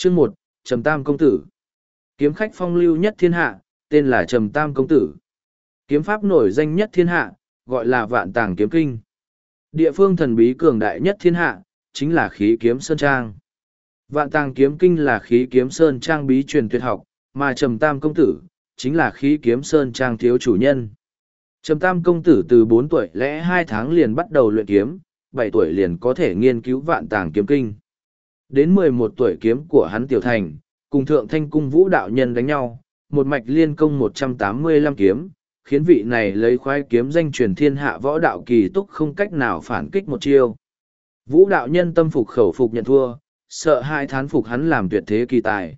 Chương 1, Trầm Tam Công Tử. Kiếm khách phong lưu nhất thiên hạ, tên là Trầm Tam Công Tử. Kiếm pháp nổi danh nhất thiên hạ, gọi là Vạn Tàng Kiếm Kinh. Địa phương thần bí cường đại nhất thiên hạ, chính là Khí Kiếm Sơn Trang. Vạn Tàng Kiếm Kinh là Khí Kiếm Sơn Trang bí truyền tuyệt học, mà Trầm Tam Công Tử chính là Khí Kiếm Sơn Trang thiếu chủ nhân. Trầm Tam Công Tử từ 4 tuổi lẻ 2 tháng liền bắt đầu luyện kiếm, 7 tuổi liền có thể nghiên cứu Vạn Tàng Kiếm Kinh. Đến 11 tuổi kiếm của hắn tiểu thành, cùng Thượng Thanh Cung Vũ đạo nhân đánh nhau, một mạch liên công 185 kiếm, khiến vị này lấy khoái kiếm danh truyền thiên hạ võ đạo kỳ túc không cách nào phản kích một chiêu. Vũ đạo nhân tâm phục khẩu phục nhận thua, sợ hai thán phục hắn làm tuyệt thế kỳ tài.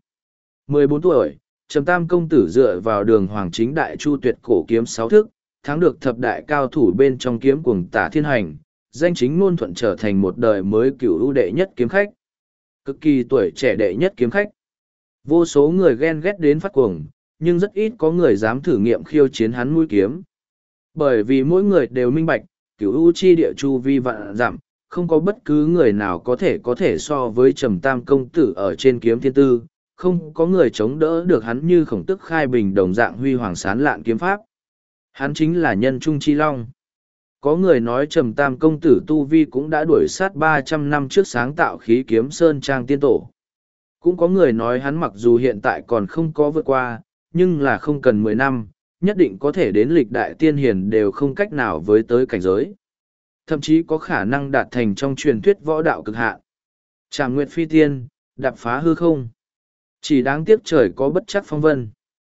14 tuổi, Trầm Tam Công Tử dựa vào đường hoàng chính đại chu tuyệt cổ kiếm 6 thức, thắng được thập đại cao thủ bên trong kiếm cuồng tả thiên hành, danh chính ngôn thuận trở thành một đời mới cửu ưu đệ nhất kiếm khách. Cực kỳ tuổi trẻ đệ nhất kiếm khách. Vô số người ghen ghét đến phát cuồng, nhưng rất ít có người dám thử nghiệm khiêu chiến hắn mũi kiếm. Bởi vì mỗi người đều minh bạch, cửu ưu chi địa chu vi vạn dặm, không có bất cứ người nào có thể so với Trầm Tam Công Tử ở trên kiếm thiên tư, không có người chống đỡ được hắn như Khổng Tức khai bình đồng dạng huy hoàng sán lạn kiếm pháp. Hắn chính là nhân trung chi long. Có người nói Trầm Tam Công Tử tu vi cũng đã đuổi sát 300 năm trước sáng tạo Khí Kiếm Sơn Trang tiên tổ. Cũng có người nói hắn mặc dù hiện tại còn không có vượt qua, nhưng là không cần 10 năm, nhất định có thể đến lịch đại tiên hiền đều không cách nào với tới cảnh giới. Thậm chí có khả năng đạt thành trong truyền thuyết võ đạo cực hạn. Trảm nguyệt phi tiên, đạp phá hư không. Chỉ đáng tiếc trời có bất chắc phong vân.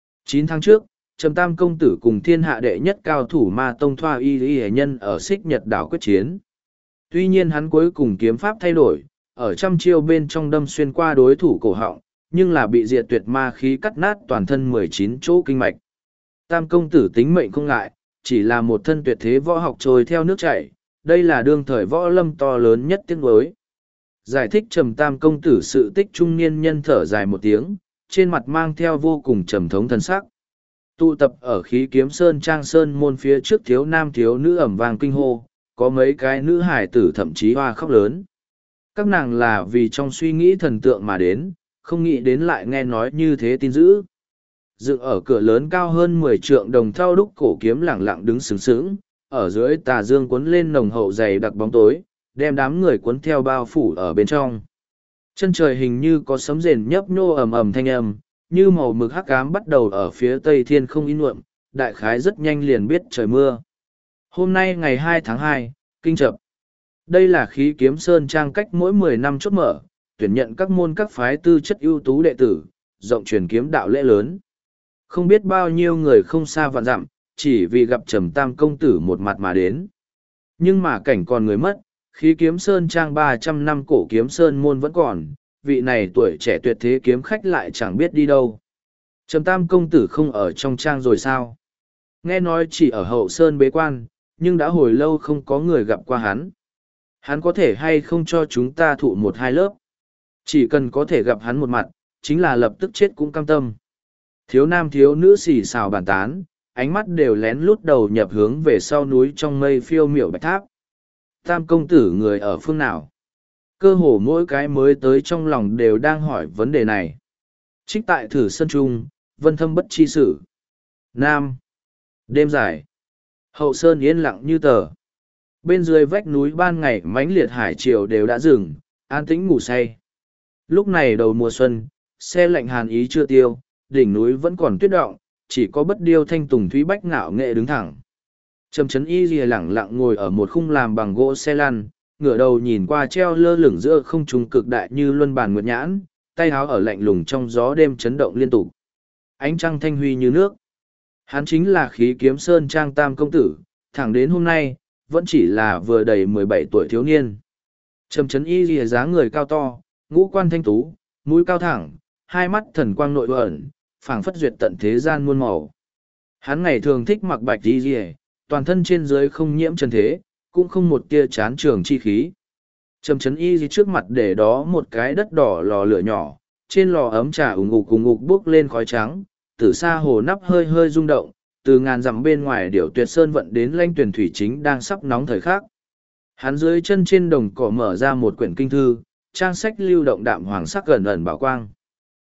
9 tháng trước, Trầm Tam Công Tử cùng thiên hạ đệ nhất cao thủ Ma Tông Thoa Y Hệ Nhân ở Xích Nhật đảo quyết chiến. Tuy nhiên hắn cuối cùng kiếm pháp thay đổi, ở trăm chiêu bên trong đâm xuyên qua đối thủ cổ họng, nhưng là bị diệt tuyệt ma khí cắt nát toàn thân 19 chỗ kinh mạch. Tam Công Tử tính mệnh không ngại, chỉ là một thân tuyệt thế võ học trôi theo nước chảy, đây là đương thời võ lâm to lớn nhất tiếng đối. Giải thích Trầm Tam Công Tử sự tích trung niên nhân thở dài một tiếng, trên mặt mang theo vô cùng trầm thống thân sắc. Tụ tập ở Khí Kiếm Sơn Trang Sơn môn phía trước thiếu nam thiếu nữ ẩm vang kinh hô, có mấy cái nữ hải tử thậm chí hoa khóc lớn. Các nàng là vì trong suy nghĩ thần tượng mà đến, không nghĩ đến lại nghe nói như thế tin dữ. Dựng ở cửa lớn cao hơn 10 trượng đồng thau đúc cổ kiếm lẳng lặng đứng sướng sướng, ở dưới tà dương cuốn lên nồng hậu dày đặc bóng tối, đem đám người cuốn theo bao phủ ở bên trong. Chân trời hình như có sấm rền nhấp nhô ầm ầm thanh âm, như màu mực hắc ám bắt đầu ở phía tây thiên không in nhuộm, đại khái rất nhanh liền biết trời mưa. Hôm nay ngày 2 tháng 2, kinh chập. Đây là Khí Kiếm Sơn Trang cách mỗi 10 năm chốt mở, tuyển nhận các môn các phái tư chất ưu tú đệ tử, rộng truyền kiếm đạo lễ lớn. Không biết bao nhiêu người không xa vạn dặm, chỉ vì gặp Trầm Tam Công Tử một mặt mà đến. Nhưng mà cảnh còn người mất, Khí Kiếm Sơn Trang 300 năm cổ kiếm sơn môn vẫn còn, vị này tuổi trẻ tuyệt thế kiếm khách lại chẳng biết đi đâu. Trầm Tam Công Tử không ở trong trang rồi sao? Nghe nói chỉ ở hậu sơn bế quan, nhưng đã hồi lâu không có người gặp qua hắn. Hắn có thể hay không cho chúng ta thụ 1-2 lớp? Chỉ cần có thể gặp hắn một mặt, chính là lập tức chết cũng cam tâm. Thiếu nam thiếu nữ xì xào bàn tán, ánh mắt đều lén lút đầu nhập hướng về sau núi trong mây phiêu miểu bạch tháp. Tam Công Tử người ở phương nào? Cơ hồ mỗi cái mới tới trong lòng đều đang hỏi vấn đề này. Trích tại Thử Sơn Trung, vân thâm bất chi sử. Nam. Đêm dài. Hậu sơn yên lặng như tờ. Bên dưới vách núi ban ngày mãnh liệt hải triều đều đã dừng, an tĩnh ngủ say. Lúc này đầu mùa xuân, xe lạnh hàn ý chưa tiêu, đỉnh núi vẫn còn tuyết động, chỉ có bất điêu thanh tùng thúy bách ngạo nghệ đứng thẳng. Trầm Chấn Y lìa lẳng lặng ngồi ở một khung làm bằng gỗ xe lăn, ngửa đầu nhìn qua treo lơ lửng giữa không trung cực đại như luân bàn nguyệt nhãn, tay háo ở lạnh lùng trong gió đêm chấn động liên tục. Ánh trăng thanh huy như nước. Hắn chính là Khí Kiếm Sơn Trang Tam Công Tử, thẳng đến hôm nay, vẫn chỉ là vừa đầy 17 tuổi thiếu niên. Trầm Chấn Y lìa dáng người cao to, ngũ quan thanh tú, mũi cao thẳng, hai mắt thần quang nội ẩn, phảng phất duyệt tận thế gian muôn màu. Hắn ngày thường thích mặc bạch y lìa, toàn thân trên dưới không nhiễm trần thế, cũng không một tia chán trường chi khí. Trầm Chấn Y trước mặt để đó một cái đất đỏ lò lửa nhỏ, trên lò ấm trà ủng ngục bốc lên khói trắng, từ xa hồ nắp hơi hơi rung động, từ ngàn dặm bên ngoài điểu tuyệt sơn vận đến lanh tuyển thủy chính đang sắp nóng thời khắc. Hắn dưới chân trên đồng cỏ mở ra một quyển kinh thư, trang sách lưu động đạm hoàng sắc gần ẩn bảo quang.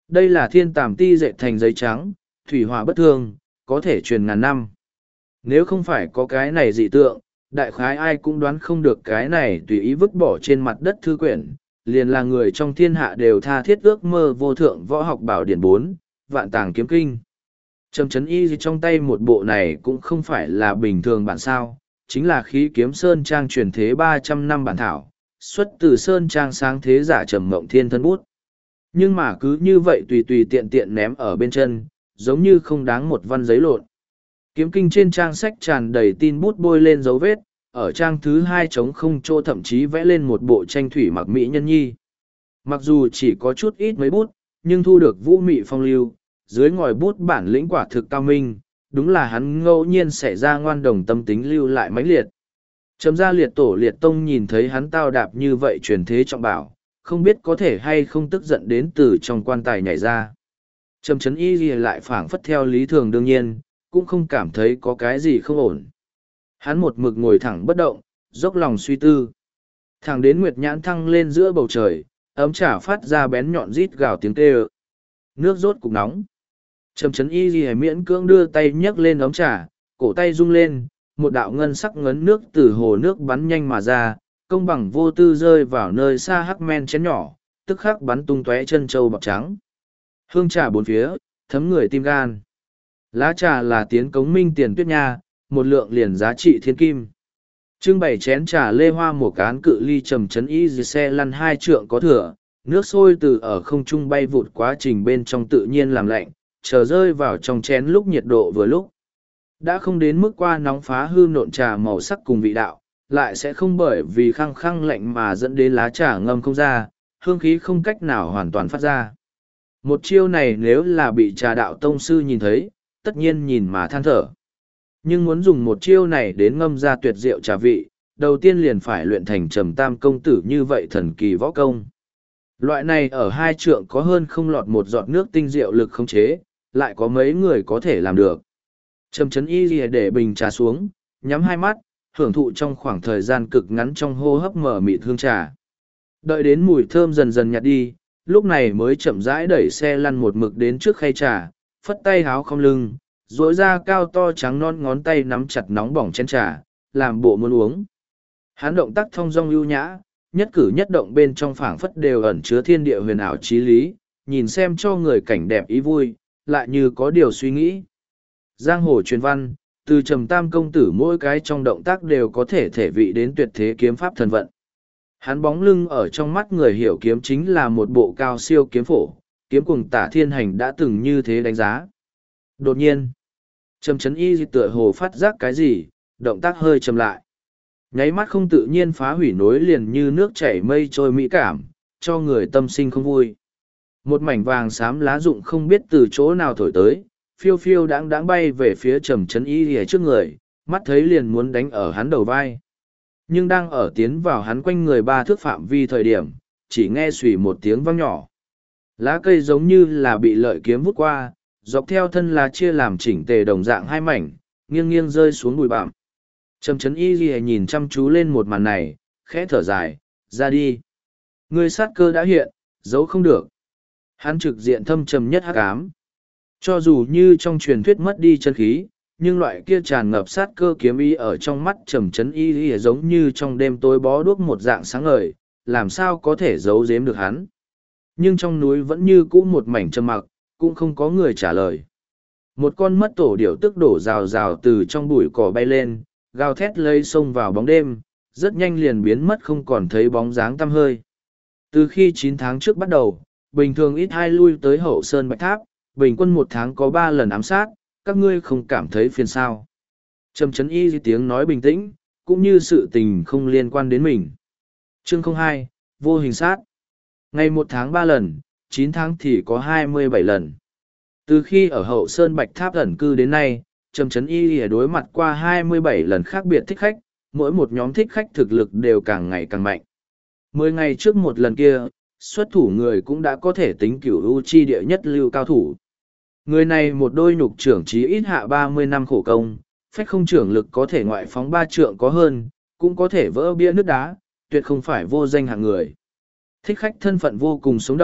Đây là thiên tàm ti dệt thành giấy trắng, thủy hỏa bất thương, có thể truyền ngàn năm. Nếu không phải có cái này dị tượng, đại khái ai cũng đoán không được cái này tùy ý vứt bỏ trên mặt đất thư quyển, liền là người trong thiên hạ đều tha thiết ước mơ vô thượng võ học bảo điển 4, vạn tàng kiếm kinh. Trầm chấn y trong tay một bộ này cũng không phải là bình thường bản sao, chính là khí kiếm sơn trang truyền thế 300 năm bản thảo, xuất từ sơn trang sáng thế giả Trầm Mộng Thiên thân bút. Nhưng mà cứ như vậy tùy tùy tiện tiện ném ở bên chân, giống như không đáng một văn giấy lộn. Kiếm kinh trên trang sách tràn đầy tin bút bôi lên dấu vết, ở trang thứ 2 trống không chỗ thậm chí vẽ lên một bộ tranh thủy mặc mỹ nhân nhi. Mặc dù chỉ có chút ít mấy bút, nhưng thu được vũ mị phong lưu, dưới ngòi bút bản lĩnh quả thực cao minh, đúng là hắn ngẫu nhiên xảy ra ngoan đồng tâm tính lưu lại mãnh liệt. Trầm gia liệt tổ liệt tông nhìn thấy hắn tao đạp như vậy truyền thế trọng bảo, không biết có thể hay không tức giận đến từ trong quan tài nhảy ra. Trầm chấn y ghi lại phảng phất theo lý thường đương nhiên, cũng không cảm thấy có cái gì không ổn. Hắn một mực ngồi thẳng bất động, dốc lòng suy tư. Thẳng đến nguyệt nhãn thăng lên giữa bầu trời, ấm trà phát ra bén nhọn rít gào tiếng kêu. Nước rốt cục nóng. Trầm chấn y ghi miễn cưỡng đưa tay nhấc lên ấm trà, cổ tay rung lên, một đạo ngân sắc ngấn nước từ hồ nước bắn nhanh mà ra, công bằng vô tư rơi vào nơi xa hắc men chén nhỏ, tức khắc bắn tung tóe chân trâu bọc trắng. Hương trà bốn phía, thấm người tim gan. Lá trà là tiến cống minh tiền tuyết nha, một lượng liền giá trị thiên kim. Trưng bày chén trà lê hoa một cán cự ly trầm chấn y dưới xe lăn 2 trượng có thừa, nước sôi từ ở không trung bay vụt quá trình bên trong tự nhiên làm lạnh, chờ rơi vào trong chén lúc nhiệt độ vừa lúc. Đã không đến mức qua nóng phá hư nộn trà màu sắc cùng vị đạo, lại sẽ không bởi vì khăng khăng lạnh mà dẫn đến lá trà ngâm không ra, hương khí không cách nào hoàn toàn phát ra. Một chiêu này nếu là bị trà đạo tông sư nhìn thấy, tất nhiên nhìn mà than thở. Nhưng muốn dùng một chiêu này đến ngâm ra tuyệt diệu trà vị, đầu tiên liền phải luyện thành trầm tam công tử như vậy thần kỳ võ công. Loại này ở 2 trượng có hơn không lọt một giọt nước tinh diệu lực khống chế, lại có mấy người có thể làm được. Trầm chấn y lìa để bình trà xuống, nhắm 2 mắt, hưởng thụ trong khoảng thời gian cực ngắn trong hô hấp mở mịt hương trà. Đợi đến mùi thơm dần dần nhạt đi, lúc này mới chậm rãi đẩy xe lăn một mực đến trước khay trà, phất tay háo không lưng, duỗi ra cao to trắng non ngón tay nắm chặt nóng bỏng chén trà, làm bộ muốn uống. Hắn động tác thong dong ưu nhã, nhất cử nhất động bên trong phảng phất đều ẩn chứa thiên địa huyền ảo trí lý, nhìn xem cho người cảnh đẹp ý vui, lại như có điều suy nghĩ. Giang hồ truyền văn, từ trầm tam công tử mỗi cái trong động tác đều có thể thể vị đến tuyệt thế kiếm pháp thần vận. Hắn bóng lưng ở trong mắt người hiểu kiếm chính là một bộ cao siêu kiếm phổ, kiếm cùng tả thiên hành đã từng như thế đánh giá. Đột nhiên, trầm chấn y tựa hồ phát giác cái gì, động tác hơi chậm lại. Nháy mắt không tự nhiên phá hủy nối liền như nước chảy mây trôi mỹ cảm, cho người tâm sinh không vui. Một mảnh vàng xám lá rụng không biết từ chỗ nào thổi tới, phiêu phiêu đáng đáng bay về phía trầm chấn y lìa trước người, mắt thấy liền muốn đánh ở hắn đầu vai. Nhưng đang ở tiến vào hắn quanh người 3 thước phạm vi thời điểm, chỉ nghe xùy một tiếng vang nhỏ. Lá cây giống như là bị lợi kiếm vút qua, dọc theo thân lá chia làm chỉnh tề đồng dạng 2 mảnh, nghiêng nghiêng rơi xuống bụi bặm. Trầm chấn y lìa nhìn chăm chú lên một màn này, khẽ thở dài, ra đi. Ngươi sát cơ đã hiện, giấu không được. Hắn trực diện thâm trầm nhất hắc ám. Cho dù như trong truyền thuyết mất đi chân khí, nhưng loại kia tràn ngập sát cơ kiếm ý ở trong mắt trầm chấn y lìa giống như trong đêm tối bó đuốc một dạng sáng ngời, làm sao có thể giấu giếm được hắn. Nhưng trong núi vẫn như cũ một mảnh trầm mặc, cũng không có người trả lời. Một con mất tổ điểu tức đổ rào rào từ trong bụi cỏ bay lên, gào thét lây xông vào bóng đêm, rất nhanh liền biến mất không còn thấy bóng dáng tăm hơi. Từ khi 9 tháng trước bắt đầu, bình thường ít ai lui tới hậu sơn bạch tháp, bình quân 1 tháng có 3 lần ám sát, các ngươi không cảm thấy phiền sao. Trầm chấn y tiếng nói bình tĩnh, cũng như sự tình không liên quan đến mình. Chương 02, vô hình sát. Ngày 1 tháng 3 lần, 9 tháng thì có 27 lần. Từ khi ở hậu sơn bạch tháp ẩn cư đến nay, trầm chấn y đối mặt qua 27 lần khác biệt thích khách, mỗi một nhóm thích khách thực lực đều càng ngày càng mạnh. 10 ngày trước một lần kia, xuất thủ người cũng đã có thể tính cửu u chi địa nhất lưu cao thủ. Người này một đôi nhục trưởng chí ít hạ 30 năm khổ công, phách không trưởng lực có thể ngoại phóng 3 trượng có hơn, cũng có thể vỡ bia nước đá, tuyệt không phải vô danh hạng người. Thích khách thân phận vô cùng sống động,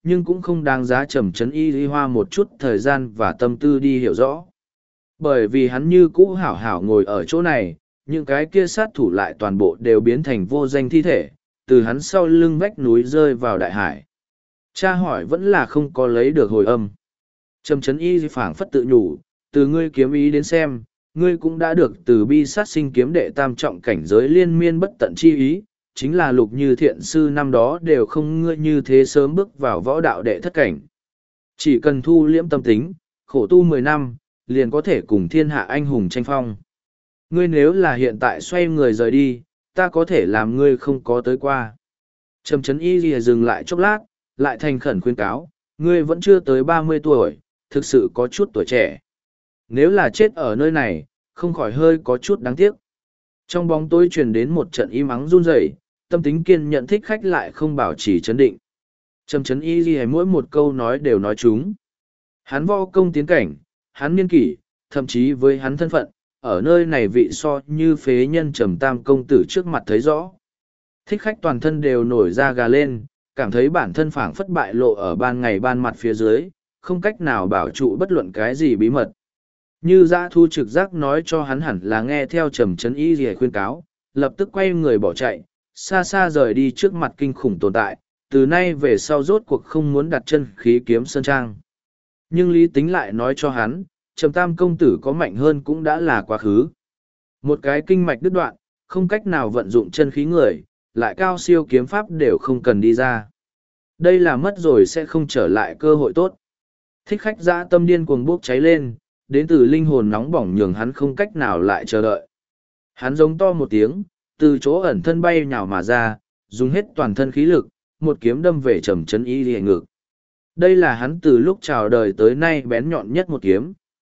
nhưng cũng không đáng giá Trầm Trấn Y hoa một chút thời gian và tâm tư đi hiểu rõ. Bởi vì hắn như cũ hảo hảo ngồi ở chỗ này, những cái kia sát thủ lại toàn bộ đều biến thành vô danh thi thể, từ hắn sau lưng vách núi rơi vào đại hải. Cha hỏi vẫn là không có lấy được hồi âm. Trầm Trấn Y phảng phất tự nhủ, từ ngươi kiếm ý đến xem, ngươi cũng đã được từ bi sát sinh kiếm đệ tam trọng cảnh giới liên miên bất tận chi ý, chính là Lục Như Thiện sư năm đó đều không ngươi như thế sớm bước vào võ đạo đệ thất cảnh. Chỉ cần thu liễm tâm tính, khổ tu 10 năm, liền có thể cùng thiên hạ anh hùng tranh phong. Ngươi nếu là hiện tại xoay người rời đi, ta có thể làm ngươi không có tới qua. Trầm Trấn Y lìa dừng lại chốc lát, lại thành khẩn khuyên cáo, ngươi vẫn chưa tới 30 tuổi, thực sự có chút tuổi trẻ. Nếu là chết ở nơi này, không khỏi hơi có chút đáng tiếc. Trong bóng tối truyền đến một trận im ắng run rẩy, tâm tính kiên nhận thích khách lại không bảo trì chấn định. Trầm Trấn Y lìa mỗi một câu nói đều nói chúng. Hắn võ công tiến cảnh, hắn niên kỷ, thậm chí với hắn thân phận, ở nơi này vị so như phế nhân Trầm Tam công tử trước mặt thấy rõ. Thích khách toàn thân đều nổi da gà lên, cảm thấy bản thân phảng phất bại lộ ở ban ngày ban mặt phía dưới, không cách nào bảo trụ bất luận cái gì bí mật. Như dã thu trực giác nói cho hắn hẳn là nghe theo Trầm Trấn Y lìa khuyên cáo, lập tức quay người bỏ chạy, xa xa rời đi trước mặt kinh khủng tồn tại, từ nay về sau rốt cuộc không muốn đặt chân khí kiếm sơn trang. Nhưng lý tính lại nói cho hắn, Trầm Tam công tử có mạnh hơn cũng đã là quá khứ. Một cái kinh mạch đứt đoạn, không cách nào vận dụng chân khí người, lại cao siêu kiếm pháp đều không cần đi ra. Đây là mất rồi sẽ không trở lại cơ hội tốt. Thích khách dã tâm điên cuồng bốc cháy lên, đến từ linh hồn nóng bỏng nhường hắn không cách nào lại chờ đợi. Hắn giống to một tiếng, từ chỗ ẩn thân bay nhào mà ra, dùng hết toàn thân khí lực, một kiếm đâm về Trầm Trấn Y lìa ngực. Đây là hắn từ lúc chào đời tới nay bén nhọn nhất một kiếm.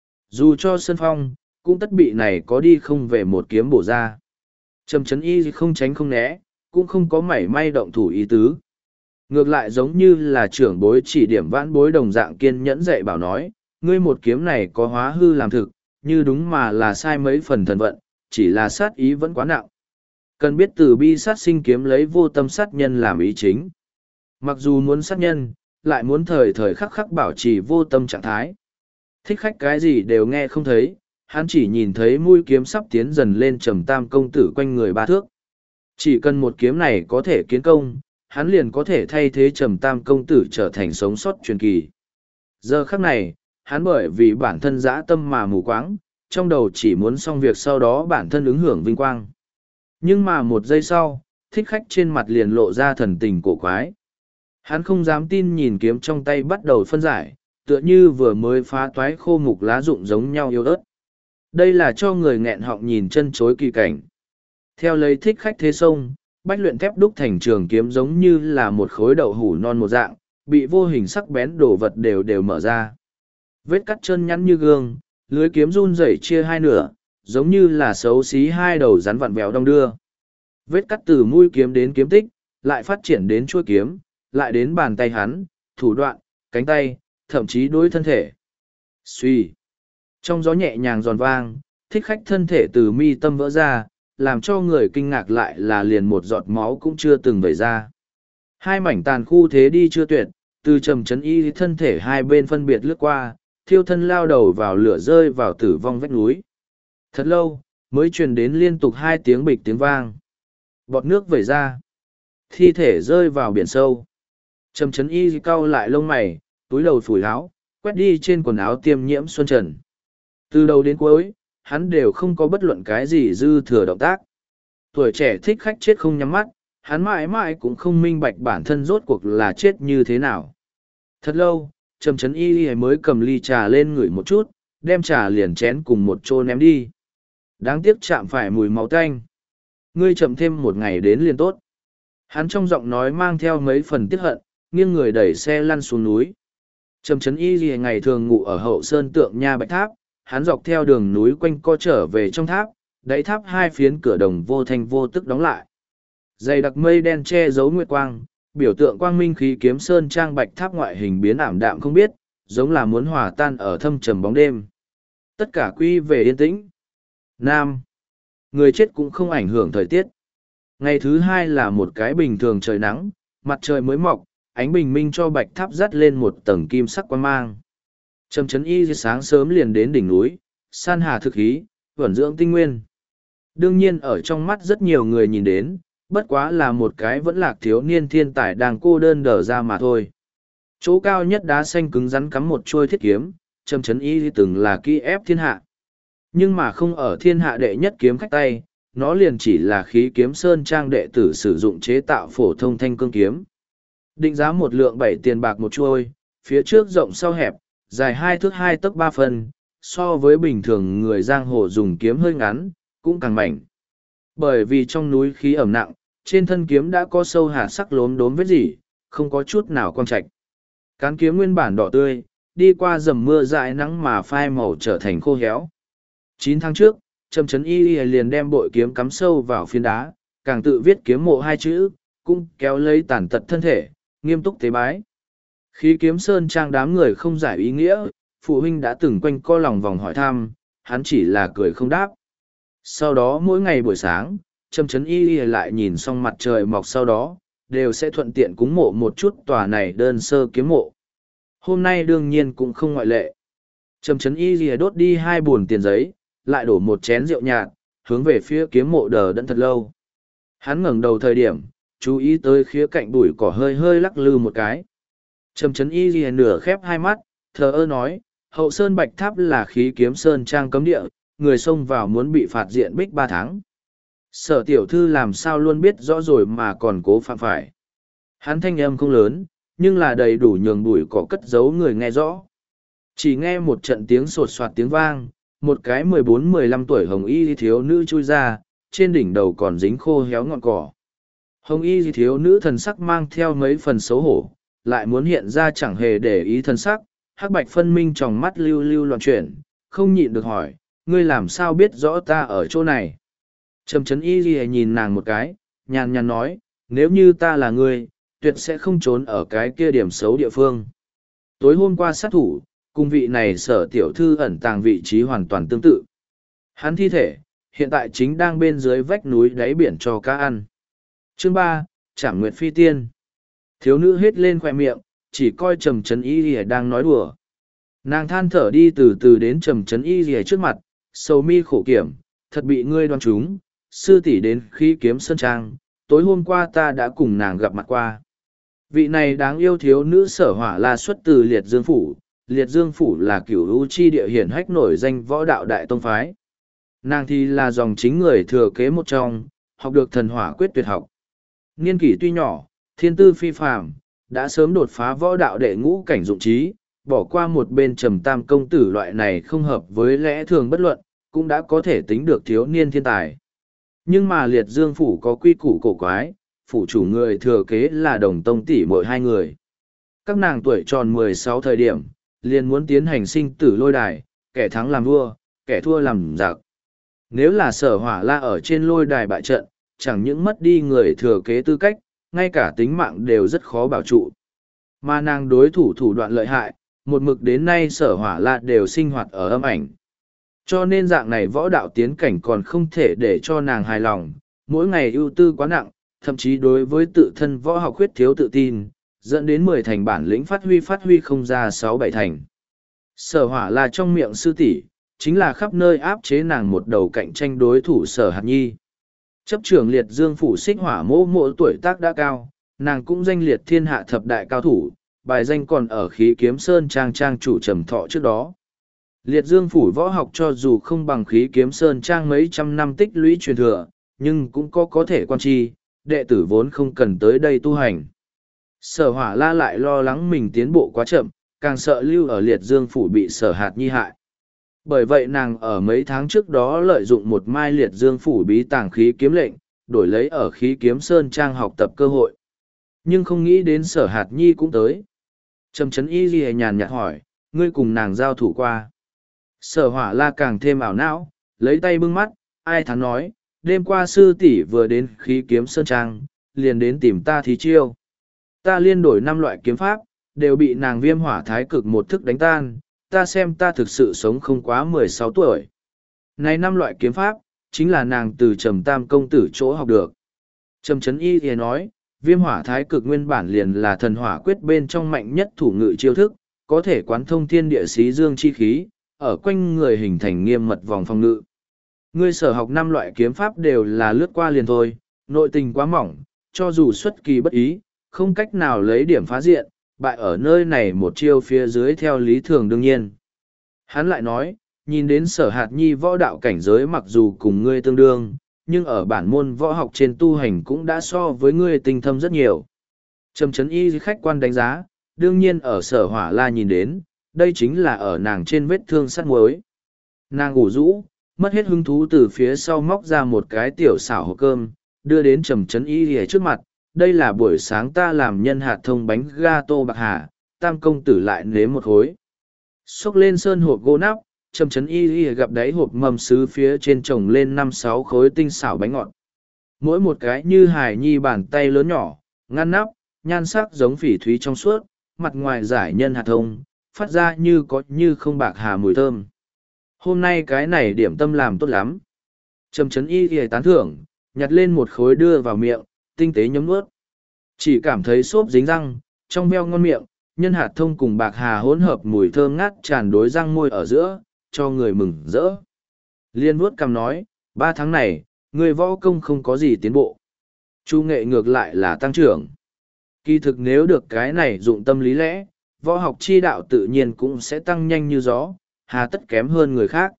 Dù cho Sơn Phong, cũng tất bị này có đi không về một kiếm bổ ra. Trầm Trấn Y không tránh không né, cũng không có mảy may động thủ ý tứ. Ngược lại giống như là trưởng bối chỉ điểm vãn bối đồng dạng kiên nhẫn dạy bảo nói, ngươi một kiếm này có hóa hư làm thực, như đúng mà là sai mấy phần thần vận, chỉ là sát ý vẫn quá nặng. Cần biết từ bi sát sinh kiếm lấy vô tâm sát nhân làm ý chính. Mặc dù muốn sát nhân, lại muốn thời thời khắc khắc bảo trì vô tâm trạng thái. Thích khách cái gì đều nghe không thấy, hắn chỉ nhìn thấy mũi kiếm sắp tiến dần lên Trầm Tam công tử quanh người 3 thước. Chỉ cần một kiếm này có thể kiến công, hắn liền có thể thay thế Trầm Tam công tử trở thành sống sót truyền kỳ. Giờ khắc này, hắn bởi vì bản thân dã tâm mà mù quáng, trong đầu chỉ muốn xong việc sau đó bản thân ứng hưởng vinh quang. Nhưng mà một giây sau, thích khách trên mặt liền lộ ra thần tình cổ quái. Hắn không dám tin nhìn kiếm trong tay bắt đầu phân giải, tựa như vừa mới phá toái khô mục lá rụng giống nhau yếu ớt. Đây là cho người nghẹn họng nhìn chân chối kỳ cảnh. Theo lấy thích khách thế sông, bách luyện thép đúc thành trường kiếm giống như là một khối đậu hủ non một dạng, bị vô hình sắc bén đổ vật đều đều mở ra. Vết cắt chân nhắn như gương, lưới kiếm run rẩy chia hai nửa, giống như là xấu xí hai đầu rắn vặn vẹo đong đưa. Vết cắt từ mũi kiếm đến kiếm tích, lại phát triển đến chuôi kiếm, lại đến bàn tay hắn, thủ đoạn, cánh tay, thậm chí đối thân thể. Xuy. Trong gió nhẹ nhàng giòn vang, thích khách thân thể từ mi tâm vỡ ra, làm cho người kinh ngạc lại là liền một giọt máu cũng chưa từng vẩy ra. Hai mảnh tàn khu thế đi chưa tuyệt, từ Trầm Trấn Y thân thể hai bên phân biệt lướt qua, thiêu thân lao đầu vào lửa rơi vào tử vong vách núi. Thật lâu, mới truyền đến liên tục 2 tiếng bịch tiếng vang. Bọt nước vẩy ra. Thi thể rơi vào biển sâu. Trầm Trấn Y cau lại lông mày, túi đầu phủi áo, quét đi trên quần áo tiêm nhiễm xuân trần. Từ đầu đến cuối, hắn đều không có bất luận cái gì dư thừa động tác. Tuổi trẻ thích khách chết không nhắm mắt, hắn mãi mãi cũng không minh bạch bản thân rốt cuộc là chết như thế nào. Thật lâu, Trầm Trấn Y mới cầm ly trà lên ngửi một chút, đem trà liền chén cùng một chỗ ném đi. Đáng tiếc chạm phải mùi máu tanh. Ngươi chậm thêm một ngày đến liền tốt. Hắn trong giọng nói mang theo mấy phần tiếc hận, nghiêng người đẩy xe lăn xuống núi. Trầm Trấn Y ngày thường ngủ ở hậu sơn tượng nha bạch tháp, hắn dọc theo đường núi quanh co trở về trong tháp, đáy tháp 2 phiến cửa đồng vô thanh vô tức đóng lại. Dày đặc mây đen che giấu nguyệt quang, biểu tượng quang minh khí kiếm sơn trang bạch tháp ngoại hình biến ảm đạm không biết, giống là muốn hòa tan ở thâm trầm bóng đêm. Tất cả quy về yên tĩnh. Nam. Người chết cũng không ảnh hưởng thời tiết. Ngày thứ 2 là một cái bình thường trời nắng, mặt trời mới mọc, ánh bình minh cho bạch tháp dắt lên một tầng kim sắc quan mang. Trầm Trấn Y sáng sớm liền đến đỉnh núi, san hà thực khí, vẩn dưỡng tinh nguyên. Đương nhiên ở trong mắt rất nhiều người nhìn đến, bất quá là một cái vẫn lạc thiếu niên thiên tài đang cô đơn đờ ra mà thôi. Chỗ cao nhất đá xanh cứng rắn cắm một chuôi thiết kiếm, Trầm Trấn Y từng là kỹ ép thiên hạ. Nhưng mà không ở thiên hạ đệ nhất kiếm khách tay, nó liền chỉ là khí kiếm sơn trang đệ tử sử dụng chế tạo phổ thông thanh cương kiếm. Định giá một lượng 7 tiền bạc một chuôi, phía trước rộng sau hẹp, dài 2 thước 2 tấc 3 phân, so với bình thường người giang hồ dùng kiếm hơi ngắn, cũng càng mảnh. Bởi vì trong núi khí ẩm nặng, trên thân kiếm đã có sâu hạt sắc lốm đốm vết rỉ, không có chút nào quang trạch. Cán kiếm nguyên bản đỏ tươi, đi qua dầm mưa dãi nắng mà phai màu trở thành khô héo. 9 tháng trước, Trầm Trấn Y liền đem bội kiếm cắm sâu vào phiến đá, càng tự viết kiếm mộ 2 chữ, cũng kéo lấy tàn tật thân thể, nghiêm túc tế bái. Khí kiếm sơn trang đám người không giải ý nghĩa, phụ huynh đã từng quanh co lòng vòng hỏi thăm, hắn chỉ là cười không đáp. Sau đó mỗi ngày buổi sáng, Trầm Trấn Y lại nhìn xong mặt trời mọc sau đó, đều sẽ thuận tiện cúng mộ một chút tòa này đơn sơ kiếm mộ. Hôm nay đương nhiên cũng không ngoại lệ. Trầm Trấn Y đốt đi 2 buồn tiền giấy, lại đổ một chén rượu nhạt, hướng về phía kiếm mộ đờ đẫn thật lâu. Hắn ngẩng đầu thời điểm, chú ý tới khía cạnh bụi cỏ hơi hơi lắc lư một cái. Trầm Trấn Y nửa khép 2 mắt, thờ ơ nói, Hậu Sơn Bạch Tháp là khí kiếm sơn trang cấm địa, người xông vào muốn bị phạt diện bích 3 tháng. Sở tiểu thư làm sao luôn biết rõ rồi mà còn cố phạm phải. Hắn thanh âm không lớn, nhưng là đầy đủ nhường bụi cỏ cất giấu người nghe rõ. Chỉ nghe một trận tiếng sột soạt tiếng vang, một cái 14-15 tuổi hồng y thiếu nữ chui ra, trên đỉnh đầu còn dính khô héo ngọn cỏ. Hồng y thiếu nữ thần sắc mang theo mấy phần xấu hổ, lại muốn hiện ra chẳng hề để ý thần sắc, hắc bạch phân minh trong mắt lưu lưu loạn chuyển, không nhịn được hỏi, ngươi làm sao biết rõ ta ở chỗ này. Trầm Trấn Y nhìn nàng một cái, nhàn nhàn nói, nếu như ta là ngươi, tuyệt sẽ không trốn ở cái kia điểm xấu địa phương. Tối hôm qua sát thủ, cùng vị này sở tiểu thư ẩn tàng vị trí hoàn toàn tương tự. Hắn thi thể, hiện tại chính đang bên dưới vách núi đáy biển cho cá ăn. Chương 3, Trảm Nguyệt Phi Tiên. Thiếu nữ hết lên khỏe miệng, chỉ coi Trầm Trấn Y đang nói đùa. Nàng than thở đi từ từ đến Trầm Trấn Y trước mặt, sầu mi khổ kiểm, thật bị ngươi đoán trúng, sư tỷ đến khí kiếm sơn trang, tối hôm qua ta đã cùng nàng gặp mặt qua. Vị này đáng yêu thiếu nữ Sở Hỏa La xuất từ Liệt Dương Phủ. Liệt Dương Phủ là cửu u chi địa hiển hách nổi danh võ đạo đại tông phái. Nàng thì là dòng chính người thừa kế một trong, học được thần hỏa quyết tuyệt học. Niên kỷ tuy nhỏ, thiên tư phi phàm, đã sớm đột phá võ đạo đệ ngũ cảnh dụng trí, bỏ qua một bên Trầm Tam công tử loại này không hợp với lẽ thường bất luận, cũng đã có thể tính được thiếu niên thiên tài. Nhưng mà Liệt Dương Phủ có quy củ cổ quái, phủ chủ người thừa kế là đồng tông tỷ muội 2 người. Các nàng tuổi tròn 16 thời điểm, liền muốn tiến hành sinh tử lôi đài, kẻ thắng làm vua, kẻ thua làm giặc. Nếu là Sở Hỏa La ở trên lôi đài bại trận, chẳng những mất đi người thừa kế tư cách, ngay cả tính mạng đều rất khó bảo trụ. Mà nàng đối thủ thủ đoạn lợi hại, một mực đến nay Sở Hỏa La đều sinh hoạt ở âm ảnh. Cho nên dạng này võ đạo tiến cảnh còn không thể để cho nàng hài lòng, mỗi ngày ưu tư quá nặng, thậm chí đối với tự thân võ học khuyết thiếu tự tin, dẫn đến 10 thành bản lĩnh phát huy không ra 6-7 thành. Sở Hỏa La trong miệng sư tỷ, chính là khắp nơi áp chế nàng một đầu cạnh tranh đối thủ Sở Hạt Nhi. Chấp trưởng Liệt Dương Phủ Xích Hỏa mỗ tuổi tác đã cao, nàng cũng danh liệt thiên hạ thập đại cao thủ, bài danh còn ở khí kiếm sơn trang chủ Trầm Thọ trước đó. Liệt Dương Phủ võ học cho dù không bằng khí kiếm sơn trang mấy trăm năm tích lũy truyền thừa, nhưng cũng có thể quan chi, đệ tử vốn không cần tới đây tu hành. Sở Hỏa La lại lo lắng mình tiến bộ quá chậm, càng sợ lưu ở Liệt Dương Phủ bị Sở Hạt Nhi hại. Bởi vậy nàng ở mấy tháng trước đó lợi dụng một mai Liệt Dương Phủ bí tàng khí kiếm lệnh, đổi lấy ở khí kiếm sơn trang học tập cơ hội. Nhưng không nghĩ đến Sở Hạt Nhi cũng tới. Trầm Trấn Y nhàn nhạt hỏi, ngươi cùng nàng giao thủ qua. Sở Hỏa La càng thêm ảo não, lấy tay bưng mắt, ai thắn nói, đêm qua sư tỷ vừa đến khí kiếm sơn trang, liền đến tìm ta thí chiêu. Ta liên đổi 5 loại kiếm pháp, đều bị nàng Viêm Hỏa Thái Cực một thức đánh tan, ta xem ta thực sự sống không quá 16 tuổi. Này 5 loại kiếm pháp, chính là nàng từ Trầm Tam công tử chỗ học được. Trầm Trấn Y thì nói, Viêm hỏa thái cực nguyên bản liền là thần hỏa quyết bên trong mạnh nhất thủ ngự chiêu thức, có thể quán thông thiên địa xí dương chi khí, ở quanh người hình thành nghiêm mật vòng phòng ngự. Ngươi sở học 5 loại kiếm pháp đều là lướt qua liền thôi, nội tình quá mỏng, cho dù xuất kỳ bất ý, không cách nào lấy điểm phá diện, bại ở nơi này một chiêu phía dưới theo lý thường đương nhiên. Hắn lại nói, nhìn đến sở hạt nhi võ đạo cảnh giới mặc dù cùng ngươi tương đương, nhưng ở bản môn võ học trên tu hành cũng đã so với ngươi tinh thâm rất nhiều. Trầm chấn y khách quan đánh giá, đương nhiên ở sở hỏa la nhìn đến, đây chính là ở nàng trên vết thương sắt muối. Nàng ủ rũ, mất hết hứng thú từ phía sau móc ra một cái tiểu xảo hộp cơm, đưa đến trầm chấn y trước mặt. Đây là buổi sáng ta làm nhân hạt thông bánh gato bạc hà, tam công tử lại nếm một khối. Xốc lên sơn hộp gỗ nắp, trầm chấn y gặp đáy hộp mầm sứ phía trên trồng lên 5-6 khối tinh xảo bánh ngọt. Mỗi một cái như hài nhi bàn tay lớn nhỏ, ngăn nắp, nhan sắc giống phỉ thúy trong suốt, mặt ngoài giải nhân hạt thông, phát ra như có như không bạc hà mùi thơm. Hôm nay cái này điểm tâm làm tốt lắm. Trầm chấn y tán thưởng, nhặt lên một khối đưa vào miệng, tinh tế nhấm nuốt. Chỉ cảm thấy xốp dính răng, trong veo ngon miệng, nhân hạt thông cùng bạc hà hỗn hợp mùi thơm ngát tràn đối răng môi ở giữa, cho người mừng rỡ. Liên vuốt cằm nói, 3 tháng này, người võ công không có gì tiến bộ. Chu nghệ ngược lại là tăng trưởng. Kỳ thực nếu được cái này dụng tâm lý lẽ, võ học chi đạo tự nhiên cũng sẽ tăng nhanh như gió, hà tất kém hơn người khác.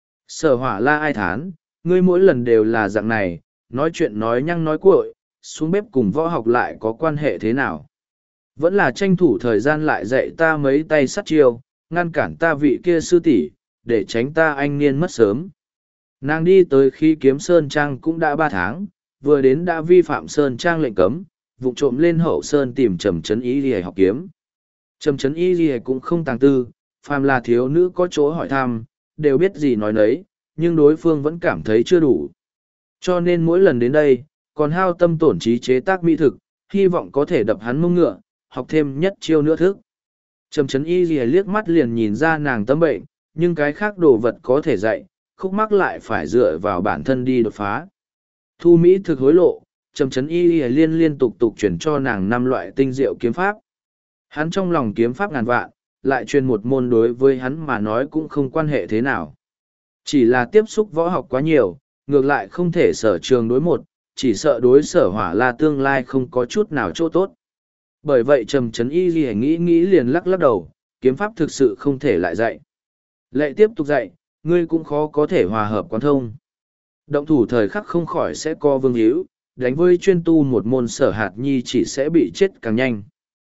Sở hỏa la ai thán, ngươi mỗi lần đều là dạng này, nói chuyện nói nhăng nói cuội, xuống bếp cùng võ học lại có quan hệ thế nào. Vẫn là tranh thủ thời gian lại dạy ta mấy tay sắt chiêu, ngăn cản ta vị kia sư tỷ, để tránh ta anh niên mất sớm. Nàng đi tới khi kiếm Sơn Trang cũng đã 3 tháng, vừa đến đã vi phạm Sơn Trang lệnh cấm, vụng trộm lên hậu Sơn tìm Trầm Chấn Y Lìa học kiếm. Trầm Chấn Y Lìa cũng không tàng tư, phàm là thiếu nữ có chỗ hỏi thăm, đều biết gì nói nấy, nhưng đối phương vẫn cảm thấy chưa đủ. Cho nên mỗi lần đến đây, còn hao tâm tổn trí chế tác mỹ thực, hy vọng có thể đập hắn mông ngựa, học thêm nhất chiêu nữa thức. Trầm Chấn Y Lìa liếc mắt liền nhìn ra nàng tâm bệnh, nhưng cái khác đồ vật có thể dạy, khúc mắc lại phải dựa vào bản thân đi đột phá. Thu mỹ thực hối lộ, Trầm Chấn Y liên tục chuyển cho nàng 5 loại tinh diệu kiếm pháp. Hắn trong lòng kiếm pháp ngàn vạn, lại truyền một môn đối với hắn mà nói cũng không quan hệ thế nào. Chỉ là tiếp xúc võ học quá nhiều, ngược lại không thể sở trường đối một, chỉ sợ đối sở hỏa la tương lai không có chút nào chỗ tốt. Bởi vậy Trầm Chấn Y nghĩ liền lắc đầu, kiếm pháp thực sự không thể lại dạy. Lại tiếp tục dạy, ngươi cũng khó có thể hòa hợp quán thông. Động thủ thời khắc không khỏi sẽ co vương hữu, đánh với chuyên tu một môn sở hạt nhi chỉ sẽ bị chết càng nhanh.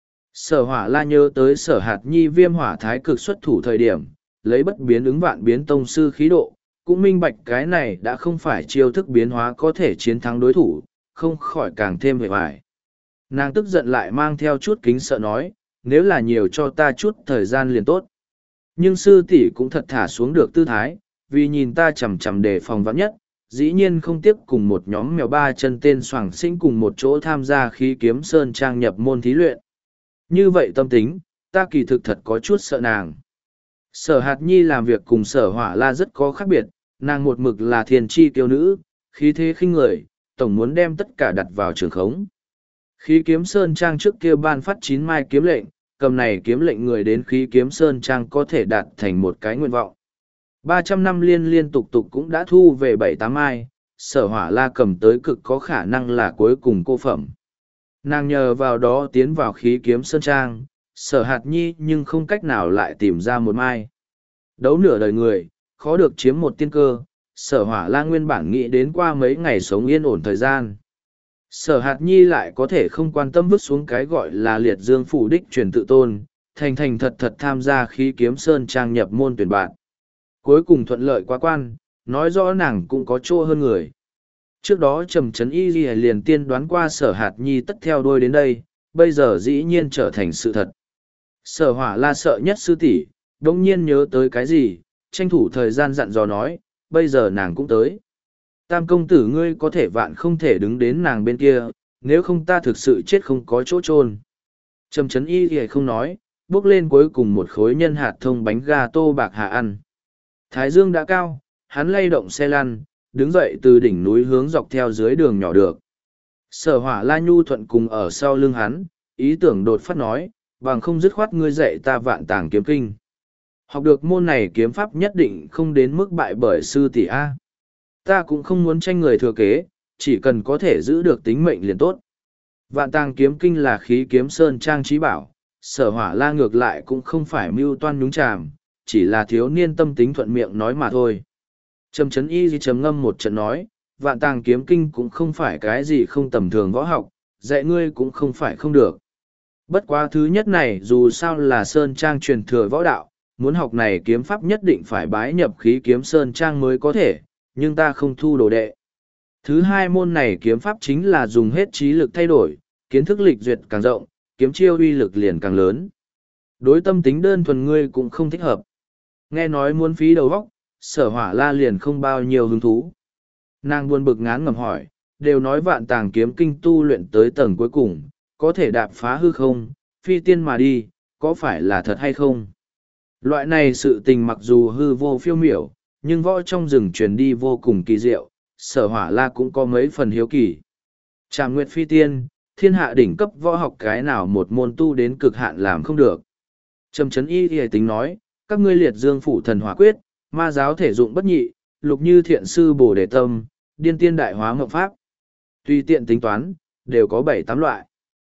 Sở hỏa la nhớ tới sở hạt nhi viêm hỏa thái cực xuất thủ thời điểm, lấy bất biến ứng vạn biến tông sư khí độ, cũng minh bạch cái này đã không phải chiêu thức biến hóa có thể chiến thắng đối thủ, không khỏi càng thêm vẻ vải. Nàng tức giận lại mang theo chút kính sợ nói, nếu là nhiều cho ta chút thời gian liền tốt. Nhưng sư tỷ cũng thật thả xuống được tư thái, vì nhìn ta chằm chằm đề phòng vắn nhất, dĩ nhiên không tiếc cùng một nhóm mèo 3 chân tên soảng sinh cùng một chỗ tham gia khí kiếm Sơn Trang nhập môn thí luyện. Như vậy tâm tính, ta kỳ thực thật có chút sợ nàng. Sở hạt nhi làm việc cùng sở hỏa la rất có khác biệt, nàng một mực là thiền chi kiêu nữ, khí thế khinh người, tổng muốn đem tất cả đặt vào trường khống. Khí kiếm Sơn Trang trước kia ban phát 9 mai kiếm lệnh, cầm này kiếm lệnh người đến khí kiếm Sơn Trang có thể đạt thành một cái nguyện vọng. 300 năm liên tục cũng đã thu về 7-8 mai, sở hỏa la cầm tới cực có khả năng là cuối cùng cô phẩm. Nàng nhờ vào đó tiến vào khí kiếm Sơn Trang, sở hạt nhi nhưng không cách nào lại tìm ra một mai. Đấu nửa đời người, khó được chiếm một tiên cơ, sở hỏa la nguyên bản nghĩ đến qua mấy ngày sống yên ổn thời gian. Sở hạt nhi lại có thể không quan tâm vứt xuống cái gọi là liệt dương phủ đích truyền tự tôn, thành thật tham gia khí kiếm Sơn Trang nhập môn tuyển bạn. Cuối cùng thuận lợi quá quan, nói rõ nàng cũng có chỗ hơn người. Trước đó Trầm Chấn Y liền tiên đoán qua sở hạt nhi tất theo đuôi đến đây, bây giờ dĩ nhiên trở thành sự thật. Sở hỏa la sợ nhất sư tỷ, đông nhiên nhớ tới cái gì, tranh thủ thời gian dặn dò nói, bây giờ nàng cũng tới. Tam công tử ngươi có thể vạn không thể đứng đến nàng bên kia, nếu không ta thực sự chết không có chỗ chôn. Trầm Chấn Y không nói, bước lên cuối cùng một khối nhân hạt thông bánh gato bạc hà ăn. Thái dương đã cao, hắn lay động xe lăn, đứng dậy từ đỉnh núi hướng dọc theo dưới đường nhỏ được. Sở Hỏa La nhu thuận cùng ở sau lưng hắn, ý tưởng đột phát nói, bằng không dứt khoát ngươi dạy ta vạn tàng kiếm kinh. Học được môn này kiếm pháp nhất định không đến mức bại bởi sư tỷ A. Ta cũng không muốn tranh người thừa kế, chỉ cần có thể giữ được tính mệnh liền tốt. Vạn tàng kiếm kinh là khí kiếm sơn trang trí bảo, Sở Hỏa La ngược lại cũng không phải mưu toan nhúng chàm, chỉ là thiếu niên tâm tính thuận miệng nói mà thôi. Trầm Chấn Y gì trầm ngâm một trận nói, vạn tàng kiếm kinh cũng không phải cái gì không tầm thường võ học, dạy ngươi cũng không phải không được. Bất quá thứ nhất này dù sao là sơn trang truyền thừa võ đạo, muốn học này kiếm pháp nhất định phải bái nhập khí kiếm sơn trang mới có thể, nhưng ta không thu đồ đệ. Thứ hai môn này kiếm pháp chính là dùng hết trí lực thay đổi, kiến thức lịch duyệt càng rộng, kiếm chiêu uy lực liền càng lớn. Đối tâm tính đơn thuần ngươi cũng không thích hợp. Nghe nói muốn phí đầu óc, Sở Hỏa La liền không bao nhiêu hứng thú. Nàng buồn bực ngán ngẩm hỏi, đều nói vạn tàng kiếm kinh tu luyện tới tầng cuối cùng, có thể đạp phá hư không, phi tiên mà đi, có phải là thật hay không? Loại này sự tình mặc dù hư vô phiêu miểu, nhưng võ trong rừng truyền đi vô cùng kỳ diệu, Sở Hỏa La cũng có mấy phần hiếu kỳ. Trảm Nguyệt phi tiên, thiên hạ đỉnh cấp võ học cái nào một môn tu đến cực hạn làm không được. Trầm Chấn Y thì tính nói, các ngươi liệt dương phủ thần hỏa quyết, ma giáo thể dụng bất nhị, lục như thiện sư bổ đề tâm, điên tiên đại hóa mộng pháp. Tùy tiện tính toán, đều có 7-8 loại.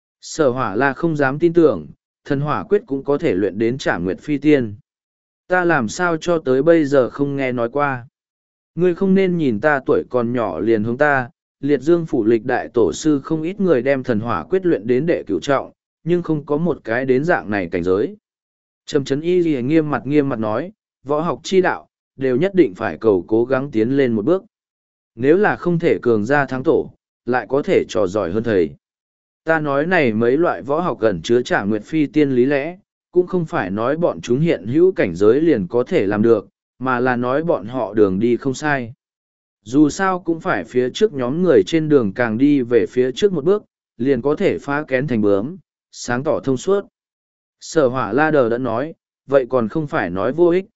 Sở Hỏa La không dám tin tưởng, thần hỏa quyết cũng có thể luyện đến Trảm Nguyệt phi tiên. Ta làm sao cho tới bây giờ không nghe nói qua. Ngươi không nên nhìn ta tuổi còn nhỏ liền hướng ta, liệt dương phủ lịch đại tổ sư không ít người đem thần hỏa quyết luyện đến đệ cửu trọng, nhưng không có một cái đến dạng này cảnh giới. Trầm Chấn Y Ghi nghiêm mặt nói, võ học chi đạo, đều nhất định phải cầu cố gắng tiến lên một bước. Nếu là không thể cường ra thắng tổ, lại có thể trò giỏi hơn thầy. Ta nói này mấy loại võ học gần chứa Trảm Nguyệt phi tiên lý lẽ, cũng không phải nói bọn chúng hiện hữu cảnh giới liền có thể làm được, mà là nói bọn họ đường đi không sai. Dù sao cũng phải phía trước nhóm người trên đường càng đi về phía trước một bước, liền có thể phá kén thành bướm, sáng tỏ thông suốt. Sở Hỏa La đờ đã nói, vậy còn không phải nói vô ích.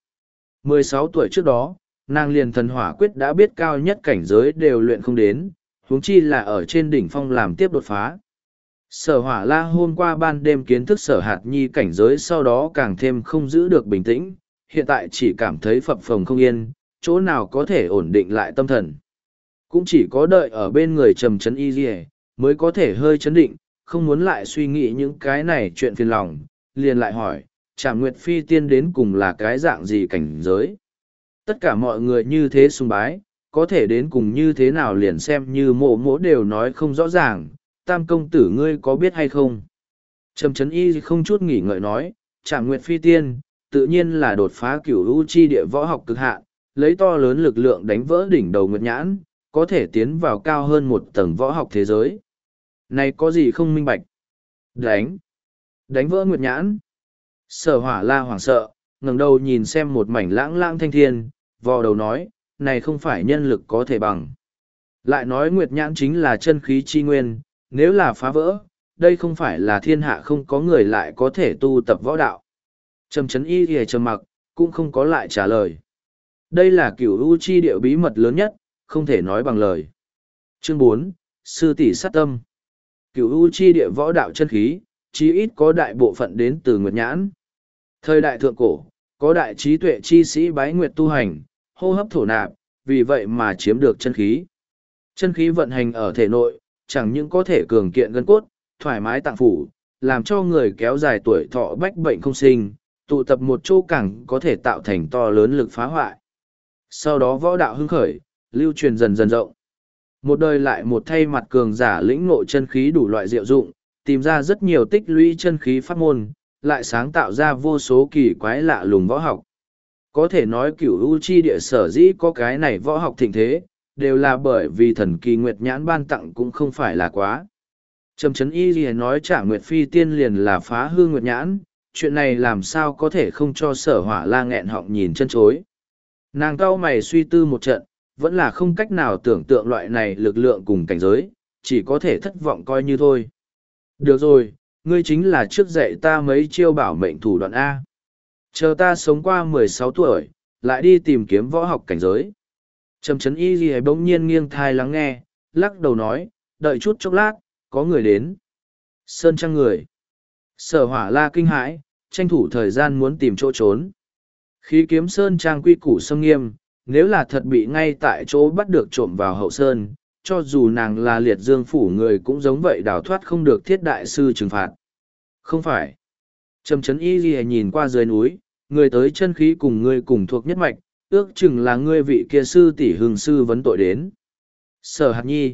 16 tuổi trước đó, nàng liền thần hỏa quyết đã biết cao nhất cảnh giới đều luyện không đến, huống chi là ở trên đỉnh phong làm tiếp đột phá. Sở Hỏa La hôm qua ban đêm kiến thức Sở Hạt Nhi cảnh giới sau đó càng thêm không giữ được bình tĩnh, hiện tại chỉ cảm thấy phập phồng không yên, chỗ nào có thể ổn định lại tâm thần. Cũng chỉ có đợi ở bên người Trầm Chấn Y Ghi mới có thể hơi chấn định, không muốn lại suy nghĩ những cái này chuyện phiền lòng, liền lại hỏi, Trảm Nguyệt phi tiên đến cùng là cái dạng gì cảnh giới. Tất cả mọi người như thế sùng bái, có thể đến cùng như thế nào liền xem như mộ đều nói không rõ ràng, Tam công tử ngươi có biết hay không? Trầm Chấn Y không chút nghỉ ngợi nói, Trảm Nguyệt phi tiên, tự nhiên là đột phá cửu u chi địa võ học cực hạn, lấy to lớn lực lượng đánh vỡ đỉnh đầu Nguyệt Nhãn, có thể tiến vào cao hơn một tầng võ học thế giới. Này có gì không minh bạch? Đánh vỡ Nguyệt Nhãn. Sở Hỏa La hoảng sợ, ngẩng đầu nhìn xem một mảnh lãng lãng thanh thiên, vò đầu nói, này không phải nhân lực có thể bằng. Lại nói Nguyệt Nhãn chính là chân khí chi nguyên, nếu là phá vỡ, đây không phải là thiên hạ không có người lại có thể tu tập võ đạo. Trầm Chấn Y thì trầm mặc, cũng không có lại trả lời. Đây là cửu u chi địa bí mật lớn nhất, không thể nói bằng lời. Chương 4, Sư tỷ sát tâm. Cửu u chi địa võ đạo chân khí, chí ít có đại bộ phận đến từ Nguyệt Nhãn. Thời đại thượng cổ, có đại trí tuệ chi sĩ bái nguyệt tu hành, hô hấp thổ nạp, vì vậy mà chiếm được chân khí. Chân khí vận hành ở thể nội, chẳng những có thể cường kiện gân cốt, thoải mái tạng phủ, làm cho người kéo dài tuổi thọ bách bệnh không sinh, tụ tập một chỗ càng có thể tạo thành to lớn lực phá hoại. Sau đó võ đạo hưng khởi, lưu truyền dần dần rộng. Một đời lại một thay mặt cường giả lĩnh ngộ chân khí đủ loại diệu dụng, tìm ra rất nhiều tích lũy chân khí pháp môn, lại sáng tạo ra vô số kỳ quái lạ lùng võ học. Có thể nói cửu u chi địa sở dĩ có cái này võ học thịnh thế, đều là bởi vì thần kỳ Nguyệt Nhãn ban tặng cũng không phải là quá. Trầm Chấn Y Ghi nói Trảm Nguyệt phi tiên liền là phá hư Nguyệt Nhãn, chuyện này làm sao có thể không cho Sở Hỏa La nghẹn họng nhìn chân chối. Nàng cau mày suy tư một trận, vẫn là không cách nào tưởng tượng loại này lực lượng cùng cảnh giới, chỉ có thể thất vọng coi như thôi. Được rồi, ngươi chính là trước dạy ta mấy chiêu bảo mệnh thủ đoạn A. Chờ ta sống qua 16 tuổi, lại đi tìm kiếm võ học cảnh giới. Trầm Chấn Y Ghi bỗng nhiên nghiêng thai lắng nghe, lắc đầu nói, đợi chút chốc lát, có người đến. Sơn Trang người. Sở Hỏa La kinh hãi, tranh thủ thời gian muốn tìm chỗ trốn. Khí kiếm Sơn Trang quy củ xâm nghiêm, nếu là thật bị ngay tại chỗ bắt được trộm vào hậu sơn, cho dù nàng là liệt dương phủ người cũng giống vậy đào thoát không được thiết đại sư trừng phạt. Không phải. Trầm Trấn Y Ghi nhìn qua dưới núi, người tới chân khí cùng ngươi cùng thuộc nhất mạch, ước chừng là ngươi vị kia sư tỷ hưng sư vấn tội đến. Sở Hạt Nhi.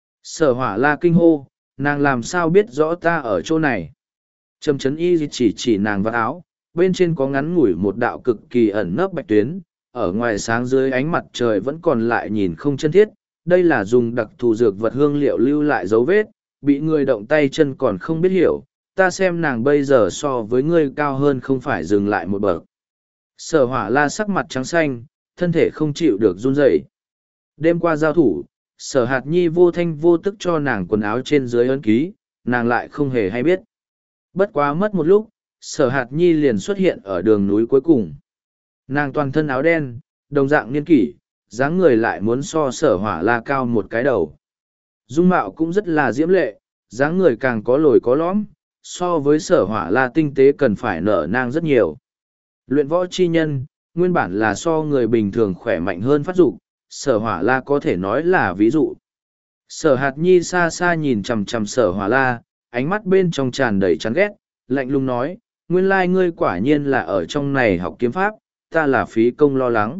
Sở Hỏa La kinh hô, nàng làm sao biết rõ ta ở chỗ này. Trầm Trấn Y chỉ nàng vào áo, bên trên có ngắn ngủi một đạo cực kỳ ẩn nấp bạch tuyến, ở ngoài sáng dưới ánh mặt trời vẫn còn lại nhìn không chân thiết. Đây là dùng đặc thù dược vật hương liệu lưu lại dấu vết, bị người động tay chân còn không biết hiểu. Ta xem nàng bây giờ so với ngươi cao hơn không phải dừng lại một bậc. Sở Hỏa La sắc mặt trắng xanh, thân thể không chịu được run rẩy. Đêm qua giao thủ, Sở Hạt Nhi vô thanh vô tức cho nàng quần áo trên dưới ấn ký, nàng lại không hề hay biết. Bất quá mất một lúc, Sở Hạt Nhi liền xuất hiện ở đường núi cuối cùng. Nàng toàn thân áo đen, đồng dạng niên kỷ, dáng người lại muốn so Sở Hỏa La cao một cái đầu. Dung mạo cũng rất là diễm lệ, dáng người càng có lồi có lõm, so với Sở Hỏa La tinh tế cần phải nở nang rất nhiều. Luyện võ chi nhân, nguyên bản là so người bình thường khỏe mạnh hơn phát dục, Sở Hỏa La có thể nói là ví dụ. Sở Hạt Nhi xa xa nhìn chằm chằm Sở Hỏa La, ánh mắt bên trong tràn đầy chán ghét, lạnh lùng nói, nguyên lai ngươi quả nhiên là ở trong này học kiếm pháp, ta là phí công lo lắng.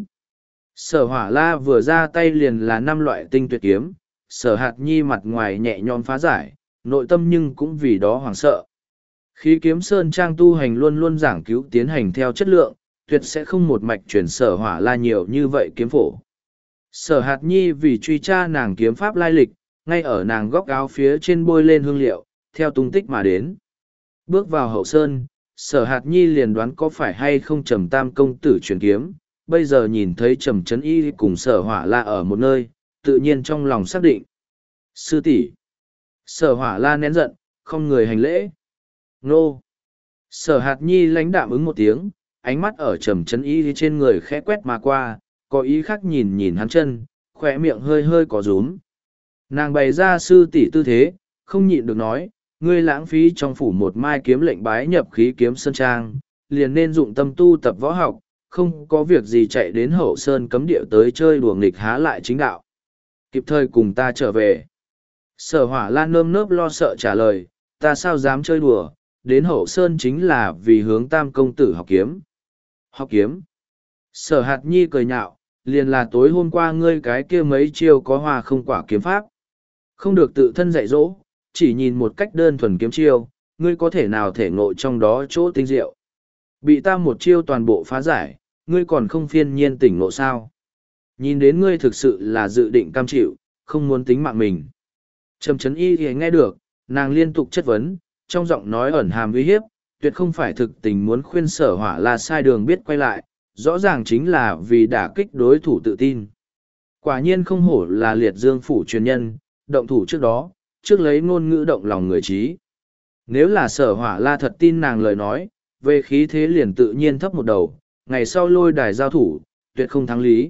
Sở Hỏa La vừa ra tay liền là 5 loại tinh tuyệt kiếm, Sở Hạt Nhi mặt ngoài nhẹ nhõm phá giải, nội tâm nhưng cũng vì đó hoảng sợ. Khí kiếm Sơn Trang tu hành luôn luôn giảng cứu tiến hành theo chất lượng, tuyệt sẽ không một mạch chuyển Sở Hỏa La nhiều như vậy kiếm phổ. Sở Hạt Nhi vì truy tra nàng kiếm pháp lai lịch, ngay ở nàng góc áo phía trên bôi lên hương liệu, theo tung tích mà đến. Bước vào hậu sơn, Sở Hạt Nhi liền đoán có phải hay không Trầm Tam công tử truyền kiếm, bây giờ nhìn thấy Trầm Trấn Y cùng Sở Hỏa La ở một nơi, tự nhiên trong lòng xác định. Sư tỷ. Sở Hỏa La nén giận, không người hành lễ. Nô. Sở Hạt Nhi lãnh đạm ứng một tiếng, ánh mắt ở Trầm Trấn Y trên người khẽ quét mà qua, có ý khác nhìn nhìn hắn chân, khỏe miệng hơi hơi có rúm. Nàng bày ra sư tỷ tư thế, không nhịn được nói, ngươi lãng phí trong phủ một mai kiếm lệnh bái nhập khí kiếm sơn trang, liền nên dụng tâm tu tập võ học, không có việc gì chạy đến hậu sơn cấm địa tới chơi đùa nghịch há lại chính đạo. Kịp thời cùng ta trở về. Sở Hỏa La nơm nớp lo sợ trả lời, ta sao dám chơi đùa, đến hậu sơn chính là vì hướng Tam công tử học kiếm. Học kiếm. Sở Hạt Nhi cười nhạo, liền là tối hôm qua ngươi cái kia mấy chiêu có hoa không quả kiếm pháp. Không được tự thân dạy dỗ, chỉ nhìn một cách đơn thuần kiếm chiêu, ngươi có thể nào thể ngộ trong đó chỗ tinh diệu. Bị ta một chiêu toàn bộ phá giải, ngươi còn không phiên nhiên tỉnh ngộ sao. Nhìn đến ngươi thực sự là dự định cam chịu, không muốn tính mạng mình. Trầm Trấn Y thì nghe được, nàng liên tục chất vấn, trong giọng nói ẩn hàm uy hiếp, tuyệt không phải thực tình muốn khuyên Sở Hỏa La sai đường biết quay lại, rõ ràng chính là vì đả kích đối thủ tự tin. Quả nhiên không hổ là liệt dương phủ truyền nhân, động thủ trước đó, trước lấy ngôn ngữ động lòng người trí. Nếu là Sở Hỏa La thật tin nàng lời nói, về khí thế liền tự nhiên thấp một đầu, ngày sau lôi đài giao thủ, tuyệt không thắng lý.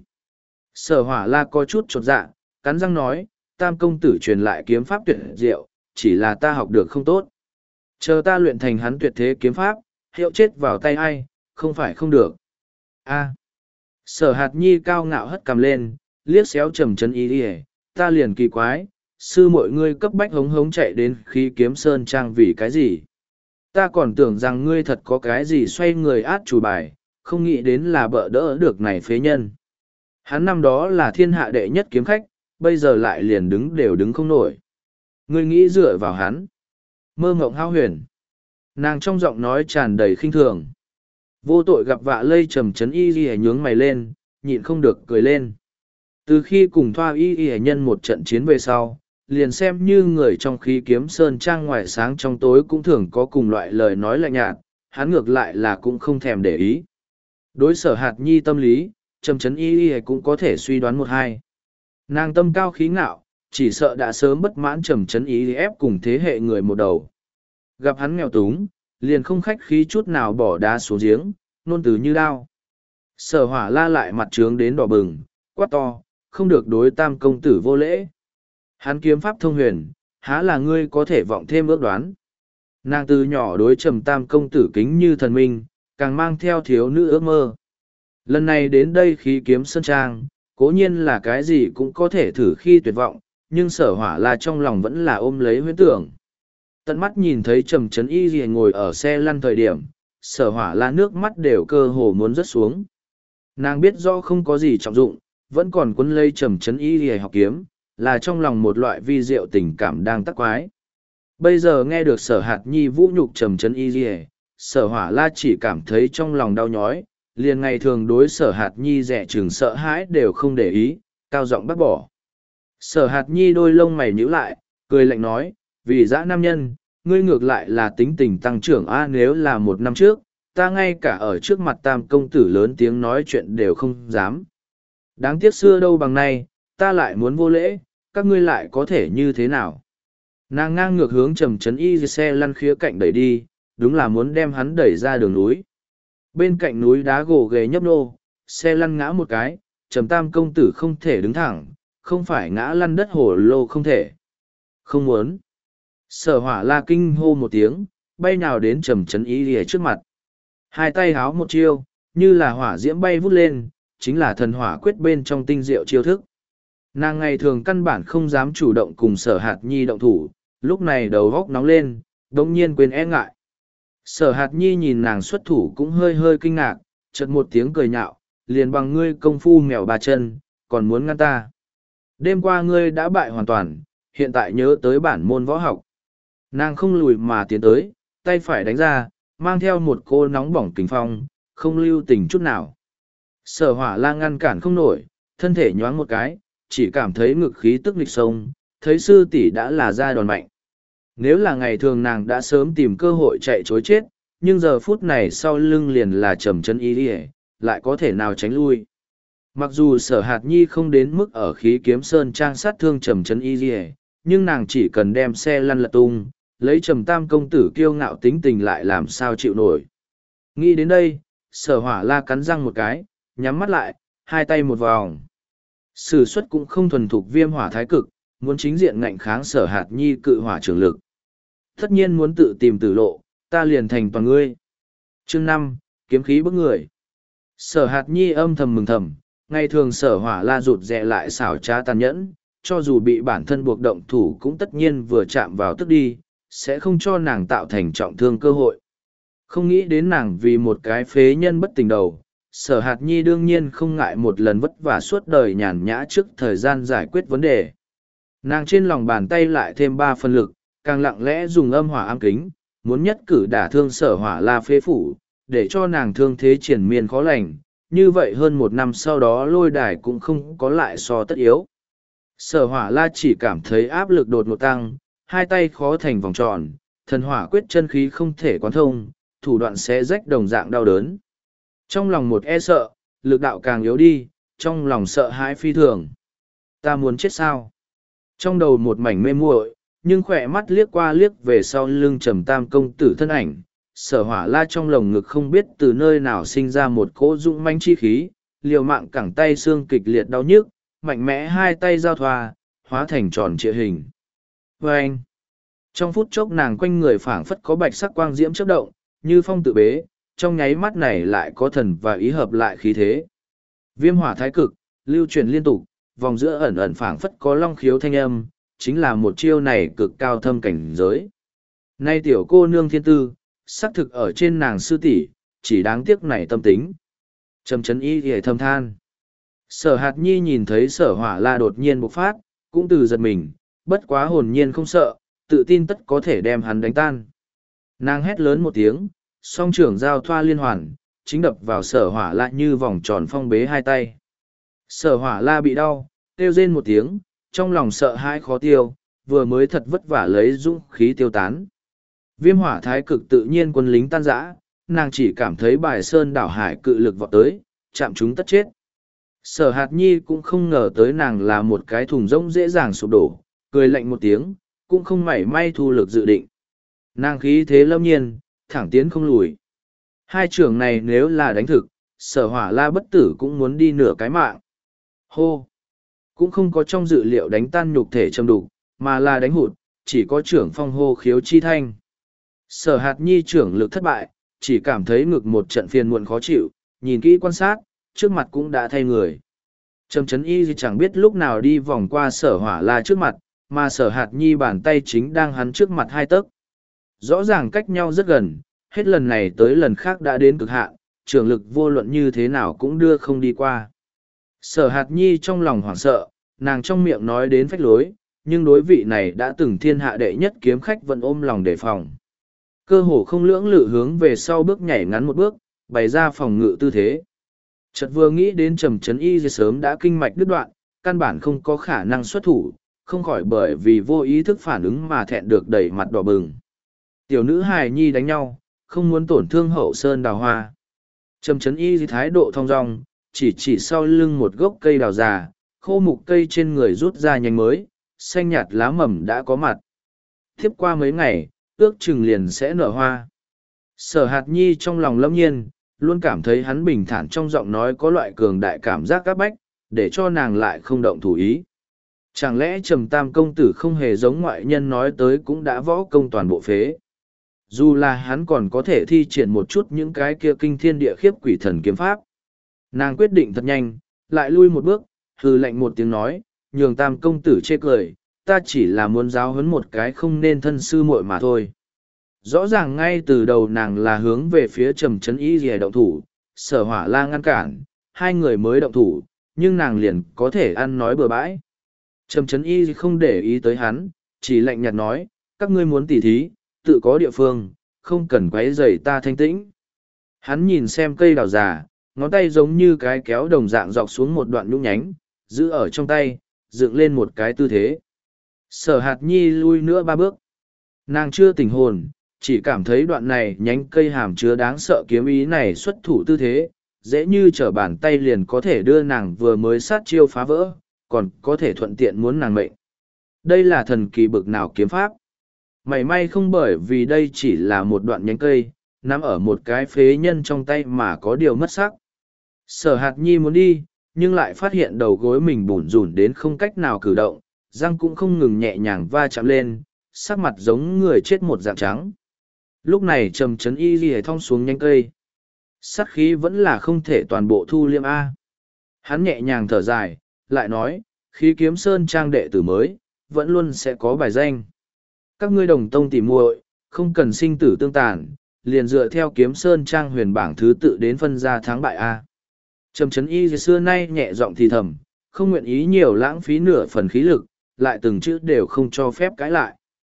Sở Hỏa La có chút chột dạ, cắn răng nói, Tam công tử truyền lại kiếm pháp tuyệt diệu, chỉ là ta học được không tốt. Chờ ta luyện thành hắn tuyệt thế kiếm pháp, hiệu chết vào tay ai, không phải không được. A. Sở Hạt Nhi cao ngạo hất cằm lên, liếc xéo Trầm Trấn Y đi, ta liền kỳ quái, sư mọi ngươi cấp bách hống hống chạy đến khí kiếm sơn trang vì cái gì? Ta còn tưởng rằng ngươi thật có cái gì xoay người át chủ bài, không nghĩ đến là bỡ đỡ được này phế nhân. Hắn năm đó là thiên hạ đệ nhất kiếm khách, bây giờ lại liền đứng đều đứng không nổi. Ngươi nghĩ dựa vào hắn. Mơ ngộng hao huyền. Nàng trong giọng nói tràn đầy khinh thường. Vô tội gặp vạ lây Trầm Trấn Y y nhướng mày lên, nhịn không được cười lên. Từ khi cùng Thoa Y y nhân một trận chiến về sau, liền xem như người trong khí kiếm sơn trang ngoài sáng trong tối cũng thường có cùng loại lời nói lạnh nhạt, hắn ngược lại là cũng không thèm để ý. Đối Sở Hạt Nhi tâm lý, Trầm Trấn Y y cũng có thể suy đoán một hai. Nàng tâm cao khí ngạo, chỉ sợ đã sớm bất mãn Trầm Trấn Y ép cùng thế hệ người một đầu. Gặp hắn nghèo túng, liền không khách khí chút nào bỏ đá xuống giếng, nôn từ như đao. Sở Hỏa La lại mặt trướng đến đỏ bừng, quát to, không được đối Tam công tử vô lễ. Hắn kiếm pháp thông huyền, há là ngươi có thể vọng thêm ước đoán. Nàng từ nhỏ đối Trầm Tam công tử kính như thần minh, càng mang theo thiếu nữ ước mơ. Lần này đến đây khí kiếm sơn trang, cố nhiên là cái gì cũng có thể thử khi tuyệt vọng, nhưng Sở Hỏa La trong lòng vẫn là ôm lấy huyễn tưởng. Tận mắt nhìn thấy Trầm Trấn Y Lìa ngồi ở xe lăn thời điểm, Sở Hỏa La nước mắt đều cơ hồ muốn rớt xuống. Nàng biết rõ không có gì trọng dụng, vẫn còn quấn lấy Trầm Trấn Y Lìa học kiếm, là trong lòng một loại vi diệu tình cảm đang tắc quái. Bây giờ nghe được Sở Hạt Nhi vũ nhục Trầm Trấn Y Lìa, Sở Hỏa La chỉ cảm thấy trong lòng đau nhói, liền ngày thường đối Sở Hạt Nhi dè chừng sợ hãi đều không để ý, cao giọng bác bỏ. Sở Hạt Nhi đôi lông mày nhíu lại, cười lạnh nói, vì dã nam nhân, ngươi ngược lại là tính tình tăng trưởng a, nếu là một năm trước, ta ngay cả ở trước mặt Tam công tử lớn tiếng nói chuyện đều không dám. Đáng tiếc xưa đâu bằng nay, ta lại muốn vô lễ, các ngươi lại có thể như thế nào? Nàng ngang ngược hướng Trầm Trấn Y xe lăn khía cạnh đẩy đi, đúng là muốn đem hắn đẩy ra đường núi. Bên cạnh núi đá gồ ghề nhấp nô, xe lăn ngã một cái, Trầm Tam công tử không thể đứng thẳng, không phải ngã lăn đất hồ lô không thể. Không muốn. Sở Hỏa La kinh hô một tiếng, bay nào đến Trầm Trấn Y lìa trước mặt. Hai tay háo một chiêu, như là hỏa diễm bay vút lên, chính là thần hỏa quyết bên trong tinh diệu chiêu thức. Nàng ngày thường căn bản không dám chủ động cùng Sở Hạt Nhi động thủ, lúc này đầu góc nóng lên, đống nhiên quên e ngại. Sở Hạt Nhi nhìn nàng xuất thủ cũng hơi hơi kinh ngạc, chợt một tiếng cười nhạo, liền bằng ngươi công phu mèo ba chân, còn muốn ngăn ta. Đêm qua ngươi đã bại hoàn toàn, hiện tại nhớ tới bản môn võ học. Nàng không lùi mà tiến tới, tay phải đánh ra, mang theo một cô nóng bỏng kình phong, không lưu tình chút nào. Sở Hỏa La ngăn cản không nổi, thân thể nhoáng một cái, chỉ cảm thấy ngực khí tức nghịch sông, thấy sư tỷ đã là ra đòn mạnh. Nếu là ngày thường nàng đã sớm tìm cơ hội chạy chối chết, nhưng giờ phút này sau lưng liền là Trầm Trấn Y lìa, lại có thể nào tránh lui. Mặc dù Sở Hạt Nhi không đến mức ở khí kiếm sơn trang sát thương Trầm Trấn Y lìa, nhưng nàng chỉ cần đem xe lăn lật tung, lấy Trầm Tam công tử kiêu ngạo tính tình lại làm sao chịu nổi. Nghĩ đến đây, Sở Hỏa La cắn răng một cái, nhắm mắt lại, hai tay một vòng. Sử xuất cũng không thuần thục Viêm Hỏa Thái Cực, muốn chính diện ngạnh kháng Sở Hạt Nhi cự hỏa trường lực. Tất nhiên muốn tự tìm tử lộ, ta liền thành toàn ngươi. Chương 5, kiếm khí bức người. Sở Hạt Nhi âm thầm mừng thầm, ngày thường Sở Hỏa La rụt rè lại xảo trá tàn nhẫn, cho dù bị bản thân buộc động thủ cũng tất nhiên vừa chạm vào tức đi, sẽ không cho nàng tạo thành trọng thương cơ hội. Không nghĩ đến nàng vì một cái phế nhân bất tình đầu, Sở Hạt Nhi đương nhiên không ngại một lần vất vả suốt đời nhàn nhã trước thời gian giải quyết vấn đề. Nàng trên lòng bàn tay lại thêm 3 phần lực, càng lặng lẽ dùng âm hỏa ám kính, muốn nhất cử đả thương Sở Hỏa La phế phủ, để cho nàng thương thế triển miên khó lành, như vậy hơn 1 năm sau đó lôi đài cũng không có lại so tất yếu. Sở Hỏa La chỉ cảm thấy áp lực đột ngột tăng, hai tay khó thành vòng tròn, thần hỏa quyết chân khí không thể quán thông, thủ đoạn xé rách đồng dạng đau đớn. Trong lòng một e sợ, lực đạo càng yếu đi, trong lòng sợ hãi phi thường. Ta muốn chết sao? Trong đầu một mảnh mê muội, nhưng khỏe mắt liếc qua liếc về sau lưng Trầm Tam công tử thân ảnh. Sở Hỏa La trong lồng ngực không biết từ nơi nào sinh ra một cỗ dũng mãnh chi khí, liều mạng cẳng tay xương kịch liệt đau nhức, mạnh mẽ hai tay giao thoa, hóa thành tròn trịa hình. Và anh, trong phút chốc nàng quanh người phảng phất có bạch sắc quang diễm chớp động, như phong tự bế, trong nháy mắt này lại có thần và ý hợp lại khí thế. Viêm hỏa thái cực, lưu truyền liên tục, vòng giữa ẩn ẩn phảng phất có long khiếu thanh âm, chính là một chiêu này cực cao thâm cảnh giới. Nay tiểu cô nương thiên tư, xác thực ở trên nàng sư tỷ, chỉ đáng tiếc này tâm tính. Trầm Trấn Y thì thầm than. Sở Hạt Nhi nhìn thấy Sở Hỏa La đột nhiên bộc phát, cũng từ giật mình, bất quá hồn nhiên không sợ, tự tin tất có thể đem hắn đánh tan. Nàng hét lớn một tiếng, song trưởng giao thoa liên hoàn, chính đập vào Sở Hỏa La như vòng tròn phong bế hai tay. Sở Hỏa La bị đau, kêu rên một tiếng, trong lòng sợ hãi khó tiêu, vừa mới thật vất vả lấy dũng khí tiêu tán. Viêm hỏa thái cực tự nhiên quân lính tan rã, nàng chỉ cảm thấy bài sơn đảo hải cự lực vọt tới, chạm chúng tất chết. Sở Hạt Nhi cũng không ngờ tới nàng là một cái thùng rỗng dễ dàng sụp đổ, cười lạnh một tiếng, cũng không mảy may thu lực dự định. Nàng khí thế lâm nhiên, thẳng tiến không lùi. Hai trưởng này nếu là đánh thực, Sở Hỏa La bất tử cũng muốn đi nửa cái mạng. Hô! Cũng không có trong dự liệu đánh tan nhục thể châm đục, mà là đánh hụt, chỉ có trưởng phong hô khiếu chi thanh. Sở hạt nhi trưởng lực thất bại, chỉ cảm thấy ngực một trận phiền muộn khó chịu, nhìn kỹ quan sát, trước mặt cũng đã thay người. Trầm Chấn Y chẳng biết lúc nào đi vòng qua Sở Hỏa La trước mặt, mà Sở Hạt Nhi bàn tay chính đang hắn trước mặt 2 tấc. Rõ ràng cách nhau rất gần, hết lần này tới lần khác đã đến cực hạn, trường lực vô luận như thế nào cũng đưa không đi qua. Sở Hạt Nhi trong lòng hoảng sợ, nàng trong miệng nói đến phách lối, nhưng đối vị này đã từng thiên hạ đệ nhất kiếm khách vẫn ôm lòng đề phòng. Cơ hồ không lưỡng lự hướng về sau bước nhảy ngắn một bước, bày ra phòng ngự tư thế. Chợt vừa nghĩ đến Trầm Chấn Y sớm đã kinh mạch đứt đoạn, căn bản không có khả năng xuất thủ, không khỏi bởi vì vô ý thức phản ứng mà thẹn được đẩy mặt đỏ bừng. Tiểu nữ hài nhi đánh nhau, không muốn tổn thương hậu sơn đào hoa. Trầm Chấn Y thái độ thong dong, chỉ sau lưng một gốc cây đào già, khô mục cây trên người rút ra nhánh mới, xanh nhạt lá mầm đã có mặt. Tiếp qua mấy ngày, ước chừng liền sẽ nở hoa. Sở Hạt Nhi trong lòng lâm nhiên, luôn cảm thấy hắn bình thản trong giọng nói có loại cường đại cảm giác áp bách, để cho nàng lại không động thủ ý. Chẳng lẽ Trầm Tam công tử không hề giống ngoại nhân nói tới cũng đã võ công toàn bộ phế. Dù là hắn còn có thể thi triển một chút những cái kia kinh thiên địa khiếp quỷ thần kiếm pháp. Nàng quyết định thật nhanh, lại lui một bước, hừ lạnh một tiếng nói, nhường Tam công tử chê cười, ta chỉ là muốn giáo huấn một cái không nên thân sư muội mà thôi. Rõ ràng ngay từ đầu nàng là hướng về phía Trầm Chấn Y rìa động thủ, Sở Hỏa La ngăn cản, hai người mới động thủ, nhưng nàng liền có thể ăn nói bừa bãi. Trầm Chấn Y không để ý tới hắn, chỉ lạnh nhạt nói, các ngươi muốn tỉ thí, tự có địa phương, không cần quấy rầy ta thanh tĩnh. Hắn nhìn xem cây đào già, ngón tay giống như cái kéo đồng dạng dọc xuống một đoạn nhũ nhánh, giữ ở trong tay, dựng lên một cái tư thế. Sở Hạt Nhi lui nữa 3 bước. Nàng chưa tỉnh hồn, chỉ cảm thấy đoạn này nhánh cây hàm chứa đáng sợ kiếm ý này xuất thủ tư thế, dễ như trở bàn tay liền có thể đưa nàng vừa mới sát chiêu phá vỡ, còn có thể thuận tiện muốn nàng mệnh. Đây là thần kỳ bực nào kiếm pháp. Mảy may không bởi vì đây chỉ là một đoạn nhánh cây, nắm ở một cái phế nhân trong tay mà có điều mất sắc. Sở Hạt Nhi muốn đi, nhưng lại phát hiện đầu gối mình bủn rủn đến không cách nào cử động, răng cũng không ngừng nhẹ nhàng va chạm lên, sắc mặt giống người chết một dạng trắng. Lúc này Trầm Chấn Y ghi thong xuống nhánh cây. Sát khí vẫn là không thể toàn bộ thu liêm A. Hắn nhẹ nhàng thở dài, lại nói, khí kiếm sơn trang đệ tử mới, vẫn luôn sẽ có bài danh. Các ngươi đồng tông tỉ muội, không cần sinh tử tương tàn, liền dựa theo kiếm sơn trang huyền bảng thứ tự đến phân ra thắng bại A. Trầm Chấn Y xưa nay nhẹ giọng thì thầm, không nguyện ý nhiều lãng phí nửa phần khí lực, lại từng chữ đều không cho phép cãi lại.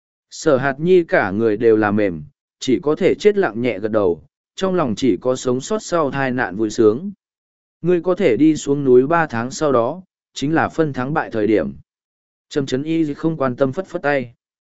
Sở Hạt Nhi cả người đều là mềm, chỉ có thể chết lặng nhẹ gật đầu, trong lòng chỉ có sống sót sau tai nạn vui sướng. Ngươi có thể đi xuống núi 3 tháng sau đó, chính là phân thắng bại thời điểm. Trầm Chấn Y không quan tâm phất phất tay.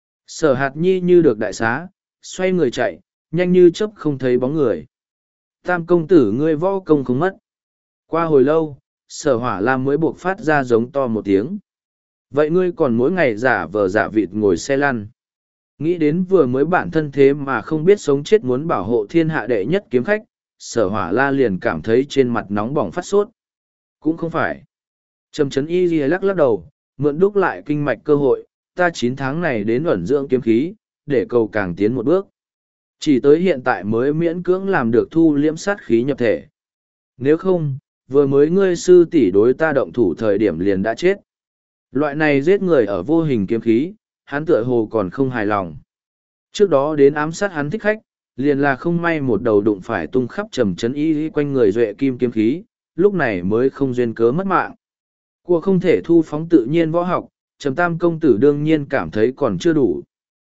Sở Hạt Nhi như được đại xá, xoay người chạy, nhanh như chớp không thấy bóng người. Tam công tử ngươi võ công không mất. Qua hồi lâu, Sở Hỏa Lam mới buộc phát ra giống to một tiếng. Vậy ngươi còn mỗi ngày giả vờ giả vịt ngồi xe lăn. Nghĩ đến vừa mới bản thân thế mà không biết sống chết muốn bảo hộ thiên hạ đệ nhất kiếm khách, Sở Hỏa La liền cảm thấy trên mặt nóng bỏng phát sốt. Cũng không phải. Trầm Chấn Y lắc lắc đầu, mượn đúc lại kinh mạch cơ hội, ta 9 tháng này đến ẩn dưỡng kiếm khí, để cầu càng tiến một bước. Chỉ tới hiện tại mới miễn cưỡng làm được thu liễm sát khí nhập thể. Nếu không, vừa mới ngươi sư tỷ đối ta động thủ thời điểm liền đã chết. Loại này giết người ở vô hình kiếm khí, hắn tựa hồ còn không hài lòng. Trước đó đến ám sát hắn thích khách, liền là không may một đầu đụng phải tung khắp Trầm Chấn Y quanh người duệ kim kiếm khí, lúc này mới không duyên cớ mất mạng. Của không thể thu phóng tự nhiên võ học, Trầm Tam công tử đương nhiên cảm thấy còn chưa đủ.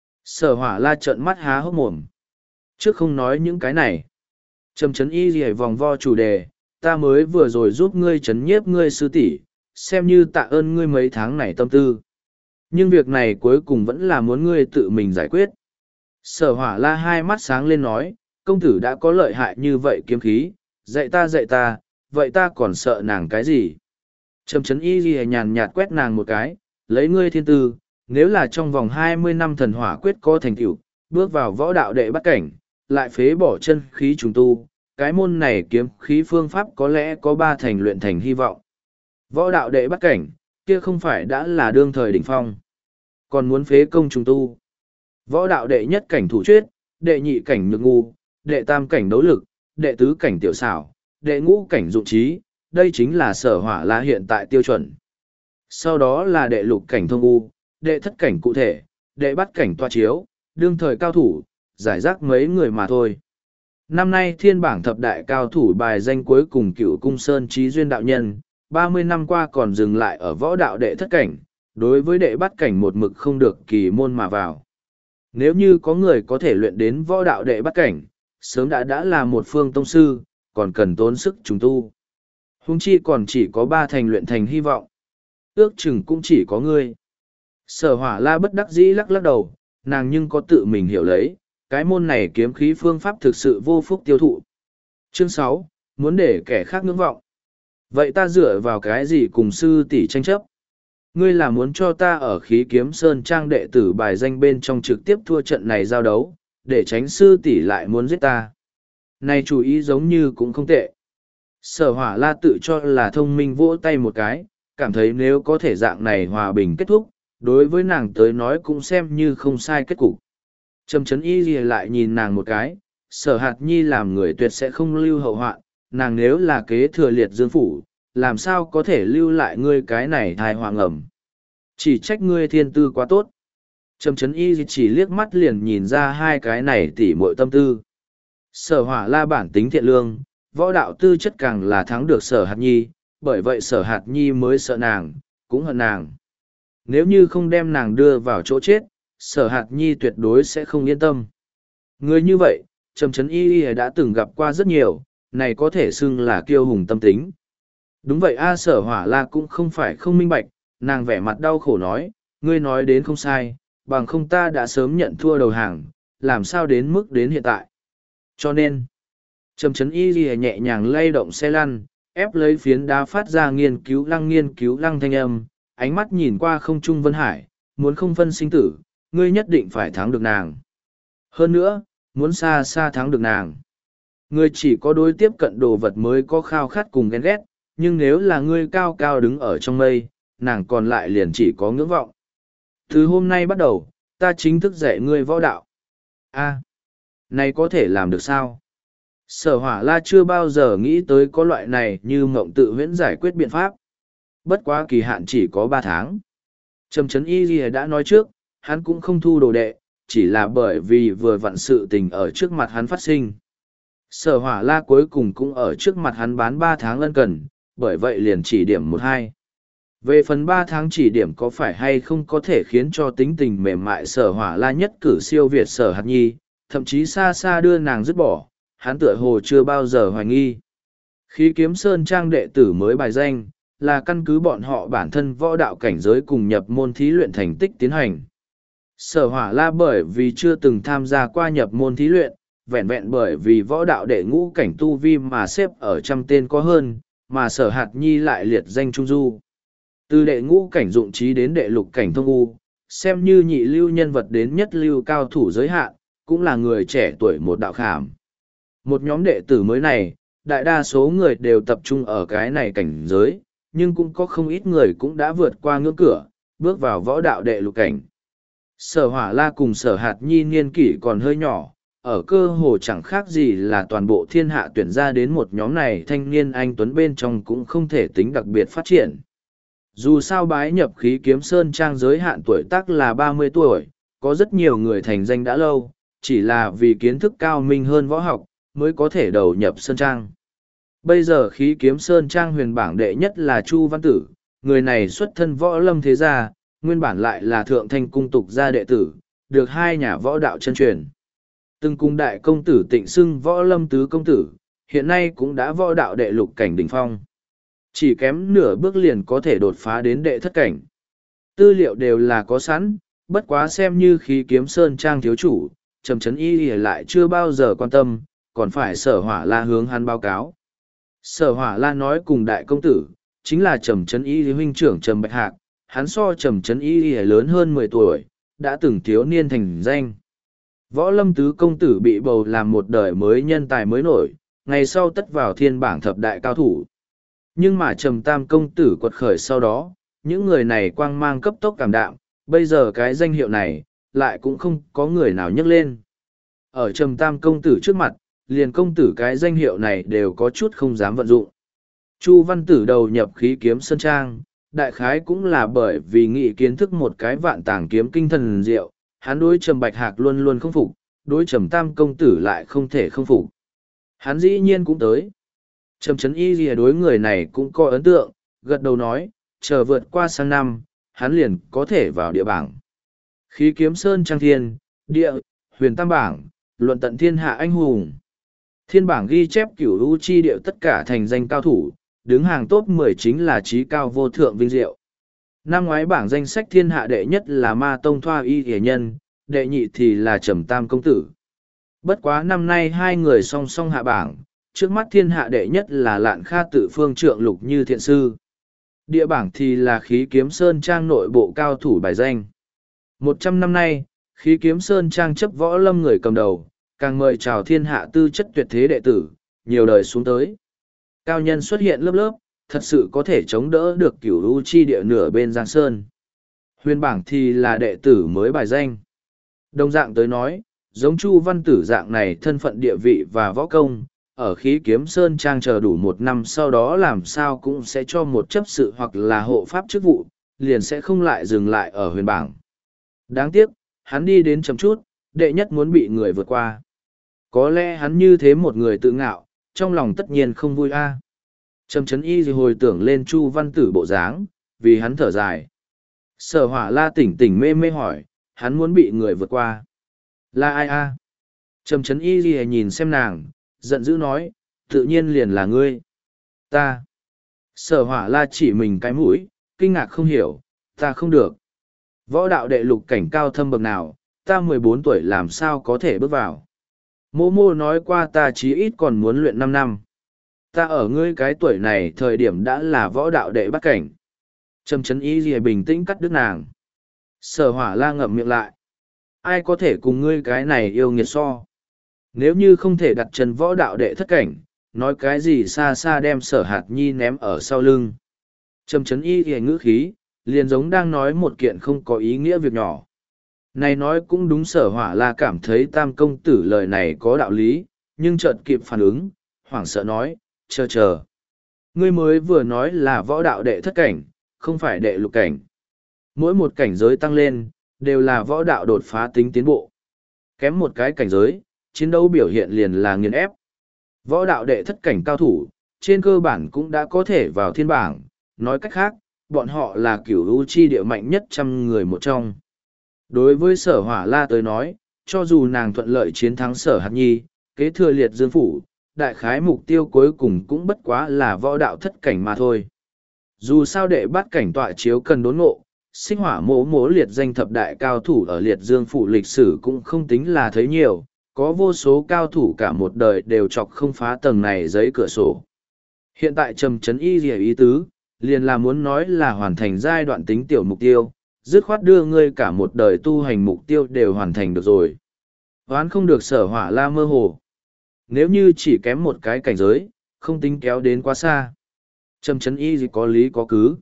Sở Hỏa La trợn mắt há hốc mồm. Trước không nói những cái này. Trầm Chấn Y rìa vòng vo chủ đề, ta mới vừa rồi giúp ngươi chấn nhiếp ngươi sư tỷ, xem như tạ ơn ngươi mấy tháng này tâm tư. Nhưng việc này cuối cùng vẫn là muốn ngươi tự mình giải quyết. Sở Hỏa La hai mắt sáng lên nói, công tử đã có lợi hại như vậy kiếm khí, dạy ta, vậy ta còn sợ nàng cái gì? Trầm Chấn Y ghi nhàn nhạt quét nàng một cái, lấy ngươi thiên tư, nếu là trong vòng 20 năm thần hỏa quyết có thành tựu, bước vào võ đạo đệ bắt cảnh, lại phế bỏ chân khí trùng tu, cái môn này kiếm khí phương pháp có lẽ có 3 thành luyện thành hy vọng. Võ đạo đệ bắt cảnh, kia không phải đã là đương thời đỉnh phong. Còn muốn phế công trùng tu. Võ đạo đệ nhất cảnh thủ chuyết, đệ nhị cảnh nhược ngu, đệ tam cảnh đấu lực, đệ tứ cảnh tiểu xảo, đệ ngũ cảnh dụng trí, đây chính là Sở Hỏa La hiện tại tiêu chuẩn. Sau đó là đệ lục cảnh thông u, đệ thất cảnh cụ thể, đệ bát cảnh toa chiếu, đương thời cao thủ, giải rác mấy người mà thôi. Năm nay thiên bảng thập đại cao thủ bài danh cuối cùng Cựu Cung Sơn Trí Duyên đạo nhân, 30 năm qua còn dừng lại ở võ đạo đệ thất cảnh, đối với đệ bát cảnh một mực không được kỳ môn mà vào. Nếu như có người có thể luyện đến võ đạo đệ bát cảnh, sớm đã là một phương tông sư, còn cần tốn sức trùng tu. Huống chi còn chỉ có 3 thành luyện thành hy vọng. Ước chừng cũng chỉ có ngươi. Sở Hỏa La bất đắc dĩ lắc lắc đầu, nàng nhưng có tự mình hiểu lấy, cái môn này kiếm khí phương pháp thực sự vô phúc tiêu thụ. Chương 6, muốn để kẻ khác ngưỡng vọng. Vậy ta dựa vào cái gì cùng sư tỷ tranh chấp? Ngươi là muốn cho ta ở Khí Kiếm Sơn Trang đệ tử bài danh bên trong trực tiếp thua trận này giao đấu, để tránh sư tỷ lại muốn giết ta. Này chủ ý giống như cũng không tệ. Sở Hỏa La tự cho là thông minh vỗ tay một cái, cảm thấy nếu có thể dạng này hòa bình kết thúc, đối với nàng tới nói cũng xem như không sai kết cục. Trầm Chấn Y Ghi lại nhìn nàng một cái, Sở Hạt Nhi làm người tuyệt sẽ không lưu hậu hoạn, nàng nếu là kế thừa Liệt Dương Phủ, làm sao có thể lưu lại ngươi cái này thai hoàng ẩm. Chỉ trách ngươi thiên tư quá tốt. Trầm Chấn Y chỉ liếc mắt liền nhìn ra hai cái này tỉ muội tâm tư. Sở Hỏa La bản tính thiện lương, võ đạo tư chất càng là thắng được Sở Hạt Nhi, bởi vậy Sở Hạt Nhi mới sợ nàng, cũng hận nàng. Nếu như không đem nàng đưa vào chỗ chết, Sở Hạt Nhi tuyệt đối sẽ không yên tâm. Người như vậy, Trầm Chấn Y đã từng gặp qua rất nhiều, này có thể xưng là kiêu hùng tâm tính. Đúng vậy a, Sở Hỏa La cũng không phải không minh bạch, nàng vẻ mặt đau khổ nói, ngươi nói đến không sai, bằng không ta đã sớm nhận thua đầu hàng, làm sao đến mức đến hiện tại. Cho nên, Trầm Chấn Y nhẹ nhàng lay động xe lăn, ép lấy phiến đá phát ra nghiên cứu lăng thanh âm, ánh mắt nhìn qua không trung Vân Hải, muốn không phân sinh tử, ngươi nhất định phải thắng được nàng. Hơn nữa, muốn xa xa thắng được nàng. Ngươi chỉ có đối tiếp cận đồ vật mới có khao khát cùng ghen ghét, nhưng nếu là ngươi cao cao đứng ở trong mây, nàng còn lại liền chỉ có ngưỡng vọng. Từ hôm nay bắt đầu, ta chính thức dạy ngươi võ đạo. A, này có thể làm được sao? Sở Hỏa La chưa bao giờ nghĩ tới có loại này như mộng tự huyễn giải quyết biện pháp. Bất quá kỳ hạn chỉ có 3 tháng. Trầm Chấn Y Ghi đã nói trước, hắn cũng không thu đồ đệ, chỉ là bởi vì vừa vặn sự tình ở trước mặt hắn phát sinh. Sở Hỏa La cuối cùng cũng ở trước mặt hắn bán 3 tháng ân cần, bởi vậy liền chỉ điểm 1-2. Về phần 3 tháng chỉ điểm có phải hay không có thể khiến cho tính tình mềm mại Sở Hỏa La nhất cử siêu việt Sở Hạt Nhi, thậm chí xa xa đưa nàng dứt bỏ, hắn tựa hồ chưa bao giờ hoài nghi. Khí Kiếm Sơn Trang đệ tử mới bài danh, là căn cứ bọn họ bản thân võ đạo cảnh giới cùng nhập môn thí luyện thành tích tiến hành. Sở Hỏa La bởi vì chưa từng tham gia qua nhập môn thí luyện, vẹn vẹn bởi vì võ đạo đệ ngũ cảnh tu vi mà xếp ở 100 tên có hơn, mà Sở Hạt Nhi lại liệt danh trung du. Từ đệ ngũ cảnh dụng trí đến đệ lục cảnh thông u, xem như nhị lưu nhân vật đến nhất lưu cao thủ giới hạn, cũng là người trẻ tuổi một đạo khảm. Một nhóm đệ tử mới này, đại đa số người đều tập trung ở cái này cảnh giới, nhưng cũng có không ít người cũng đã vượt qua ngưỡng cửa, bước vào võ đạo đệ lục cảnh. Sở Hỏa La cùng Sở Hạt Nhi niên kỷ còn hơi nhỏ, ở cơ hồ chẳng khác gì là toàn bộ thiên hạ tuyển ra đến một nhóm này thanh niên anh tuấn bên trong cũng không thể tính đặc biệt phát triển. Dù sao bái nhập Khí Kiếm Sơn Trang giới hạn tuổi tác là 30 tuổi, có rất nhiều người thành danh đã lâu, chỉ là vì kiến thức cao minh hơn võ học, mới có thể đầu nhập Sơn Trang. Bây giờ Khí Kiếm Sơn Trang huyền bảng đệ nhất là Chu Văn Tử, người này xuất thân võ lâm thế gia, nguyên bản lại là thượng thanh cung tục gia đệ tử, được 2 nhà võ đạo chân truyền. Từng cung đại công tử tịnh xưng võ lâm tứ công tử, hiện nay cũng đã võ đạo đệ lục cảnh đỉnh phong. Chỉ kém nửa bước liền có thể đột phá đến đệ thất cảnh. Tư liệu đều là có sẵn, bất quá xem như Khí Kiếm Sơn Trang thiếu chủ, Trầm Chấn Y lại chưa bao giờ quan tâm, còn phải Sở Hỏa La hướng hắn báo cáo. Sở Hỏa La nói cùng đại công tử, chính là Trầm Chấn Y huynh trưởng Trầm Bạch Hạc, hắn so Trầm Chấn Y lớn hơn 10 tuổi, đã từng thiếu niên thành danh. Võ lâm tứ công tử bị bầu làm một đời mới nhân tài mới nổi, ngày sau tất vào thiên bảng thập đại cao thủ. Nhưng mà Trầm tam công tử quật khởi sau đó, những người này quang mang cấp tốc cảm đạm, Bây giờ cái danh hiệu này, lại cũng không có người nào nhắc lên. Ở Trầm Tam công tử trước mặt, liền công tử cái danh hiệu này đều có chút không dám vận dụng. Chu Văn Tử đầu nhập khí kiếm sơn trang, đại khái cũng là bởi vì nghị kiến thức một cái vạn tàng kiếm kinh thần diệu, hắn đối Trầm Bạch Hạc luôn luôn không phục, đối Trầm Tam công tử lại không thể không phục. Hắn dĩ nhiên cũng tới. Trầm Trấn Y Lìa đối người này cũng có ấn tượng, gật đầu nói, chờ vượt qua sang năm, hắn liền có thể vào địa bảng. Khí kiếm sơn trang thiên, địa, huyền tam bảng, luận tận thiên hạ anh hùng. Thiên bảng ghi chép cửu lũ chi điệu tất cả thành danh cao thủ, đứng hàng top 10 chính là trí cao vô thượng vinh diệu. Năm ngoái bảng danh sách thiên hạ đệ nhất là Ma Tông Thoa Y Thể Nhân, đệ nhị thì là Trầm Tam công tử. Bất quá năm nay hai người song song hạ bảng, trước mắt thiên hạ đệ nhất là Lạn Kha Tự Phương Trượng Lục Như Thiện Sư. Địa bảng thì là khí kiếm sơn trang nội bộ cao thủ bài danh. 100 năm nay, khí kiếm sơn trang chấp võ lâm người cầm đầu, càng mời chào thiên hạ tư chất tuyệt thế đệ tử, nhiều đời xuống tới. Cao nhân xuất hiện lớp lớp, thật sự có thể chống đỡ được cửu u chi địa nửa bên Giang Sơn. Huyền bảng thì là đệ tử mới bài danh. Đồng dạng tới nói, giống Chu Văn Tử dạng này thân phận địa vị và võ công, ở khí kiếm sơn trang chờ đủ 1 năm sau đó làm sao cũng sẽ cho một chấp sự hoặc là hộ pháp chức vụ, liền sẽ không lại dừng lại ở huyền bảng. Đáng tiếc, hắn đi đến chậm chút, đệ nhất muốn bị người vượt qua. Có lẽ hắn như thế một người tự ngạo, trong lòng tất nhiên không vui a. Trầm Trấn Y thì hồi tưởng lên Chu Văn Tử bộ dáng, vì hắn thở dài. Sở Hỏa La tỉnh tỉnh mê mê hỏi, hắn muốn bị người vượt qua. Là ai a? Trầm Trấn Y thì nhìn xem nàng, giận dữ nói, tự nhiên liền là ngươi. Ta. Sở Hỏa La chỉ mình cái mũi, kinh ngạc không hiểu, ta không được. Võ đạo đệ lục cảnh cao thâm bậc nào, ta 14 tuổi làm sao có thể bước vào. Mô mô nói qua ta chí ít còn muốn luyện 5 năm. Ta ở ngươi cái tuổi này thời điểm đã là võ đạo đệ bắt cảnh. Trầm Trấn Y gì bình tĩnh cắt đứt nàng. Sở Hỏa La ngậm miệng lại. Ai có thể cùng ngươi cái này yêu nghiệt so. Nếu như không thể đặt chân võ đạo đệ thất cảnh, nói cái gì xa xa đem Sở Hạt Nhi ném ở sau lưng. Trầm Trấn Y gì ngữ khí, liền giống đang nói một kiện không có ý nghĩa việc nhỏ. Này nói cũng đúng. Sở Hỏa La cảm thấy Tam công tử lời này có đạo lý, nhưng chợt kịp phản ứng, hoảng sợ nói, chờ. Ngươi mới vừa nói là võ đạo đệ thất cảnh, không phải đệ lục cảnh. Mỗi một cảnh giới tăng lên, đều là võ đạo đột phá tính tiến bộ. Kém một cái cảnh giới, chiến đấu biểu hiện liền là nghiền ép. Võ đạo đệ thất cảnh cao thủ, trên cơ bản cũng đã có thể vào thiên bảng, nói cách khác, bọn họ là cửu u chi địa mạnh nhất 100 người một trong. Đối với Sở Hỏa La tới nói, cho dù nàng thuận lợi chiến thắng Sở Hạt Nhi, kế thừa liệt dương phủ, đại khái mục tiêu cuối cùng cũng bất quá là võ đạo thất cảnh mà thôi. Dù sao đệ bắt cảnh tọa chiếu cần đốn ngộ, Xích Hỏa mỗ liệt danh thập đại cao thủ ở liệt dương phủ lịch sử cũng không tính là thấy nhiều, có vô số cao thủ cả một đời đều chọc không phá tầng này giấy cửa sổ. Hiện tại Trầm Trấn Y rỉa ý tứ, liền là muốn nói là hoàn thành giai đoạn tính tiểu mục tiêu, dứt khoát đưa ngươi cả một đời tu hành mục tiêu đều hoàn thành được rồi. Hoán không được Sở Hỏa La mơ hồ. Nếu như chỉ kém một cái cảnh giới, không tính kéo đến quá xa. Trầm Trấn Y gì có lý có cứ.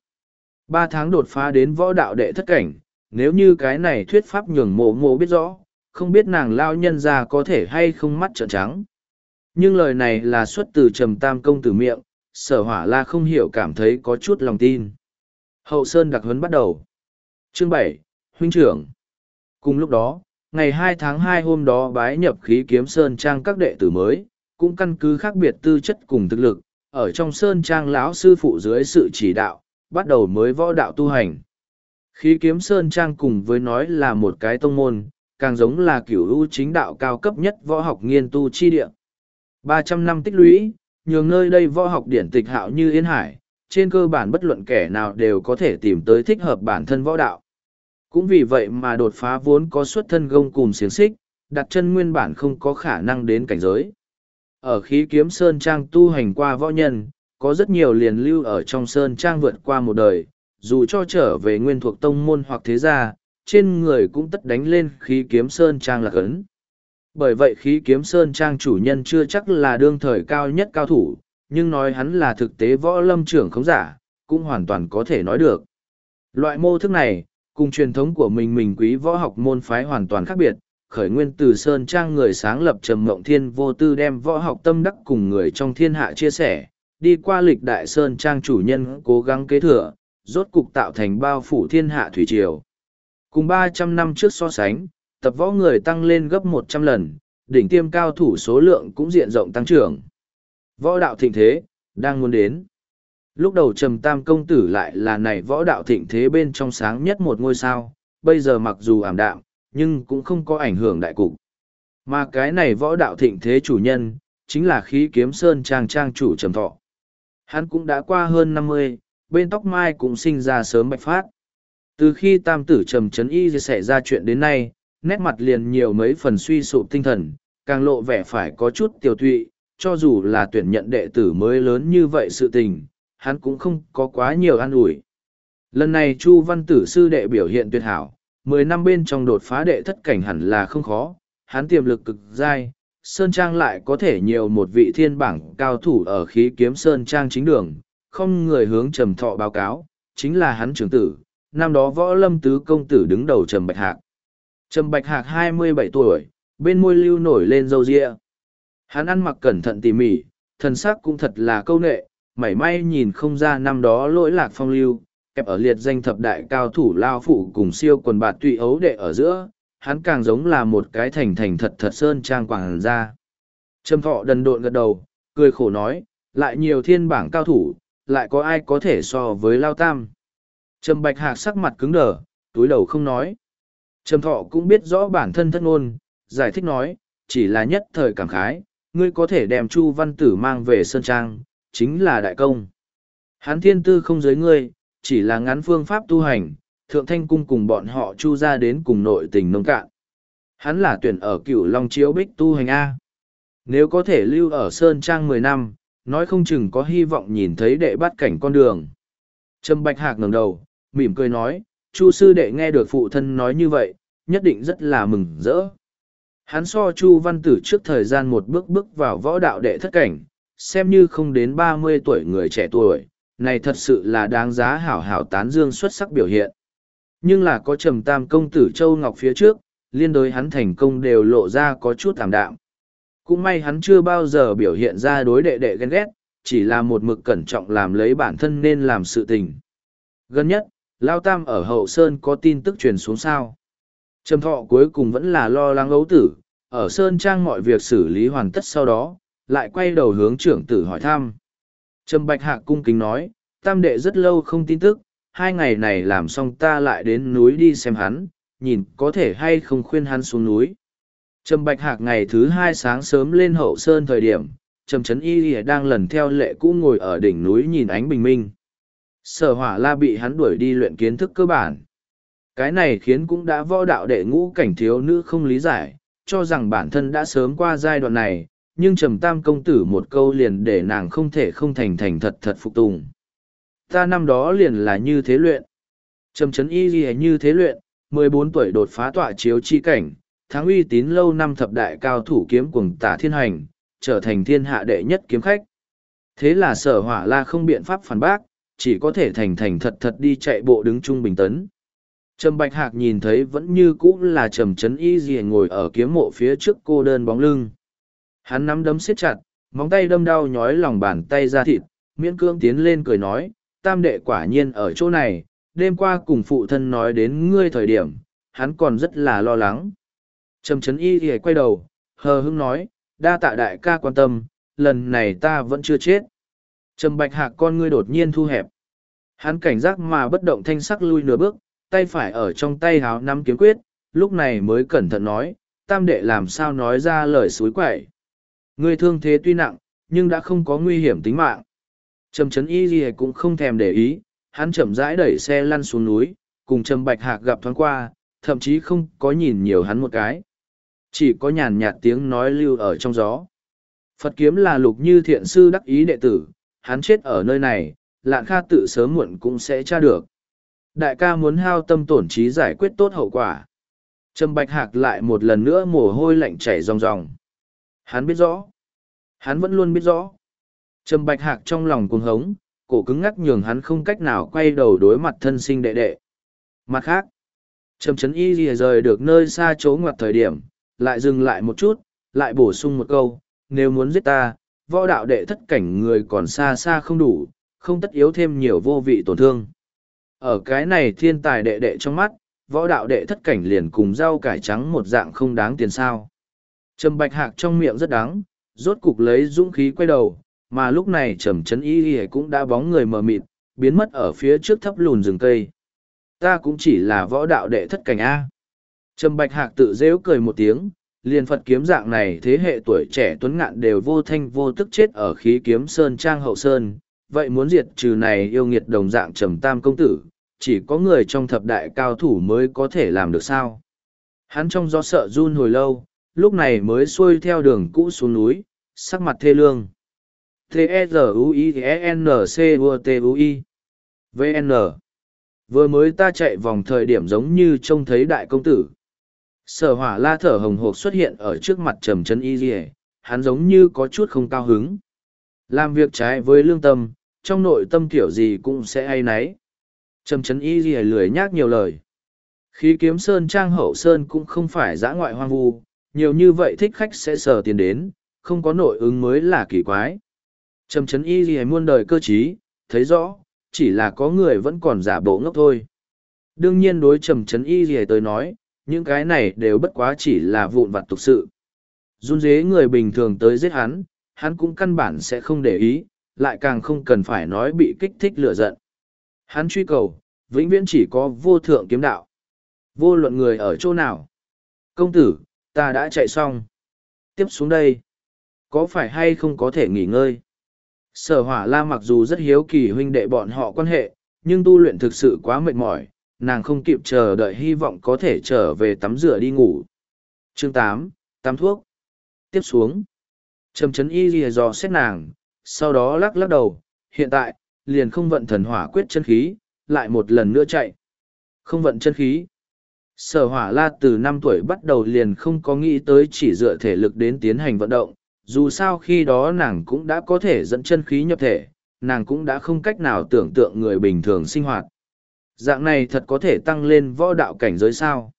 3 tháng đột phá đến võ đạo đệ thất cảnh, nếu như cái này thuyết pháp nhường mộ biết rõ, không biết nàng lao nhân ra có thể hay không mắt trợn trắng. Nhưng lời này là xuất từ Trầm Tam công tử miệng, Sở Hỏa La không hiểu cảm thấy có chút lòng tin. Hậu Sơn đặc huấn bắt đầu. Chương 7, Huynh trưởng. Cùng lúc đó, ngày 2 tháng 2 hôm đó bái nhập khí kiếm Sơn Trang các đệ tử mới, cũng căn cứ khác biệt tư chất cùng thực lực, ở trong Sơn Trang lão sư phụ dưới sự chỉ đạo, bắt đầu mới võ đạo tu hành. Khí kiếm Sơn Trang cùng với nói là một cái tông môn, càng giống là cửu u chính đạo cao cấp nhất võ học nghiên tu chi địa. 300 năm tích lũy, nhường nơi đây võ học điển tịch hạo như yên hải, trên cơ bản bất luận kẻ nào đều có thể tìm tới thích hợp bản thân võ đạo. Cũng vì vậy mà đột phá vốn có xuất thân gông cùm xiềng xích, đặt chân nguyên bản không có khả năng đến cảnh giới. Ở khí kiếm Sơn Trang tu hành qua võ nhân, có rất nhiều liền lưu ở trong Sơn Trang vượt qua một đời, dù cho trở về nguyên thuộc tông môn hoặc thế gia, trên người cũng tất đánh lên khí kiếm Sơn Trang là cấn. Bởi vậy khí kiếm Sơn Trang chủ nhân chưa chắc là đương thời cao nhất cao thủ, nhưng nói hắn là thực tế võ lâm trưởng khống giả, cũng hoàn toàn có thể nói được. Loại mô thức này, Cùng truyền thống của mình quý võ học môn phái hoàn toàn khác biệt, khởi nguyên từ Sơn Trang người sáng lập Trầm Mộng Thiên vô tư đem võ học tâm đắc cùng người trong thiên hạ chia sẻ, đi qua lịch đại Sơn Trang chủ nhân cố gắng kế thừa, rốt cục tạo thành bao phủ thiên hạ thủy triều. Cùng 300 năm trước so sánh, tập võ người tăng lên gấp 100 lần, đỉnh tiêm cao thủ số lượng cũng diện rộng tăng trưởng. Võ đạo thịnh thế, đang muốn đến. Lúc đầu Trầm Tam công tử lại là này võ đạo thịnh thế bên trong sáng nhất một ngôi sao, bây giờ mặc dù ảm đạm, nhưng cũng không có ảnh hưởng đại cục. Mà cái này võ đạo thịnh thế chủ nhân, chính là Khí Kiếm Sơn Trang trang chủ Trầm Thọ. Hắn cũng đã qua hơn 50, bên tóc mai cũng sinh ra sớm bạch phát. Từ khi tam tử Trầm Trấn Y xảy ra chuyện đến nay, nét mặt liền nhiều mấy phần suy sụp tinh thần, càng lộ vẻ phải có chút tiêu tụy, cho dù là tuyển nhận đệ tử mới lớn như vậy sự tình, hắn cũng không có quá nhiều an ủi. Lần này Chu Văn Tử sư đệ biểu hiện tuyệt hảo, 10 năm bên trong đột phá đệ thất cảnh hẳn là không khó, hắn tiềm lực cực dai, Sơn Trang lại có thể nhiều một vị thiên bảng cao thủ ở Khí Kiếm Sơn Trang chính đường, không người hướng Trầm Thọ báo cáo, chính là hắn trưởng tử, năm đó Võ Lâm tứ công tử đứng đầu Trầm Bạch Hạc. Trầm Bạch Hạc 27 tuổi, bên môi lưu nổi lên râu ria. Hắn ăn mặc cẩn thận tỉ mỉ, thần sắc cũng thật là câu nệ, mảy may nhìn không ra năm đó lỗi lạc phong lưu, kẹp ở liệt danh thập đại cao thủ lao phụ cùng siêu quần bạt tụy ấu đệ ở giữa, hắn càng giống là một cái thành thành thật thật Sơn Trang quảng ra. Trầm Thọ đần độn gật đầu, cười khổ nói, lại nhiều thiên bảng cao thủ, lại có ai có thể so với Lao Tam. Trầm Bạch Hạc sắc mặt cứng đờ, túi đầu không nói. Trầm Thọ cũng biết rõ bản thân thất ngôn, giải thích nói, chỉ là nhất thời cảm khái, ngươi có thể đem Chu Văn Tử mang về Sơn Trang, chính là đại công. Hắn thiên tư không giới ngươi, chỉ là ngắn phương pháp tu hành, Thượng Thanh Cung cùng bọn họ Chu ra đến cùng nội tình nông cạn. Hắn là tuyển ở Cửu Long Chiếu Bích tu hành A. Nếu có thể lưu ở Sơn Trang 10 năm, nói không chừng có hy vọng nhìn thấy đệ bắt cảnh con đường. Trầm Bạch Hạc ngẩng đầu, mỉm cười nói, Chu sư đệ nghe được phụ thân nói như vậy, nhất định rất là mừng rỡ. Hắn so Chu Văn Tử trước thời gian một bước bước vào võ đạo đệ thất cảnh, xem như không đến 30 tuổi người trẻ tuổi, này thật sự là đáng giá hảo hảo tán dương xuất sắc biểu hiện. Nhưng là có Trầm Tam công tử Châu Ngọc phía trước, liên đối hắn thành công đều lộ ra có chút ảm đạm. Cũng may hắn chưa bao giờ biểu hiện ra đối đệ đệ ghen ghét, chỉ là một mực cẩn trọng làm lấy bản thân nên làm sự tình. Gần nhất, Lao Tam ở Hậu Sơn có tin tức truyền xuống sao. Trầm Thọ cuối cùng vẫn là lo lắng ấu tử, ở Sơn Trang mọi việc xử lý hoàn tất sau đó, lại quay đầu hướng trưởng tử hỏi thăm. Trầm Bạch Hạc cung kính nói, Tam đệ rất lâu không tin tức, 2 ngày này làm xong ta lại đến núi đi xem hắn, nhìn có thể hay không khuyên hắn xuống núi. Trầm Bạch Hạc ngày thứ 2 sáng sớm lên Hậu Sơn thời điểm, Trầm Trấn Y đang lần theo lệ cũ ngồi ở đỉnh núi nhìn ánh bình minh. Sở Hỏa La bị hắn đuổi đi luyện kiến thức cơ bản. Cái này khiến cũng đã võ đạo đệ ngũ cảnh thiếu nữ không lý giải, cho rằng bản thân đã sớm qua giai đoạn này, nhưng Trầm Tam công tử một câu liền để nàng không thể không thành thành thật thật phục tùng. Ta năm đó liền là như thế luyện. Trầm Trấn Y như thế luyện, 14 tuổi đột phá tọa chiếu chi cảnh, thắng uy tín lâu năm thập đại cao thủ kiếm cuồng tả thiên hành, trở thành thiên hạ đệ nhất kiếm khách. Thế là Sở Hỏa La không biện pháp phản bác, chỉ có thể thành thành thật thật đi chạy bộ đứng trung bình tấn. Trầm Bạch Hạc nhìn thấy vẫn như cũ là Trầm Trấn Y ngồi ở kiếm mộ phía trước cô đơn bóng lưng. Hắn nắm đấm siết chặt, móng tay đâm đau nhói lòng bàn tay ra thịt, miễn cưỡng tiến lên cười nói, Tam đệ quả nhiên ở chỗ này, đêm qua cùng phụ thân nói đến ngươi thời điểm, hắn còn rất là lo lắng. Trầm Trấn Y quay đầu, hờ hững nói, đa tạ đại ca quan tâm, lần này ta vẫn chưa chết. Trầm Bạch Hạc con ngươi đột nhiên thu hẹp. Hắn cảnh giác mà bất động thanh sắc lui nửa bước, tay phải ở trong tay háo nắm kiếm quyết, lúc này mới cẩn thận nói, Tam đệ làm sao nói ra lời suối quẩy. Ngươi thương thế tuy nặng, nhưng đã không có nguy hiểm tính mạng. Trầm Trấn Y cũng không thèm để ý, hắn chậm rãi đẩy xe lăn xuống núi, cùng Trầm Bạch Hạc gặp thoáng qua, thậm chí không có nhìn nhiều hắn một cái. Chỉ có nhàn nhạt tiếng nói lưu ở trong gió. Phật kiếm là Lục Như Thiện sư đắc ý đệ tử, hắn chết ở nơi này, Lạn Kha tự sớm muộn cũng sẽ tra được. Đại ca muốn hao tâm tổn trí giải quyết tốt hậu quả. Trầm Bạch Hạc lại một lần nữa mồ hôi lạnh chảy ròng ròng. Hắn biết rõ. Hắn vẫn luôn biết rõ. Trầm Bạch Hạc trong lòng cuồng hống, cổ cứng ngắc nhường hắn không cách nào quay đầu đối mặt thân sinh đệ đệ. Mặt khác, Trầm Trấn Y lìa rời được nơi xa chỗ ngoặt thời điểm, lại dừng lại một chút, lại bổ sung một câu, nếu muốn giết ta, võ đạo đệ thất cảnh người còn xa xa không đủ, không tất yếu thêm nhiều vô vị tổn thương. Ở cái này thiên tài đệ đệ trong mắt, võ đạo đệ thất cảnh liền cùng rau cải trắng một dạng không đáng tiền sao. Trầm Bạch Hạc trong miệng rất đắng, rốt cục lấy dũng khí quay đầu, mà lúc này Trầm Trấn Y lìa cũng đã bóng người mờ mịt, biến mất ở phía trước thấp lùn rừng cây. Ta cũng chỉ là võ đạo đệ thất cảnh A. Trầm Bạch Hạc tự rêu cười một tiếng, liền Phật kiếm dạng này thế hệ tuổi trẻ tuấn ngạn đều vô thanh vô tức chết ở khí kiếm sơn trang hậu sơn. Vậy muốn diệt trừ này yêu nghiệt đồng dạng Trầm Tam công tử, chỉ có người trong thập đại cao thủ mới có thể làm được sao. Hắn trong do sợ run hồi lâu, lúc này mới xuôi theo đường cũ xuống núi, sắc mặt thê lương. T-E-Z-U-I-N-C-U-T-U-I VN Vừa mới ta chạy vòng thời điểm giống như trông thấy đại công tử. Sở Hỏa La thở hồng hộc xuất hiện ở trước mặt Trầm Trấn Y lìa, hắn giống như có chút không cao hứng. Làm việc trái với lương tâm, trong nội tâm kiểu gì cũng sẽ áy náy. Trầm Trấn Y lìa lười nhác nhiều lời. Khí kiếm sơn trang hậu sơn cũng không phải dã ngoại hoang vu, nhiều như vậy thích khách sẽ sờ tiền đến, không có nội ứng mới là kỳ quái. Trầm Trấn Y lìa muôn đời cơ trí, thấy rõ, chỉ là có người vẫn còn giả bộ ngốc thôi. Đương nhiên đối Trầm Trấn Y lìa tới nói, những cái này đều bất quá chỉ là vụn vặt tục sự. Run dế người bình thường tới giết hắn, hắn cũng căn bản sẽ không để ý, lại càng không cần phải nói bị kích thích lửa giận. Hắn truy cầu, vĩnh viễn chỉ có vô thượng kiếm đạo. Vô luận người ở chỗ nào. Công tử, ta đã chạy xong. Tiếp xuống đây. Có phải hay không có thể nghỉ ngơi? Sở Hỏa La mặc dù rất hiếu kỳ huynh đệ bọn họ quan hệ, nhưng tu luyện thực sự quá mệt mỏi, nàng không kịp chờ đợi hy vọng có thể trở về tắm rửa đi ngủ. Chương 8, tắm thuốc. Tiếp xuống. Trầm Trấn Y lìa dò xét nàng, sau đó lắc lắc đầu, hiện tại, liền không vận thần hỏa quyết chân khí, lại một lần nữa chạy. Không vận chân khí. Sở Hỏa La từ 5 tuổi bắt đầu liền không có nghĩ tới chỉ dựa thể lực đến tiến hành vận động, dù sao khi đó nàng cũng đã có thể dẫn chân khí nhập thể, nàng cũng đã không cách nào tưởng tượng người bình thường sinh hoạt. Dạng này thật có thể tăng lên võ đạo cảnh giới sao?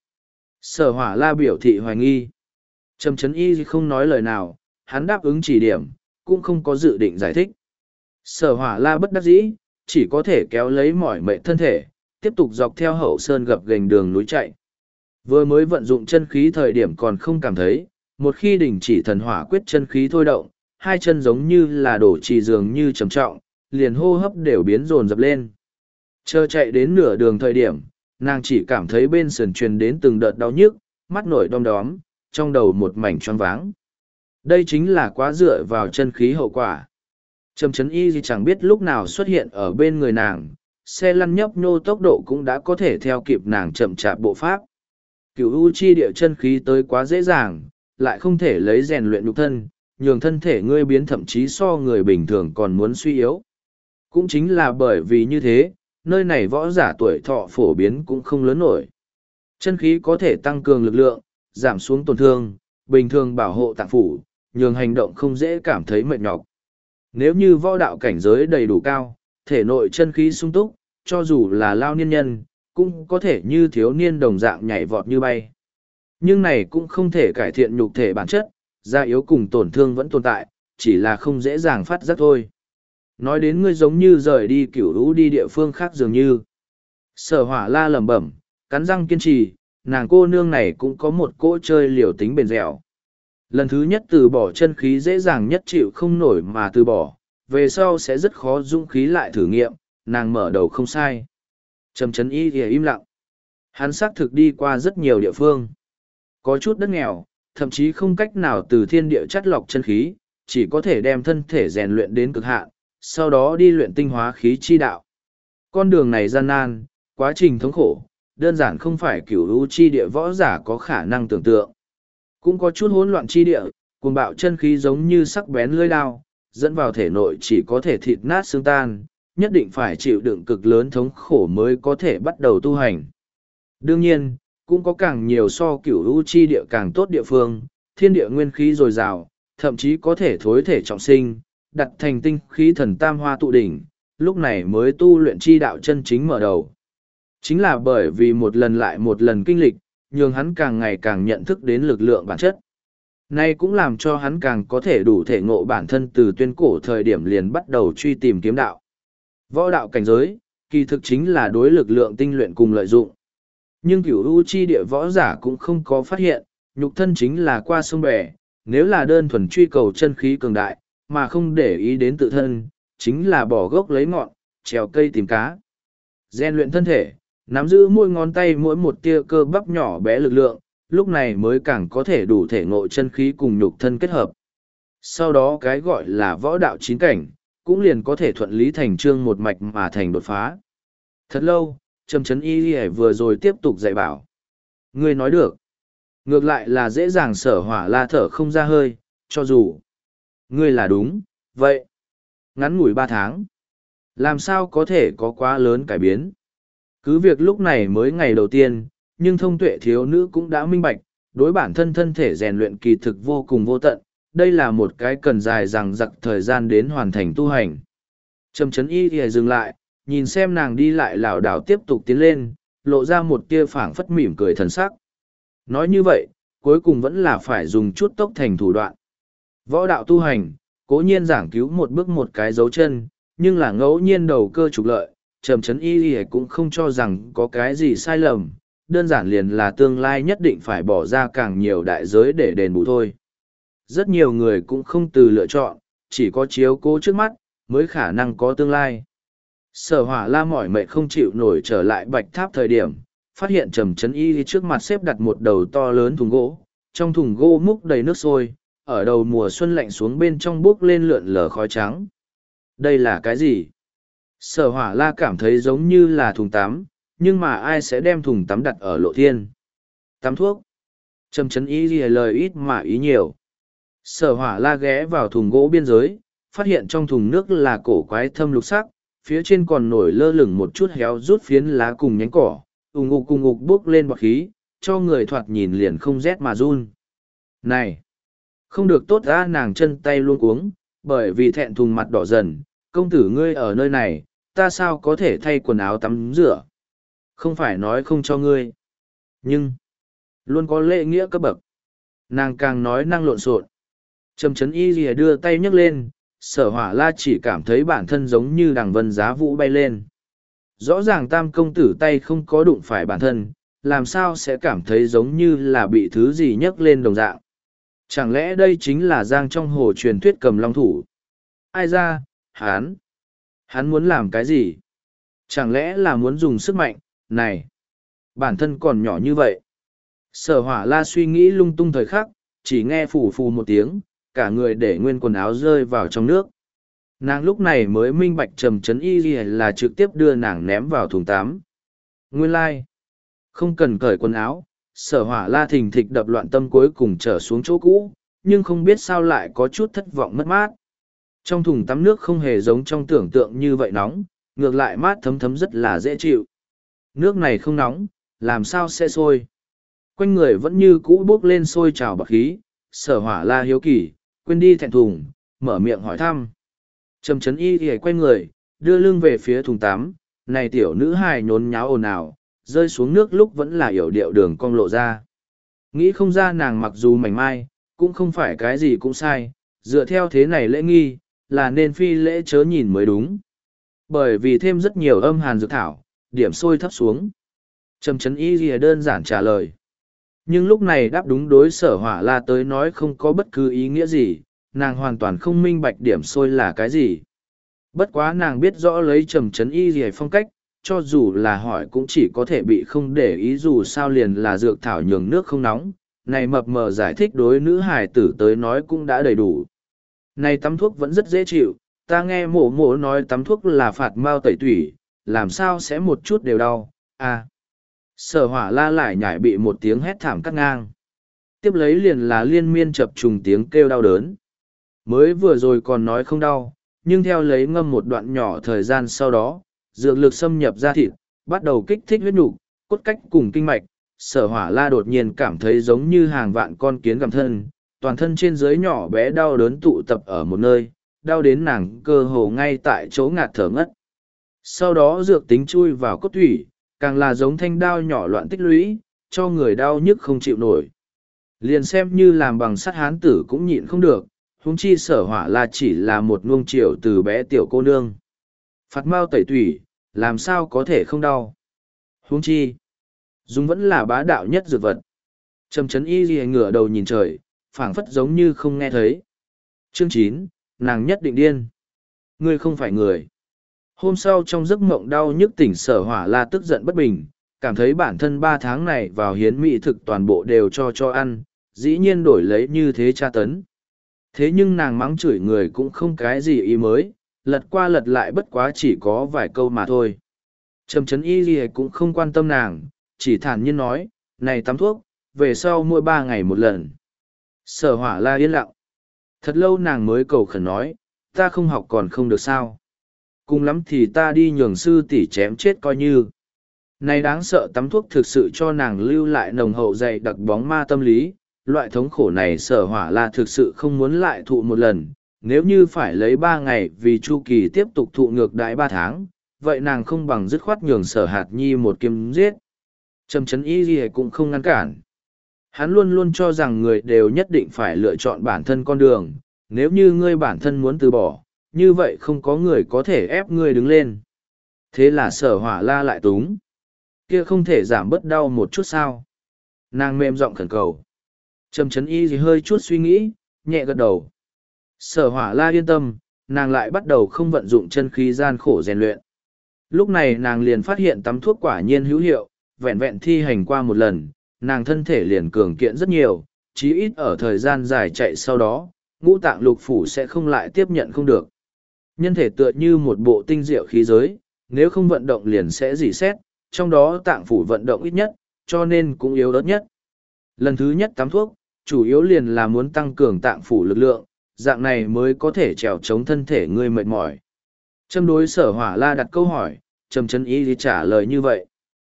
Sở Hỏa La biểu thị hoài nghi. Trầm Trấn Y không nói lời nào, hắn đáp ứng chỉ điểm, cũng không có dự định giải thích. Sở Hỏa La bất đắc dĩ, chỉ có thể kéo lấy mỏi mệt thân thể, tiếp tục dọc theo hậu sơn gập ghềnh đường núi chạy. Vừa mới vận dụng chân khí thời điểm còn không cảm thấy, một khi đình chỉ thần hỏa quyết chân khí thôi động, hai chân giống như là đổ trì dường như trầm trọng, liền hô hấp đều biến dồn dập lên. Chờ chạy đến nửa đường thời điểm, nàng chỉ cảm thấy bên sườn truyền đến từng đợt đau nhức, mắt nổi đom đóm, trong đầu một mảnh choáng váng. Đây chính là quá dựa vào chân khí hậu quả. Trầm Trấn Y gì chẳng biết lúc nào xuất hiện ở bên người nàng, xe lăn nhấp nhô tốc độ cũng đã có thể theo kịp nàng chậm chạp bộ pháp. Cửu u chi địa chân khí tới quá dễ dàng, lại không thể lấy rèn luyện nhục thân, nhường thân thể ngươi biến thậm chí so người bình thường còn muốn suy yếu. Cũng chính là bởi vì như thế, nơi này võ giả tuổi thọ phổ biến cũng không lớn nổi. Chân khí có thể tăng cường lực lượng, giảm xuống tổn thương, bình thường bảo hộ tạng phủ, nhường hành động không dễ cảm thấy mệt nhọc. Nếu như võ đạo cảnh giới đầy đủ cao, thể nội chân khí sung túc, cho dù là lao niên nhân, cũng có thể như thiếu niên đồng dạng nhảy vọt như bay. Nhưng này cũng không thể cải thiện nhục thể bản chất, da yếu cùng tổn thương vẫn tồn tại, chỉ là không dễ dàng phát giác thôi. Nói đến ngươi giống như rời đi cửu lũ đi địa phương khác dường như. Sở Hỏa La lẩm bẩm, cắn răng kiên trì, nàng cô nương này cũng có một cỗ chơi liều tính bền dẻo. Lần thứ nhất từ bỏ chân khí dễ dàng nhất chịu không nổi mà từ bỏ, về sau sẽ rất khó dũng khí lại thử nghiệm, nàng mở đầu không sai. Trầm Trấn Y thì im lặng. Hắn xác thực đi qua rất nhiều địa phương. Có chút đất nghèo, thậm chí không cách nào từ thiên địa chắt lọc chân khí, chỉ có thể đem thân thể rèn luyện đến cực hạn, sau đó đi luyện tinh hóa khí chi đạo. Con đường này gian nan, quá trình thống khổ, đơn giản không phải cửu lũ chi địa võ giả có khả năng tưởng tượng. Cũng có chút hỗn loạn chi địa, cuồng bạo chân khí giống như sắc bén lưỡi đao, dẫn vào thể nội chỉ có thể thịt nát xương tan, nhất định phải chịu đựng cực lớn thống khổ mới có thể bắt đầu tu hành. Đương nhiên, cũng có càng nhiều so cửu lũ chi địa càng tốt địa phương, thiên địa nguyên khí dồi dào, thậm chí có thể thối thể trọng sinh, đặt thành tinh khí thần tam hoa tụ đỉnh, lúc này mới tu luyện chi đạo chân chính mở đầu. Chính là bởi vì một lần lại một lần kinh lịch, nhường hắn càng ngày càng nhận thức đến lực lượng bản chất. Nay cũng làm cho hắn càng có thể đủ thể ngộ bản thân từ tuyên cổ thời điểm liền bắt đầu truy tìm kiếm đạo. Võ đạo cảnh giới, kỳ thực chính là đối lực lượng tinh luyện cùng lợi dụng. Nhưng cửu u chi địa võ giả cũng không có phát hiện, nhục thân chính là qua sông bè, nếu là đơn thuần truy cầu chân khí cường đại, mà không để ý đến tự thân, chính là bỏ gốc lấy ngọn, trèo cây tìm cá. Rèn luyện thân thể, nắm giữ mỗi ngón tay mỗi một tia cơ bắp nhỏ bé lực lượng, lúc này mới càng có thể đủ thể ngộ chân khí cùng nhục thân kết hợp. Sau đó cái gọi là võ đạo chín cảnh, cũng liền có thể thuận lý thành chương một mạch mà thành đột phá. Thật lâu, Trầm Chấn Y vừa rồi tiếp tục dạy bảo. Ngươi nói được. Ngược lại là dễ dàng Sở Hỏa La thở không ra hơi, cho dù ngươi là đúng, vậy. Ngắn ngủi 3 tháng. Làm sao có thể có quá lớn cải biến? Cứ việc lúc này mới ngày đầu tiên, nhưng thông tuệ thiếu nữ cũng đã minh bạch, đối bản thân thân thể rèn luyện kỳ thực vô cùng vô tận, đây là một cái cần dài dằng dặc thời gian đến hoàn thành tu hành. Trầm Chấn Y thì dừng lại, nhìn xem nàng đi lại lảo đảo tiếp tục tiến lên, lộ ra một tia phảng phất mỉm cười thần sắc. Nói như vậy, cuối cùng vẫn là phải dùng chút tốc thành thủ đoạn. Võ đạo tu hành, cố nhiên giảng cứu một bước một cái dấu chân, nhưng là ngẫu nhiên đầu cơ trục lợi, Trầm Chấn Y cũng không cho rằng có cái gì sai lầm, đơn giản liền là tương lai nhất định phải bỏ ra càng nhiều đại giới để đền bù thôi. Rất nhiều người cũng không từ lựa chọn, chỉ có chiếu cố trước mắt, mới khả năng có tương lai. Sở Hỏa La mỏi mệt không chịu nổi trở lại Bạch Tháp thời điểm, phát hiện Trầm Chấn Y trước mặt xếp đặt một đầu to lớn thùng gỗ, trong thùng gỗ múc đầy nước sôi, ở đầu mùa xuân lạnh xuống bên trong bốc lên lượn lờ khói trắng. Đây là cái gì? Sở Hỏa La cảm thấy giống như là thùng tắm, nhưng mà ai sẽ đem thùng tắm đặt ở lộ thiên? Tắm thuốc. Trầm Chấn Y lời ít mà ý nhiều. Sở Hỏa La ghé vào thùng gỗ biên giới, phát hiện trong thùng nước là cổ quái thâm lục sắc, phía trên còn nổi lơ lửng một chút héo rút phiến lá cùng nhánh cỏ, ùng ục bốc lên bọt khí, cho người thoạt nhìn liền không rét mà run. Này! Không được tốt ra, nàng chân tay luôn cuống, bởi vì thẹn thùng mặt đỏ dần, công tử ngươi ở nơi này, ta sao có thể thay quần áo tắm rửa? Không phải nói không cho ngươi. Nhưng, luôn có lễ nghĩa cấp bậc. Nàng càng nói năng lộn xộn. Trầm Chấn Y lìa đưa tay nhấc lên, Sở Hỏa La chỉ cảm thấy bản thân giống như đằng vân giá vũ bay lên. Rõ ràng tam công tử tay không có đụng phải bản thân, làm sao sẽ cảm thấy giống như là bị thứ gì nhấc lên đồng dạng. Chẳng lẽ đây chính là giang trong hồ truyền thuyết cầm long thủ? Ai ra, hắn muốn làm cái gì? Chẳng lẽ là muốn dùng sức mạnh, này, bản thân còn nhỏ như vậy. Sở Hỏa La suy nghĩ lung tung thời khắc, chỉ nghe phù phù một tiếng, cả người để nguyên quần áo rơi vào trong nước. Nàng lúc này mới minh bạch Trầm Chấn Y là trực tiếp đưa nàng ném vào thùng tắm. Nguyên lai, không cần cởi quần áo, Sở Hỏa La thình thịch đập loạn tâm cuối cùng trở xuống chỗ cũ, nhưng không biết sao lại có chút thất vọng mất mát. Trong thùng tắm nước không hề giống trong tưởng tượng như vậy nóng, ngược lại mát thấm thấm rất là dễ chịu. Nước này không nóng, làm sao sẽ sôi? Quanh người vẫn như cũ bốc lên sôi trào bọt khí, Sở Hỏa La hiếu kỳ, quên đi thẹn thùng, mở miệng hỏi thăm. Trầm Chấn Y thì quay người, đưa lưng về phía thùng tắm, này tiểu nữ hài nhốn nháo ồn ào, rơi xuống nước lúc vẫn là yểu điệu đường cong lộ ra. Nghĩ không ra nàng mặc dù mảnh mai, cũng không phải cái gì cũng sai, dựa theo thế này lễ nghi, là nên phi lễ chớ nhìn mới đúng. Bởi vì thêm rất nhiều âm hàn dược thảo, điểm sôi thấp xuống. Trầm Chấn Y thì đơn giản trả lời. Nhưng lúc này đáp đúng đối Sở Hỏa La tới nói không có bất cứ ý nghĩa gì, nàng hoàn toàn không minh bạch điểm sôi là cái gì. Bất quá nàng biết rõ lấy Trầm Chấn Y gì phong cách, cho dù là hỏi cũng chỉ có thể bị không để ý, dù sao liền là dược thảo nhường nước không nóng. Này mập mờ giải thích đối nữ hài tử tới nói cũng đã đầy đủ. Này tắm thuốc vẫn rất dễ chịu, ta nghe mổ mổ nói tắm thuốc là phạt mao tẩy tủy, làm sao sẽ một chút đều đau, à. Sở Hỏa La lại nhảy bị một tiếng hét thảm cắt ngang. Tiếp lấy liền là liên miên chập trùng tiếng kêu đau đớn. Mới vừa rồi còn nói không đau, nhưng theo lấy ngâm một đoạn nhỏ thời gian sau đó, dược lực xâm nhập ra thịt, bắt đầu kích thích huyết nục, cốt cách cùng kinh mạch. Sở Hỏa La đột nhiên cảm thấy giống như hàng vạn con kiến gặm thân, toàn thân trên dưới nhỏ bé đau đớn tụ tập ở một nơi, đau đến nàng cơ hồ ngay tại chỗ ngạt thở ngất. Sau đó dược tính chui vào cốt thủy, càng là giống thanh đao nhỏ loạn tích lũy, cho người đau nhức không chịu nổi. Liền xem như làm bằng sắt hán tử cũng nhịn không được, huống chi Sở Hỏa La chỉ là một nuông chiều từ bé tiểu cô nương. Phạt mau tẩy tủy, làm sao có thể không đau. Huống chi, dùng vẫn là bá đạo nhất dược vật. Trầm Chấn Y Ghi ngửa đầu nhìn trời, phảng phất giống như không nghe thấy. Chương 9, nàng nhất định điên. Ngươi không phải người. Hôm sau trong giấc mộng đau nhức tỉnh Sở Hỏa La tức giận bất bình, cảm thấy bản thân 3 tháng này vào hiến mỹ thực toàn bộ đều cho ăn, dĩ nhiên đổi lấy như thế tra tấn. Thế nhưng nàng mắng chửi người cũng không cái gì ý mới, lật qua lật lại bất quá chỉ có vài câu mà thôi. Trầm Chấn Y Ghi cũng không quan tâm nàng, chỉ thản nhiên nói, này tắm thuốc, về sau mỗi 3 ngày một lần. Sở Hỏa La yên lặng. Thật lâu nàng mới cầu khẩn nói, ta không học còn không được sao. Cùng lắm thì ta đi nhường sư tỷ chém chết coi như. Này đáng sợ tắm thuốc thực sự cho nàng lưu lại nồng hậu dày đặc bóng ma tâm lý. Loại thống khổ này Sở Hỏa La thực sự không muốn lại thụ một lần. Nếu như phải lấy 3 ngày vì chu kỳ tiếp tục thụ ngược đãi 3 tháng, vậy nàng không bằng dứt khoát nhường Sở Hạt Nhi một kiếm giết. Trầm Chấn Y Ghi cũng không ngăn cản. Hắn luôn luôn cho rằng người đều nhất định phải lựa chọn bản thân con đường, nếu như ngươi bản thân muốn từ bỏ, như vậy không có người có thể ép ngươi đứng lên. Thế là Sở Hỏa La lại túng. Kia không thể giảm bớt đau một chút sao? Nàng mềm giọng khẩn cầu. Trầm Chấn Y hơi chút suy nghĩ, nhẹ gật đầu. Sở Hỏa La yên tâm, nàng lại bắt đầu không vận dụng chân khí gian khổ rèn luyện. Lúc này nàng liền phát hiện tắm thuốc quả nhiên hữu hiệu, vẹn vẹn thi hành qua một lần, nàng thân thể liền cường kiện rất nhiều, chí ít ở thời gian dài chạy sau đó, ngũ tạng lục phủ sẽ không lại tiếp nhận không được. Nhân thể tựa như một bộ tinh diệu khí giới, nếu không vận động liền sẽ rỉ sét, trong đó tạng phủ vận động ít nhất, cho nên cũng yếu ớt nhất. Lần thứ nhất tắm thuốc, chủ yếu liền là muốn tăng cường tạng phủ lực lượng, dạng này mới có thể trèo chống thân thể người mệt mỏi. Châm đối Sở Hỏa La đặt câu hỏi, Trầm Chấn Y thì trả lời như vậy.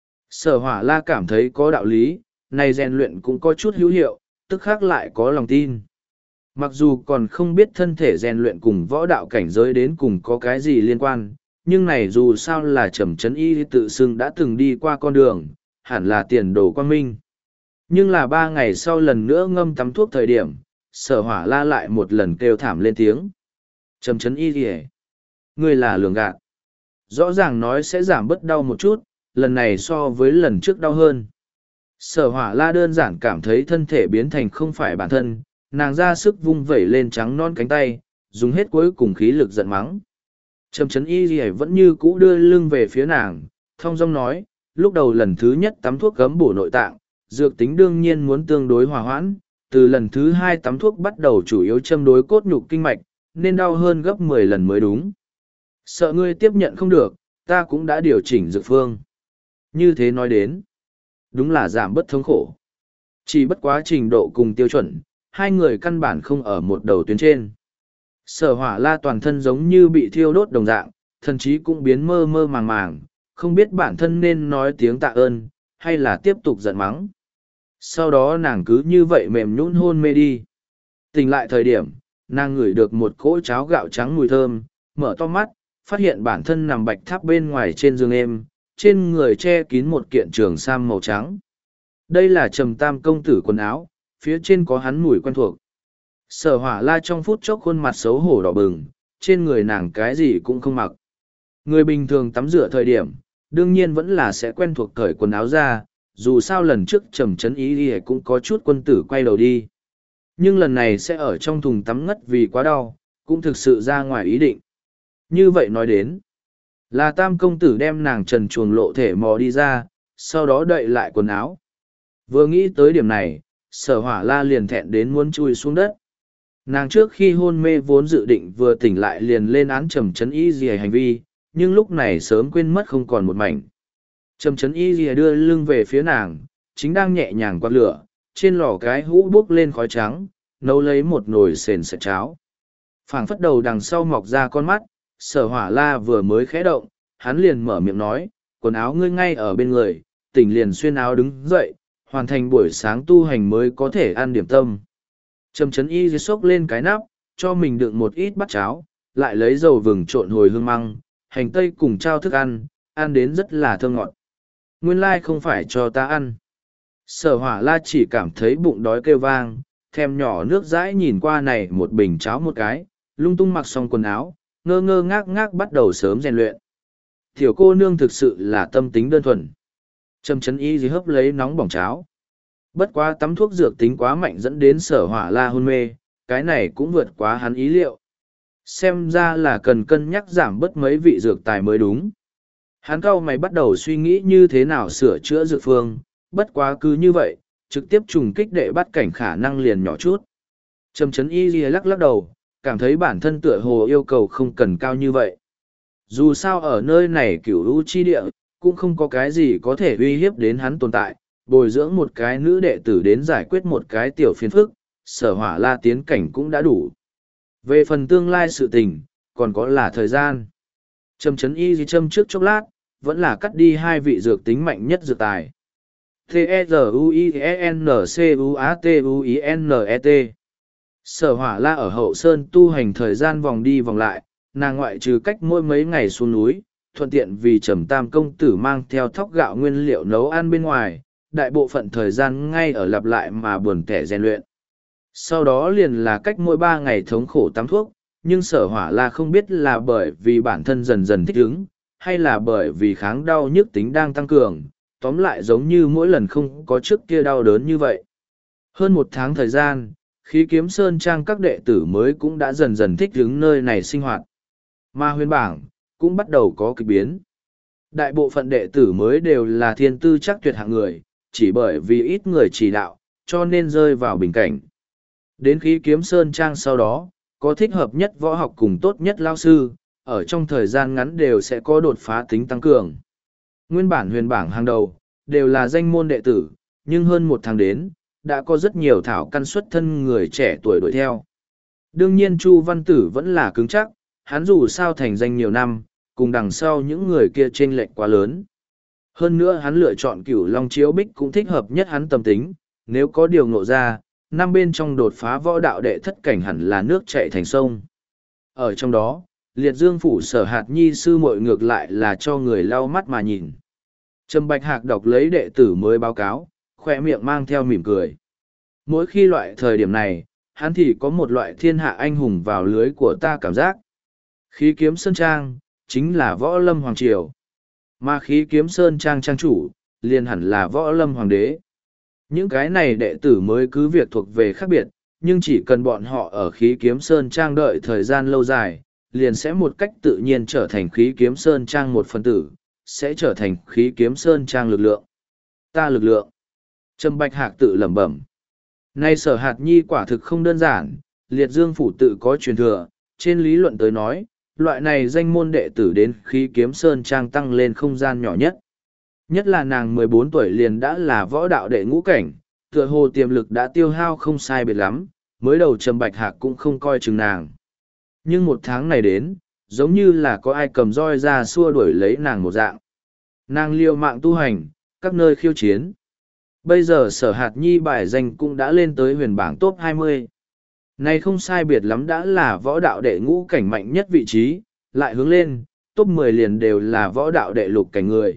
Sở Hỏa La cảm thấy có đạo lý, này rèn luyện cũng có chút hữu hiệu, tức khác lại có lòng tin. Mặc dù còn không biết thân thể rèn luyện cùng võ đạo cảnh giới đến cùng có cái gì liên quan, nhưng này dù sao là Trầm Chấn Y tự xưng đã từng đi qua con đường, hẳn là tiền đồ quang minh. Nhưng là 3 ngày sau lần nữa ngâm tắm thuốc thời điểm, Sở Hỏa La lại một lần kêu thảm lên tiếng. Trầm Chấn Y kìa! Ngươi là lường gạt. Rõ ràng nói sẽ giảm bớt đau một chút, lần này so với lần trước đau hơn. Sở Hỏa La đơn giản cảm thấy thân thể biến thành không phải bản thân, nàng ra sức vung vẩy lên trắng non cánh tay, dùng hết cuối cùng khí lực giận mắng. Trầm Chấn Y Ghi vẫn như cũ đưa lưng về phía nàng, thong dong nói, lúc đầu lần thứ nhất tắm thuốc cấm bổ nội tạng, dược tính đương nhiên muốn tương đối hòa hoãn, từ lần thứ 2 tắm thuốc bắt đầu chủ yếu châm đối cốt nhục kinh mạch, nên đau hơn gấp 10 lần mới đúng. Sợ ngươi tiếp nhận không được, ta cũng đã điều chỉnh dược phương. Như thế nói đến, đúng là giảm bớt thống khổ. Chỉ bất quá trình độ cùng tiêu chuẩn, hai người căn bản không ở một đầu tuyến trên. Sở Hỏa La toàn thân giống như bị thiêu đốt đồng dạng, thần chí cũng biến mơ mơ màng màng, không biết bản thân nên nói tiếng tạ ơn, hay là tiếp tục giận mắng. Sau đó nàng cứ như vậy mềm nhũn hôn mê đi. Tỉnh lại thời điểm, nàng ngửi được một cỗ cháo gạo trắng mùi thơm, mở to mắt, phát hiện bản thân nằm bạch tháp bên ngoài trên giường êm, trên người che kín một kiện trường sam màu trắng. Đây là Trầm Tam công tử quần áo, phía trên có hắn mùi quen thuộc. Sở Hỏa La trong phút chốc khuôn mặt xấu hổ đỏ bừng, trên người nàng cái gì cũng không mặc. Người bình thường tắm rửa thời điểm, đương nhiên vẫn là sẽ quen thuộc cởi quần áo ra, dù sao lần trước Trầm Chấn Y cũng có chút quân tử quay đầu đi. Nhưng lần này sẽ ở trong thùng tắm ngất vì quá đau, cũng thực sự ra ngoài ý định. Như vậy nói đến, là Tam công tử đem nàng trần truồng lộ thể mò đi ra, sau đó đậy lại quần áo. Vừa nghĩ tới điểm này, Sở Hỏa La liền thẹn đến muốn chui xuống đất. Nàng trước khi hôn mê vốn dự định vừa tỉnh lại liền lên án Trầm Chấn Y gì hành vi, nhưng lúc này sớm quên mất không còn một mảnh. Trầm Chấn Y gì đưa lưng về phía nàng, chính đang nhẹ nhàng quạt lửa, trên lò cái hũ bốc lên khói trắng, nấu lấy một nồi sền sệt cháo. Phảng phất đầu đằng sau mọc ra con mắt, Sở Hỏa La vừa mới khẽ động, hắn liền mở miệng nói, quần áo ngươi ngay ở bên người, tỉnh liền xuyên áo đứng dậy, hoàn thành buổi sáng tu hành mới có thể ăn điểm tâm. Trầm Chấn Y xốc lên cái nắp, cho mình đựng một ít bát cháo, lại lấy dầu vừng trộn hồi hương măng, hành tây cùng trao thức ăn, ăn đến rất là thơm ngọt. Nguyên lai không phải cho ta ăn. Sở Hỏa La chỉ cảm thấy bụng đói kêu vang, thèm nhỏ nước dãi nhìn qua này một bình cháo một cái, lung tung mặc xong quần áo, ngơ ngơ ngác ngác bắt đầu sớm rèn luyện. Tiểu cô nương thực sự là tâm tính đơn thuần. Trầm chấn y gì hấp lấy nóng bỏng cháo. Bất quá tắm thuốc dược tính quá mạnh dẫn đến Sở Hỏa La hôn mê, cái này cũng vượt quá hắn ý liệu. Xem ra là cần cân nhắc giảm bớt mấy vị dược tài mới đúng. Hắn cau mày bắt đầu suy nghĩ như thế nào sửa chữa dược phương, bất quá cứ như vậy, trực tiếp trùng kích đệ bắt cảnh khả năng liền nhỏ chút. Trầm chấn y ghi lắc lắc đầu, cảm thấy bản thân tựa hồ yêu cầu không cần cao như vậy. Dù sao ở nơi này cửu u chi địa, cũng không có cái gì có thể uy hiếp đến hắn tồn tại, bồi dưỡng một cái nữ đệ tử đến giải quyết một cái tiểu phiền phức, Sở Hỏa La tiến cảnh cũng đã đủ. Về phần tương lai sự tình, còn có là thời gian. Trầm chấn y gì châm trước chốc lát, vẫn là cắt đi hai vị dược tính mạnh nhất dược tài. T-E-Z-U-I-E-N-C-U-A-T-U-I-N-E-T. Sở Hỏa La ở hậu sơn tu hành thời gian vòng đi vòng lại, nàng ngoại trừ cách mỗi mấy ngày xuống núi, thuận tiện vì Trầm Tam công tử mang theo thóc gạo nguyên liệu nấu ăn bên ngoài, đại bộ phận thời gian ngay ở lặp lại mà buồn tẻ rèn luyện. Sau đó liền là cách mỗi 3 ngày thống khổ tắm thuốc, nhưng Sở Hỏa La không biết là bởi vì bản thân dần dần thích ứng, hay là bởi vì kháng đau nhức tính đang tăng cường, tóm lại giống như mỗi lần không có trước kia đau đớn như vậy. Hơn 1 tháng thời gian, Khí Kiếm Sơn Trang các đệ tử mới cũng đã dần dần thích ứng nơi này sinh hoạt. Mà huyền bảng, cũng bắt đầu có kịch biến. Đại bộ phận đệ tử mới đều là thiên tư chắc tuyệt hạng người, chỉ bởi vì ít người chỉ đạo, cho nên rơi vào bình cảnh. Đến Khí Kiếm Sơn Trang sau đó, có thích hợp nhất võ học cùng tốt nhất lao sư, ở trong thời gian ngắn đều sẽ có đột phá tính tăng cường. Nguyên bản huyền bảng hàng đầu, đều là danh môn đệ tử, nhưng hơn 1 tháng đến, đã có rất nhiều thảo căn xuất thân người trẻ tuổi đuổi theo. Đương nhiên Chu Văn Tử vẫn là cứng chắc, hắn dù sao thành danh nhiều năm, cùng đằng sau những người kia chênh lệch quá lớn. Hơn nữa hắn lựa chọn Cửu Long Chiếu Bích cũng thích hợp nhất hắn tâm tính, nếu có điều ngộ ra, năm bên trong đột phá võ đạo đệ thất cảnh hẳn là nước chảy thành sông. Ở trong đó, Liệt Dương phủ Sở Hạt Nhi sư muội ngược lại là cho người lau mắt mà nhìn. Trầm Bạch Hạc đọc lấy đệ tử mới báo cáo, khoe miệng mang theo mỉm cười. Mỗi khi loại thời điểm này, hắn thì có một loại thiên hạ anh hùng vào lưới của ta cảm giác. Khí Kiếm Sơn Trang, chính là Võ Lâm Hoàng Triều. Mà Khí Kiếm Sơn Trang trang chủ, liền hẳn là Võ Lâm Hoàng đế. Những cái này đệ tử mới cứ việc thuộc về khác biệt, nhưng chỉ cần bọn họ ở Khí Kiếm Sơn Trang đợi thời gian lâu dài, liền sẽ một cách tự nhiên trở thành Khí Kiếm Sơn Trang một phần tử, sẽ trở thành Khí Kiếm Sơn Trang lực lượng. Ta lực lượng. Trầm Bạch Hạc tự lẩm bẩm. Nay Sở Hạt Nhi quả thực không đơn giản, Liệt Dương phủ tự có truyền thừa, trên lý luận tới nói, loại này danh môn đệ tử đến Khí Kiếm Sơn Trang tăng lên không gian nhỏ nhất. Nhất là nàng 14 tuổi liền đã là võ đạo đệ ngũ cảnh, tựa hồ tiềm lực đã tiêu hao không sai biệt lắm, mới đầu Trầm Bạch Hạc cũng không coi chừng nàng. Nhưng 1 tháng này đến, giống như là có ai cầm roi ra xua đuổi lấy nàng một dạng. Nàng liều mạng tu hành, các nơi khiêu chiến. Bây giờ Sở Hạt Nhi bài danh cũng đã lên tới huyền bảng top 20. Này không sai biệt lắm đã là võ đạo đệ ngũ cảnh mạnh nhất vị trí, lại hướng lên, top 10 liền đều là võ đạo đệ lục cảnh người.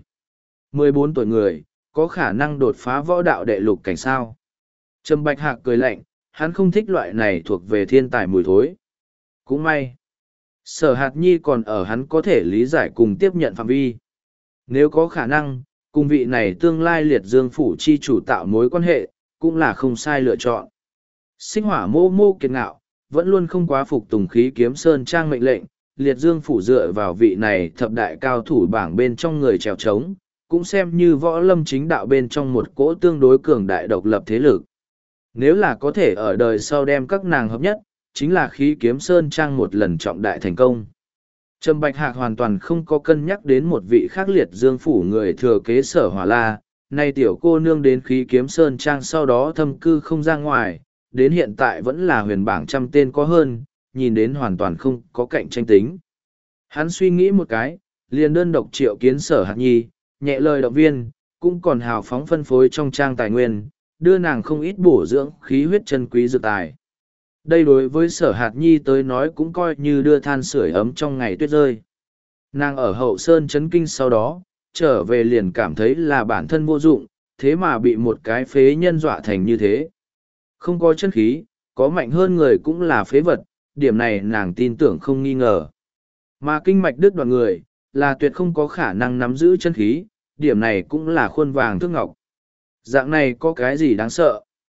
14 tuổi người, có khả năng đột phá võ đạo đệ lục cảnh sao. Trầm Bạch Hạc cười lạnh, hắn không thích loại này thuộc về thiên tài mùi thối. Cũng may. Sở Hạt Nhi còn ở hắn có thể lý giải cùng tiếp nhận phạm vi. Nếu có khả năng, cùng vị này tương lai Liệt Dương phủ chi chủ tạo mối quan hệ, cũng là không sai lựa chọn. Sinh hỏa mô mô kiệt ngạo, vẫn luôn không quá phục tùng Khí Kiếm Sơn Trang mệnh lệnh, Liệt Dương phủ dựa vào vị này thập đại cao thủ bảng bên trong người trèo trống, cũng xem như võ lâm chính đạo bên trong một cỗ tương đối cường đại độc lập thế lực. Nếu là có thể ở đời sau đem các nàng hợp nhất, chính là Khí Kiếm Sơn Trang một lần trọng đại thành công. Trầm Bạch Hạc hoàn toàn không có cân nhắc đến một vị khác Liệt Dương phủ người thừa kế Sở Hỏa La, nay tiểu cô nương đến Khí Kiếm Sơn Trang sau đó thâm cư không ra ngoài, đến hiện tại vẫn là huyền bảng 100 tên có hơn, nhìn đến hoàn toàn không có cạnh tranh tính. Hắn suy nghĩ một cái, liền đơn độc triệu kiến Sở Hạt Nhi, nhẹ lời động viên, cũng còn hào phóng phân phối trong trang tài nguyên, đưa nàng không ít bổ dưỡng khí huyết chân quý dược tài. Đây đối với Sở Hạt Nhi tới nói cũng coi như đưa than sưởi ấm trong ngày tuyết rơi. Nàng ở hậu sơn chấn kinh sau đó, trở về liền cảm thấy là bản thân vô dụng, thế mà bị một cái phế nhân dọa thành như thế. Không có chân khí, có mạnh hơn người cũng là phế vật, điểm này nàng tin tưởng không nghi ngờ. Mà kinh mạch đứt đoạn người, là tuyệt không có khả năng nắm giữ chân khí, điểm này cũng là khuôn vàng thước ngọc. Dạng này có cái gì đáng sợ?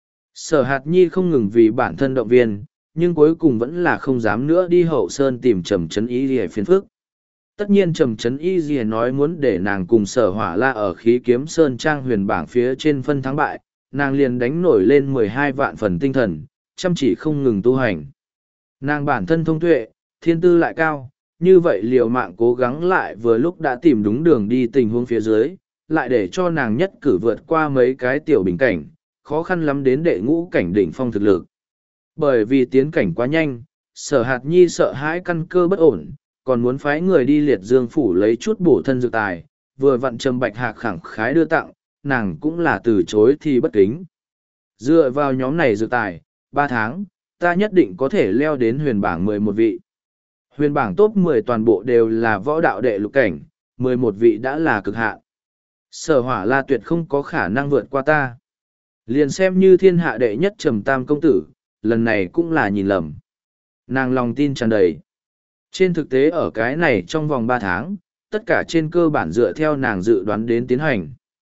Sở hạt nhi không ngừng vì bản thân động viên, nhưng cuối cùng vẫn là không dám nữa đi hậu sơn tìm trầm trấn y rìa phiền phức. Tất nhiên trầm trấn y rìa nói muốn để nàng cùng sở hỏa la ở khí kiếm sơn trang huyền bảng phía trên phân thắng bại, nàng liền đánh nổi lên 12 vạn phần tinh thần, chăm chỉ không ngừng tu hành. Nàng bản thân thông tuệ, thiên tư lại cao, như vậy liều mạng cố gắng lại vừa lúc đã tìm đúng đường đi tình huống phía dưới, lại để cho nàng nhất cử vượt qua mấy cái tiểu bình cảnh, khó khăn lắm đến đệ ngũ cảnh đỉnh phong thực lực. Bởi vì tiến cảnh quá nhanh, sở hạt nhi sợ hãi căn cơ bất ổn, còn muốn phái người đi liệt dương phủ lấy chút bổ thân dược tài, vừa vặn Trầm Bạch Hạc khẳng khái đưa tặng, nàng cũng là từ chối thì bất kính. Dựa vào nhóm này dược tài, 3 tháng, ta nhất định có thể leo đến huyền bảng 11 vị. Huyền bảng top 10 toàn bộ đều là võ đạo đệ lục cảnh, 11 vị đã là cực hạn. Sở hỏa la tuyệt không có khả năng vượt qua ta. Liền xem như thiên hạ đệ nhất Trầm Tam công tử, lần này cũng là nhìn lầm. Nàng lòng tin tràn đầy. Trên thực tế ở cái này trong vòng 3 tháng, tất cả trên cơ bản dựa theo nàng dự đoán đến tiến hành.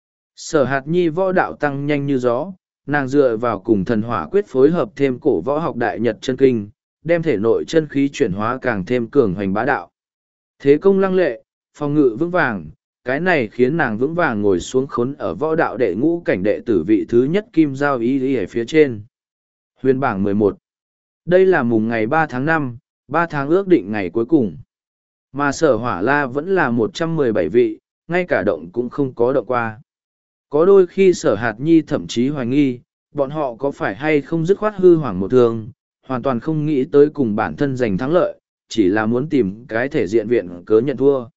Sở hạt nhi võ đạo tăng nhanh như gió, nàng dựa vào cùng thần hỏa quyết phối hợp thêm cổ võ học đại nhật chân kinh, đem thể nội chân khí chuyển hóa càng thêm cường hoành bá đạo. Thế công lăng lệ, phòng ngự vững vàng, cái này khiến nàng vững vàng ngồi xuống khốn ở võ đạo đệ ngũ cảnh đệ tử vị thứ nhất kim giao y ở phía trên. Huyền bảng 11. Đây là mùng ngày 3 tháng 5, 3 tháng ước định ngày cuối cùng. Mà sở hỏa la vẫn là 117 vị, ngay cả động cũng không có động qua. Có đôi khi sở hạt nhi thậm chí hoài nghi, bọn họ có phải hay không dứt khoát hư hoảng một thường, hoàn toàn không nghĩ tới cùng bản thân giành thắng lợi, chỉ là muốn tìm cái thể diện viện cớ nhận thua.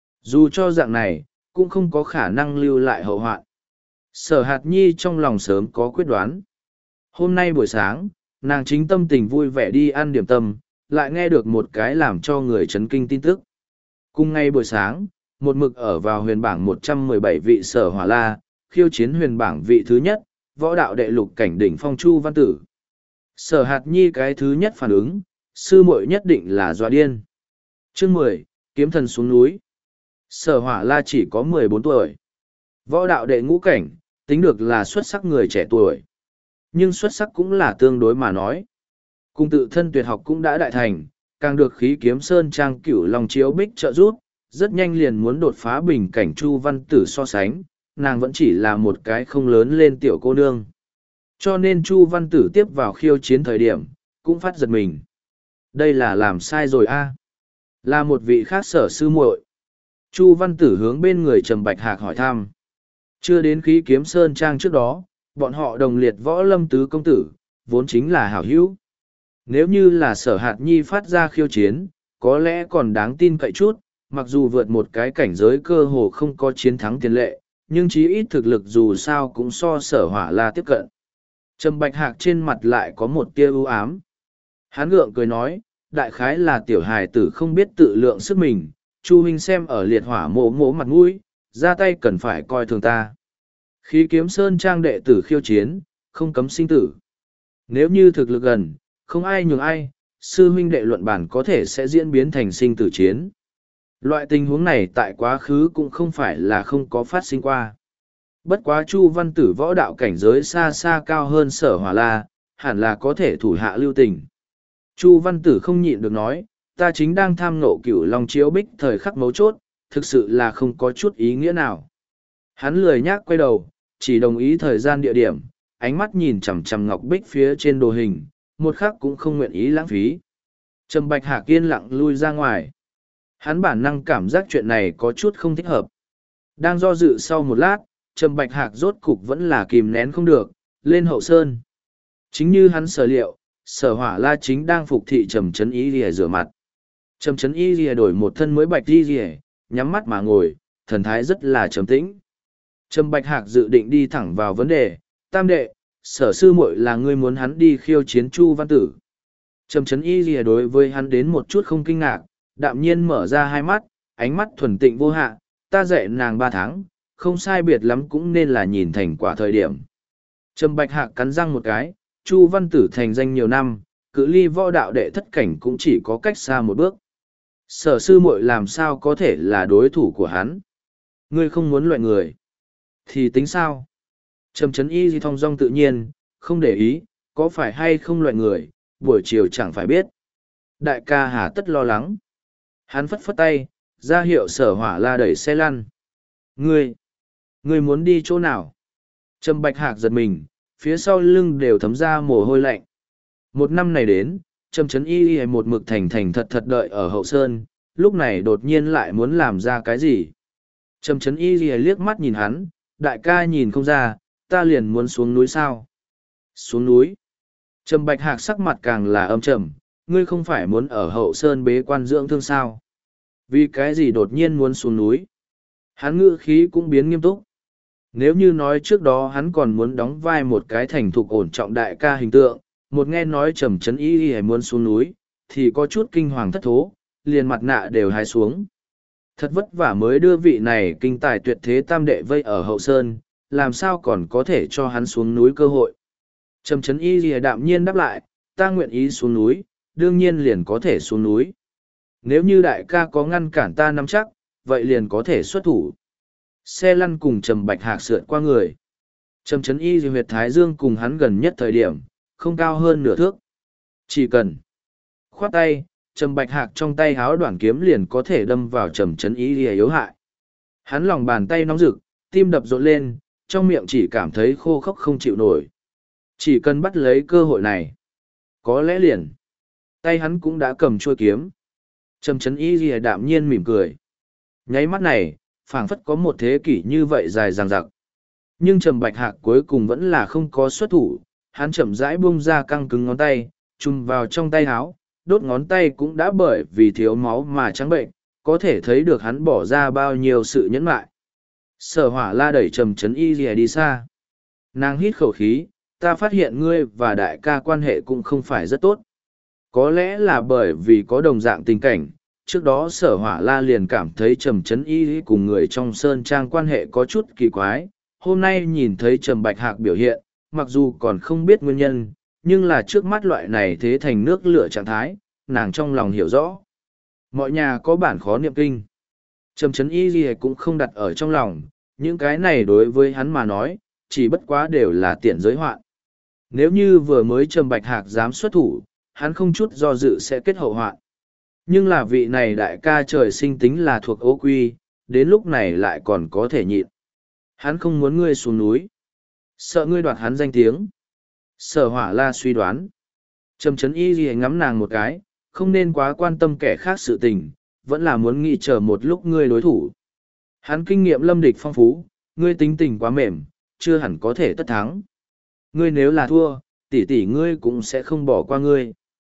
Dù cho dạng này, cũng không có khả năng lưu lại hậu hoạn. Sở hạt nhi trong lòng sớm có quyết đoán. Hôm nay buổi sáng, nàng chính tâm tình vui vẻ đi ăn điểm tâm, lại nghe được một cái làm cho người chấn kinh tin tức. Cùng ngay buổi sáng, một mực ở vào huyền bảng 117 vị sở hỏa la, khiêu chiến huyền bảng vị thứ nhất, võ đạo đệ lục cảnh đỉnh phong Chu Văn Tử. Sở hạt nhi cái thứ nhất phản ứng, sư muội nhất định là dọa điên. Chương 10, kiếm thần xuống núi. Sở hỏa la chỉ có 14 tuổi. Võ đạo đệ ngũ cảnh, tính được là xuất sắc người trẻ tuổi. Nhưng xuất sắc cũng là tương đối mà nói. Cùng tự thân tuyệt học cũng đã đại thành, càng được khí kiếm sơn trang cửu lòng chiếu bích trợ giúp, rất nhanh liền muốn đột phá bình cảnh Chu Văn Tử so sánh, nàng vẫn chỉ là một cái không lớn lên tiểu cô nương. Cho nên Chu Văn Tử tiếp vào khiêu chiến thời điểm, cũng phát giật mình. Đây là làm sai rồi a? Là một vị khác sở sư muội. Chu Văn Tử hướng bên người Trầm Bạch Hạc hỏi thăm. Chưa đến khí kiếm sơn trang trước đó, bọn họ đồng liệt võ lâm tứ công tử, vốn chính là hảo hữu. Nếu như là sở hạt nhi phát ra khiêu chiến, có lẽ còn đáng tin cậy chút, mặc dù vượt một cái cảnh giới cơ hồ không có chiến thắng tiền lệ, nhưng chí ít thực lực dù sao cũng so sở hỏa la tiếp cận. Trầm Bạch Hạc trên mặt lại có một tia ưu ám. Hán gượng cười nói, đại khái là tiểu hài tử không biết tự lượng sức mình, Chu huynh xem ở liệt hỏa mộ mộ mặt mũi, ra tay cần phải coi thường ta. Khí kiếm sơn trang đệ tử khiêu chiến, không cấm sinh tử. Nếu như thực lực gần, không ai nhường ai, sư huynh đệ luận bản có thể sẽ diễn biến thành sinh tử chiến. Loại tình huống này tại quá khứ cũng không phải là không có phát sinh qua. Bất quá Chu Văn Tử võ đạo cảnh giới xa xa cao hơn sở hỏa la, hẳn là có thể thủ hạ lưu tình. Chu Văn Tử không nhịn được nói, ta chính đang tham nộ cửu long chiếu bích thời khắc mấu chốt, thực sự là không có chút ý nghĩa nào. Hắn lười nhác quay đầu, chỉ đồng ý thời gian địa điểm, ánh mắt nhìn chằm chằm ngọc bích phía trên đồ hình, một khắc cũng không nguyện ý lãng phí. Trầm Bạch Hạc yên lặng lui ra ngoài. Hắn bản năng cảm giác chuyện này có chút không thích hợp. Đang do dự sau một lát, Trầm Bạch Hạc rốt cục vẫn là kìm nén không được, lên hậu sơn. Chính như hắn sở liệu, sở hỏa la chính đang phục thị Trầm Trấn Y Lìa rửa mặt. Trầm Trấn Y Lìa đổi một thân mới bạch y lìa, nhắm mắt mà ngồi, thần thái rất là trầm tĩnh. Trầm Bạch Hạc dự định đi thẳng vào vấn đề, tam đệ, sở sư muội là ngươi muốn hắn đi khiêu chiến Chu Văn Tử. Trầm Trấn Y Lìa đối với hắn đến một chút không kinh ngạc, đạm nhiên mở ra hai mắt, ánh mắt thuần tịnh vô hạ, ta dạy nàng 3 tháng, không sai biệt lắm cũng nên là nhìn thành quả thời điểm. Trầm Bạch Hạc cắn răng một cái, Chu Văn Tử thành danh nhiều năm, cự ly võ đạo đệ thất cảnh cũng chỉ có cách xa một bước. Sở sư muội làm sao có thể là đối thủ của hắn? Ngươi không muốn loại người. Thì tính sao? Trầm Trấn Y di thong dong tự nhiên, không để ý, có phải hay không loại người, buổi chiều chẳng phải biết. Đại ca hà tất lo lắng. Hắn phất phất tay, ra hiệu Sở Hỏa La đẩy xe lăn. Ngươi muốn đi chỗ nào? Trầm Bạch Hạc giật mình, phía sau lưng đều thấm ra mồ hôi lạnh. Một năm này đến, Trầm Trấn Y một mực thành thành thật thật đợi ở hậu sơn, lúc này đột nhiên lại muốn làm ra cái gì? Trầm Trấn Y liếc mắt nhìn hắn, đại ca nhìn không ra, ta liền muốn xuống núi sao? Xuống núi? Trầm Bạch Hạc sắc mặt càng là âm trầm, ngươi không phải muốn ở hậu sơn bế quan dưỡng thương sao? Vì cái gì đột nhiên muốn xuống núi? Hắn ngữ khí cũng biến nghiêm túc. Nếu như nói trước đó hắn còn muốn đóng vai một cái thành thục ổn trọng đại ca hình tượng, một nghe nói Trầm Trấn Y muốn xuống núi, thì có chút kinh hoàng thất thố, liền mặt nạ đều hái xuống. Thật vất vả mới đưa vị này kinh tài tuyệt thế tam đệ vây ở hậu sơn, làm sao còn có thể cho hắn xuống núi cơ hội. Trầm Trấn Y đạm nhiên đáp lại, ta nguyện ý xuống núi, đương nhiên liền có thể xuống núi. Nếu như đại ca có ngăn cản ta nắm chắc, vậy liền có thể xuất thủ. Xe lăn cùng Trầm Bạch Hạc sượt qua người. Trầm Trấn Y huyệt thái dương cùng hắn gần nhất thời điểm, không cao hơn nửa thước. Chỉ cần khoát tay, Trầm Bạch Hạc trong tay háo đoạn kiếm liền có thể đâm vào Trầm Trấn Y yếu hại. Hắn lòng bàn tay nóng rực, tim đập rộn lên, trong miệng chỉ cảm thấy khô khốc không chịu nổi. Chỉ cần bắt lấy cơ hội này, có lẽ liền tay hắn cũng đã cầm chuôi kiếm. Trầm Trấn Y đạm nhiên mỉm cười. Nháy mắt này, phảng phất có một thế kỷ như vậy dài dằng dặc. Nhưng Trầm Bạch Hạc cuối cùng vẫn là không có xuất thủ, hắn chậm rãi buông ra căng cứng ngón tay, chùm vào trong tay áo, đốt ngón tay cũng đã bởi vì thiếu máu mà trắng bệnh, có thể thấy được hắn bỏ ra bao nhiêu sự nhẫn nại. Sở Hỏa La đẩy Trầm Trấn Y đi xa. Nàng hít khẩu khí, ta phát hiện ngươi và đại ca quan hệ cũng không phải rất tốt. Có lẽ là bởi vì có đồng dạng tình cảnh, trước đó Sở Hỏa La liền cảm thấy Trầm Trấn Y cùng người trong sơn trang quan hệ có chút kỳ quái. Hôm nay nhìn thấy Trầm Bạch Hạc biểu hiện, mặc dù còn không biết nguyên nhân, nhưng là trước mắt loại này thế thành nước lửa trạng thái, nàng trong lòng hiểu rõ. Mọi nhà có bản khó niệm kinh. Trầm Trấn Y cũng không đặt ở trong lòng, những cái này đối với hắn mà nói, chỉ bất quá đều là tiện giới hoạn. Nếu như vừa mới Trầm Bạch Hạc dám xuất thủ, hắn không chút do dự sẽ kết hậu hoạn. Nhưng là vị này đại ca trời sinh tính là thuộc ố quy, đến lúc này lại còn có thể nhịn. Hắn không muốn ngươi xuống núi. Sợ ngươi đoạt hắn danh tiếng. Sở Hỏa La suy đoán. Trầm Trấn Y ngắm nàng một cái, không nên quá quan tâm kẻ khác sự tình, vẫn là muốn nghĩ chờ một lúc ngươi đối thủ. Hắn kinh nghiệm lâm địch phong phú, ngươi tính tình quá mềm, chưa hẳn có thể tất thắng. Ngươi nếu là thua, tỷ tỷ ngươi cũng sẽ không bỏ qua ngươi.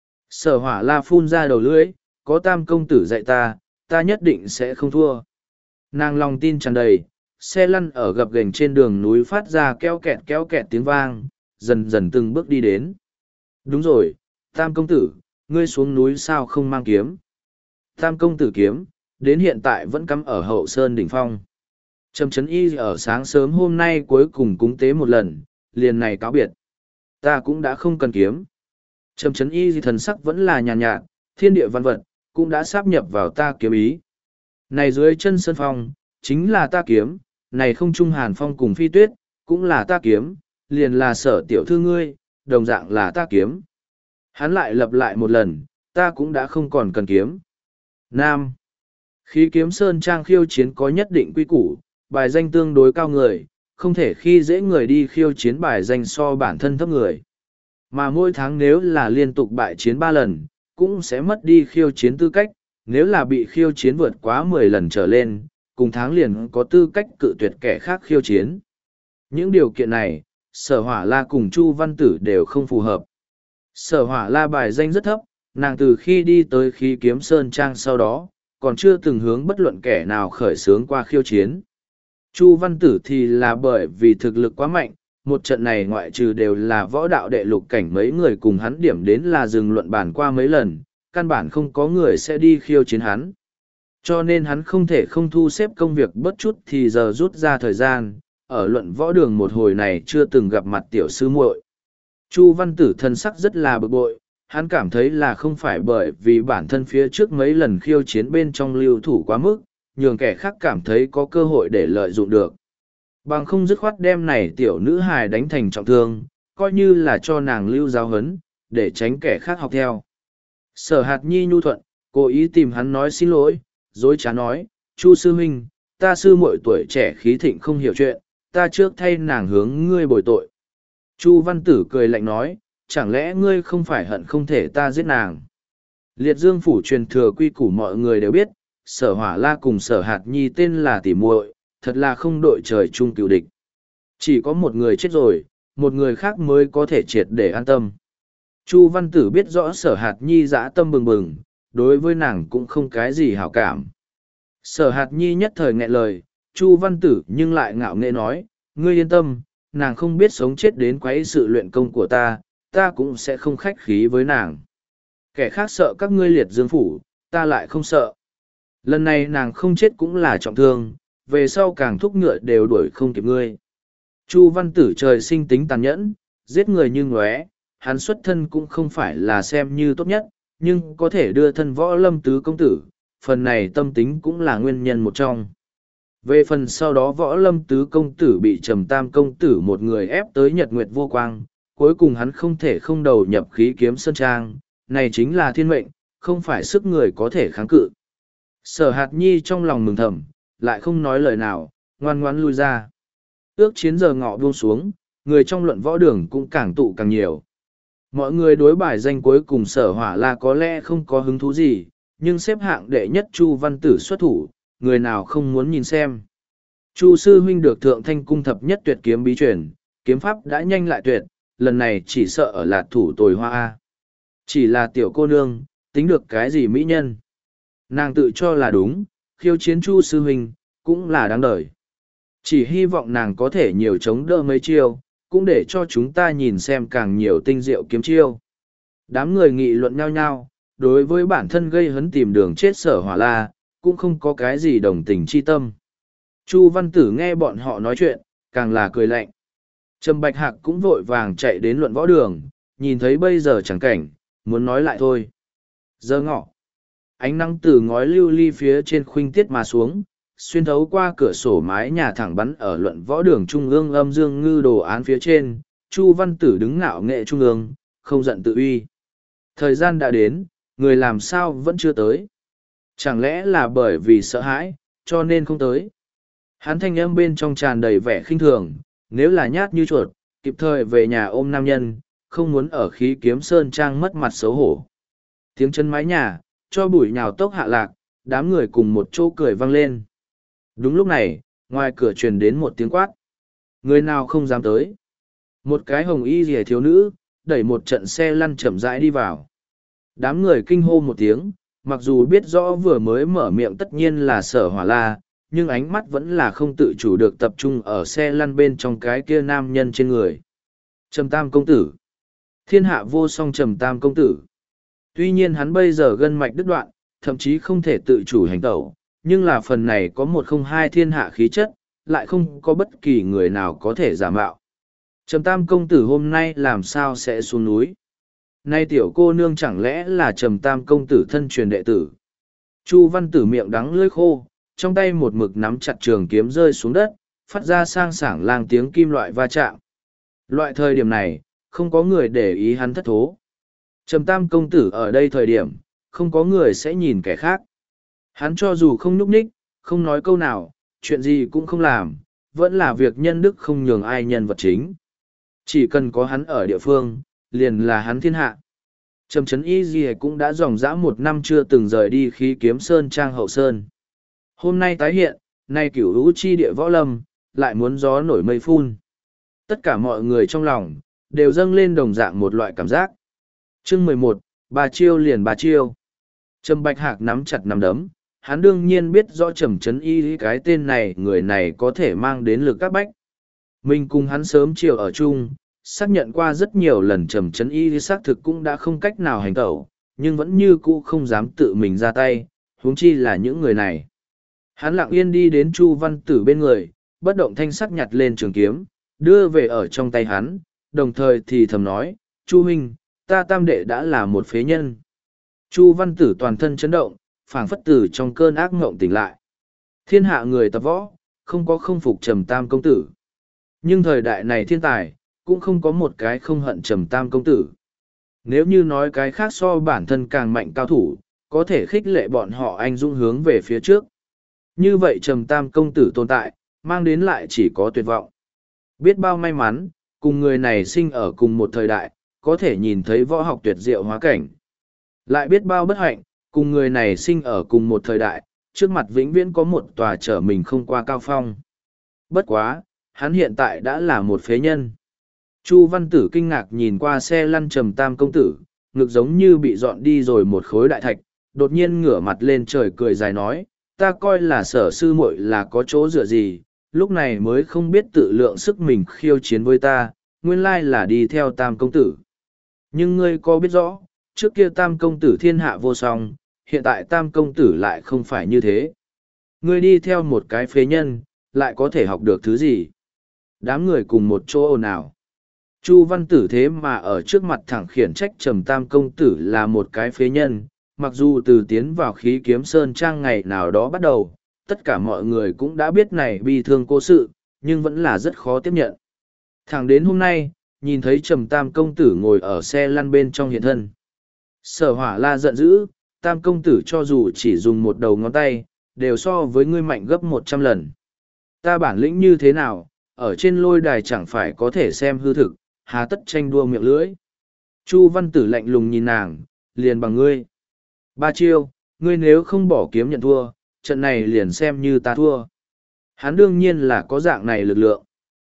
Sở Hỏa La phun ra đầu lưỡi, có Tam công tử dạy ta, ta nhất định sẽ không thua. Nàng lòng tin tràn đầy, xe lăn ở gập ghềnh trên đường núi phát ra kéo kẹt tiếng vang, dần dần từng bước đi đến. Đúng rồi, Tam công tử, ngươi xuống núi sao không mang kiếm? Tam công tử kiếm, đến hiện tại vẫn cắm ở hậu sơn đỉnh phong. Trầm Trấn Y ở sáng sớm hôm nay cuối cùng cúng tế một lần, liền này cáo biệt. Ta cũng đã không cần kiếm. Trầm Trấn Y thần sắc vẫn là nhàn nhạt, thiên địa văn vật, cũng đã sáp nhập vào ta kiếm ý. Này dưới chân sơn phong, chính là ta kiếm, này không trung hàn phong cùng phi tuyết, cũng là ta kiếm, liền là Sở tiểu thư ngươi, đồng dạng là ta kiếm. Hắn lại lặp lại một lần, ta cũng đã không còn cần kiếm. Nam. Khí kiếm sơn trang khiêu chiến có nhất định quy củ, bài danh tương đối cao người, không thể khi dễ người đi khiêu chiến bài danh so bản thân thấp người. Mà mỗi tháng nếu là liên tục bại chiến 3 lần, cũng sẽ mất đi khiêu chiến tư cách, nếu là bị khiêu chiến vượt quá 10 lần trở lên, cùng tháng liền có tư cách cự tuyệt kẻ khác khiêu chiến. Những điều kiện này, Sở Hỏa La cùng Chu Văn Tử đều không phù hợp. Sở Hỏa La bài danh rất thấp, nàng từ khi đi tới khí kiếm sơn trang sau đó, còn chưa từng hướng bất luận kẻ nào khởi xướng qua khiêu chiến. Chu Văn Tử thì là bởi vì thực lực quá mạnh, một trận này ngoại trừ đều là võ đạo đệ lục cảnh mấy người cùng hắn điểm đến là dừng luận bàn qua mấy lần, căn bản không có người sẽ đi khiêu chiến hắn. Cho nên hắn không thể không thu xếp công việc bớt chút thì giờ rút ra thời gian, ở luận võ đường một hồi này chưa từng gặp mặt tiểu sư muội. Chu Văn Tử thân sắc rất là bực bội, hắn cảm thấy là không phải bởi vì bản thân phía trước mấy lần khiêu chiến bên trong lưu thủ quá mức, nhường kẻ khác cảm thấy có cơ hội để lợi dụng được. Bằng không dứt khoát đem này tiểu nữ hài đánh thành trọng thương, coi như là cho nàng lưu giáo huấn, để tránh kẻ khác học theo. Sở Hạt Nhi nhu thuận, cố ý tìm hắn nói xin lỗi, dối trá nói, Chu sư huynh, ta sư muội tuổi trẻ khí thịnh không hiểu chuyện, ta trước thay nàng hướng ngươi bồi tội. Chu Văn Tử cười lạnh nói, chẳng lẽ ngươi không phải hận không thể ta giết nàng. Liệt Dương phủ truyền thừa quy củ mọi người đều biết, Sở Hỏa La cùng Sở Hạt Nhi tên là tỉ muội, thật là không đội trời chung cựu địch. Chỉ có một người chết rồi, một người khác mới có thể triệt để an tâm. Chu Văn Tử biết rõ Sở Hạt Nhi dã tâm bừng bừng, đối với nàng cũng không cái gì hảo cảm. Sở Hạt Nhi nhất thời nghẹn lời, Chu Văn Tử nhưng lại ngạo nghễ nói, ngươi yên tâm, nàng không biết sống chết đến quấy sự luyện công của ta, ta cũng sẽ không khách khí với nàng. Kẻ khác sợ các ngươi Liệt Dương phủ, ta lại không sợ. Lần này nàng không chết cũng là trọng thương, về sau càng thúc ngựa đều đuổi không kịp ngươi. Chu Văn Tử trời sinh tính tàn nhẫn, giết người như ngóe, hắn xuất thân cũng không phải là xem như tốt nhất, nhưng có thể đưa thân Võ Lâm tứ công tử, phần này tâm tính cũng là nguyên nhân một trong. Về phần sau đó Võ Lâm tứ công tử bị Trầm Tam công tử một người ép tới Nhật Nguyệt vô quang, cuối cùng hắn không thể không đầu nhập khí kiếm sơn trang, này chính là thiên mệnh, không phải sức người có thể kháng cự. Sở Hạt Nhi trong lòng mừng thầm, lại không nói lời nào, ngoan ngoãn lui ra. Ước chiến giờ ngọ buông xuống, người trong luận võ đường cũng càng tụ càng nhiều. Mọi người đối bài danh cuối cùng Sở Hỏa La có lẽ không có hứng thú gì, nhưng xếp hạng đệ nhất Chu Văn Tử xuất thủ, người nào không muốn nhìn xem. Chu sư huynh được Thượng Thanh cung thập nhất tuyệt kiếm bí truyền, kiếm pháp đã nhanh lại tuyệt, lần này chỉ sợ ở Lạt thủ tồi hoa A. Chỉ là tiểu cô nương, tính được cái gì mỹ nhân. Nàng tự cho là đúng, khiêu chiến Chu sư huynh, cũng là đáng đời. Chỉ hy vọng nàng có thể nhiều chống đỡ mấy chiêu, cũng để cho chúng ta nhìn xem càng nhiều tinh diệu kiếm chiêu. Đám người nghị luận nhau nhau, đối với bản thân gây hấn tìm đường chết Sở Hỏa La, cũng không có cái gì đồng tình chi tâm. Chu Văn Tử nghe bọn họ nói chuyện, càng là cười lạnh. Trầm Bạch Hạc cũng vội vàng chạy đến luận võ đường, nhìn thấy bây giờ chẳng cảnh, muốn nói lại thôi. Giờ ngọ, ánh nắng từ ngói lưu ly phía trên khuynh tiết mà xuống, xuyên thấu qua cửa sổ mái nhà thẳng bắn ở luận võ đường trung ương âm dương ngư đồ án phía trên. Chu Văn Tử đứng ngạo nghệ trung ương, không giận tự uy. Thời gian đã đến, người làm sao vẫn chưa tới. Chẳng lẽ là bởi vì sợ hãi, cho nên không tới. Hắn thanh âm bên trong tràn đầy vẻ khinh thường, nếu là nhát như chuột, kịp thời về nhà ôm nam nhân, không muốn ở khí kiếm sơn trang mất mặt xấu hổ. Tiếng chân mái nhà, cho bụi nhào tốc hạ lạc, đám người cùng một chỗ cười vang lên. Đúng lúc này, ngoài cửa truyền đến một tiếng quát. Người nào không dám tới. Một cái hồng y rìa thiếu nữ, đẩy một trận xe lăn chậm rãi đi vào. Đám người kinh hô một tiếng, mặc dù biết rõ vừa mới mở miệng tất nhiên là Sở Hỏa La, nhưng ánh mắt vẫn là không tự chủ được tập trung ở xe lăn bên trong cái kia nam nhân trên người. Trầm Tam công tử. Thiên hạ vô song Trầm Tam công tử. Tuy nhiên hắn bây giờ gân mạch đứt đoạn, thậm chí không thể tự chủ hành tẩu, nhưng là phần này có một không hai thiên hạ khí chất, lại không có bất kỳ người nào có thể giả mạo. Trầm Tam công tử hôm nay làm sao sẽ xuống núi? Nay tiểu cô nương chẳng lẽ là Trầm Tam công tử thân truyền đệ tử? Chu Văn Tử miệng đắng lưỡi khô, trong tay một mực nắm chặt trường kiếm rơi xuống đất, phát ra sang sảng lang tiếng kim loại va chạm. Loại thời điểm này, không có người để ý hắn thất thố. Trầm Tam công tử ở đây thời điểm, không có người sẽ nhìn kẻ khác. Hắn cho dù không nhúc nhích, không nói câu nào, chuyện gì cũng không làm, vẫn là việc nhân đức không nhường ai nhân vật chính. Chỉ cần có hắn ở địa phương, liền là hắn thiên hạ. Trầm Trấn Y Dì cũng đã dòng dã 1 năm chưa từng rời đi khí kiếm sơn trang hậu sơn. Hôm nay tái hiện, nay cửu hữu chi địa võ lâm, lại muốn gió nổi mây phun. Tất cả mọi người trong lòng, đều dâng lên đồng dạng một loại cảm giác. Chương 11, 3 chiêu liền 3 chiêu. Trầm Bạch Hạc nắm chặt nắm đấm, hắn đương nhiên biết rõ Trầm Trấn Y cái tên này người này có thể mang đến lực các bách. Mình cùng hắn sớm chiều ở chung, xác nhận qua rất nhiều lần Trầm Trấn Y xác thực cũng đã không cách nào hành tẩu, nhưng vẫn như cũ không dám tự mình ra tay, huống chi là những người này. Hắn lặng yên đi đến Chu Văn Tử bên người, bất động thanh sắc nhặt lên trường kiếm, đưa về ở trong tay hắn, đồng thời thì thầm nói, Chu huynh, ta tam đệ đã là một phế nhân. Chu Văn Tử toàn thân chấn động, phảng phất tử trong cơn ác ngộng tỉnh lại. Thiên hạ người tập võ, không có không phục Trầm Tam công tử. Nhưng thời đại này thiên tài, cũng không có một cái không hận Trầm Tam công tử. Nếu như nói cái khác so bản thân càng mạnh cao thủ, có thể khích lệ bọn họ anh dũng hướng về phía trước. Như vậy Trầm Tam công tử tồn tại, mang đến lại chỉ có tuyệt vọng. Biết bao may mắn, cùng người này sinh ở cùng một thời đại, có thể nhìn thấy võ học tuyệt diệu hóa cảnh. Lại biết bao bất hạnh, cùng người này sinh ở cùng một thời đại, trước mặt vĩnh viễn có một tòa trở mình không qua cao phong. Bất quá, hắn hiện tại đã là một phế nhân. Chu Văn Tử kinh ngạc nhìn qua xe lăn Trầm Tam công tử, ngực giống như bị dọn đi rồi một khối đại thạch, đột nhiên ngửa mặt lên trời cười dài nói, ta coi là Sở sư muội là có chỗ dựa gì, lúc này mới không biết tự lượng sức mình khiêu chiến với ta, nguyên lai là đi theo Tam công tử. Nhưng ngươi có biết rõ, trước kia Tam công tử thiên hạ vô song, hiện tại Tam công tử lại không phải như thế. Ngươi đi theo một cái phế nhân, lại có thể học được thứ gì? Đám người cùng một chỗ ồn ào. Chu Văn Tử thế mà ở trước mặt thẳng khiển trách Trầm Tam công tử là một cái phế nhân, mặc dù từ tiến vào khí kiếm sơn trang ngày nào đó bắt đầu, tất cả mọi người cũng đã biết này bi thương cố sự, nhưng vẫn là rất khó tiếp nhận. Thẳng đến hôm nay, nhìn thấy Trầm Tam công tử ngồi ở xe lăn bên trong hiện thân. Sở Hỏa La giận dữ, Tam công tử cho dù chỉ dùng một đầu ngón tay, đều so với ngươi mạnh gấp 100 lần. Ta bản lĩnh như thế nào, ở trên lôi đài chẳng phải có thể xem hư thực, hà tất tranh đua miệng lưỡi. Chu Văn Tử lạnh lùng nhìn nàng, liền bằng ngươi. Ba chiêu, ngươi nếu không bỏ kiếm nhận thua, trận này liền xem như ta thua. Hắn đương nhiên là có dạng này lực lượng.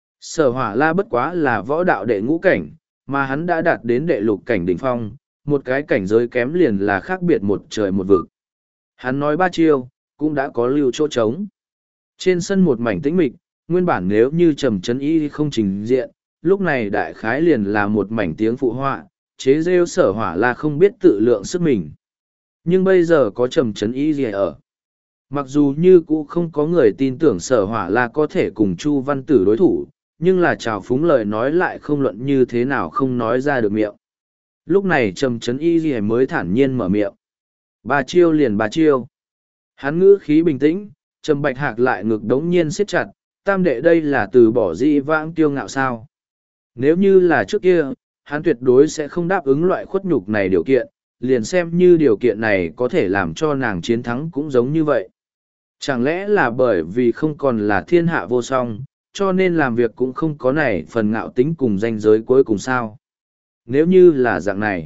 Sở Hỏa La bất quá là võ đạo đệ ngũ cảnh, mà hắn đã đạt đến đệ lục cảnh đỉnh phong, một cái cảnh giới kém liền là khác biệt một trời một vực. Hắn nói ba chiêu, cũng đã có lưu chỗ trống. Trên sân một mảnh tĩnh mịch, nguyên bản nếu như Trầm Chấn Y không trình diện, lúc này đại khái liền là một mảnh tiếng phụ họa, chế rêu Sở Hỏa La không biết tự lượng sức mình. Nhưng bây giờ có Trầm Chấn Y gì ở. Mặc dù như cũ không có người tin tưởng Sở Hỏa La có thể cùng Chu Văn Tử đối thủ, nhưng là trào phúng lời nói lại không luận như thế nào không nói ra được miệng. Lúc này Trầm Chấn Y gì mới thản nhiên mở miệng. Ba chiêu liền ba chiêu. Hắn ngữ khí bình tĩnh, Trầm Bạch Hạc lại ngực đống nhiên siết chặt, tam đệ đây là từ bỏ dĩ vãng tiêu ngạo sao. Nếu như là trước kia, hắn tuyệt đối sẽ không đáp ứng loại khuất nhục này điều kiện, liền xem như điều kiện này có thể làm cho nàng chiến thắng cũng giống như vậy. Chẳng lẽ là bởi vì không còn là thiên hạ vô song, cho nên làm việc cũng không có này phần ngạo tính cùng danh giới cuối cùng sao? Nếu như là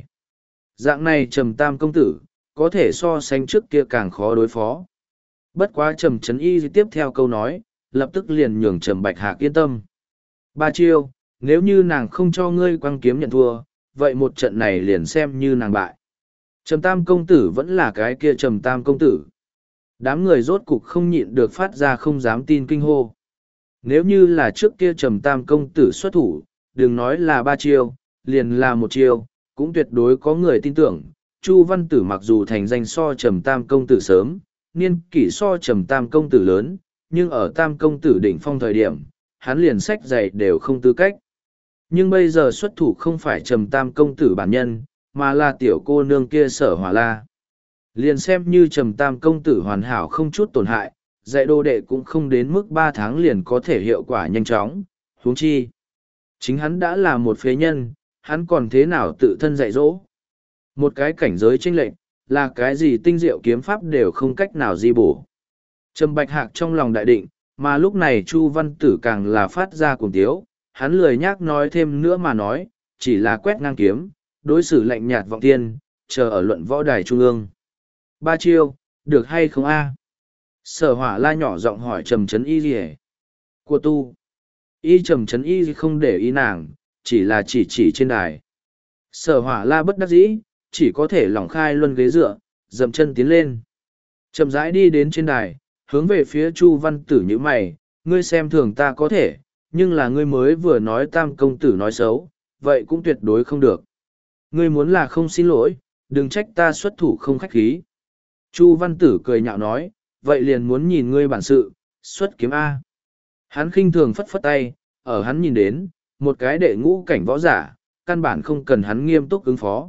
dạng này Trầm Tam công tử, có thể so sánh trước kia càng khó đối phó. Bất quá Trầm Chấn Y tiếp theo câu nói, lập tức liền nhường Trầm Bạch Hạc yên tâm. Ba chiêu, nếu như nàng không cho ngươi quăng kiếm nhận thua, vậy một trận này liền xem như nàng bại. Trầm Tam công tử vẫn là cái kia Trầm Tam công tử. Đám người rốt cục không nhịn được phát ra không dám tin kinh hô. Nếu như là trước kia Trầm Tam công tử xuất thủ, đừng nói là ba chiêu, liền là một chiêu, cũng tuyệt đối có người tin tưởng. Chu Văn Tử mặc dù thành danh so Trầm Tam công tử sớm, niên kỷ so Trầm Tam công tử lớn, nhưng ở Tam công tử đỉnh phong thời điểm, hắn liền sách giày đều không tư cách. Nhưng bây giờ xuất thủ không phải Trầm Tam công tử bản nhân, mà là tiểu cô nương kia Sở Hỏa La. Liền xem như Trầm Tam công tử hoàn hảo không chút tổn hại, dạy đồ đệ cũng không đến mức 3 tháng liền có thể hiệu quả nhanh chóng, huống chi. Chính hắn đã là một phế nhân, hắn còn thế nào tự thân dạy dỗ. Một cái cảnh giới chênh lệch, là cái gì tinh diệu kiếm pháp đều không cách nào di bổ. Trầm Bạch Hạc trong lòng đại định, mà lúc này Chu Văn Tử càng là phát ra cuồng tiếu, hắn lười nhác nói thêm nữa mà nói, chỉ là quét ngang kiếm, đối xử lạnh nhạt vọng tiên, chờ ở luận võ đài trung ương. Ba chiêu, được hay không a? Sở Hỏa La nhỏ giọng hỏi Trầm Chấn Y gì? Của tu. Y Trầm Chấn Y không để ý nàng, chỉ là chỉ trên đài. Sở Hỏa La bất đắc dĩ, chỉ có thể lỏng khai luân ghế dựa, dậm chân tiến lên. Chậm rãi đi đến trên đài, hướng về phía Chu Văn Tử như mày, ngươi xem thường ta có thể, nhưng là ngươi mới vừa nói Tam công tử nói xấu, vậy cũng tuyệt đối không được. Ngươi muốn là không xin lỗi, đừng trách ta xuất thủ không khách khí. Chu Văn Tử cười nhạo nói, vậy liền muốn nhìn ngươi bản sự, xuất kiếm A. Hắn khinh thường phất phất tay, ở hắn nhìn đến, một cái đệ ngũ cảnh võ giả, căn bản không cần hắn nghiêm túc ứng phó.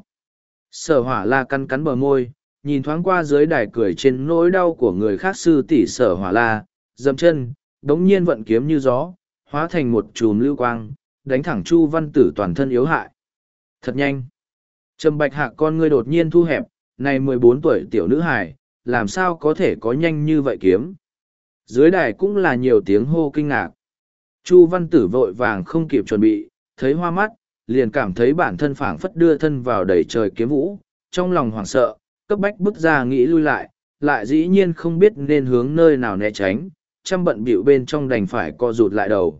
Sở Hỏa La cắn cắn bờ môi, nhìn thoáng qua dưới đài cười trên nỗi đau của người khác sư tỷ Sở Hỏa La, dậm chân, đống nhiên vận kiếm như gió, hóa thành một chùm lưu quang, đánh thẳng Chu Văn Tử toàn thân yếu hại. Thật nhanh. Trầm Bạch Hạc con ngươi đột nhiên thu hẹp, này 14 tuổi tiểu nữ hài, làm sao có thể có nhanh như vậy kiếm. Dưới đài cũng là nhiều tiếng hô kinh ngạc. Chu Văn Tử vội vàng không kịp chuẩn bị, thấy hoa mắt, liền cảm thấy bản thân phảng phất đưa thân vào đầy trời kiếm vũ, trong lòng hoảng sợ, cấp bách bước ra nghĩ lui lại dĩ nhiên không biết nên hướng nơi nào né tránh, trăm bận bịu bên trong đành phải co rụt lại đầu.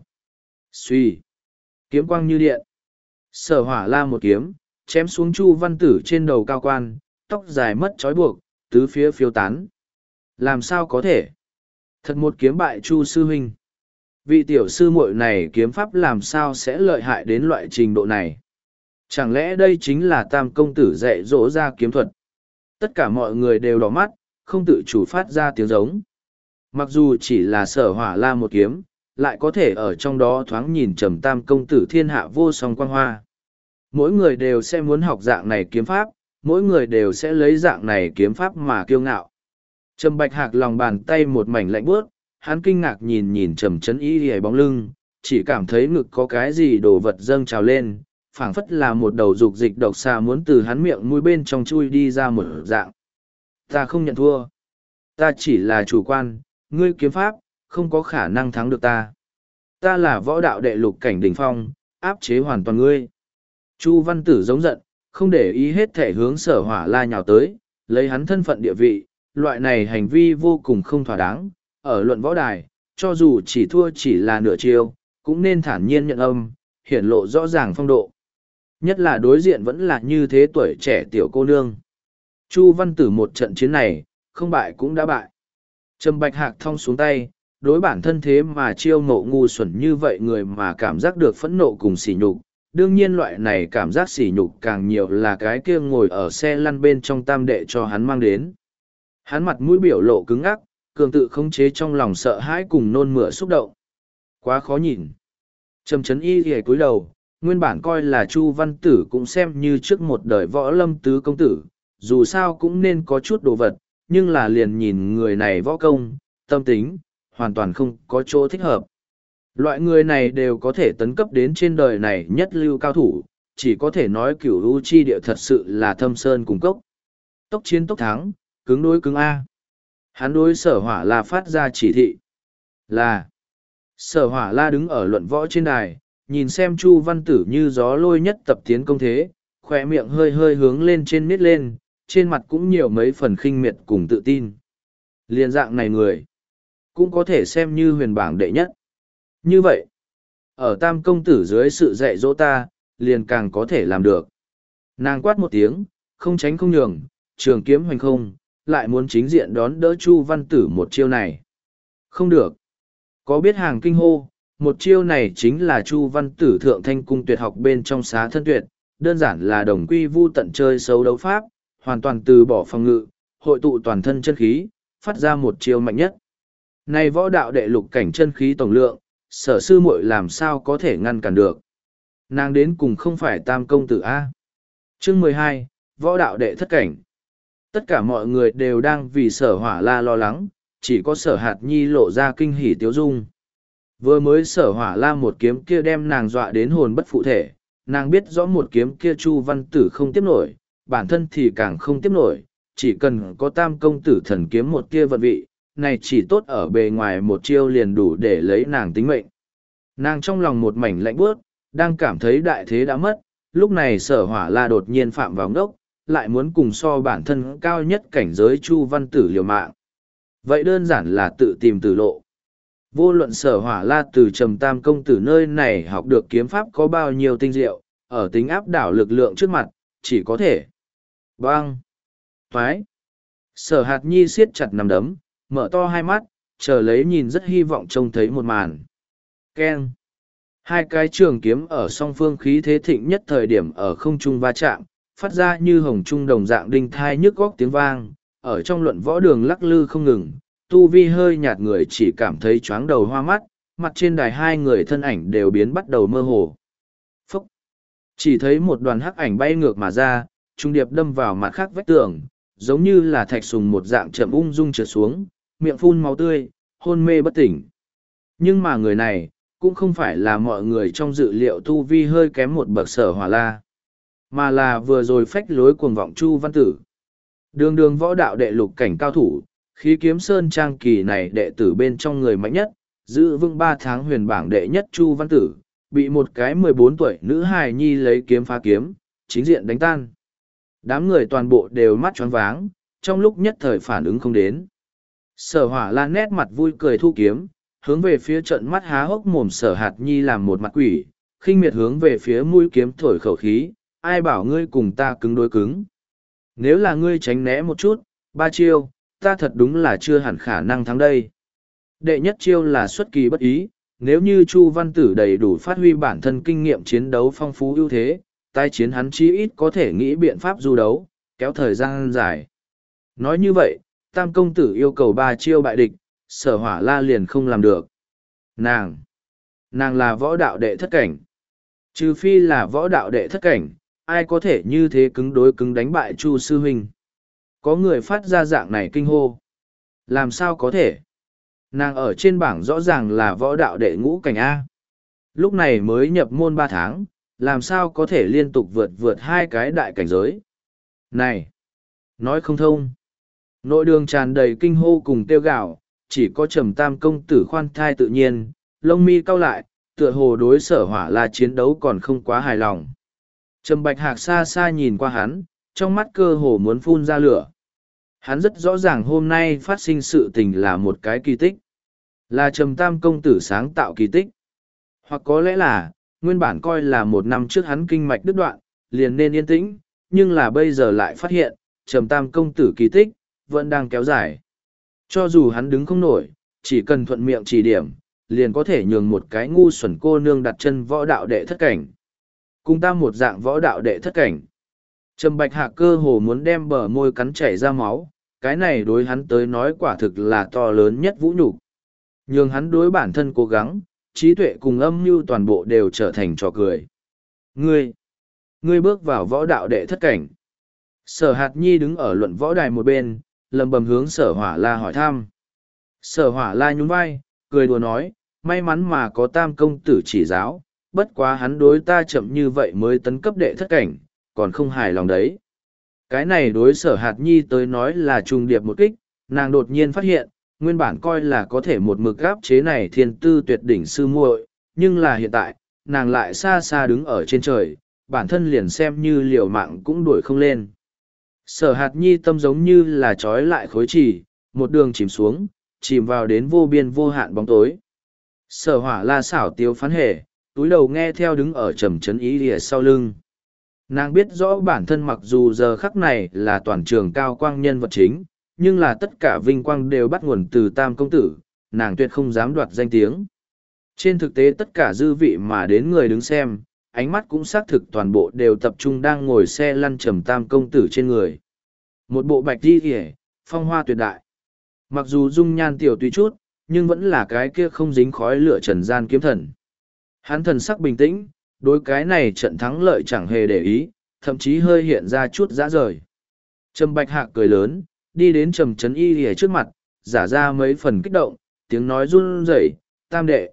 Suy! Kiếm quang như điện. Sở Hỏa La một kiếm, chém xuống Chu Văn Tử trên đầu cao quan, tóc dài mất trói buộc, tứ phía phiêu tán. Làm sao có thể? Thật một kiếm bại Chu sư huynh. Vị tiểu sư muội này kiếm pháp làm sao sẽ lợi hại đến loại trình độ này? Chẳng lẽ đây chính là Tam công tử dạy dỗ ra kiếm thuật? Tất cả mọi người đều đỏ mắt, không tự chủ phát ra tiếng giống. Mặc dù chỉ là Sở Hỏa La một kiếm, lại có thể ở trong đó thoáng nhìn trầm Tam công tử thiên hạ vô song quang hoa. Mỗi người đều sẽ muốn học dạng này kiếm pháp, mỗi người đều sẽ lấy dạng này kiếm pháp mà kiêu ngạo. Trầm Bạch Hạc lòng bàn tay một mảnh lạnh bước, hắn kinh ngạc nhìn nhìn Trầm Chấn Y hề bóng lưng, chỉ cảm thấy ngực có cái gì đồ vật dâng trào lên, phảng phất là một đầu dục dịch độc xà muốn từ hắn miệng mũi bên trong chui đi ra một dạng. Ta không nhận thua. Ta chỉ là chủ quan, ngươi kiếm pháp, không có khả năng thắng được ta. Ta là võ đạo đệ lục cảnh đỉnh phong, áp chế hoàn toàn ngươi. Chu Văn Tử giống giận, không để ý hết thể hướng Sở Hỏa La nhào tới, lấy hắn thân phận địa vị, loại này hành vi vô cùng không thỏa đáng. Ở luận võ đài, cho dù chỉ thua chỉ là nửa chiêu, cũng nên thản nhiên nhận âm, hiển lộ rõ ràng phong độ. Nhất là đối diện vẫn là như thế tuổi trẻ tiểu cô nương. Chu Văn Tử một trận chiến này, không bại cũng đã bại. Trầm Bạch Hạc thong xuống tay, đối bản thân thế mà chiêu ngộ ngu xuẩn như vậy người mà cảm giác được phẫn nộ cùng sỉ nhục. Đương nhiên loại này cảm giác sỉ nhục càng nhiều là cái kia ngồi ở xe lăn bên trong tam đệ cho hắn mang đến. Hắn mặt mũi biểu lộ cứng ngắc, cường tự khống chế trong lòng sợ hãi cùng nôn mửa xúc động. Quá khó nhìn. Trầm Chấn Y ghề cúi đầu, nguyên bản coi là Chu Văn Tử cũng xem như trước một đời võ lâm tứ công tử, dù sao cũng nên có chút đồ vật, nhưng là liền nhìn người này võ công, tâm tính, hoàn toàn không có chỗ thích hợp. Loại người này đều có thể tấn cấp đến trên đời này nhất lưu cao thủ, chỉ có thể nói cửu u chi địa thật sự là thâm sơn cùng cốc. Tốc chiến tốc thắng, cứng đối cứng A. Hắn đối Sở Hỏa La phát ra chỉ thị. Là. Sở Hỏa La đứng ở luận võ trên đài, nhìn xem Chu Văn Tử như gió lôi nhất tập tiến công thế, khỏe miệng hơi hơi hướng lên trên nít lên, trên mặt cũng nhiều mấy phần khinh miệt cùng tự tin. Liên dạng này người, cũng có thể xem như huyền bảng đệ nhất. Như vậy, ở Tam công tử dưới sự dạy dỗ ta, liền càng có thể làm được. Nàng quát một tiếng, không tránh không nhường, trường kiếm hoành không, lại muốn chính diện đón đỡ Chu Văn Tử một chiêu này. Không được. Có biết hàng kinh hô, một chiêu này chính là Chu Văn Tử thượng thanh cung tuyệt học bên trong xá thân tuyệt, đơn giản là đồng quy vu tận chơi xấu đấu pháp, hoàn toàn từ bỏ phòng ngự, hội tụ toàn thân chân khí, phát ra một chiêu mạnh nhất. Này võ đạo đệ lục cảnh chân khí tổng lượng, Sở sư muội làm sao có thể ngăn cản được. Nàng đến cùng không phải Tam công tử A. Chương 12, võ đạo đệ thất cảnh. Tất cả mọi người đều đang vì Sở Hỏa La lo lắng, chỉ có Sở Hạt Nhi lộ ra kinh hỉ tiếu dung. Vừa mới Sở Hỏa La một kiếm kia đem nàng dọa đến hồn bất phụ thể, nàng biết rõ một kiếm kia Chu Văn Tử không tiếp nổi, bản thân thì càng không tiếp nổi, chỉ cần có Tam công tử thần kiếm một kia vận vị, này chỉ tốt ở bề ngoài một chiêu liền đủ để lấy nàng tính mệnh. Nàng trong lòng một mảnh lạnh buốt, đang cảm thấy đại thế đã mất, lúc này Sở Hỏa La đột nhiên phạm vào ngốc, lại muốn cùng so bản thân cao nhất cảnh giới Chu Văn Tử liều mạng. Vậy đơn giản là tự tìm tử lộ. Vô luận Sở Hỏa La từ Trầm Tam công tử nơi này học được kiếm pháp có bao nhiêu tinh diệu, ở tính áp đảo lực lượng trước mặt, chỉ có thể băng, toái. Sở Hạt Nhi siết chặt nắm đấm, mở to hai mắt, chờ lấy nhìn rất hy vọng trông thấy một màn. Keng. Hai cái trường kiếm ở song phương khí thế thịnh nhất thời điểm ở không trung va chạm, phát ra như hồng trung đồng dạng đinh thai nhức góc tiếng vang, ở trong luận võ đường lắc lư không ngừng, tu vi hơi nhạt người chỉ cảm thấy choáng đầu hoa mắt, mặt trên đài hai người thân ảnh đều biến bắt đầu mơ hồ. Phúc! Chỉ thấy một đoàn hắc ảnh bay ngược mà ra, trung điệp đâm vào mặt khác vách tường, giống như là thạch sùng một dạng chậm ung dung trượt xuống, miệng phun máu tươi, hôn mê bất tỉnh. Nhưng mà người này, cũng không phải là mọi người trong dự liệu tu vi hơi kém một bậc Sở Hỏa La, mà là vừa rồi phách lối cuồng vọng Chu Văn Tử. Đường đường võ đạo đệ lục cảnh cao thủ, khí kiếm sơn trang kỳ này đệ tử bên trong người mạnh nhất, giữ vững 3 tháng huyền bảng đệ nhất Chu Văn Tử, bị một cái 14 tuổi nữ hài nhi lấy kiếm phá kiếm, chính diện đánh tan. Đám người toàn bộ đều mắt choáng váng, trong lúc nhất thời phản ứng không đến. Sở Hỏa La nét mặt vui cười thu kiếm, hướng về phía trận mắt há hốc mồm Sở Hạt Nhi làm một mặt quỷ, khinh miệt hướng về phía mũi kiếm thổi khẩu khí, ai bảo ngươi cùng ta cứng đối cứng. Nếu là ngươi tránh né một chút, 3 chiêu, ta thật đúng là chưa hẳn khả năng thắng đây. Đệ nhất chiêu là xuất kỳ bất ý, nếu như Chu Văn Tử đầy đủ phát huy bản thân kinh nghiệm chiến đấu phong phú ưu thế, tái chiến hắn chí ít có thể nghĩ biện pháp du đấu, kéo thời gian dài. Nói như vậy, Tam công tử yêu cầu 3 chiêu bại địch, Sở Hỏa La liền không làm được. Nàng là võ đạo đệ thất cảnh. Trừ phi là võ đạo đệ thất cảnh, ai có thể như thế cứng đối cứng đánh bại Chu sư huynh. Có người phát ra dạng này kinh hô. Làm sao có thể? Nàng ở trên bảng rõ ràng là võ đạo đệ ngũ cảnh A. Lúc này mới nhập môn 3 tháng, làm sao có thể liên tục vượt 2 cái đại cảnh giới? Này! Nói không thông. Nội đường tràn đầy kinh hô cùng tiêu gạo, chỉ có Trầm Tam công tử khoan thai tự nhiên, lông mi cau lại, tựa hồ đối Sở Hỏa La chiến đấu còn không quá hài lòng. Trầm Bạch Hạc xa xa nhìn qua hắn, trong mắt cơ hồ muốn phun ra lửa. Hắn rất rõ ràng hôm nay phát sinh sự tình là một cái kỳ tích. Là Trầm Tam công tử sáng tạo kỳ tích. Hoặc có lẽ là, nguyên bản coi là 1 năm trước hắn kinh mạch đứt đoạn, liền nên yên tĩnh, nhưng là bây giờ lại phát hiện, Trầm Tam công tử kỳ tích, vẫn đang kéo dài. Cho dù hắn đứng không nổi, chỉ cần thuận miệng chỉ điểm, liền có thể nhường một cái ngu xuẩn cô nương đặt chân võ đạo đệ thất cảnh. Cùng ta một dạng võ đạo đệ thất cảnh. Trầm Bạch Hạc cơ hồ muốn đem bờ môi cắn chảy ra máu, cái này đối hắn tới nói quả thực là to lớn nhất vũ nhục. Nhường hắn đối bản thân cố gắng, trí tuệ cùng âm mưu toàn bộ đều trở thành trò cười. Ngươi bước vào võ đạo đệ thất cảnh. Sở Hạt Nhi đứng ở luận võ đài một bên, lầm bầm hướng Sở Hỏa La hỏi thăm. Sở Hỏa La nhún vai, cười đùa nói, may mắn mà có Tam công tử chỉ giáo, bất quá hắn đối ta chậm như vậy mới tấn cấp đệ thất cảnh, còn không hài lòng đấy. Cái này đối Sở Hạt Nhi tới nói là trùng điệp một kích, nàng đột nhiên phát hiện, nguyên bản coi là có thể một mực áp chế này thiên tư tuyệt đỉnh sư muội, nhưng là hiện tại, nàng lại xa xa đứng ở trên trời, bản thân liền xem như liều mạng cũng đuổi không lên. Sở Hạt Nhi tâm giống như là trói lại khối trì, một đường chìm xuống, chìm vào đến vô biên vô hạn bóng tối. Sở Hỏa La xảo tiếu phán hề, túi đầu nghe theo đứng ở trầm trấn ý lìa sau lưng. Nàng biết rõ bản thân mặc dù giờ khắc này là toàn trường cao quang nhân vật chính, nhưng là tất cả vinh quang đều bắt nguồn từ Tam công tử, nàng tuyệt không dám đoạt danh tiếng. Trên thực tế tất cả dư vị mà đến người đứng xem, ánh mắt cũng xác thực toàn bộ đều tập trung đang ngồi xe lăn Trầm Tam công tử trên người. Một bộ bạch đi kìa, phong hoa tuyệt đại. Mặc dù dung nhan tiểu tùy chút, nhưng vẫn là cái kia không dính khói lửa trần gian kiếm thần. Hắn thần sắc bình tĩnh, đối cái này trận thắng lợi chẳng hề để ý, thậm chí hơi hiện ra chút dã rời. Trầm Bạch Hạc cười lớn, đi đến Trầm Trấn Y lìa trước mặt, giả ra mấy phần kích động, tiếng nói run rẩy, Tam đệ,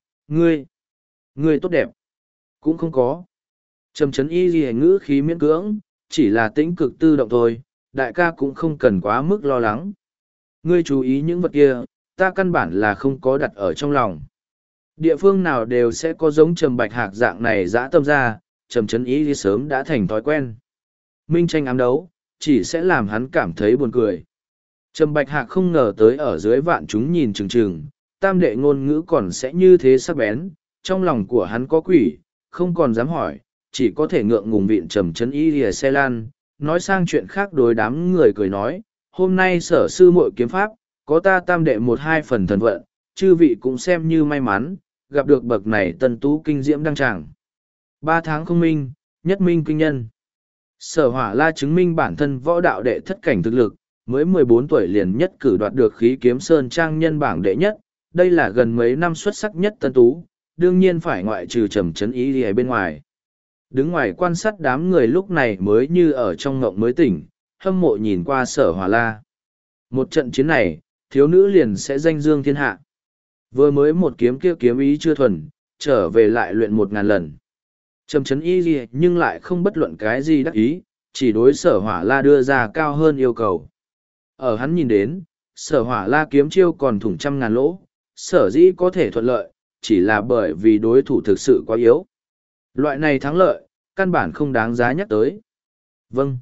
ngươi tốt đẹp. Cũng không có. Trầm Trấn Y lìa ngữ khí miễn cưỡng, chỉ là tĩnh cực tự động thôi, đại ca cũng không cần quá mức lo lắng. Ngươi chú ý những vật kia, ta căn bản là không có đặt ở trong lòng. Địa phương nào đều sẽ có giống Trầm Bạch Hạc dạng này dã tâm ra, Trầm Trấn Y lìa sớm đã thành thói quen. Minh tranh ám đấu, chỉ sẽ làm hắn cảm thấy buồn cười. Trầm Bạch Hạc không ngờ tới ở dưới vạn chúng nhìn chừng chừng, Tam đệ ngôn ngữ còn sẽ như thế sắc bén, trong lòng của hắn có quỷ, không còn dám hỏi, chỉ có thể ngượng ngùng vịn Trầm Trấn Y lìa xe lan, nói sang chuyện khác đối đám người cười nói, hôm nay Sở sư muội kiếm pháp, có ta Tam đệ 1-2 phần thần vận, chư vị cũng xem như may mắn, gặp được bậc này tân tú kinh diễm đăng tràng. 3 tháng không minh, nhất minh kinh nhân. Sở Hỏa La chứng minh bản thân võ đạo đệ thất cảnh thực lực, mới 14 tuổi liền nhất cử đoạt được khí kiếm sơn trang nhân bảng đệ nhất, đây là gần mấy năm xuất sắc nhất tân tú, đương nhiên phải ngoại trừ Trầm Chấn Ý ở bên ngoài. Đứng ngoài quan sát đám người lúc này mới như ở trong ngộng mới tỉnh, hâm mộ nhìn qua Sở Hỏa La. Một trận chiến này, thiếu nữ liền sẽ danh dương thiên hạ. Vừa mới một kiếm kia kiếm ý chưa thuần, trở về lại luyện 1000 lần. Trầm Chấn Y gì nhưng lại không bất luận cái gì đắc ý, chỉ đối Sở Hỏa La đưa ra cao hơn yêu cầu. Ở hắn nhìn đến, Sở Hỏa La kiếm chiêu còn thủng 100.000 lỗ, sở dĩ có thể thuận lợi, chỉ là bởi vì đối thủ thực sự quá yếu. Loại này thắng lợi, căn bản không đáng giá nhắc tới. Vâng.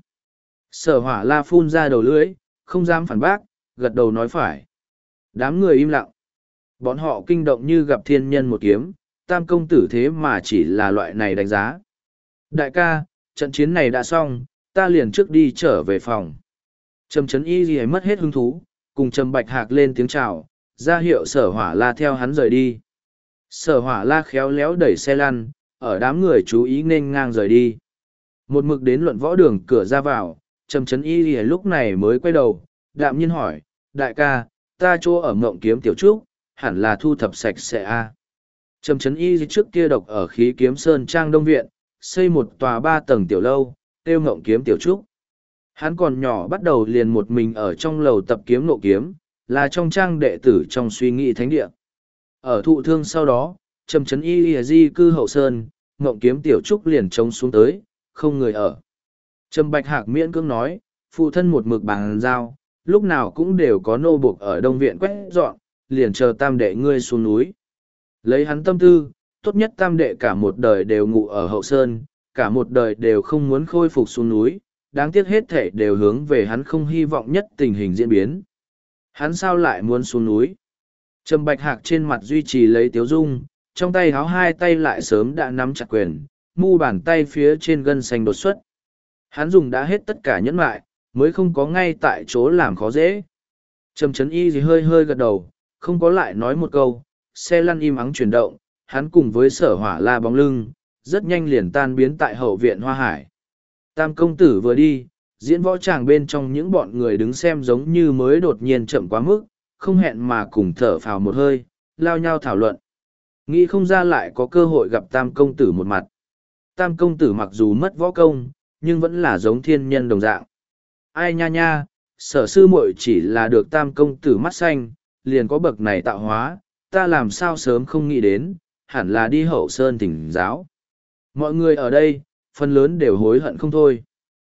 Sở Hỏa La phun ra đầu lưỡi, không dám phản bác, gật đầu nói phải. Đám người im lặng. Bọn họ kinh động như gặp thiên nhân một kiếm, Tam công tử thế mà chỉ là loại này đánh giá. Đại ca, trận chiến này đã xong, ta liền trước đi trở về phòng. Trầm Chấn Y gì mất hết hứng thú, cùng Trầm Bạch Hạc lên tiếng chào, ra hiệu Sở Hỏa La theo hắn rời đi. Sở Hỏa La khéo léo đẩy xe lăn, ở đám người chú ý nên ngang rời đi. Một mực đến luận võ đường cửa ra vào, Trầm Chấn Y gì lúc này mới quay đầu, đạm nhiên hỏi, đại ca, ta chỗ ở Mộng Kiếm Tiểu Trúc, hẳn là thu thập sạch sẽ a. Trầm Chấn Y trước kia độc ở khí kiếm sơn trang đông viện, xây một tòa 3 tầng tiểu lâu, tiêu Mộng Kiếm Tiểu Trúc. Hắn còn nhỏ bắt đầu liền một mình ở trong lầu tập kiếm nộ kiếm, là trong trang đệ tử trong suy nghĩ thánh địa. Ở thụ thương sau đó, Trầm Chấn Y di cư hậu sơn, Mộng Kiếm Tiểu Trúc liền trống xuống tới, không người ở. Trầm Bạch Hạc miễn cưỡng nói, phụ thân một mực bằng giao, lúc nào cũng đều có nô buộc ở đông viện quét dọn, liền chờ tam đệ ngươi xuống núi. Lấy hắn tâm tư, tốt nhất tam đệ cả một đời đều ngủ ở hậu sơn, cả một đời đều không muốn khôi phục xuống núi, đáng tiếc hết thể đều hướng về hắn không hy vọng nhất tình hình diễn biến. Hắn sao lại muốn xuống núi? Trầm Bạch Hạc trên mặt duy trì lấy tiếu dung, trong tay háo hai tay lại sớm đã nắm chặt quyền, mu bàn tay phía trên gân xanh đột xuất. Hắn dùng đã hết tất cả nhẫn mại, mới không có ngay tại chỗ làm khó dễ. Trầm Chấn Y gì hơi hơi gật đầu, không có lại nói một câu, xe lăn im ắng chuyển động, hắn cùng với Sở Hỏa La bóng lưng, rất nhanh liền tan biến tại hậu viện Hoa Hải. Tam công tử vừa đi, diễn võ tràng bên trong những bọn người đứng xem giống như mới đột nhiên chậm quá mức, không hẹn mà cùng thở phào một hơi, lao nhau thảo luận. Nghĩ không ra lại có cơ hội gặp Tam công tử một mặt. Tam công tử mặc dù mất võ công, nhưng vẫn là giống thiên nhân đồng dạng. Ai nha nha, Sở sư muội chỉ là được Tam công tử mắt xanh, liền có bậc này tạo hóa, ta làm sao sớm không nghĩ đến, hẳn là đi hậu sơn thỉnh giáo. Mọi người ở đây, phần lớn đều hối hận không thôi.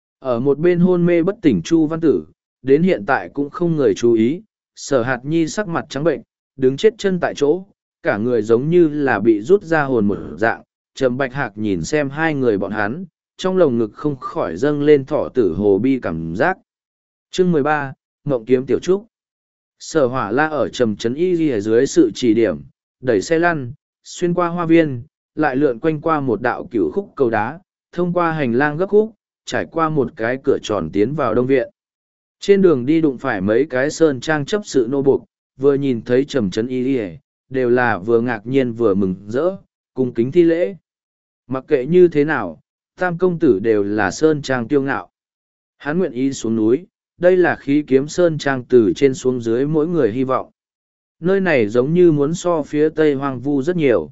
Ở một bên hôn mê bất tỉnh Chu Văn Tử, đến hiện tại cũng không người chú ý, Sở Hạt Nhi sắc mặt trắng bệnh, đứng chết chân tại chỗ, cả người giống như là bị rút ra hồn một dạng. Trầm Bạch Hạc nhìn xem hai người bọn hắn, trong lồng ngực không khỏi dâng lên thọ tử hồ bi cảm giác. Chương 13, Mộng Kiếm Tiểu Trúc. Sở Hỏa La ở Trầm Chấn Y ghi dưới sự chỉ điểm, đẩy xe lăn, xuyên qua hoa viên, lại lượn quanh qua một đạo cửu khúc cầu đá, thông qua hành lang gấp khúc, trải qua một cái cửa tròn tiến vào đông viện. Trên đường đi đụng phải mấy cái sơn trang chấp sự nô buộc, vừa nhìn thấy Trầm Chấn Y ghi, đều là vừa ngạc nhiên vừa mừng rỡ, cung kính thi lễ. Mặc kệ như thế nào, Tam công tử đều là sơn trang kiêu ngạo. Hắn nguyện ý xuống núi, đây là khí kiếm sơn trang từ trên xuống dưới mỗi người hy vọng. Nơi này giống như muốn so phía tây hoang vu rất nhiều.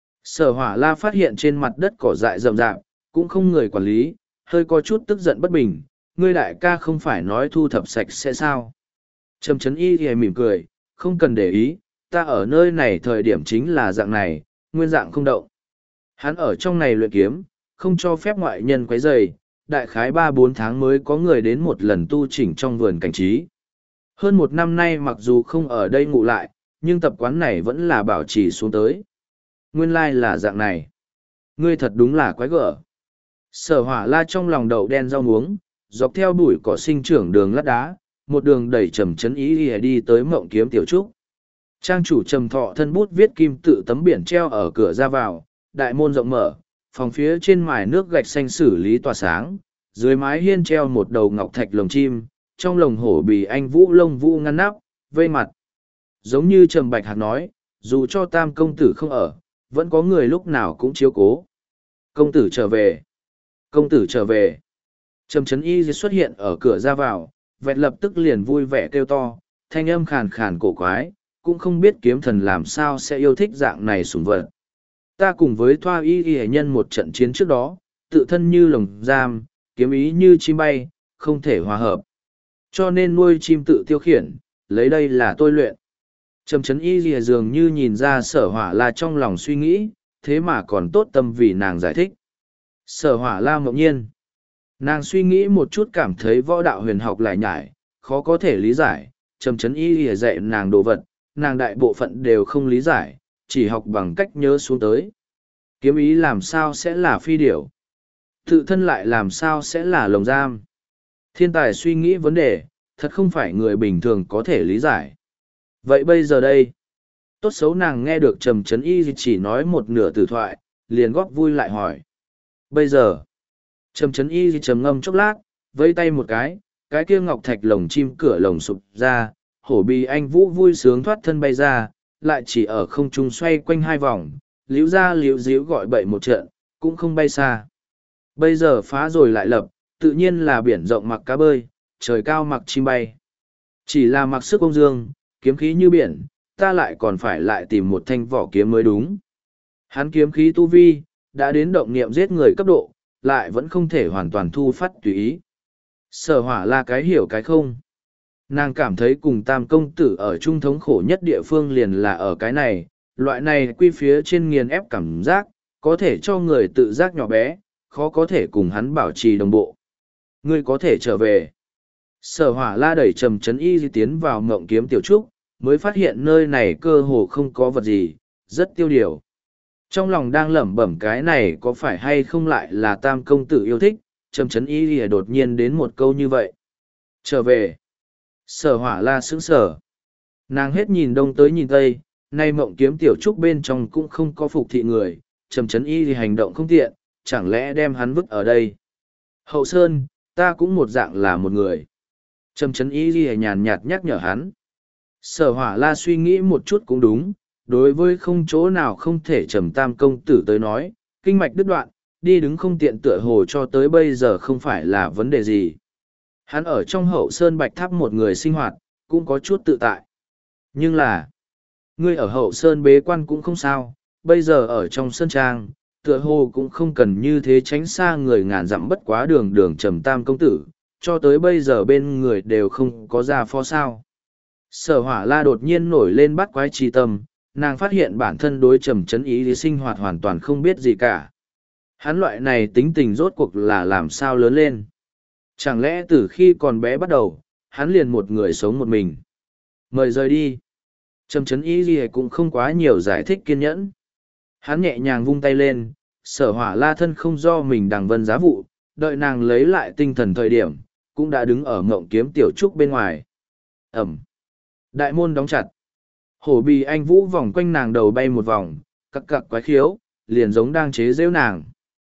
Sở Hỏa La phát hiện trên mặt đất cỏ dại rậm rạp, cũng không người quản lý, hơi có chút tức giận bất bình, ngươi đại ca không phải nói thu thập sạch sẽ sao. Trầm Chấn Y thì mỉm cười, không cần để ý, ta ở nơi này thời điểm chính là dạng này, nguyên dạng không động. Hắn ở trong này luyện kiếm, không cho phép ngoại nhân quấy rầy, đại khái 3-4 tháng mới có người đến một lần tu chỉnh trong vườn cảnh trí. Hơn một năm nay mặc dù không ở đây ngủ lại, nhưng tập quán này vẫn là bảo trì xuống tới. Nguyên lai là dạng này. Ngươi thật đúng là quái gở. Sở Hỏa La trong lòng đậu đen rau muống, dọc theo bụi cỏ sinh trưởng đường lát đá, một đường đẩy Trầm Chấn Y đi tới Mộng Kiếm Tiểu Trúc. Trang chủ Trầm Thọ thân bút viết kim tự tấm biển treo ở cửa ra vào, đại môn rộng mở, phòng phía trên mài nước gạch xanh xử lý tỏa sáng, dưới mái hiên treo một đầu ngọc thạch lồng chim, trong lồng hổ bì anh vũ lông vũ ngăn nắp, vây mặt. Giống như Trầm Bạch Hạc nói, dù cho Tam công tử không ở, vẫn có người lúc nào cũng chiếu cố. Công tử trở về. Công tử trở về. Trầm Chấn Y xuất hiện ở cửa ra vào, vẹt lập tức liền vui vẻ kêu to, thanh âm khàn khàn cổ quái, cũng không biết kiếm thần làm sao sẽ yêu thích dạng này sủng vật. Ta cùng với Thoa Y Y nhân một trận chiến trước đó, tự thân như lồng giam, kiếm ý như chim bay, không thể hòa hợp. Cho nên nuôi chim tự tiêu khiển, lấy đây là tôi luyện. Trầm Chấn Y Y dường như nhìn ra Sở Hỏa La trong lòng suy nghĩ, thế mà còn tốt tâm vì nàng giải thích. Sở Hỏa La ngẫu nhiên. Nàng suy nghĩ một chút cảm thấy võ đạo huyền học lại nhải, khó có thể lý giải. Trầm Chấn Y Y dạy nàng đồ vật, nàng đại bộ phận đều không lý giải, chỉ học bằng cách nhớ xuống tới. Kiếm ý làm sao sẽ là phi điểu? Tự thân lại làm sao sẽ là lồng giam? Thiên tài suy nghĩ vấn đề, thật không phải người bình thường có thể lý giải. Vậy bây giờ đây? Tốt xấu nàng nghe được Trầm Chấn Y chỉ nói một nửa từ thoại, liền góp vui lại hỏi. Bây giờ? Trầm Chấn Y trầm ngâm chốc lát, vẫy tay một cái kia ngọc thạch lồng chim cửa lồng sụp ra, hổ bì anh vũ vui sướng thoát thân bay ra, lại chỉ ở không trung xoay quanh hai vòng, liễu ra liễu díu gọi bậy một trận, cũng không bay xa. Bây giờ phá rồi lại lập, tự nhiên là biển rộng mặc cá bơi, trời cao mặc chim bay. Chỉ là mặc sức ông dương, kiếm khí như biển, ta lại còn phải lại tìm một thanh vỏ kiếm mới đúng. Hắn kiếm khí tu vi, đã đến động niệm giết người cấp độ, lại vẫn không thể hoàn toàn thu phát tùy ý. Sở Hỏa là cái hiểu cái không. Nàng cảm thấy cùng tam công tử ở trung thống khổ nhất địa phương liền là ở cái này, loại này quy phía trên nghiền ép cảm giác, có thể cho người tự giác nhỏ bé, khó có thể cùng hắn bảo trì đồng bộ. Ngươi có thể trở về. Sở Hỏa La đẩy Trầm Chấn Y tiến vào Ngộng Kiếm Tiểu Trúc, mới phát hiện nơi này cơ hồ không có vật gì, rất tiêu điều. Trong lòng đang lẩm bẩm cái này có phải hay không lại là tam công tử yêu thích, Trầm Chấn Y đột nhiên đến một câu như vậy. Trở về. Sở Hỏa La sững sờ. Nàng hết nhìn đông tới nhìn tây, nay Ngộng Kiếm Tiểu Trúc bên trong cũng không có phục thị người, Trầm Chấn Y thì hành động không tiện, chẳng lẽ đem hắn vứt ở đây. Hậu Sơn, ta cũng một dạng là một người. Trầm Chấn Y ghi nhàn nhạt nhắc nhở hắn. Sở Hỏa La suy nghĩ một chút cũng đúng, đối với không chỗ nào không thể Trầm tam công tử tới nói, kinh mạch đứt đoạn, đi đứng không tiện tựa hồ cho tới bây giờ không phải là vấn đề gì. Hắn ở trong Hậu Sơn Bạch Tháp một người sinh hoạt, cũng có chút tự tại. Nhưng là, ngươi ở Hậu Sơn bế quan cũng không sao, bây giờ ở trong Sơn Trang, tựa hồ cũng không cần như thế tránh xa người ngàn dặm bất quá đường đường Trầm tam công tử, cho tới bây giờ bên người đều không có ra phó sao. Sở Hỏa La đột nhiên nổi lên bắt quái trí tâm, nàng phát hiện bản thân đối Trầm Chấn Y thì sinh hoạt hoàn toàn không biết gì cả. Hắn loại này tính tình rốt cuộc là làm sao lớn lên. Chẳng lẽ từ khi còn bé bắt đầu, hắn liền một người sống một mình. Mời rời đi. Trầm Chấn Y gì cũng không quá nhiều giải thích kiên nhẫn. Hắn nhẹ nhàng vung tay lên, Sở Hỏa La thân không do mình đằng vân giá vụ, đợi nàng lấy lại tinh thần thời điểm, cũng đã đứng ở Ngộng Kiếm Tiểu Trúc bên ngoài. Ẩm. Đại môn đóng chặt. Hổ bì anh vũ vòng quanh nàng đầu bay một vòng, cặc cặc quái khiếu, liền giống đang chế giễu nàng.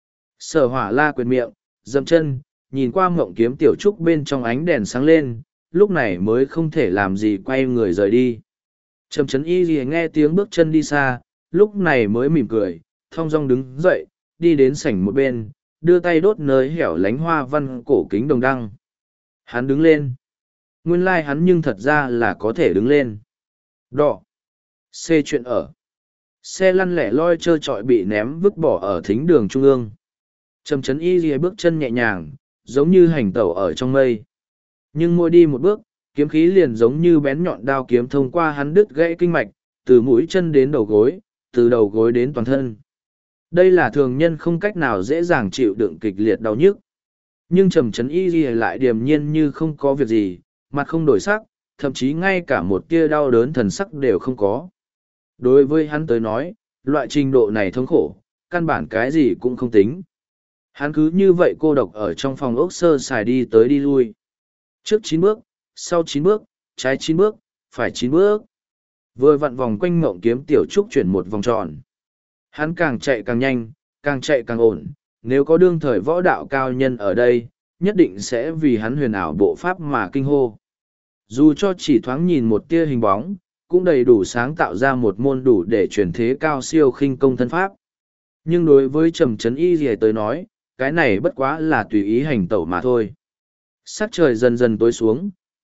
Sở Hỏa La quyệt miệng, dậm chân, nhìn qua Ngộng Kiếm Tiểu Trúc bên trong ánh đèn sáng lên, lúc này mới không thể làm gì quay người rời đi. Trầm Chấn Y gì nghe tiếng bước chân đi xa, lúc này mới mỉm cười, thong dong đứng dậy, đi đến sảnh một bên, đưa tay đốt nơi hẻo lánh hoa văn cổ kính đồng đăng. Hắn đứng lên. Nguyên lai hắn nhưng thật ra là có thể đứng lên. Đỏ. C chuyện ở. Xe lăn lẻ loi trơ trọi bị ném vứt bỏ ở thính đường trung ương. Trầm Chấn Y ghi bước chân nhẹ nhàng, giống như hành tẩu ở trong mây. Nhưng mỗi đi một bước, kiếm khí liền giống như bén nhọn đao kiếm thông qua hắn đứt gãy kinh mạch, từ mũi chân đến đầu gối, từ đầu gối đến toàn thân. Đây là thường nhân không cách nào dễ dàng chịu đựng kịch liệt đau nhức. Nhưng Trầm Chấn Y ghi lại điềm nhiên như không có việc gì, mặt không đổi sắc, thậm chí ngay cả một tia đau đớn thần sắc đều không có. Đối với hắn tới nói, loại trình độ này thống khổ, căn bản cái gì cũng không tính. Hắn cứ như vậy cô độc ở trong phòng ốc sơ sài đi tới đi lui. Trước 9 bước, sau 9 bước, trái 9 bước, phải 9 bước. Vừa vặn vòng quanh Ngộng Kiếm Tiểu Trúc chuyển một vòng tròn. Hắn càng chạy càng nhanh, càng chạy càng ổn. Nếu có đương thời võ đạo cao nhân ở đây, nhất định sẽ vì hắn huyền ảo bộ pháp mà kinh hô. Dù cho chỉ thoáng nhìn một tia hình bóng, cũng đầy đủ sáng tạo ra một môn đủ để truyền thế cao siêu khinh công thân pháp. Nhưng đối với Trầm Chấn Y gì tới nói, cái này bất quá là tùy ý hành tẩu mà thôi. Sắc trời dần dần tối xuống,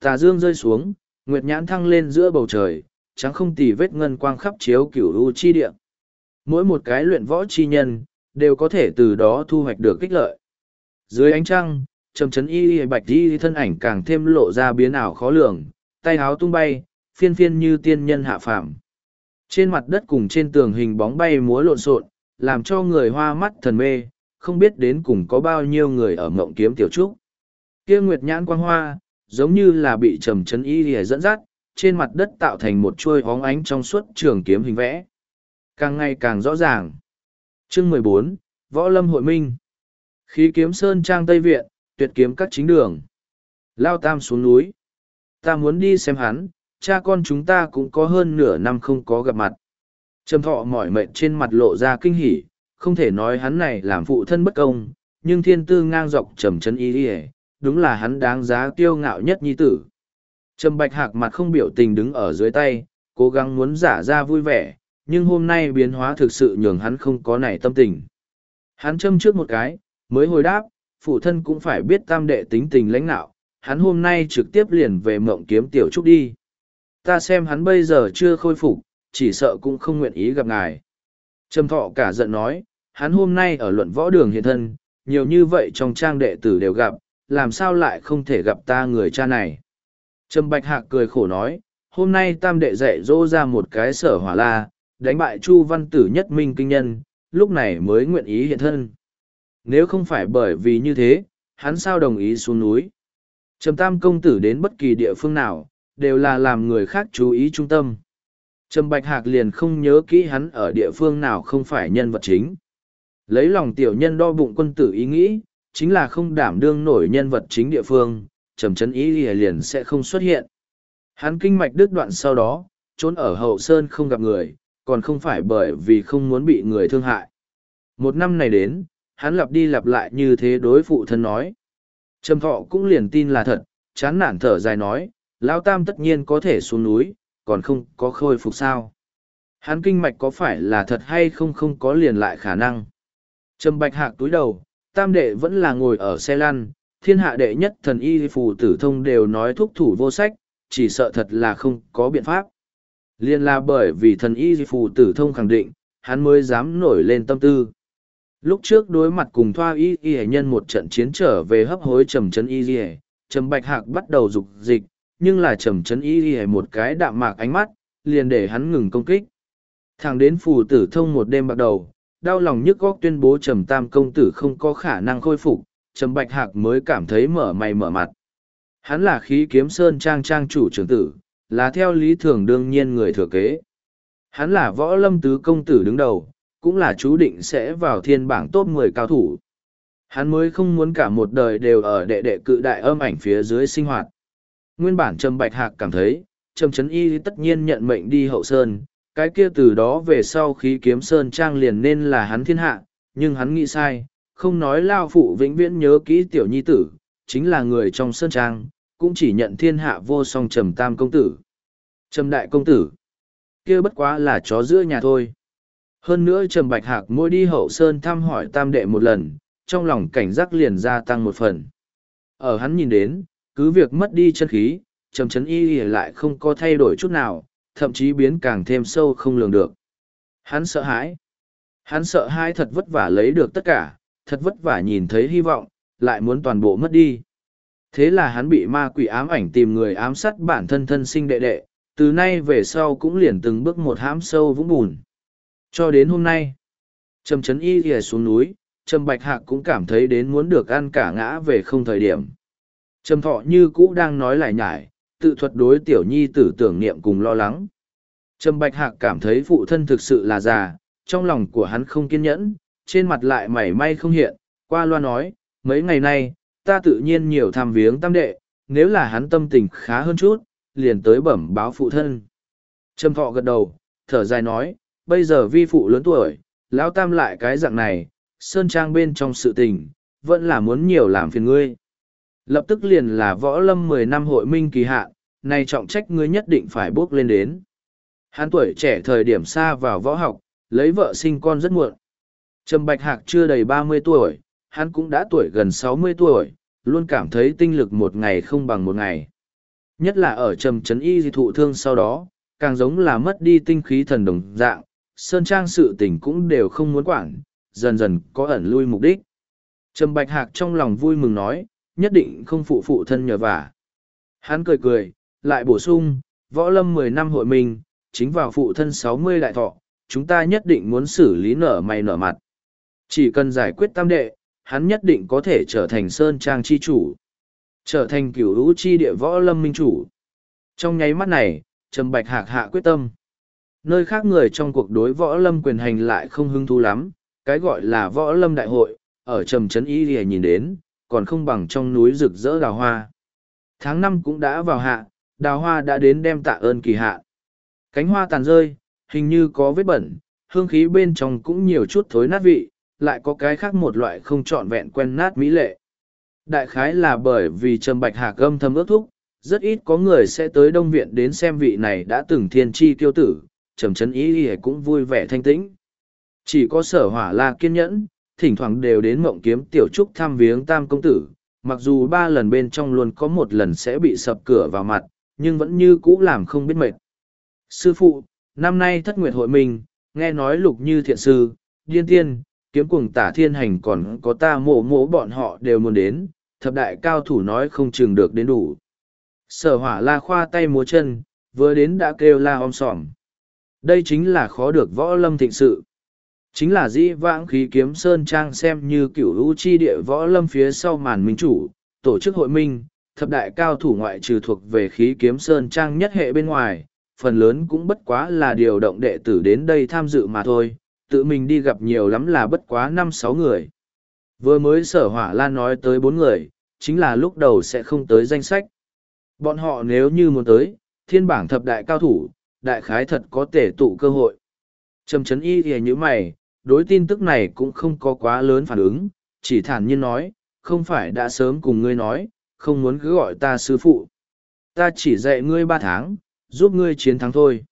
Tà dương rơi xuống, nguyệt nhãn thăng lên giữa bầu trời, trắng không tì vết ngân quang khắp chiếu cửu u chi địa. Mỗi một cái luyện võ chi nhân, đều có thể từ đó thu hoạch được kích lợi. Dưới ánh trăng, trầm chấn y bạch y thân ảnh càng thêm lộ ra biến ảo khó lường, tay háo tung bay, phiên phiên như tiên nhân hạ phàm. Trên mặt đất cùng trên tường hình bóng bay múa lộn xộn, làm cho người hoa mắt thần mê, không biết đến cùng có bao nhiêu người ở mộng kiếm tiểu trúc. Kia nguyệt nhãn quang hoa, giống như là bị trầm chấn y lìa dẫn dắt, trên mặt đất tạo thành một chuôi hóng ánh trong suốt trường kiếm hình vẽ. Càng ngày càng rõ ràng. Chương 14, Võ Lâm Hội Minh. Khí kiếm sơn trang Tây Viện, tuyệt kiếm các chính đường. Lao Tam xuống núi. Ta muốn đi xem hắn, cha con chúng ta cũng có hơn nửa năm không có gặp mặt. Trầm Thọ mỏi mệt trên mặt lộ ra kinh hỉ, không thể nói hắn này làm phụ thân bất công, nhưng thiên tư ngang dọc trầm chân y đi, đúng là hắn đáng giá kiêu ngạo nhất nhi tử. Trầm Bạch Hạc mặt không biểu tình đứng ở dưới tay, cố gắng muốn giả ra vui vẻ, nhưng hôm nay biến hóa thực sự nhường hắn không có nảy tâm tình. Hắn châm trước một cái, mới hồi đáp, phụ thân cũng phải biết tam đệ tính tình lãnh nạo, hắn hôm nay trực tiếp liền về mộng kiếm tiểu trúc đi. Ta xem hắn bây giờ chưa khôi phục, chỉ sợ cũng không nguyện ý gặp ngài. Trầm Thọ cả giận nói, hắn hôm nay ở luận võ đường hiện thân, nhiều như vậy trong trang đệ tử đều gặp, làm sao lại không thể gặp ta người cha này. Trầm Bạch Hạc cười khổ nói, hôm nay tam đệ dạy dỗ ra một cái sở hỏa la, đánh bại Chu Văn Tử nhất minh kinh nhân, lúc này mới nguyện ý hiện thân. Nếu không phải bởi vì như thế, hắn sao đồng ý xuống núi. Trầm Tam công tử đến bất kỳ địa phương nào, đều là làm người khác chú ý trung tâm. Trầm Bạch Hạc liền không nhớ kỹ hắn ở địa phương nào không phải nhân vật chính. Lấy lòng tiểu nhân đo bụng quân tử ý nghĩ, chính là không đảm đương nổi nhân vật chính địa phương, Trầm Chấn ý liền sẽ không xuất hiện. Hắn kinh mạch đứt đoạn sau đó, trốn ở hậu sơn không gặp người, còn không phải bởi vì không muốn bị người thương hại. Một năm này đến, hắn lặp đi lặp lại như thế đối phụ thân nói. Trầm Thọ cũng liền tin là thật, chán nản thở dài nói, Lão Tam tất nhiên có thể xuống núi, còn không có khôi phục sao. Hắn kinh mạch có phải là thật hay không không có liền lại khả năng. Trầm Bạch Hạc túi đầu, Tam đệ vẫn là ngồi ở xe lăn, thiên hạ đệ nhất thần y phù tử thông đều nói thúc thủ vô sách, chỉ sợ thật là không có biện pháp. Liên là bởi vì thần y phù tử thông khẳng định, hắn mới dám nổi lên tâm tư. Lúc trước đối mặt cùng Thoa y nhân một trận chiến trở về hấp hối Trầm Chấn y, Trầm Bạch Hạc bắt đầu dục dịch, nhưng là Trầm Chấn y một cái đạm mạc ánh mắt, liền để hắn ngừng công kích. Thẳng đến phù tử thông một đêm bắt đầu, đau lòng nhức góc tuyên bố Trầm Tam công tử không có khả năng khôi phục, Trầm Bạch Hạc mới cảm thấy mở mày mở mặt. Hắn là Khí Kiếm Sơn trang trang chủ trưởng tử, là theo lý thường đương nhiên người thừa kế. Hắn là Võ Lâm tứ công tử đứng đầu, cũng là chú định sẽ vào thiên bảng top 10 cao thủ. Hắn mới không muốn cả một đời đều ở đệ đệ cự đại âm ảnh phía dưới sinh hoạt. Nguyên bản Trầm Bạch Hạc cảm thấy, Trầm Chấn y tất nhiên nhận mệnh đi hậu sơn, cái kia từ đó về sau Khí Kiếm Sơn trang liền nên là hắn thiên hạ, nhưng hắn nghĩ sai, không nói lao phụ vĩnh viễn nhớ kỹ tiểu nhi tử, chính là người trong sơn trang, cũng chỉ nhận thiên hạ vô song Trầm Tam công tử. Trầm đại công tử, kia bất quá là chó giữa nhà thôi. Hơn nữa Trầm Bạch Hạc mỗi đi hậu sơn thăm hỏi Tam đệ một lần, trong lòng cảnh giác liền gia tăng một phần. Ở hắn nhìn đến, cứ việc mất đi chân khí, Trầm Chấn y lại không có thay đổi chút nào, thậm chí biến càng thêm sâu không lường được. Hắn sợ hãi. Hắn sợ hãi thật vất vả lấy được tất cả, thật vất vả nhìn thấy hy vọng, lại muốn toàn bộ mất đi. Thế là hắn bị ma quỷ ám ảnh tìm người ám sát bản thân thân sinh đệ đệ, từ nay về sau cũng liền từng bước một hãm sâu vũng bùn. Cho đến hôm nay, Trầm Chấn y ghé xuống núi, Trầm Bạch Hạc cũng cảm thấy đến muốn được ăn cả ngã về không thời điểm. Trầm Thọ như cũ đang nói lại nhải, tự thuật đối tiểu nhi tử tưởng niệm cùng lo lắng. Trầm Bạch Hạc cảm thấy phụ thân thực sự là già, trong lòng của hắn không kiên nhẫn, trên mặt lại mảy may không hiện, qua loa nói, mấy ngày nay, ta tự nhiên nhiều thăm viếng Tam đệ, nếu là hắn tâm tình khá hơn chút, liền tới bẩm báo phụ thân. Trầm Thọ gật đầu, thở dài nói, bây giờ vi phụ lớn tuổi, lão Tam lại cái dạng này, sơn trang bên trong sự tình, vẫn là muốn nhiều làm phiền ngươi. Lập tức liền là Võ Lâm 10 năm hội minh kỳ hạn, này trọng trách ngươi nhất định phải bước lên đến. Hắn tuổi trẻ thời điểm xa vào võ học, lấy vợ sinh con rất muộn. Trầm Bạch Hạc chưa đầy 30 tuổi, hắn cũng đã tuổi gần 60 tuổi, luôn cảm thấy tinh lực một ngày không bằng một ngày. Nhất là ở trầm trấn y thụ thương sau đó, càng giống là mất đi tinh khí thần đồng dạng, Sơn Trang sự tình cũng đều không muốn quản, dần dần có ẩn lui mục đích. Trầm Bạch Hạc trong lòng vui mừng nói, nhất định không phụ phụ thân nhờ vả. Hắn cười cười, lại bổ sung, võ lâm 10 năm hội mình, chính vào phụ thân 60 đại thọ, chúng ta nhất định muốn xử lý nở mày nở mặt. Chỉ cần giải quyết tam đệ, hắn nhất định có thể trở thành Sơn Trang chi chủ, trở thành cửu lũ chi địa võ lâm minh chủ. Trong nháy mắt này, Trầm Bạch Hạc hạ quyết tâm. Nơi khác người trong cuộc đối võ lâm quyền hành lại không hứng thú lắm, cái gọi là võ lâm đại hội, ở Trầm Trấn Y thì nhìn đến, còn không bằng trong núi rực rỡ đào hoa. Tháng 5 cũng đã vào hạ, đào hoa đã đến đem tạ ơn kỳ hạ. Cánh hoa tàn rơi, hình như có vết bẩn, hương khí bên trong cũng nhiều chút thối nát vị, lại có cái khác một loại không trọn vẹn quen nát mỹ lệ. Đại khái là bởi vì Trầm Bạch Hạc âm thầm ước thúc, rất ít có người sẽ tới Đông Viện đến xem vị này đã từng thiên tri tiêu tử, Trầm Trấn Y cũng vui vẻ thanh tĩnh. Chỉ có Sở Hỏa La kiên nhẫn, thỉnh thoảng đều đến Mộng Kiếm Tiểu Trúc thăm viếng Tam công tử, mặc dù 3 lần bên trong luôn có một lần sẽ bị sập cửa vào mặt, nhưng vẫn như cũ làm không biết mệt. Sư phụ, năm nay Thất Nguyệt hội mình, nghe nói Lục Như Thiện Sư, Điên Tiên, Kiếm Cuồng Tả Thiên Hành còn có ta mộ mộ bọn họ đều muốn đến, thập đại cao thủ nói không chừng được đến đủ. Sở Hỏa La khoa tay múa chân, vừa đến đã kêu la om sòm. Đây chính là khó được võ lâm thịnh sự. Chính là dĩ vãng khí kiếm Sơn Trang xem như cửu lũ chi địa võ lâm phía sau màn minh chủ, tổ chức hội minh, thập đại cao thủ ngoại trừ thuộc về khí kiếm Sơn Trang nhất hệ bên ngoài, phần lớn cũng bất quá là điều động đệ tử đến đây tham dự mà thôi, tự mình đi gặp nhiều lắm là bất quá 5-6 người. Vừa mới Sở Hỏa Lan nói tới 4 người, chính là lúc đầu sẽ không tới danh sách. Bọn họ nếu như muốn tới, thiên bảng thập đại cao thủ, đại khái thật có tể tụ cơ hội. Trầm Trấn Y thì như mày, đối tin tức này cũng không có quá lớn phản ứng, chỉ thản nhiên nói, không phải đã sớm cùng ngươi nói, không muốn cứ gọi ta sư phụ. Ta chỉ dạy ngươi 3 tháng, giúp ngươi chiến thắng thôi.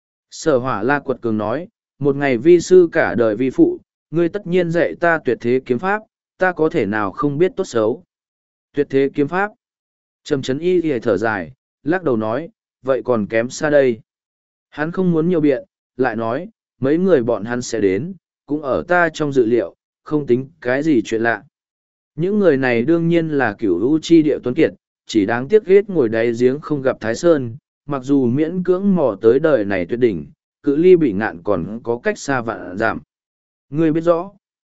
Sở Hỏa La quật cường nói, một ngày vi sư cả đời vi phụ, ngươi tất nhiên dạy ta tuyệt thế kiếm pháp, ta có thể nào không biết tốt xấu. Tuyệt thế kiếm pháp. Trầm Trấn Y thì thở dài, lắc đầu nói, vậy còn kém xa đây. Hắn không muốn nhiều biện, lại nói, mấy người bọn hắn sẽ đến, cũng ở ta trong dự liệu, không tính cái gì chuyện lạ. Những người này đương nhiên là cửu lũ chi địa tuấn kiệt, chỉ đáng tiếc ghét ngồi đáy giếng không gặp Thái Sơn, mặc dù miễn cưỡng mò tới đời này tuyệt đỉnh, cự ly bị ngạn còn có cách xa vạn giảm. Ngươi biết rõ.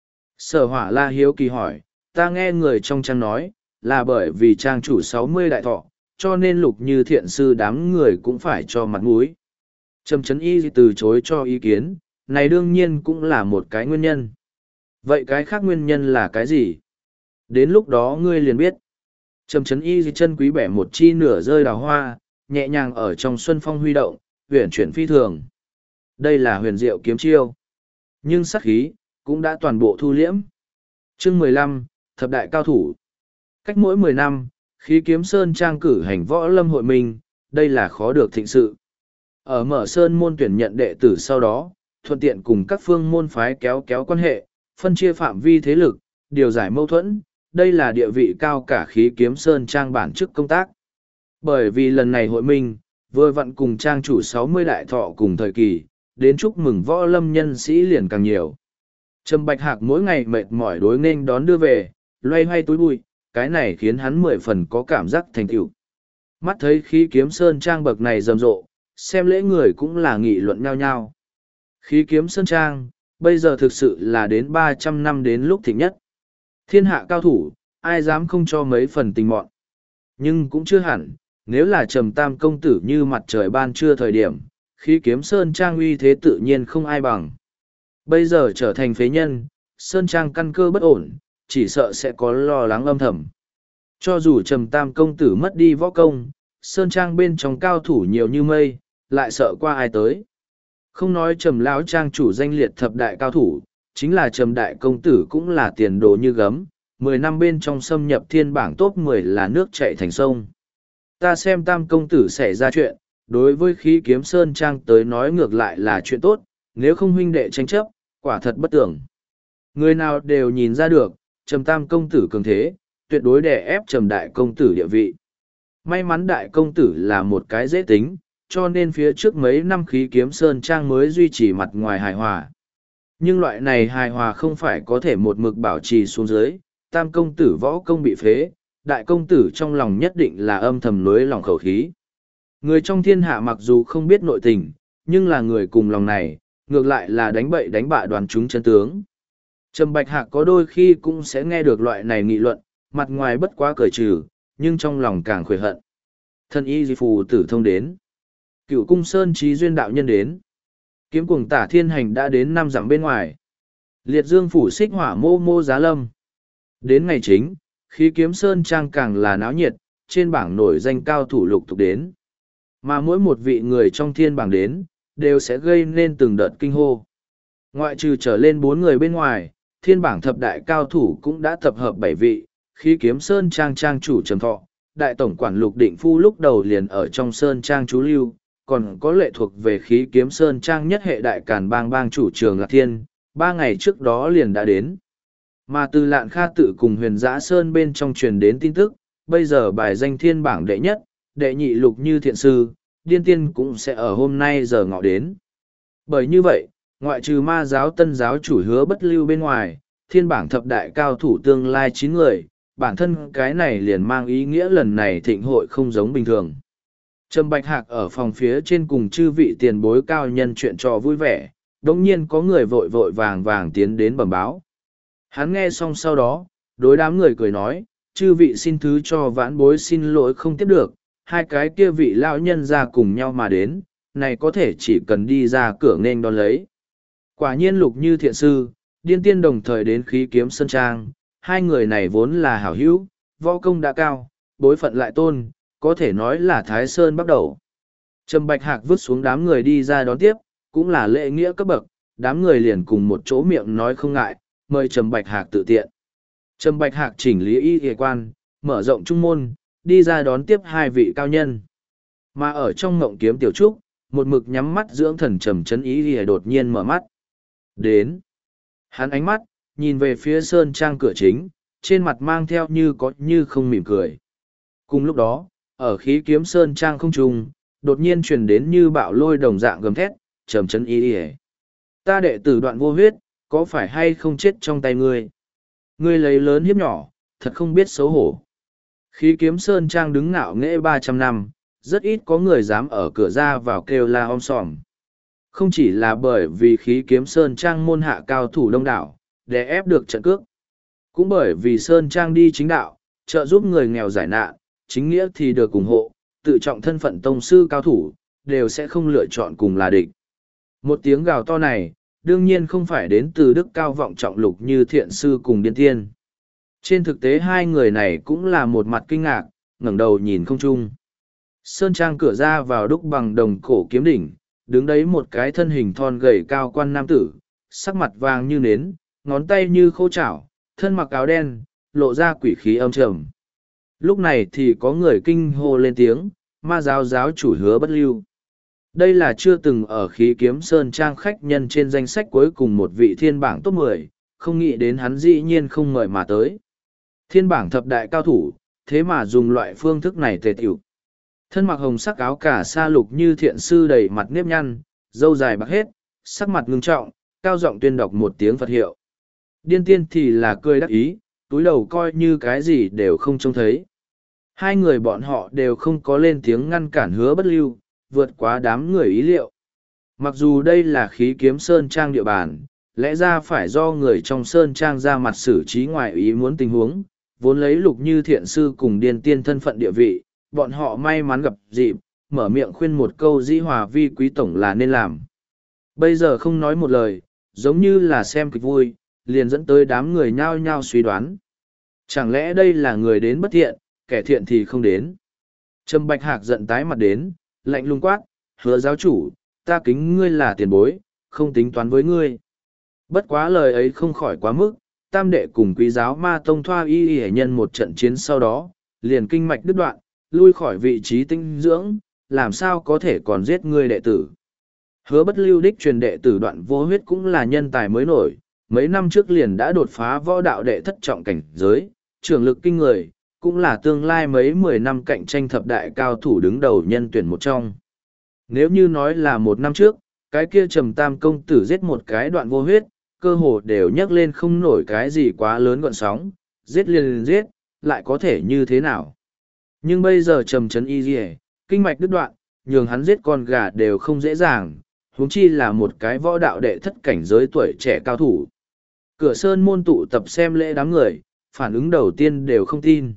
Sở Hỏa La hiếu kỳ hỏi, ta nghe người trong trang nói, là bởi vì trang chủ 60 đại thọ, cho nên Lục Như Thiện sư đám người cũng phải cho mặt mũi. Trầm Trấn Y từ chối cho ý kiến, này đương nhiên cũng là một cái nguyên nhân. Vậy cái khác nguyên nhân là cái gì? Đến lúc đó ngươi liền biết. Trầm Trấn Y chân quý bẻ một chi nửa rơi đào hoa, nhẹ nhàng ở trong xuân phong huy động, huyền chuyển phi thường. Đây là huyền diệu kiếm chiêu. Nhưng sát khí, cũng đã toàn bộ thu liễm. Chương 15, Thập đại cao thủ. Cách mỗi 10 năm, khí kiếm Sơn Trang cử hành võ lâm hội mình, đây là khó được thịnh sự. Ở mở Sơn môn tuyển nhận đệ tử sau đó, thuận tiện cùng các phương môn phái kéo kéo quan hệ, phân chia phạm vi thế lực, điều giải mâu thuẫn, đây là địa vị cao cả khí kiếm Sơn Trang bản chức công tác. Bởi vì lần này hội minh, vừa vặn cùng trang chủ 60 đại thọ cùng thời kỳ, đến chúc mừng võ lâm nhân sĩ liền càng nhiều. Trầm Bạch Hạc mỗi ngày mệt mỏi đối nghênh đón đưa về, loay hoay túi bụi, cái này khiến hắn 10 phần có cảm giác thành tựu. Mắt thấy khí kiếm Sơn Trang bậc này rầm rộ, xem lễ người cũng là nghị luận nhau nhau. Khí kiếm Sơn Trang, bây giờ thực sự là đến 300 năm đến lúc thịnh nhất. Thiên hạ cao thủ, ai dám không cho mấy phần tình mọn. Nhưng cũng chưa hẳn, nếu là Trầm Tam công tử như mặt trời ban trưa thời điểm, khí kiếm Sơn Trang uy thế tự nhiên không ai bằng. Bây giờ trở thành phế nhân, Sơn Trang căn cơ bất ổn, chỉ sợ sẽ có lo lắng âm thầm. Cho dù Trầm Tam công tử mất đi võ công, Sơn Trang bên trong cao thủ nhiều như mây, lại sợ qua ai tới. Không nói Trầm lão trang chủ danh liệt thập đại cao thủ, chính là Trầm đại công tử cũng là tiền đồ như gấm, 10 năm bên trong xâm nhập thiên bảng top 10 là nước chảy thành sông. Ta xem Tam công tử xảy ra chuyện, đối với khí kiếm Sơn Trang tới nói ngược lại là chuyện tốt, nếu không huynh đệ tranh chấp, quả thật bất tưởng. Người nào đều nhìn ra được, Trầm Tam công tử cường thế, tuyệt đối đè ép Trầm đại công tử địa vị. May mắn đại công tử là một cái dễ tính, cho nên phía trước mấy năm khí kiếm sơn trang mới duy trì mặt ngoài hài hòa. Nhưng loại này hài hòa không phải có thể một mực bảo trì xuống dưới, tam công tử võ công bị phế, đại công tử trong lòng nhất định là âm thầm nối lòng khẩu khí. Người trong thiên hạ mặc dù không biết nội tình, nhưng là người cùng lòng này, ngược lại là đánh bậy đánh bạ đoàn chúng chân tướng. Trầm Bạch Hạc có đôi khi cũng sẽ nghe được loại này nghị luận, mặt ngoài bất quá cởi trừ, nhưng trong lòng càng khuệ hận. Thân y di phù tử thông đến. Cựu cung sơn trí duyên đạo nhân đến. Kiếm cuồng tả thiên hành đã đến 5 dặm bên ngoài. Liệt dương phủ xích hỏa mô mô giá lâm. Đến ngày chính, khí kiếm sơn trang càng là náo nhiệt, trên bảng nổi danh cao thủ lục tục đến. Mà mỗi một vị người trong thiên bảng đến, đều sẽ gây nên từng đợt kinh hô. Ngoại trừ trở lên 4 người bên ngoài, thiên bảng thập đại cao thủ cũng đã tập hợp 7 vị, khí kiếm sơn trang trang chủ Trầm Thọ, đại tổng quản Lục Định Phu lúc đầu liền ở trong sơn trang trú lưu, còn có lệ thuộc về khí kiếm sơn trang nhất hệ đại càn bang bang chủ Trường Lạc Thiên, 3 ngày trước đó liền đã đến. Mà từ Lạn Kha tự cùng Huyền Giã Sơn bên trong truyền đến tin tức, bây giờ bài danh thiên bảng đệ nhất, đệ nhị Lục Như Thiện Sư, Điên Tiên cũng sẽ ở hôm nay giờ ngọ đến. Bởi như vậy, ngoại trừ ma giáo tân giáo chủ Hứa Bất Lưu bên ngoài, thiên bảng thập đại cao thủ tương lai 9 người, bản thân cái này liền mang ý nghĩa lần này thịnh hội không giống bình thường. Trầm Bạch Hạc ở phòng phía trên cùng chư vị tiền bối cao nhân chuyện trò vui vẻ, đồng nhiên có người vội vội vàng vàng tiến đến bẩm báo. Hắn nghe xong sau đó, đối đám người cười nói, chư vị xin thứ cho vãn bối xin lỗi không tiếp được, hai cái kia vị lão nhân ra cùng nhau mà đến, này có thể chỉ cần đi ra cửa nên đón lấy. Quả nhiên Lục Như Thiện Sư, Điên Tiên đồng thời đến khí kiếm sơn trang, hai người này vốn là hảo hữu, võ công đã cao, bối phận lại tôn, có thể nói là Thái Sơn bắt đầu. Trầm Bạch Hạc vứt xuống đám người đi ra đón tiếp, cũng là lễ nghĩa cấp bậc, đám người liền cùng một chỗ miệng nói không ngại, mời Trầm Bạch Hạc tự tiện. Trầm Bạch Hạc chỉnh lý y y quan, mở rộng trung môn, đi ra đón tiếp hai vị cao nhân. Mà ở trong ngộng kiếm tiểu trúc, một mực nhắm mắt dưỡng thần trầm chấn y y đột nhiên mở mắt. Đến. Hắn ánh mắt, nhìn về phía sơn trang cửa chính, trên mặt mang theo như có như không mỉm cười. Cùng lúc đó, ở khí kiếm sơn trang không trung, đột nhiên truyền đến như bạo lôi đồng dạng gầm thét, trầm chấn y y. Ta đệ tử Đoạn Vô Huyết, có phải hay không chết trong tay ngươi? Ngươi lấy lớn hiếp nhỏ, thật không biết xấu hổ. Khí kiếm sơn trang đứng ngạo nghễ 300 năm, rất ít có người dám ở cửa ra vào kêu la om sòm. Không chỉ là bởi vì khí kiếm sơn trang môn hạ cao thủ đông đảo, để ép được trận cước. Cũng bởi vì sơn trang đi chính đạo, trợ giúp người nghèo giải nạn, chính nghĩa thì được ủng hộ, tự trọng thân phận tông sư cao thủ, đều sẽ không lựa chọn cùng là địch. Một tiếng gào to này, đương nhiên không phải đến từ đức cao vọng trọng Lục Như Thiện Sư cùng Điên Tiên. Trên thực tế hai người này cũng là một mặt kinh ngạc, ngẩng đầu nhìn không trung. Sơn trang cửa ra vào đúc bằng đồng cổ kiếm đỉnh, đứng đấy một cái thân hình thon gầy cao quan nam tử, sắc mặt vàng như nến, ngón tay như khô chảo, thân mặc áo đen, lộ ra quỷ khí âm trầm. Lúc này thì có người kinh hô lên tiếng, ma giáo giáo chủ Hứa Bất Lưu. Đây là chưa từng ở khí kiếm sơn trang khách nhân trên danh sách cuối cùng một vị thiên bảng top 10, không nghĩ đến hắn dĩ nhiên không mời mà tới. Thiên bảng thập đại cao thủ, thế mà dùng loại phương thức này tề tiểu. Thân mặc hồng sắc áo cả sa Lục Như Thiện Sư đầy mặt nếp nhăn, râu dài bạc hết, sắc mặt ngưng trọng, cao giọng tuyên đọc một tiếng Phật hiệu. Điên Tiên thì là cười đắc ý, túi đầu coi như cái gì đều không trông thấy. Hai người bọn họ đều không có lên tiếng ngăn cản Hứa Bất Lưu, vượt quá đám người ý liệu. Mặc dù đây là khí kiếm sơn trang địa bàn, lẽ ra phải do người trong sơn trang ra mặt xử trí ngoài ý muốn tình huống, vốn lấy Lục Như Thiện Sư cùng Điên Tiên thân phận địa vị, bọn họ may mắn gặp dịp, mở miệng khuyên một câu dĩ hòa vi quý tổng là nên làm. Bây giờ không nói một lời, giống như là xem kịch vui, liền dẫn tới đám người nhao nhao suy đoán. Chẳng lẽ đây là người đến bất thiện, kẻ thiện thì không đến. Trầm Bạch Hạc giận tái mặt đến, lạnh lùng quát, Hứa giáo chủ, ta kính ngươi là tiền bối, không tính toán với ngươi. Bất quá lời ấy không khỏi quá mức, tam đệ cùng quý giáo ma tông thoa y hệ nhân một trận chiến sau đó, liền kinh mạch đứt đoạn, lui khỏi vị trí tinh dưỡng, làm sao có thể còn giết ngươi đệ tử. Hứa Bất Lưu đích truyền đệ tử Đoạn Vô Huyết cũng là nhân tài mới nổi, mấy năm trước liền đã đột phá võ đạo đệ thất trọng cảnh giới, trưởng lực kinh người, cũng là tương lai mấy 10 năm cạnh tranh thập đại cao thủ đứng đầu nhân tuyển một trong. Nếu như nói là 1 năm trước, cái kia Trầm Tam công tử giết một cái Đoạn Vô Huyết, cơ hồ đều nhắc lên không nổi cái gì quá lớn gọn sóng, giết liền giết, lại có thể như thế nào. Nhưng bây giờ Trầm Trấn Y Dì kinh mạch đứt đoạn, nhường hắn giết con gà đều không dễ dàng, huống chi là một cái võ đạo đệ thất cảnh giới tuổi trẻ cao thủ. Cửa sơn môn tụ tập xem lễ đám người, phản ứng đầu tiên đều không tin.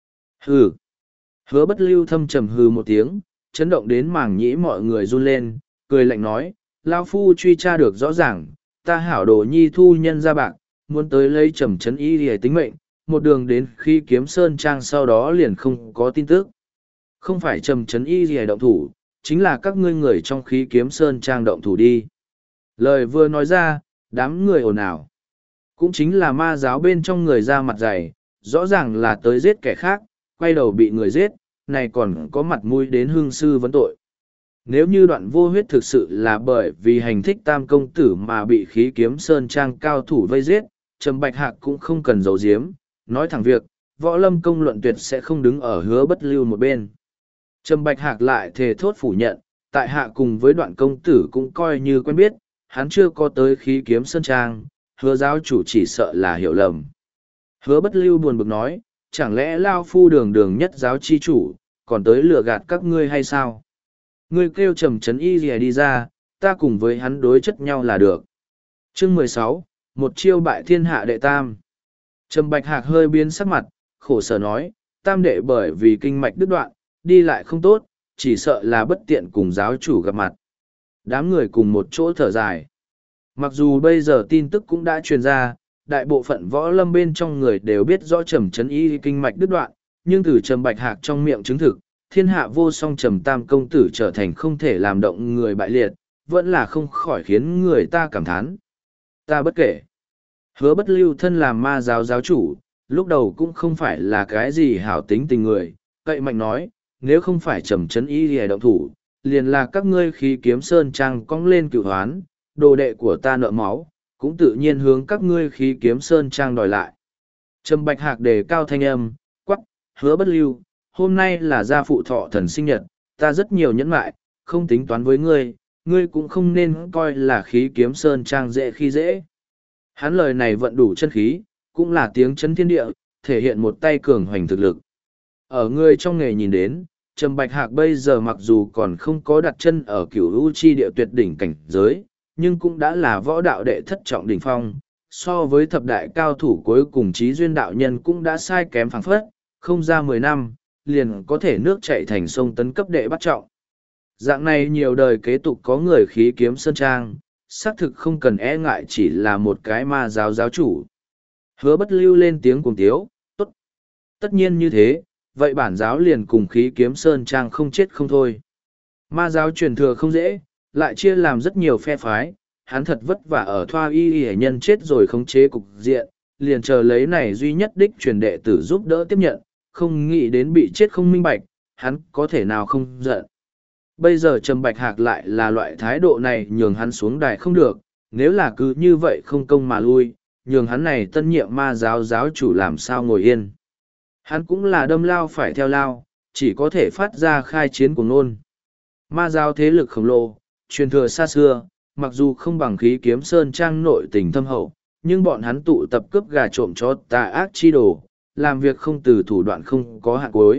Hừ. Hứa Bất Lưu thâm trầm hừ một tiếng, chấn động đến màng nhĩ mọi người run lên, cười lạnh nói, Lao Phu truy tra được rõ ràng, ta hảo đồ nhi thu nhân ra bạc, muốn tới lấy Trầm Trấn Y để tính mệnh, một đường đến khi kiếm sơn trang sau đó liền không có tin tức. Không phải Trầm Trấn Y để động thủ, chính là các ngươi người trong khí kiếm sơn trang động thủ đi. Lời vừa nói ra, đám người ồn ào. Cũng chính là ma giáo bên trong người ra mặt dày, rõ ràng là tới giết kẻ khác, quay đầu bị người giết, này còn có mặt mũi đến hương sư vấn tội. Nếu như Đoạn Vô Huyết thực sự là bởi vì hành thích Tam công tử mà bị khí kiếm sơn trang cao thủ vây giết, Trầm Bạch Hạc cũng không cần giấu giếm, nói thẳng việc, Võ Lâm công luận tuyệt sẽ không đứng ở Hứa Bất Lưu một bên. Trầm Bạch Hạc lại thề thốt phủ nhận, tại hạ cùng với Đoạn công tử cũng coi như quen biết, hắn chưa có tới khí kiếm sơn trang, Hứa giáo chủ chỉ sợ là hiểu lầm. Hứa Bất Lưu buồn bực nói, chẳng lẽ Lao Phu đường đường nhất giáo chi chủ, còn tới lừa gạt các ngươi hay sao? Ngươi kêu Trầm Trấn Y gì đi ra, ta cùng với hắn đối chất nhau là được. Chương 16, một chiêu bại thiên hạ đệ tam. Trầm Bạch Hạc hơi biến sắc mặt, khổ sở nói, tam đệ bởi vì kinh mạch đứt đoạn, đi lại không tốt, chỉ sợ là bất tiện cùng giáo chủ gặp mặt. Đám người cùng một chỗ thở dài. Mặc dù bây giờ tin tức cũng đã truyền ra, đại bộ phận võ lâm bên trong người đều biết rõ Trầm Trấn Y kinh mạch đứt đoạn, nhưng từ Trầm Bạch Hạc trong miệng chứng thực, thiên hạ vô song Trầm Tam công tử trở thành không thể làm động người bại liệt, vẫn là không khỏi khiến người ta cảm thán. Ta bất kể. Hứa Bất Lưu thân làm ma giáo giáo chủ, lúc đầu cũng không phải là cái gì hảo tính tình người, cậy mạnh nói, nếu không phải Trầm Trấn Y lìa động thủ, liền là các ngươi khí kiếm sơn trang cong lên cựu hoán, đồ đệ của ta nợ máu, cũng tự nhiên hướng các ngươi khí kiếm sơn trang đòi lại. Trầm Bạch Hạc đề cao thanh âm, quắc, Hứa Bất Lưu, hôm nay là gia phụ thọ thần sinh nhật, ta rất nhiều nhẫn mại, không tính toán với ngươi, ngươi cũng không nên coi là khí kiếm sơn trang dễ khi dễ. Hắn lời này vận đủ chân khí, cũng là tiếng chấn thiên địa, thể hiện một tay cường hoành thực lực. Ở người trong nghề nhìn đến, Trầm Bạch Hạc bây giờ mặc dù còn không có đặt chân ở cửu u chi địa tuyệt đỉnh cảnh giới, nhưng cũng đã là võ đạo đệ thất trọng đỉnh phong, so với thập đại cao thủ cuối cùng Chí Duyên đạo nhân cũng đã sai kém phảng phất, không ra 10 năm, liền có thể nước chảy thành sông tấn cấp đệ bắt trọng. Dạng này nhiều đời kế tục có người khí kiếm sơn trang, xác thực không cần e ngại chỉ là một cái ma giáo giáo chủ. Hứa Bất Lưu lên tiếng cuồng tiếu, tốt. Tất nhiên như thế, vậy bản giáo liền cùng khí kiếm sơn trang không chết không thôi. Ma giáo truyền thừa không dễ, lại chia làm rất nhiều phe phái, hắn thật vất vả ở Thoa Y hệ nhân chết rồi khống chế cục diện, liền chờ lấy này duy nhất đích truyền đệ tử giúp đỡ tiếp nhận, không nghĩ đến bị chết không minh bạch, hắn có thể nào không giận. Bây giờ Trầm Bạch Hạc lại là loại thái độ này nhường hắn xuống đài không được, nếu là cứ như vậy không công mà lui, nhường hắn này tân nhiệm ma giáo giáo chủ làm sao ngồi yên. Hắn cũng là đâm lao phải theo lao, chỉ có thể phát ra khai chiến của nôn. Ma giáo thế lực khổng lồ, truyền thừa xa xưa, mặc dù không bằng khí kiếm sơn trang nội tình thâm hậu, nhưng bọn hắn tụ tập cướp gà trộm chó tà ác chi đồ, làm việc không từ thủ đoạn không có hạn cuối.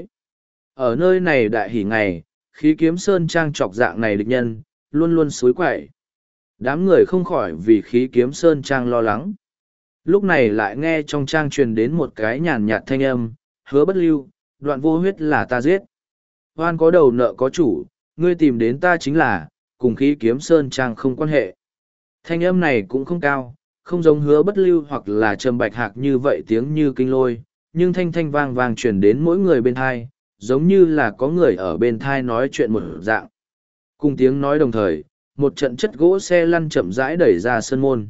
Ở nơi này đại hỉ ngày, khí kiếm sơn trang chọc dạng này địch nhân, luôn luôn xối quậy. Đám người không khỏi vì khí kiếm sơn trang lo lắng. Lúc này lại nghe trong trang truyền đến một cái nhàn nhạt thanh âm, Hứa Bất Lưu, Đoạn Vô Huyết là ta giết. Hoan có đầu nợ có chủ, ngươi tìm đến ta chính là, cùng khí kiếm sơn trang không quan hệ. Thanh âm này cũng không cao, không giống Hứa Bất Lưu hoặc là Trầm Bạch Hạc như vậy tiếng như kinh lôi, nhưng thanh thanh vang vang truyền đến mỗi người bên thai, giống như là có người ở bên thai nói chuyện một dạng. Cùng tiếng nói đồng thời, một trận chất gỗ xe lăn chậm rãi đẩy ra sân môn.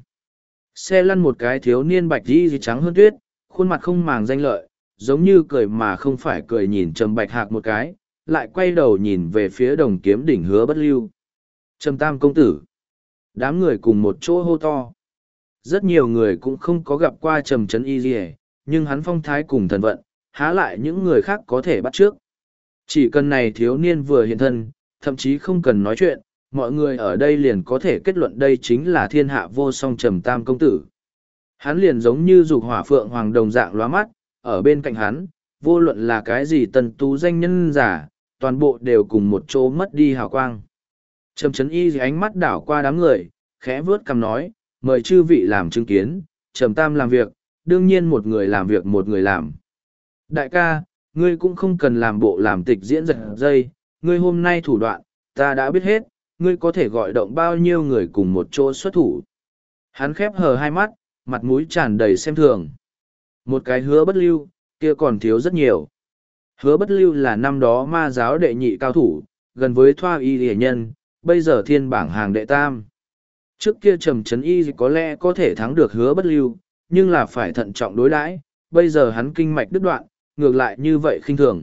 Xe lăn một cái thiếu niên bạch y trắng hơn tuyết, khuôn mặt không màng danh lợi, giống như cười mà không phải cười nhìn Trầm Bạch Hạc một cái, lại quay đầu nhìn về phía Đồng Kiếm đỉnh Hứa Bất Lưu. Trầm Tam công tử. Đám người cùng một chỗ hô to. Rất nhiều người cũng không có gặp qua Trầm Trấn Y Liề, nhưng hắn phong thái cùng thần vận, há lại những người khác có thể bắt trước. Chỉ cần này thiếu niên vừa hiện thân, thậm chí không cần nói chuyện, mọi người ở đây liền có thể kết luận đây chính là thiên hạ vô song Trầm Tam công tử. Hắn liền giống như dục hỏa phượng hoàng đồng dạng lóa mắt, ở bên cạnh hắn, vô luận là cái gì tần tú danh nhân giả, toàn bộ đều cùng một chỗ mất đi hào quang. Trầm Chấn Y ánh mắt đảo qua đám người, khẽ vớt cằm nói, mời chư vị làm chứng kiến, Trầm Tam làm việc, đương nhiên một người làm việc một người làm. Đại ca, ngươi cũng không cần làm bộ làm tịch diễn giật dây, ngươi hôm nay thủ đoạn, ta đã biết hết, ngươi có thể gọi động bao nhiêu người cùng một chỗ xuất thủ. Hắn khép hờ hai mắt, mặt mũi tràn đầy xem thường. Một cái Hứa Bất Lưu, kia còn thiếu rất nhiều. Hứa Bất Lưu là năm đó ma giáo đệ nhị cao thủ, gần với Thoa Y Lệ Nhân, bây giờ thiên bảng hàng đệ tam. Trước kia Trầm Chấn Y có lẽ có thể thắng được Hứa Bất Lưu, nhưng là phải thận trọng đối đãi, bây giờ hắn kinh mạch đứt đoạn, ngược lại như vậy khinh thường.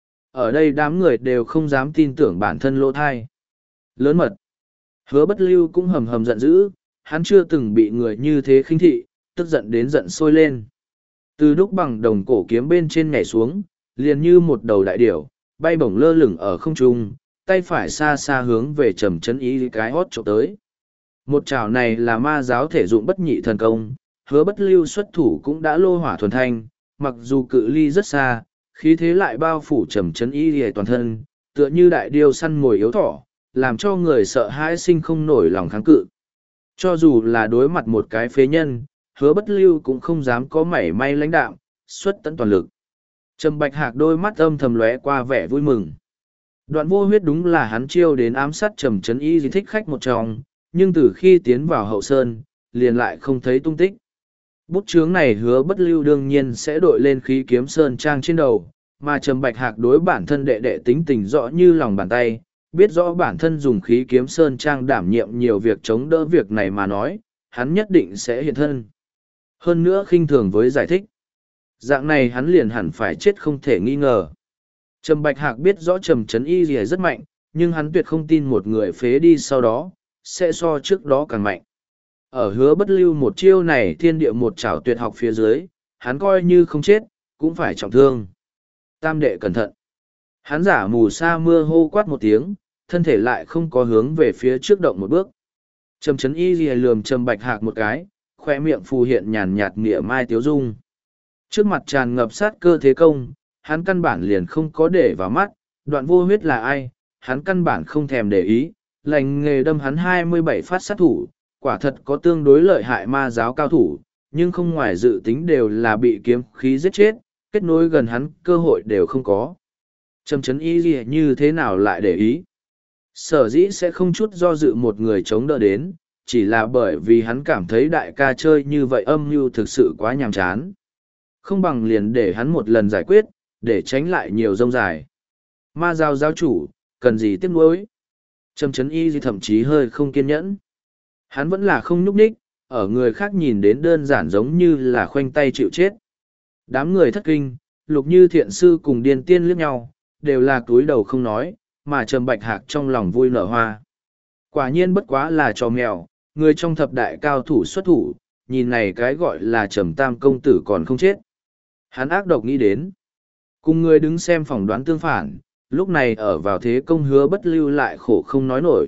Ở đây đám người đều không dám tin tưởng bản thân lỗ thai. Lớn mật. Hứa Bất Lưu cũng hầm hầm giận dữ, hắn chưa từng bị người như thế khinh thị, tức giận đến giận sôi lên. Từ đúc bằng đồng cổ kiếm bên trên nhảy xuống, liền như một đầu đại điểu, bay bổng lơ lửng ở không trung, tay phải xa xa hướng về Trầm Chấn Y cái hót chụp tới. Một chảo này là ma giáo thể dụng bất nhị thần công, Hứa Bất Lưu xuất thủ cũng đã lô hỏa thuần thanh, mặc dù cự ly rất xa, khí thế lại bao phủ Trầm Chấn Y toàn thân, tựa như đại điêu săn mồi yếu thỏ, làm cho người sợ hãi sinh không nổi lòng kháng cự. Cho dù là đối mặt một cái phế nhân, Hứa Bất Lưu cũng không dám có mảy may lãnh đạm, xuất tận toàn lực. Trầm Bạch Hạc đôi mắt âm thầm lóe qua vẻ vui mừng. Đoạn Vô Huyết đúng là hắn chiêu đến ám sát Trầm Chấn Y thích khách một trong, nhưng từ khi tiến vào hậu sơn, liền lại không thấy tung tích. Bút chướng này Hứa Bất Lưu đương nhiên sẽ đội lên khí kiếm sơn trang trên đầu, mà Trầm Bạch Hạc đối bản thân đệ đệ tính tình rõ như lòng bàn tay, biết rõ bản thân dùng khí kiếm sơn trang đảm nhiệm nhiều việc chống đỡ việc này mà nói, hắn nhất định sẽ hiện thân. Hơn nữa khinh thường với giải thích. Dạng này hắn liền hẳn phải chết không thể nghi ngờ. Trầm Bạch Hạc biết rõ Trầm Chấn Y gì rất mạnh, nhưng hắn tuyệt không tin một người phế đi sau đó, sẽ so trước đó càng mạnh. Ở Hứa Bất Lưu một chiêu này thiên địa một chảo tuyệt học phía dưới, hắn coi như không chết, cũng phải trọng thương. Tam đệ cẩn thận. Hắn giả mù sa mưa hô quát một tiếng, thân thể lại không có hướng về phía trước động một bước. Trầm Chấn Y lìa lườm Trầm Bạch Hạc một cái, khoe miệng phù hiện nhàn nhạt mỉa mai tiếu dung. Trước mặt tràn ngập sát cơ thế công, hắn căn bản liền không có để vào mắt, Đoạn Vô Huyết là ai, hắn căn bản không thèm để ý, lành nghề đâm hắn 27 phát sát thủ, quả thật có tương đối lợi hại ma giáo cao thủ, nhưng không ngoài dự tính đều là bị kiếm khí giết chết, kết nối gần hắn cơ hội đều không có. Trầm Chấn Y gì như thế nào lại để ý? Sở dĩ sẽ không chút do dự một người chống đỡ đến, chỉ là bởi vì hắn cảm thấy đại ca chơi như vậy âm mưu thực sự quá nhàm chán. Không bằng liền để hắn một lần giải quyết, để tránh lại nhiều rông dài. Ma giáo giáo chủ, cần gì tiếc nuối? Trầm Chấn Y gì thậm chí hơi không kiên nhẫn. Hắn vẫn là không nhúc nhích, ở người khác nhìn đến đơn giản giống như là khoanh tay chịu chết. Đám người thất kinh, Lục Như Thiện sư cùng Điền Tiên liếc nhau, đều là túi đầu không nói, mà Trầm Bạch Hạc trong lòng vui nở hoa. Quả nhiên bất quá là trò mèo, người trong thập đại cao thủ xuất thủ, nhìn này cái gọi là Trầm Tam công tử còn không chết. Hắn ác độc nghĩ đến. Cùng người đứng xem phỏng đoán tương phản, lúc này ở vào thế công Hứa Bất Lưu lại khổ không nói nổi.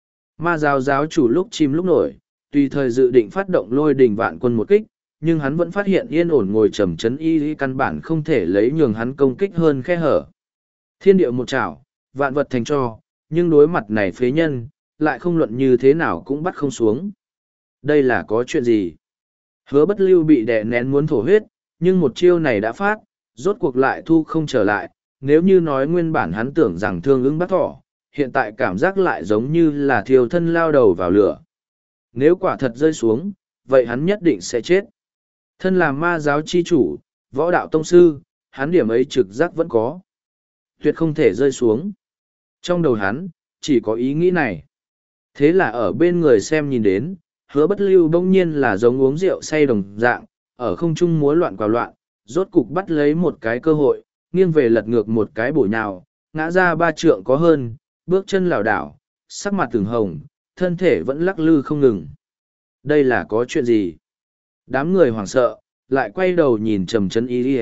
Ma giáo giáo chủ lúc chìm lúc nổi, tùy thời dự định phát động Lôi Đình Vạn Quân một kích, nhưng hắn vẫn phát hiện yên ổn ngồi Trầm Chấn Y căn bản không thể lấy nhường hắn công kích hơn khe hở. Thiên địa một chảo, vạn vật thành cho, nhưng đối mặt này phế nhân, lại không luận như thế nào cũng bắt không xuống. Đây là có chuyện gì? Hứa Bất Lưu bị đè nén muốn thổ huyết, nhưng một chiêu này đã phát, rốt cuộc lại thu không trở lại. Nếu như nói nguyên bản hắn tưởng rằng thương ứng bắt thỏ, hiện tại cảm giác lại giống như là thiêu thân lao đầu vào lửa. Nếu quả thật rơi xuống, vậy hắn nhất định sẽ chết. Thân là ma giáo chi chủ, võ đạo tông sư, hắn điểm ấy trực giác vẫn có. Tuyệt không thể rơi xuống. Trong đầu hắn, chỉ có ý nghĩ này. Thế là ở bên người xem nhìn đến, Hứa Bất Lưu bỗng nhiên là giống uống rượu say đồng dạng, ở không trung múa loạn quào loạn, rốt cục bắt lấy một cái cơ hội, nghiêng về lật ngược một cái bổ nhào, ngã ra 3 trượng có hơn, bước chân lảo đảo, sắc mặt từng hồng, thân thể vẫn lắc lư không ngừng. Đây là có chuyện gì? Đám người hoảng sợ, lại quay đầu nhìn Trầm Chấn Y,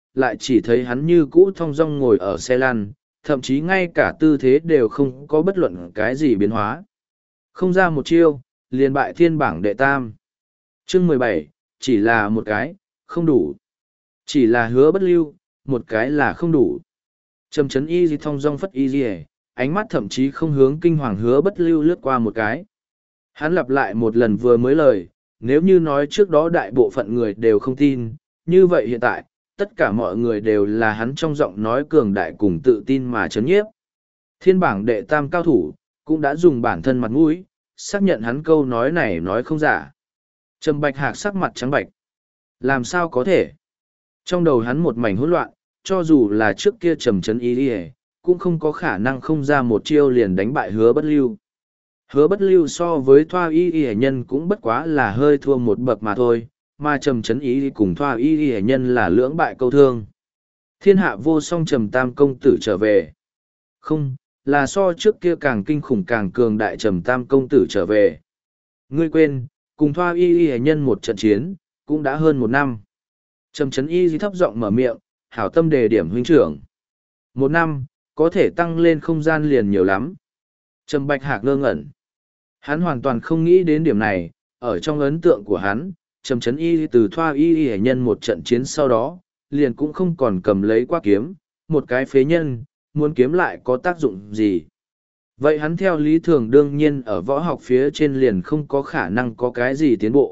lại chỉ thấy hắn như cũ thong dong ngồi ở xe lăn, thậm chí ngay cả tư thế đều không có bất luận cái gì biến hóa. Không ra một chiêu, liền bại thiên bảng đệ tam. Chương 17, chỉ là một cái, không đủ. Chỉ là hứa bất lưu, một cái là không đủ. Trầm chấn y di thong dong phất y di, ánh mắt thậm chí không hướng kinh hoàng hứa bất lưu lướt qua một cái. Hắn lặp lại một lần vừa mới lời, nếu như nói trước đó đại bộ phận người đều không tin, như vậy hiện tại, tất cả mọi người đều là hắn trong giọng nói cường đại cùng tự tin mà chấn nhiếp. Thiên bảng đệ tam cao thủ, cũng đã dùng bản thân mặt mũi, xác nhận hắn câu nói này nói không giả. Trầm Bạch Hạc sắc mặt trắng bạch. Làm sao có thể? Trong đầu hắn một mảnh hỗn loạn, cho dù là trước kia trầm chấn y đi cũng không có khả năng không ra một chiêu liền đánh bại hứa bất lưu. Hứa bất lưu so với thoa y y nhân cũng bất quá là hơi thua một bậc mà thôi, mà trầm chấn y cùng thoa y y nhân là lưỡng bại câu thương. Thiên hạ vô song trầm tam công tử trở về. Không, là so trước kia càng kinh khủng càng cường đại trầm tam công tử trở về. Ngươi quên, cùng thoa y y nhân một trận chiến, cũng đã hơn một năm. Trầm chấn y thấp giọng mở miệng, hảo tâm đề điểm huynh trưởng. Một năm, có thể tăng lên không gian liền nhiều lắm. Trầm Bạch Hạc ngơ ngẩn. Hắn hoàn toàn không nghĩ đến điểm này, ở trong ấn tượng của hắn, Trầm chấn y từ thoa y y nhân một trận chiến sau đó, liền cũng không còn cầm lấy qua kiếm, một cái phế nhân, muốn kiếm lại có tác dụng gì. Vậy hắn theo lý thường đương nhiên ở võ học phía trên liền không có khả năng có cái gì tiến bộ.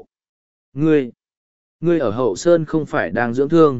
Ngươi ở hậu sơn không phải đang dưỡng thương,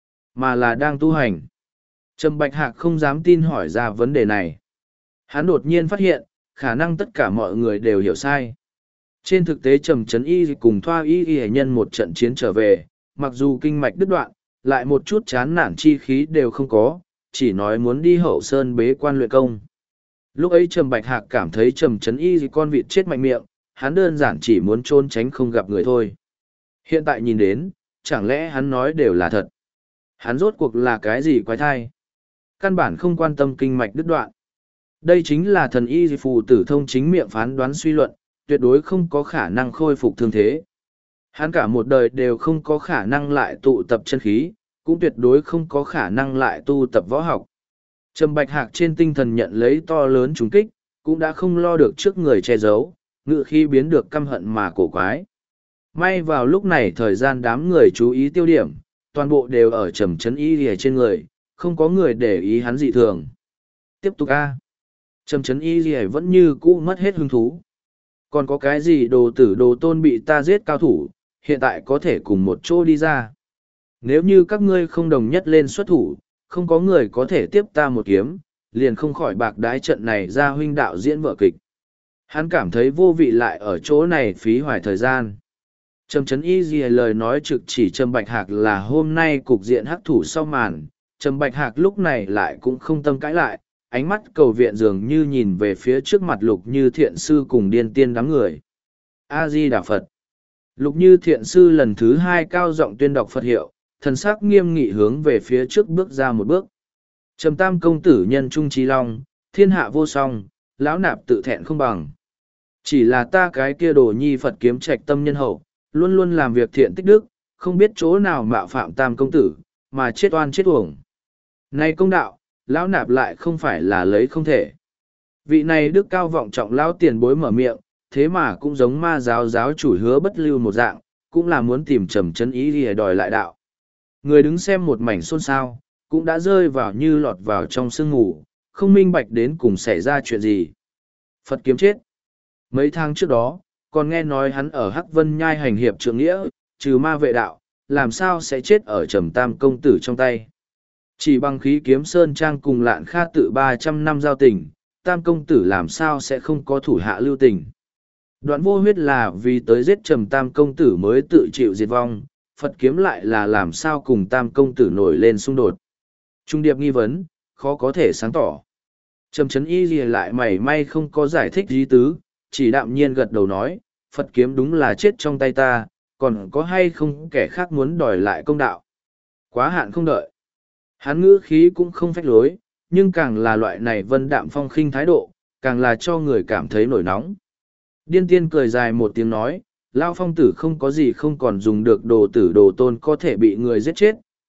mà là đang tu hành. Trầm Bạch Hạc không dám tin hỏi ra vấn đề này. Hắn đột nhiên phát hiện, khả năng tất cả mọi người đều hiểu sai. Trên thực tế Trầm chấn y cùng thoa y y nhân một trận chiến trở về, mặc dù kinh mạch đứt đoạn, lại một chút chán nản chi khí đều không có, chỉ nói muốn đi hậu sơn bế quan luyện công. Lúc ấy Trầm Bạch Hạc cảm thấy Trầm chấn y con vịt chết mạnh miệng, hắn đơn giản chỉ muốn trốn tránh không gặp người thôi. Hiện tại nhìn đến, chẳng lẽ hắn nói đều là thật. Hắn rốt cuộc là cái gì quái thai? Căn bản không quan tâm kinh mạch đứt đoạn. Đây chính là thần y phù tử thông chính miệng phán đoán suy luận, tuyệt đối không có khả năng khôi phục thương thế. Hắn cả một đời đều không có khả năng lại tụ tập chân khí, cũng tuyệt đối không có khả năng lại tu tập võ học. Trầm Bạch Hạc trên tinh thần nhận lấy to lớn trùng kích, cũng đã không lo được trước người che giấu, ngự khi biến được căm hận mà cổ quái. May vào lúc này thời gian đám người chú ý tiêu điểm, toàn bộ đều ở trầm chấn y lìa trên người, không có người để ý hắn dị thường. Tiếp tục a. Trầm chấn y lìa vẫn như cũ mất hết hứng thú. Còn có cái gì đồ tử đồ tôn bị ta giết cao thủ, hiện tại có thể cùng một chỗ đi ra. Nếu như các ngươi không đồng nhất lên xuất thủ, không có người có thể tiếp ta một kiếm, liền không khỏi bạc đái trận này ra huynh đạo diễn vở kịch. Hắn cảm thấy vô vị lại ở chỗ này phí hoài thời gian. Trầm chấn y gì lời nói trực chỉ Trầm Bạch Hạc là hôm nay cục diện hắc thủ sau màn. Trầm Bạch Hạc lúc này lại cũng không tâm cãi lại, ánh mắt cầu viện dường như nhìn về phía trước mặt Lục Như Thiện Sư cùng điên tiên đám người. A-di-đà Phật. Lục Như Thiện Sư lần thứ hai cao giọng tuyên đọc Phật hiệu, thần sắc nghiêm nghị hướng về phía trước bước ra một bước. Trầm tam công tử nhân trung trí long, thiên hạ vô song, lão nạp tự thẹn không bằng. Chỉ là ta cái kia đồ nhi Phật kiếm trạch tâm nhân hậu, luôn luôn làm việc thiện tích đức, không biết chỗ nào mạo phạm tam công tử, mà chết oan chết uổng. Này công đạo, lão nạp lại không phải là lấy không thể. Vị này đức cao vọng trọng lão tiền bối mở miệng, thế mà cũng giống ma giáo giáo chủ hứa bất lưu một dạng, cũng là muốn tìm trầm chân ý để đòi lại đạo. Người đứng xem một mảnh xôn xao, cũng đã rơi vào như lọt vào trong sương ngủ, không minh bạch đến cùng xảy ra chuyện gì. Phật kiếm chết. Mấy tháng trước đó, còn nghe nói hắn ở Hắc Vân Nhai hành hiệp trượng nghĩa, trừ ma vệ đạo, làm sao sẽ chết ở Trầm tam công tử trong tay. Chỉ bằng khí kiếm sơn trang cùng Lạn Kha tự 300 năm giao tình, tam công tử làm sao sẽ không có thủ hạ lưu tình. Đoạn vô huyết là vì tới giết Trầm tam công tử mới tự chịu diệt vong, Phật kiếm lại là làm sao cùng tam công tử nổi lên xung đột. Trung điệp nghi vấn, khó có thể sáng tỏ. Trầm chấn y gì lại mảy may không có giải thích ý tứ, chỉ đạm nhiên gật đầu nói, Phật kiếm đúng là chết trong tay ta, còn có hay không kẻ khác muốn đòi lại công đạo. Quá hạn không đợi. Hắn ngữ khí cũng không phách lối, nhưng càng là loại này vân đạm phong khinh thái độ, càng là cho người cảm thấy nổi nóng. Điên tiên cười dài một tiếng nói, Lao phong tử không có gì không còn dùng được đồ tử đồ tôn có thể bị người giết chết,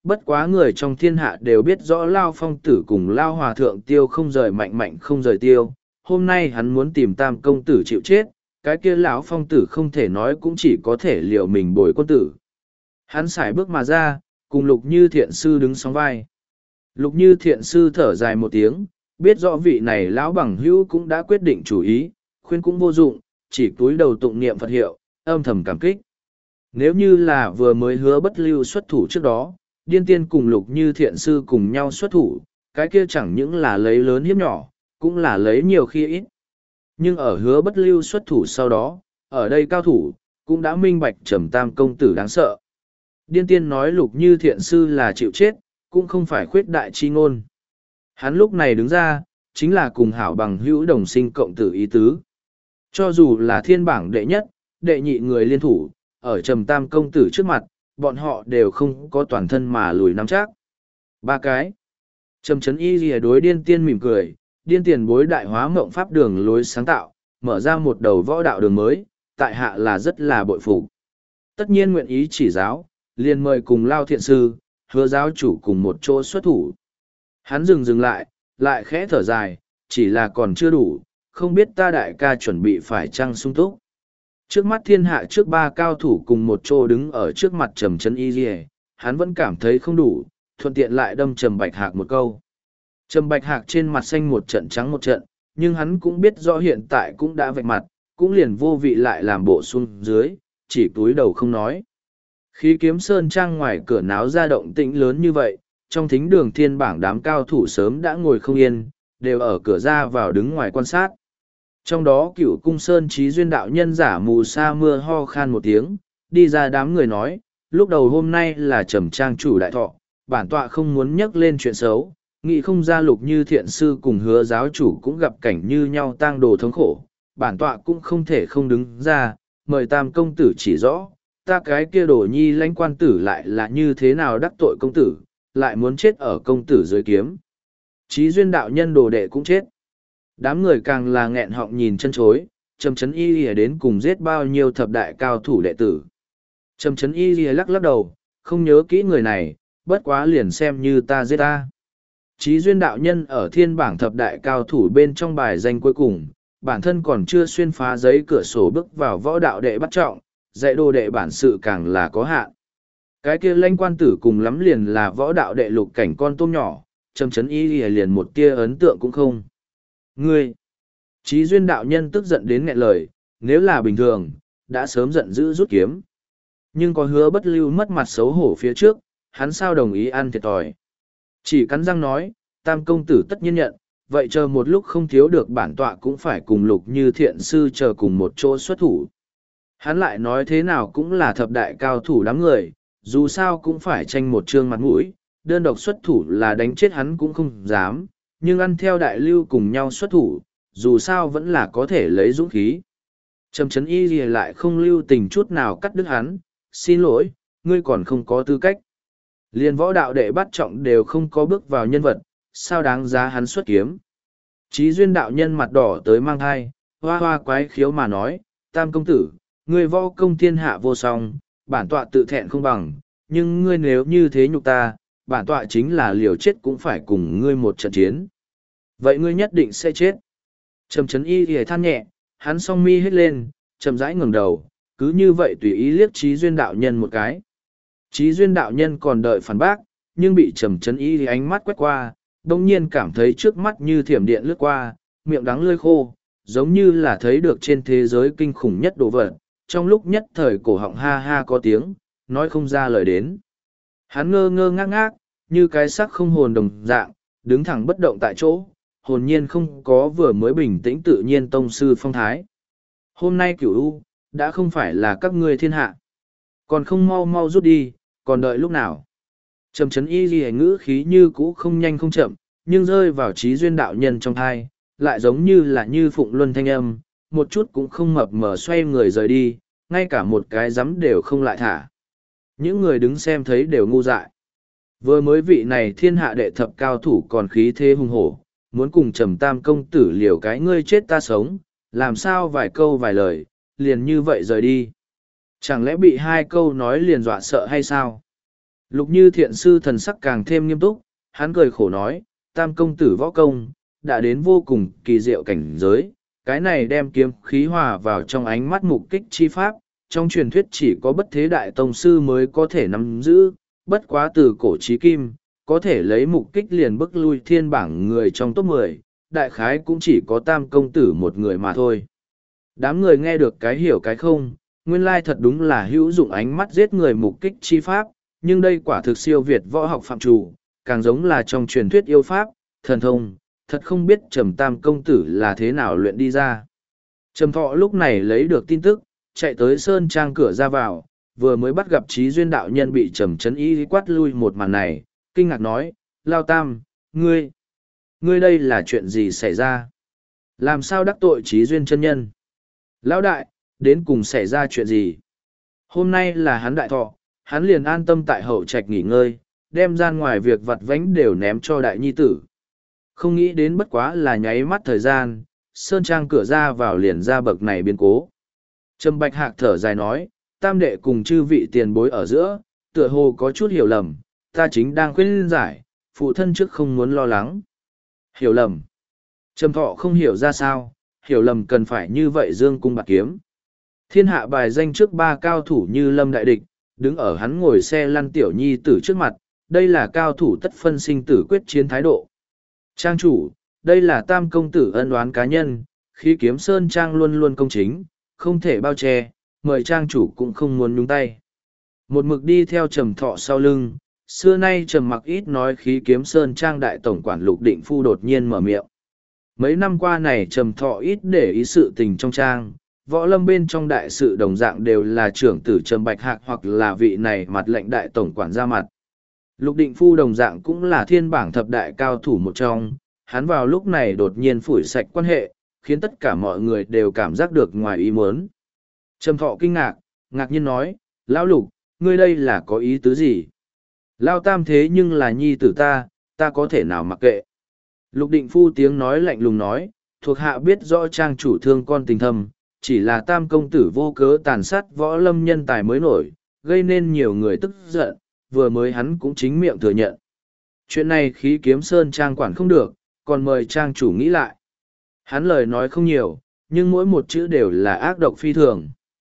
Bất quá người trong thiên hạ đều biết rõ Lao Phong Tử cùng Lao Hòa Thượng Tiêu không rời mạnh mạnh không rời tiêu. Hôm nay hắn muốn tìm Tam công tử chịu chết, cái kia lão Phong Tử không thể nói cũng chỉ có thể liệu mình bồi quân tử. Hắn sải bước mà ra, cùng Lục Như Thiện Sư đứng sóng vai. Lục Như Thiện Sư thở dài một tiếng, biết rõ vị này lão bằng hữu cũng đã quyết định chủ ý, khuyên cũng vô dụng, chỉ cúi đầu tụng niệm Phật hiệu, âm thầm cảm kích. Nếu như là vừa mới hứa bất lưu xuất thủ trước đó, Điên Tiên cùng Lục Như Thiện Sư cùng nhau xuất thủ, cái kia chẳng những là lấy lớn hiếp nhỏ, cũng là lấy nhiều khi ít. Nhưng ở hứa bất lưu xuất thủ sau đó, ở đây cao thủ, cũng đã minh bạch Trầm Tam công tử đáng sợ. Điên Tiên nói Lục Như Thiện Sư là chịu chết, cũng không phải khuyết đại chi ngôn. Hắn lúc này đứng ra, chính là cùng hảo bằng hữu đồng sinh cộng tử ý tứ. Cho dù là thiên bảng đệ nhất, đệ nhị người liên thủ, ở Trầm Tam công tử trước mặt, bọn họ đều không có toàn thân mà lùi nắm chắc. Ba cái. Trầm Trấn Y lìa đối Điên Tiên mỉm cười, Điên tiền bối đại hóa mộng pháp đường lối sáng tạo, mở ra một đầu võ đạo đường mới, tại hạ là rất là bội phục. Tất nhiên nguyện ý chỉ giáo, liền mời cùng Lao Thiện Sư, hứa giáo chủ cùng một chỗ xuất thủ. Hắn dừng lại khẽ thở dài, chỉ là còn chưa đủ, không biết ta đại ca chuẩn bị phải trăng sung túc. Trước mắt thiên hạ trước ba cao thủ cùng một chỗ đứng ở trước mặt Trầm Trấn Y lìa, hắn vẫn cảm thấy không đủ, thuận tiện lại đâm Trầm Bạch Hạc một câu. Trầm Bạch Hạc trên mặt xanh một trận trắng một trận, nhưng hắn cũng biết rõ hiện tại cũng đã vạch mặt, cũng liền vô vị lại làm bộ xuống dưới, chỉ túi đầu không nói. Khí Kiếm Sơn trang ngoài cửa náo ra động tĩnh lớn như vậy, trong thính đường thiên bảng đám cao thủ sớm đã ngồi không yên, đều ở cửa ra vào đứng ngoài quan sát. Trong đó Cửu Cung Sơn Trí Duyên đạo nhân giả mù sa mưa ho khan một tiếng, đi ra đám người nói, lúc đầu hôm nay là Trầm trang chủ đại thọ, bản tọa không muốn nhắc lên chuyện xấu, nghĩ không ra Lục Như Thiện Sư cùng hứa giáo chủ cũng gặp cảnh như nhau tang đồ thống khổ, bản tọa cũng không thể không đứng ra, mời Tam công tử chỉ rõ, ta cái kia đồ nhi lãnh quan tử lại là như thế nào đắc tội công tử, lại muốn chết ở công tử dưới kiếm. Trí Duyên đạo nhân đồ đệ cũng chết. Đám người càng là nghẹn họng nhìn chân chối, Trầm Trấn Y lìa đến cùng giết bao nhiêu thập đại cao thủ đệ tử. Trầm Trấn Y lìa lắc đầu, không nhớ kỹ người này, bất quá liền xem như ta giết ta. Trí Duyên đạo nhân ở thiên bảng thập đại cao thủ bên trong bài danh cuối cùng, bản thân còn chưa xuyên phá giấy cửa sổ bước vào võ đạo đệ bắt trọng, dạy đồ đệ bản sự càng là có hạn. Cái kia lãnh quan tử cùng lắm liền là võ đạo đệ lục cảnh con tôm nhỏ, Trầm Trấn Y lìa liền một tia ấn tượng cũng không. Ngươi! Trí Duyên đạo nhân tức giận đến nghẹn lời, nếu là bình thường, đã sớm giận dữ rút kiếm. Nhưng có hứa bất lưu mất mặt xấu hổ phía trước, hắn sao đồng ý ăn thiệt thòi. Chỉ cắn răng nói, Tam công tử tất nhiên nhận, vậy chờ một lúc không thiếu được bản tọa cũng phải cùng Lục Như Thiện Sư chờ cùng một chỗ xuất thủ. Hắn lại nói thế nào cũng là thập đại cao thủ đám người, dù sao cũng phải tranh một trương mặt mũi, đơn độc xuất thủ là đánh chết hắn cũng không dám, nhưng ăn theo đại lưu cùng nhau xuất thủ, dù sao vẫn là có thể lấy dũng khí. Trầm Trấn Y lìa lại không lưu tình chút nào cắt đứt hắn, xin lỗi, ngươi còn không có tư cách. Liên võ đạo đệ bắt trọng đều không có bước vào nhân vật, sao đáng giá hắn xuất kiếm. Trí Duyên đạo nhân mặt đỏ tới mang thai, hoa hoa quái khiếu mà nói, Tam công tử, ngươi võ công thiên hạ vô song, bản tọa tự thẹn không bằng, nhưng ngươi nếu như thế nhục ta, bản tọa chính là liều chết cũng phải cùng ngươi một trận chiến. Vậy ngươi nhất định sẽ chết. Trầm Trấn Y thì than nhẹ, hắn song mi hết lên, chậm rãi ngẩng đầu, cứ như vậy tùy ý liếc Trí Duyên đạo nhân một cái. Trí Duyên đạo nhân còn đợi phản bác, nhưng bị Trầm Trấn Y thì ánh mắt quét qua, đồng nhiên cảm thấy trước mắt như thiểm điện lướt qua, miệng đắng lưỡi khô, giống như là thấy được trên thế giới kinh khủng nhất đồ vật. Trong lúc nhất thời cổ họng ha ha có tiếng, nói không ra lời đến. Hắn ngơ ngơ ngác ngác, như cái xác không hồn đồng dạng, đứng thẳng bất động tại chỗ, hồn nhiên không có vừa mới bình tĩnh tự nhiên tông sư phong thái. Hôm nay Cửu U, đã không phải là các ngươi thiên hạ. Còn không mau mau rút đi, còn đợi lúc nào. Trầm Trấn Y ghi ngữ khí như cũ không nhanh không chậm, nhưng rơi vào Trí Duyên đạo nhân trong thai, lại giống như là như phụng luân thanh âm, một chút cũng không mập mờ xoay người rời đi, ngay cả một cái rắm đều không lại thả. Những người đứng xem thấy đều ngu dại. Vừa mới vị này thiên hạ đệ thập cao thủ còn khí thế hùng hổ, muốn cùng Trầm Tam công tử liều cái ngươi chết ta sống, làm sao vài câu vài lời, liền như vậy rời đi. Chẳng lẽ bị hai câu nói liền dọa sợ hay sao? Lục Như Thiện sư thần sắc càng thêm nghiêm túc, hắn cười khổ nói, tam công tử võ công, đã đến vô cùng kỳ diệu cảnh giới, cái này đem kiếm khí hòa vào trong ánh mắt mục kích chi pháp, trong truyền thuyết chỉ có bất thế đại tông sư mới có thể nắm giữ, bất quá từ cổ chí kim, có thể lấy mục kích liền bức lui thiên bảng người trong top 10, đại khái cũng chỉ có tam công tử một người mà thôi. Đám người nghe được cái hiểu cái không, nguyên lai thật đúng là hữu dụng ánh mắt giết người mục kích chi pháp, nhưng đây quả thực siêu việt võ học phạm chủ, càng giống là trong truyền thuyết yêu pháp, thần thông, thật không biết Trầm Tam công tử là thế nào luyện đi ra. Trầm Thọ lúc này lấy được tin tức, chạy tới Sơn Trang cửa ra vào, vừa mới bắt gặp Trí Duyên đạo nhân bị Trầm Chấn Y quát lui một màn này, kinh ngạc nói, Lao Tam, ngươi đây là chuyện gì xảy ra? Làm sao đắc tội Trí Duyên chân nhân? Lão đại, đến cùng xảy ra chuyện gì? Hôm nay là hắn đại thọ, hắn liền an tâm tại hậu trạch nghỉ ngơi, đem gian ngoài việc vặt vãnh đều ném cho đại nhi tử. Không nghĩ đến bất quá là nháy mắt thời gian, Sơn Trang cửa ra vào liền ra bậc này biến cố. Trầm Bạch Hạc thở dài nói, tam đệ cùng chư vị tiền bối ở giữa, tựa hồ có chút hiểu lầm, ta chính đang khuyên giải, phụ thân trước không muốn lo lắng. Hiểu lầm. Trầm Thọ không hiểu ra sao, hiểu lầm cần phải như vậy dương cung bạc kiếm. Thiên hạ bài danh trước ba cao thủ như Lâm Đại Địch, đứng ở hắn ngồi xe lăn tiểu nhi tử trước mặt, đây là cao thủ tất phân sinh tử quyết chiến thái độ. Trang chủ, đây là tam công tử ân oán cá nhân, khi kiếm Sơn Trang luôn luôn công chính, không thể bao che, mời trang chủ cũng không muốn nhúng tay. Một mực đi theo Trầm Thọ sau lưng, xưa nay Trầm Mặc ít nói khí kiếm Sơn Trang đại tổng quản Lục Định Phu đột nhiên mở miệng. Mấy năm qua này Trầm Thọ ít để ý sự tình trong trang, võ lâm bên trong đại sự đồng dạng đều là trưởng tử Trầm Bạch Hạc hoặc là vị này mặt lệnh đại tổng quản ra mặt. Lục Định Phu đồng dạng cũng là thiên bảng thập đại cao thủ một trong, hắn vào lúc này đột nhiên phủi sạch quan hệ, khiến tất cả mọi người đều cảm giác được ngoài ý muốn. Trầm Thọ kinh ngạc, ngạc nhiên nói, Lão Lục, ngươi đây là có ý tứ gì? Lao Tam thế nhưng là nhi tử ta có thể nào mặc kệ? Lục Định Phu tiếng nói lạnh lùng nói, thuộc hạ biết rõ trang chủ thương con tình thâm, chỉ là Tam công tử vô cớ tàn sát võ lâm nhân tài mới nổi, gây nên nhiều người tức giận, vừa mới hắn cũng chính miệng thừa nhận. Chuyện này khí kiếm Sơn Trang quản không được, còn mời trang chủ nghĩ lại. Hắn lời nói không nhiều, nhưng mỗi một chữ đều là ác độc phi thường.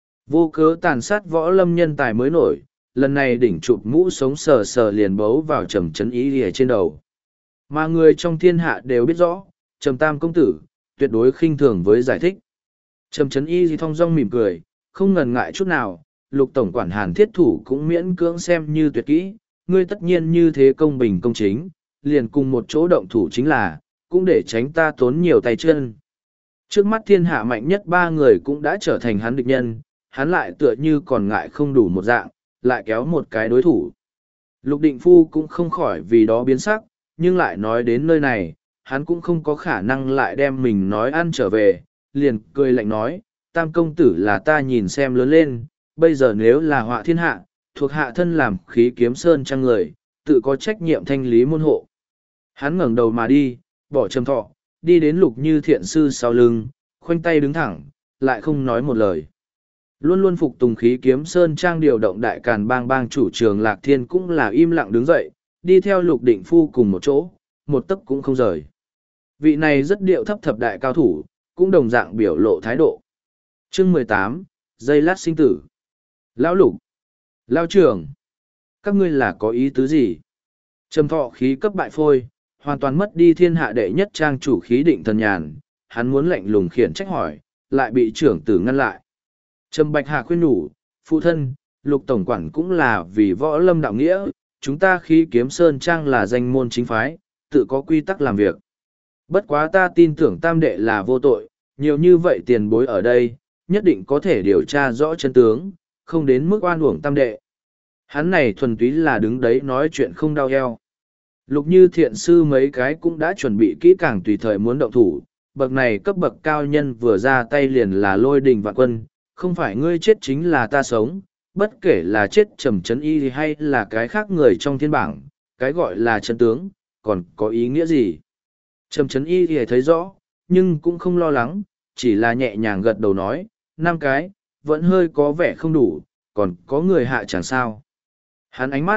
Vô cớ tàn sát võ lâm nhân tài mới nổi, lần này đỉnh chụp mũ sống sờ sờ liền bấu vào Trầm Chấn Y lìa trên đầu. Mà người trong thiên hạ đều biết rõ, Trầm Tam công tử, tuyệt đối khinh thường với giải thích. Trầm Chấn Y thong dong mỉm cười, không ngần ngại chút nào, Lục tổng quản Hàn thiết thủ cũng miễn cưỡng xem như tuyệt kỹ, ngươi tất nhiên như thế công bình công chính, liền cùng một chỗ động thủ chính là, cũng để tránh ta tốn nhiều tay chân. Trước mắt thiên hạ mạnh nhất ba người cũng đã trở thành hắn địch nhân, hắn lại tựa như còn ngại không đủ một dạng, lại kéo một cái đối thủ. Lục Định Phu cũng không khỏi vì đó biến sắc, nhưng lại nói đến nơi này, hắn cũng không có khả năng lại đem mình nói ăn trở về, liền cười lạnh nói, Tam công tử là ta nhìn xem lớn lên, bây giờ nếu là họa thiên hạ, thuộc hạ thân làm khí kiếm Sơn Trang người, tự có trách nhiệm thanh lý môn hộ. Hắn ngẩng đầu mà đi, bỏ Trầm Thọ, đi đến Lục Như Thiện sư sau lưng, khoanh tay đứng thẳng, lại không nói một lời. Luôn luôn phục tùng khí kiếm Sơn Trang điều động đại càn bang chủ trường Lạc Thiên cũng là im lặng đứng dậy, đi theo Lục Định Phu cùng một chỗ, một tấc cũng không rời. Vị này rất điệu thấp thập đại cao thủ, cũng đồng dạng biểu lộ thái độ. Chương 18, giây lát sinh tử. Lão Lục, Lão Trưởng, các ngươi là có ý tứ gì? Trầm Thọ khí cấp bại phôi, hoàn toàn mất đi thiên hạ đệ nhất trang chủ khí định thần nhàn, hắn muốn lạnh lùng khiển trách hỏi, lại bị trưởng tử ngăn lại. Trầm Bạch Hà khuyên nhủ, phụ thân, Lục tổng quản cũng là vì võ lâm đạo nghĩa, chúng ta khí kiếm Sơn Trang là danh môn chính phái, tự có quy tắc làm việc. Bất quá ta tin tưởng tam đệ là vô tội, nhiều như vậy tiền bối ở đây, nhất định có thể điều tra rõ chân tướng, không đến mức oan uổng tam đệ. Hắn này thuần túy là đứng đấy nói chuyện không đau eo. Lục Như Thiện sư mấy cái cũng đã chuẩn bị kỹ càng tùy thời muốn động thủ, bậc này cấp bậc cao nhân vừa ra tay liền là lôi đình vạn quân, không phải ngươi chết chính là ta sống, bất kể là chết Trầm Chấn Y hay là cái khác người trong thiên bảng, cái gọi là chân tướng, còn có ý nghĩa gì? Trầm Chấn Y thì thấy rõ, nhưng cũng không lo lắng, chỉ là nhẹ nhàng gật đầu nói, 5 cái, vẫn hơi có vẻ không đủ, còn có người hạ chẳng sao. Hắn ánh mắt,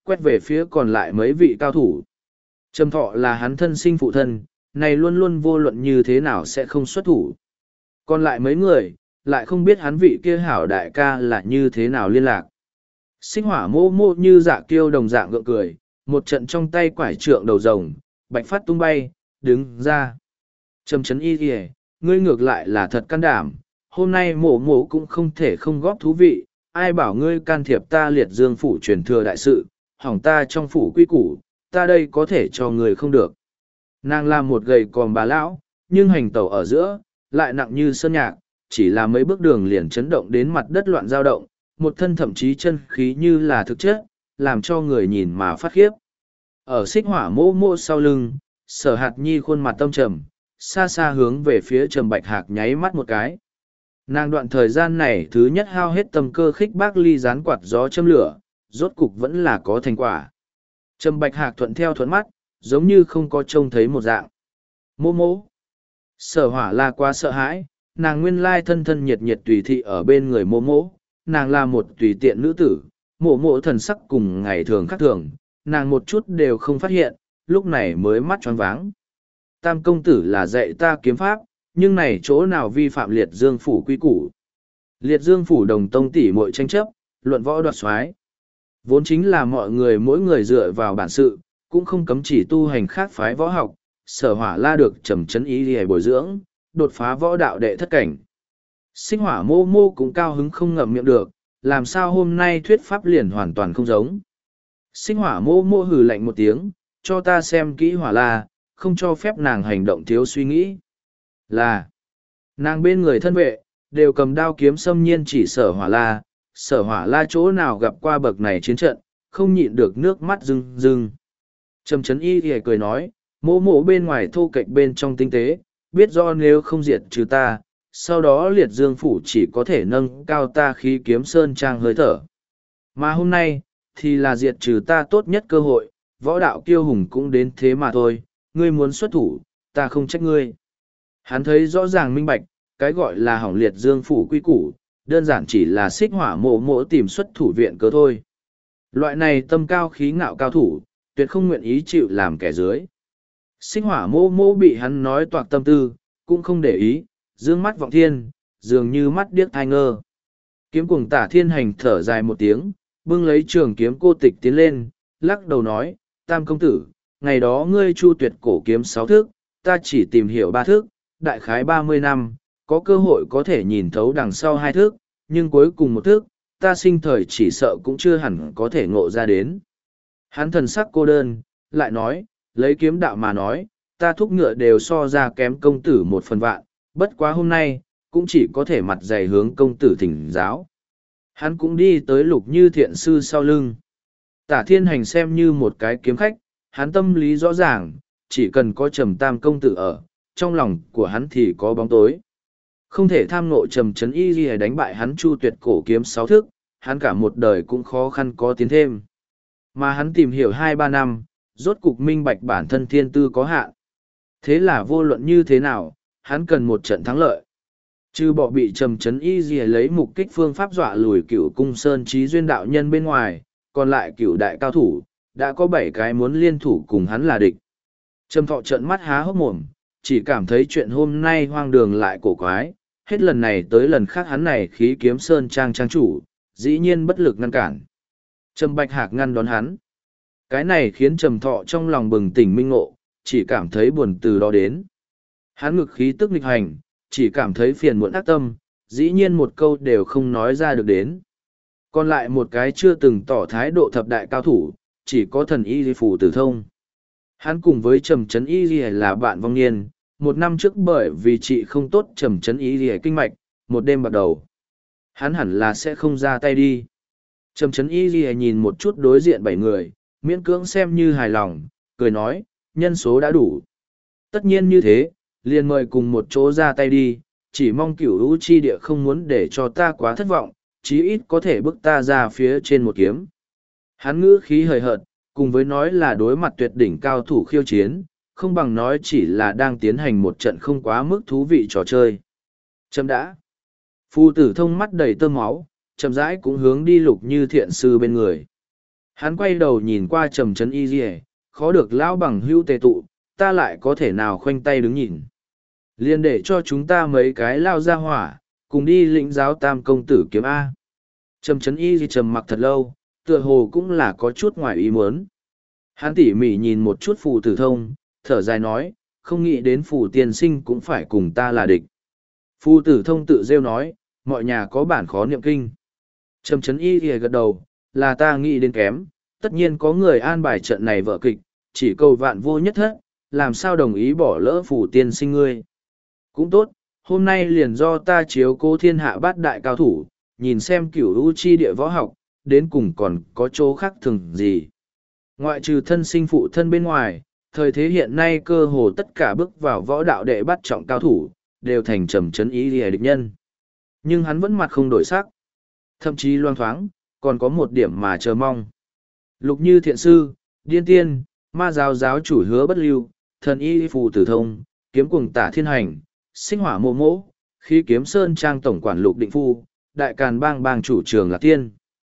quét về phía còn lại mấy vị cao thủ. Trầm Thọ là hắn thân sinh phụ thân, này luôn luôn vô luận như thế nào sẽ không xuất thủ. Còn lại mấy người, lại không biết hắn vị kia hảo đại ca là như thế nào liên lạc. Xích Hỏa mô mô như dạ kiêu đồng dạng gượng cười, một trận trong tay quải trượng đầu rồng, bạch phát tung bay, đứng ra. Trầm Chấn Y kìa, ngươi ngược lại là thật can đảm, hôm nay mộ mộ cũng không thể không góp thú vị, ai bảo ngươi can thiệp ta Liệt Dương phủ truyền thừa đại sự, hỏng ta trong phủ quy củ, ta đây có thể cho người không được. Nàng là một gầy còm bà lão, nhưng hành tẩu ở giữa, lại nặng như sơn nhạc, chỉ là mấy bước đường liền chấn động đến mặt đất loạn dao động, một thân thậm chí chân khí như là thực chất, làm cho người nhìn mà phát khiếp. Ở Xích Hỏa mô mô sau lưng, Sở Hạt Nhi khuôn mặt tâm trầm, xa xa hướng về phía Trầm Bạch Hạc nháy mắt một cái. Nàng đoạn thời gian này thứ nhất hao hết tâm cơ khích bác ly gián quạt gió châm lửa, rốt cục vẫn là có thành quả. Trầm Bạch Hạc thuận theo thuận mắt, giống như không có trông thấy một dạng. Mô mô. Sở Hỏa là quá sợ hãi, nàng nguyên lai thân thân nhiệt nhiệt tùy thị ở bên người mô mô, nàng là một tùy tiện nữ tử, mộ mộ thần sắc cùng ngày thường khác thường, nàng một chút đều không phát hiện, lúc này mới mắt choáng váng. Tam công tử là dạy ta kiếm pháp, nhưng này chỗ nào vi phạm Liệt Dương phủ quy củ. Liệt Dương phủ đồng tông tỷ muội tranh chấp, luận võ đoạt soái, vốn chính là mọi người mỗi người dựa vào bản sự, cũng không cấm chỉ tu hành khác phái võ học. Sở Hỏa la được Trầm Chấn Y để bồi dưỡng, đột phá võ đạo đệ thất cảnh. Xích Hỏa mô mô cũng cao hứng không ngậm miệng được, làm sao hôm nay thuyết pháp liền hoàn toàn không giống. Xích Hỏa mô mô hừ lạnh một tiếng, cho ta xem kỹ Hỏa la, không cho phép nàng hành động thiếu suy nghĩ. Là, nàng bên người thân vệ, đều cầm đao kiếm xâm nhiên chỉ Sở Hỏa la chỗ nào gặp qua bậc này chiến trận, không nhịn được nước mắt rưng rưng. Trầm Chấn Y thì cười nói, mô mộ bên ngoài thô kệch bên trong tinh tế, biết do nếu không diệt trừ ta, sau đó Liệt Dương phủ chỉ có thể nâng cao ta khí kiếm sơn trang hơi thở. Mà hôm nay, thì là diệt trừ ta tốt nhất cơ hội, võ đạo kiêu hùng cũng đến thế mà thôi, ngươi muốn xuất thủ, ta không trách ngươi. Hắn thấy rõ ràng minh bạch, cái gọi là hỏng Liệt Dương phủ quy củ, đơn giản chỉ là Xích Hỏa mộ mộ tìm xuất thủ viện cơ thôi. Loại này tâm cao khí ngạo cao thủ, tuyệt không nguyện ý chịu làm kẻ dưới. Xích Hỏa mô mô bị hắn nói toạc tâm tư, cũng không để ý, dương mắt vọng thiên, dường như mắt điếc thai ngơ. Kiếm cuồng Tả Thiên Hành thở dài một tiếng, bưng lấy trường kiếm cô tịch tiến lên, lắc đầu nói, Tam công tử, ngày đó ngươi chu tuyệt cổ kiếm 6 thước, ta chỉ tìm hiểu 3 thước, đại khái 30 năm, có cơ hội có thể nhìn thấu đằng sau 2 thước, nhưng cuối cùng 1 thước, ta sinh thời chỉ sợ cũng chưa hẳn có thể ngộ ra đến. Hắn thần sắc cô đơn, lại nói, lấy kiếm đạo mà nói, ta thúc ngựa đều so ra kém công tử 1/1000, bất quá hôm nay, cũng chỉ có thể mặt dày hướng công tử thỉnh giáo. Hắn cũng đi tới Lục Như Thiện sư sau lưng. Tả Thiên Hành xem như một cái kiếm khách, hắn tâm lý rõ ràng, chỉ cần có Trầm Tam công tử ở, trong lòng của hắn thì có bóng tối. Không thể tham ngộ Trầm Chấn Y gì đánh bại hắn chu tuyệt cổ kiếm 6 thước, hắn cả một đời cũng khó khăn có tiến thêm. Mà hắn tìm hiểu 2-3 năm, rốt cục minh bạch bản thân thiên tư có hạn. Thế là vô luận như thế nào, hắn cần một trận thắng lợi. Trừ bỏ bị Trầm Chấn Y gì lấy mục kích phương pháp dọa lùi Cửu Cung Sơn Trí Duyên đạo nhân bên ngoài, còn lại Cửu đại cao thủ, đã có 7 cái muốn liên thủ cùng hắn là địch. Trầm Thọ trợn mắt há hốc mồm, chỉ cảm thấy chuyện hôm nay hoang đường lại cổ quái, hết lần này tới lần khác hắn này khí kiếm sơn trang trang chủ, dĩ nhiên bất lực ngăn cản. Trầm Bạch Hạc ngăn đón hắn. Cái này khiến Trầm Thọ trong lòng bừng tỉnh minh ngộ, chỉ cảm thấy buồn từ đó đến. Hắn ngực khí tức nghịch hành, chỉ cảm thấy phiền muộn ác tâm, dĩ nhiên một câu đều không nói ra được đến. Còn lại một cái chưa từng tỏ thái độ thập đại cao thủ, chỉ có Thần Y Di Phủ Tử Thông. Hắn cùng với Trầm Chấn Y Di là bạn vong niên, 1 năm trước bởi vì chị không tốt Trầm Chấn Y Di kinh mạch, một đêm bạc đầu. Hắn hẳn là sẽ không ra tay đi. Trầm Chấn Y Di nhìn một chút đối diện 7 người, miễn cưỡng xem như hài lòng, cười nói, nhân số đã đủ. Tất nhiên như thế, liền mời cùng một chỗ ra tay đi, chỉ mong Cửu U chi địa không muốn để cho ta quá thất vọng, chí ít có thể bước ta ra phía trên một kiếm. Hắn ngữ khí hời hợt, cùng với nói là đối mặt tuyệt đỉnh cao thủ khiêu chiến, không bằng nói chỉ là đang tiến hành một trận không quá mức thú vị trò chơi. Chấm đã. Phu Tử Thông mắt đầy tơ máu, chậm rãi cũng hướng đi Lục Như Thiện sư bên người. Hắn quay đầu nhìn qua Trầm Trấn Y Dì, khó được lão bằng hữu tề tụ, ta lại có thể nào khoanh tay đứng nhìn. Liên để cho chúng ta mấy cái lao ra hỏa, cùng đi lĩnh giáo Tam công tử kiếm A. Trầm Trấn Y Dì trầm mặc thật lâu, tựa hồ cũng là có chút ngoài ý muốn. Hắn tỉ mỉ nhìn một chút Phù Tử Thông, thở dài nói, không nghĩ đến Phù tiên sinh cũng phải cùng ta là địch. Phù Tử Thông tự rêu nói, mọi nhà có bản khó niệm kinh. Trầm Trấn Y Dì gật đầu, là ta nghĩ đến kém, tất nhiên có người an bài trận này vở kịch, chỉ cầu vạn vô nhất thất, làm sao đồng ý bỏ lỡ Phù tiên sinh ngươi. Cũng tốt, hôm nay liền do ta chiếu cố thiên hạ bát đại cao thủ, nhìn xem cửu u chi địa võ học, đến cùng còn có chỗ khác thường gì. Ngoại trừ thân sinh phụ thân bên ngoài, thời thế hiện nay cơ hồ tất cả bước vào võ đạo đệ bắt trọng cao thủ, đều thành Trầm Trấn Y Dì địch nhân. Nhưng hắn vẫn mặt không đổi sắc. Thậm chí loang thoáng, còn có một điểm mà chờ mong. Lục Như Thiện Sư, Điên Tiên, Ma Giáo giáo chủ Hứa Bất Lưu, Thần Y Phù Tử Thông, Kiếm Cuồng Tả Thiên Hành, Sinh Hỏa Mộ Mỗ, Khí Kiếm Sơn Trang Tổng quản Lục Định Phu, Đại Càn Bang Bang chủ trường Lạc Tiên.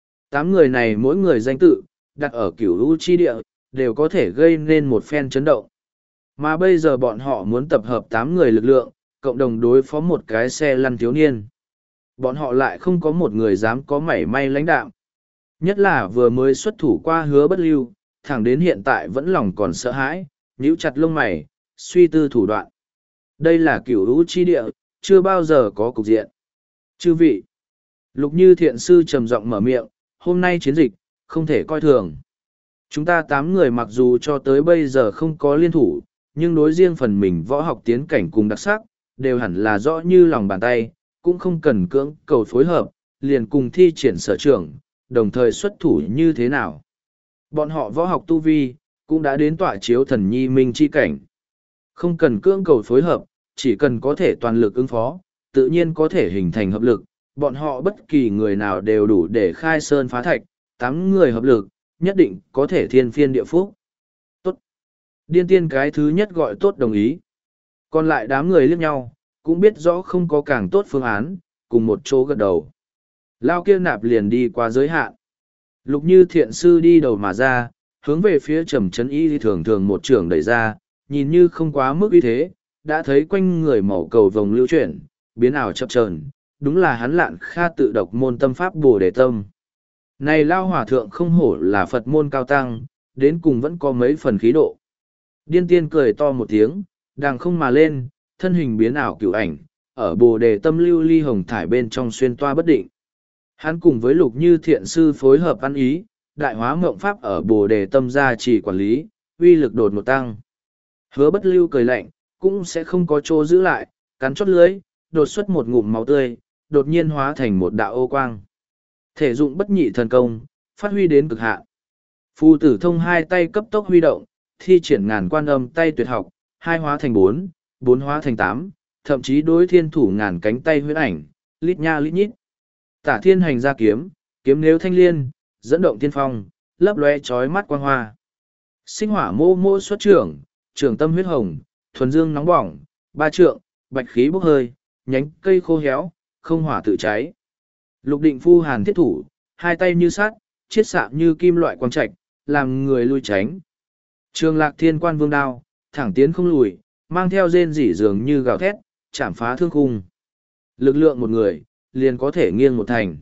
8 người này mỗi người danh tự, đặt ở cửu u chi địa, đều có thể gây nên một phen chấn động. Mà bây giờ bọn họ muốn tập hợp 8 người lực lượng, cộng đồng đối phó một cái xe lăn thiếu niên. Bọn họ lại không có một người dám có mảy may lãnh đạm. Nhất là vừa mới xuất thủ qua Hứa Bất Lưu, thẳng đến hiện tại vẫn lòng còn sợ hãi, nhíu chặt lông mày, suy tư thủ đoạn. Đây là cửu u chi địa, chưa bao giờ có cục diện. Chư vị, Lục Như Thiện Sư trầm giọng mở miệng, hôm nay chiến dịch, không thể coi thường. Chúng ta 8 người mặc dù cho tới bây giờ không có liên thủ, nhưng đối riêng phần mình võ học tiến cảnh cùng đặc sắc, đều hẳn là rõ như lòng bàn tay, cũng không cần cưỡng cầu phối hợp, liền cùng thi triển sở trường, đồng thời xuất thủ như thế nào. Bọn họ võ học tu vi, cũng đã đến tọa chiếu thần nhi minh chi cảnh. Không cần cưỡng cầu phối hợp, chỉ cần có thể toàn lực ứng phó, tự nhiên có thể hình thành hợp lực. Bọn họ bất kỳ người nào đều đủ để khai sơn phá thạch, 8 người hợp lực, nhất định có thể thiên phiên địa phúc. Tốt. Điên Tiên cái thứ nhất gọi tốt đồng ý. Còn lại đám người liếc nhau, cũng biết rõ không có càng tốt phương án, cùng một chỗ gật đầu. Lao kia nạp liền đi qua giới hạn. Lục Như Thiện Sư đi đầu mà ra, hướng về phía Trầm Trấn Y thường thường một trường đẩy ra, nhìn như không quá mức uy thế, đã thấy quanh người màu cầu vồng lưu chuyển, biến ảo chập chờn, đúng là hắn Lạn Kha tự độc môn tâm pháp Bồ Đề Tâm. Này Lao Hòa Thượng không hổ là Phật môn cao tăng, đến cùng vẫn có mấy phần khí độ. Điên Tiên cười to một tiếng, đàng không mà lên, thân hình biến ảo cửu ảnh, ở Bồ Đề Tâm lưu ly hồng thải bên trong xuyên toa bất định. Hắn cùng với Lục Như Thiện Sư phối hợp ăn ý, đại hóa mộng pháp ở Bồ Đề Tâm gia trì quản lý, uy lực đột một tăng. Hứa Bất Lưu cười lạnh, cũng sẽ không có chỗ giữ lại, cắn chót lưới, đột xuất một ngụm máu tươi, đột nhiên hóa thành một đạo ô quang. Thể dụng bất nhị thần công, phát huy đến cực hạn. Phù Tử Thông hai tay cấp tốc huy động, thi triển ngàn quan âm tay tuyệt học, 2 hóa thành 4, 4 hóa thành 8, thậm chí đối thiên thủ ngàn cánh tay huyễn ảnh, lít nha lít nhít. Tả Thiên Hành ra kiếm, kiếm nếu thanh liên, dẫn động thiên phong, lấp lóe chói mắt quang hoa. Sinh Hỏa Mô Mô xuất trưởng, trường tâm huyết hồng, thuần dương nóng bỏng, 3 trượng, bạch khí bốc hơi, nhánh cây khô héo, không hỏa tự cháy. Lục Định Phu hàn thiết thủ, hai tay như sắt, chiết xạ như kim loại quang trạch, làm người lui tránh. Trường Lạc Thiên Quan Vương đao, thẳng tiến không lùi, mang theo rên rỉ dường như gào thét, chạm phá thương khung. Lực lượng một người, liền có thể nghiêng một thành.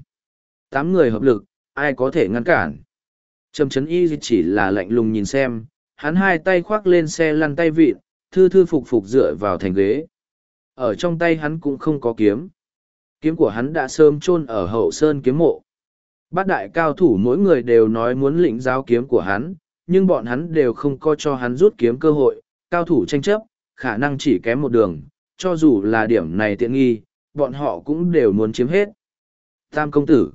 8 người hợp lực, ai có thể ngăn cản. Trầm Trấn Y chỉ là lạnh lùng nhìn xem, hắn hai tay khoác lên xe lăn tay vịn, thư thư phục phục dựa vào thành ghế. Ở trong tay hắn cũng không có kiếm. Kiếm của hắn đã sớm chôn ở hậu sơn kiếm mộ. Bát đại cao thủ mỗi người đều nói muốn lĩnh giáo kiếm của hắn, nhưng bọn hắn đều không có cho hắn rút kiếm cơ hội. Cao thủ tranh chấp, khả năng chỉ kém một đường, cho dù là điểm này tiện nghi, bọn họ cũng đều muốn chiếm hết. Tam công tử.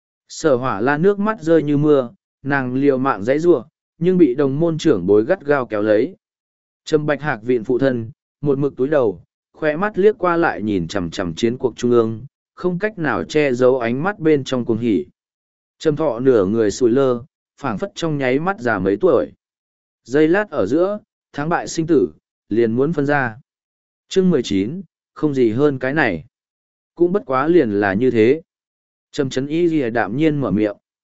Sở Hỏa La nước mắt rơi như mưa, nàng liều mạng dãy giụa, nhưng bị đồng môn trưởng bối gắt gao kéo lấy. Trầm Bạch Hạc viện phụ thân, một mực túi đầu, khoe mắt liếc qua lại nhìn chằm chằm chiến cuộc trung ương, không cách nào che giấu ánh mắt bên trong cuồng hỉ. Trầm Thọ nửa người sùi lơ, phảng phất trong nháy mắt già mấy tuổi. Giây lát ở giữa, thắng bại sinh tử, liền muốn phân ra. Chương 19, không gì hơn cái này. Cũng bất quá liền là như thế. Trầm Trấn Y lìa đạm nhiên mở miệng.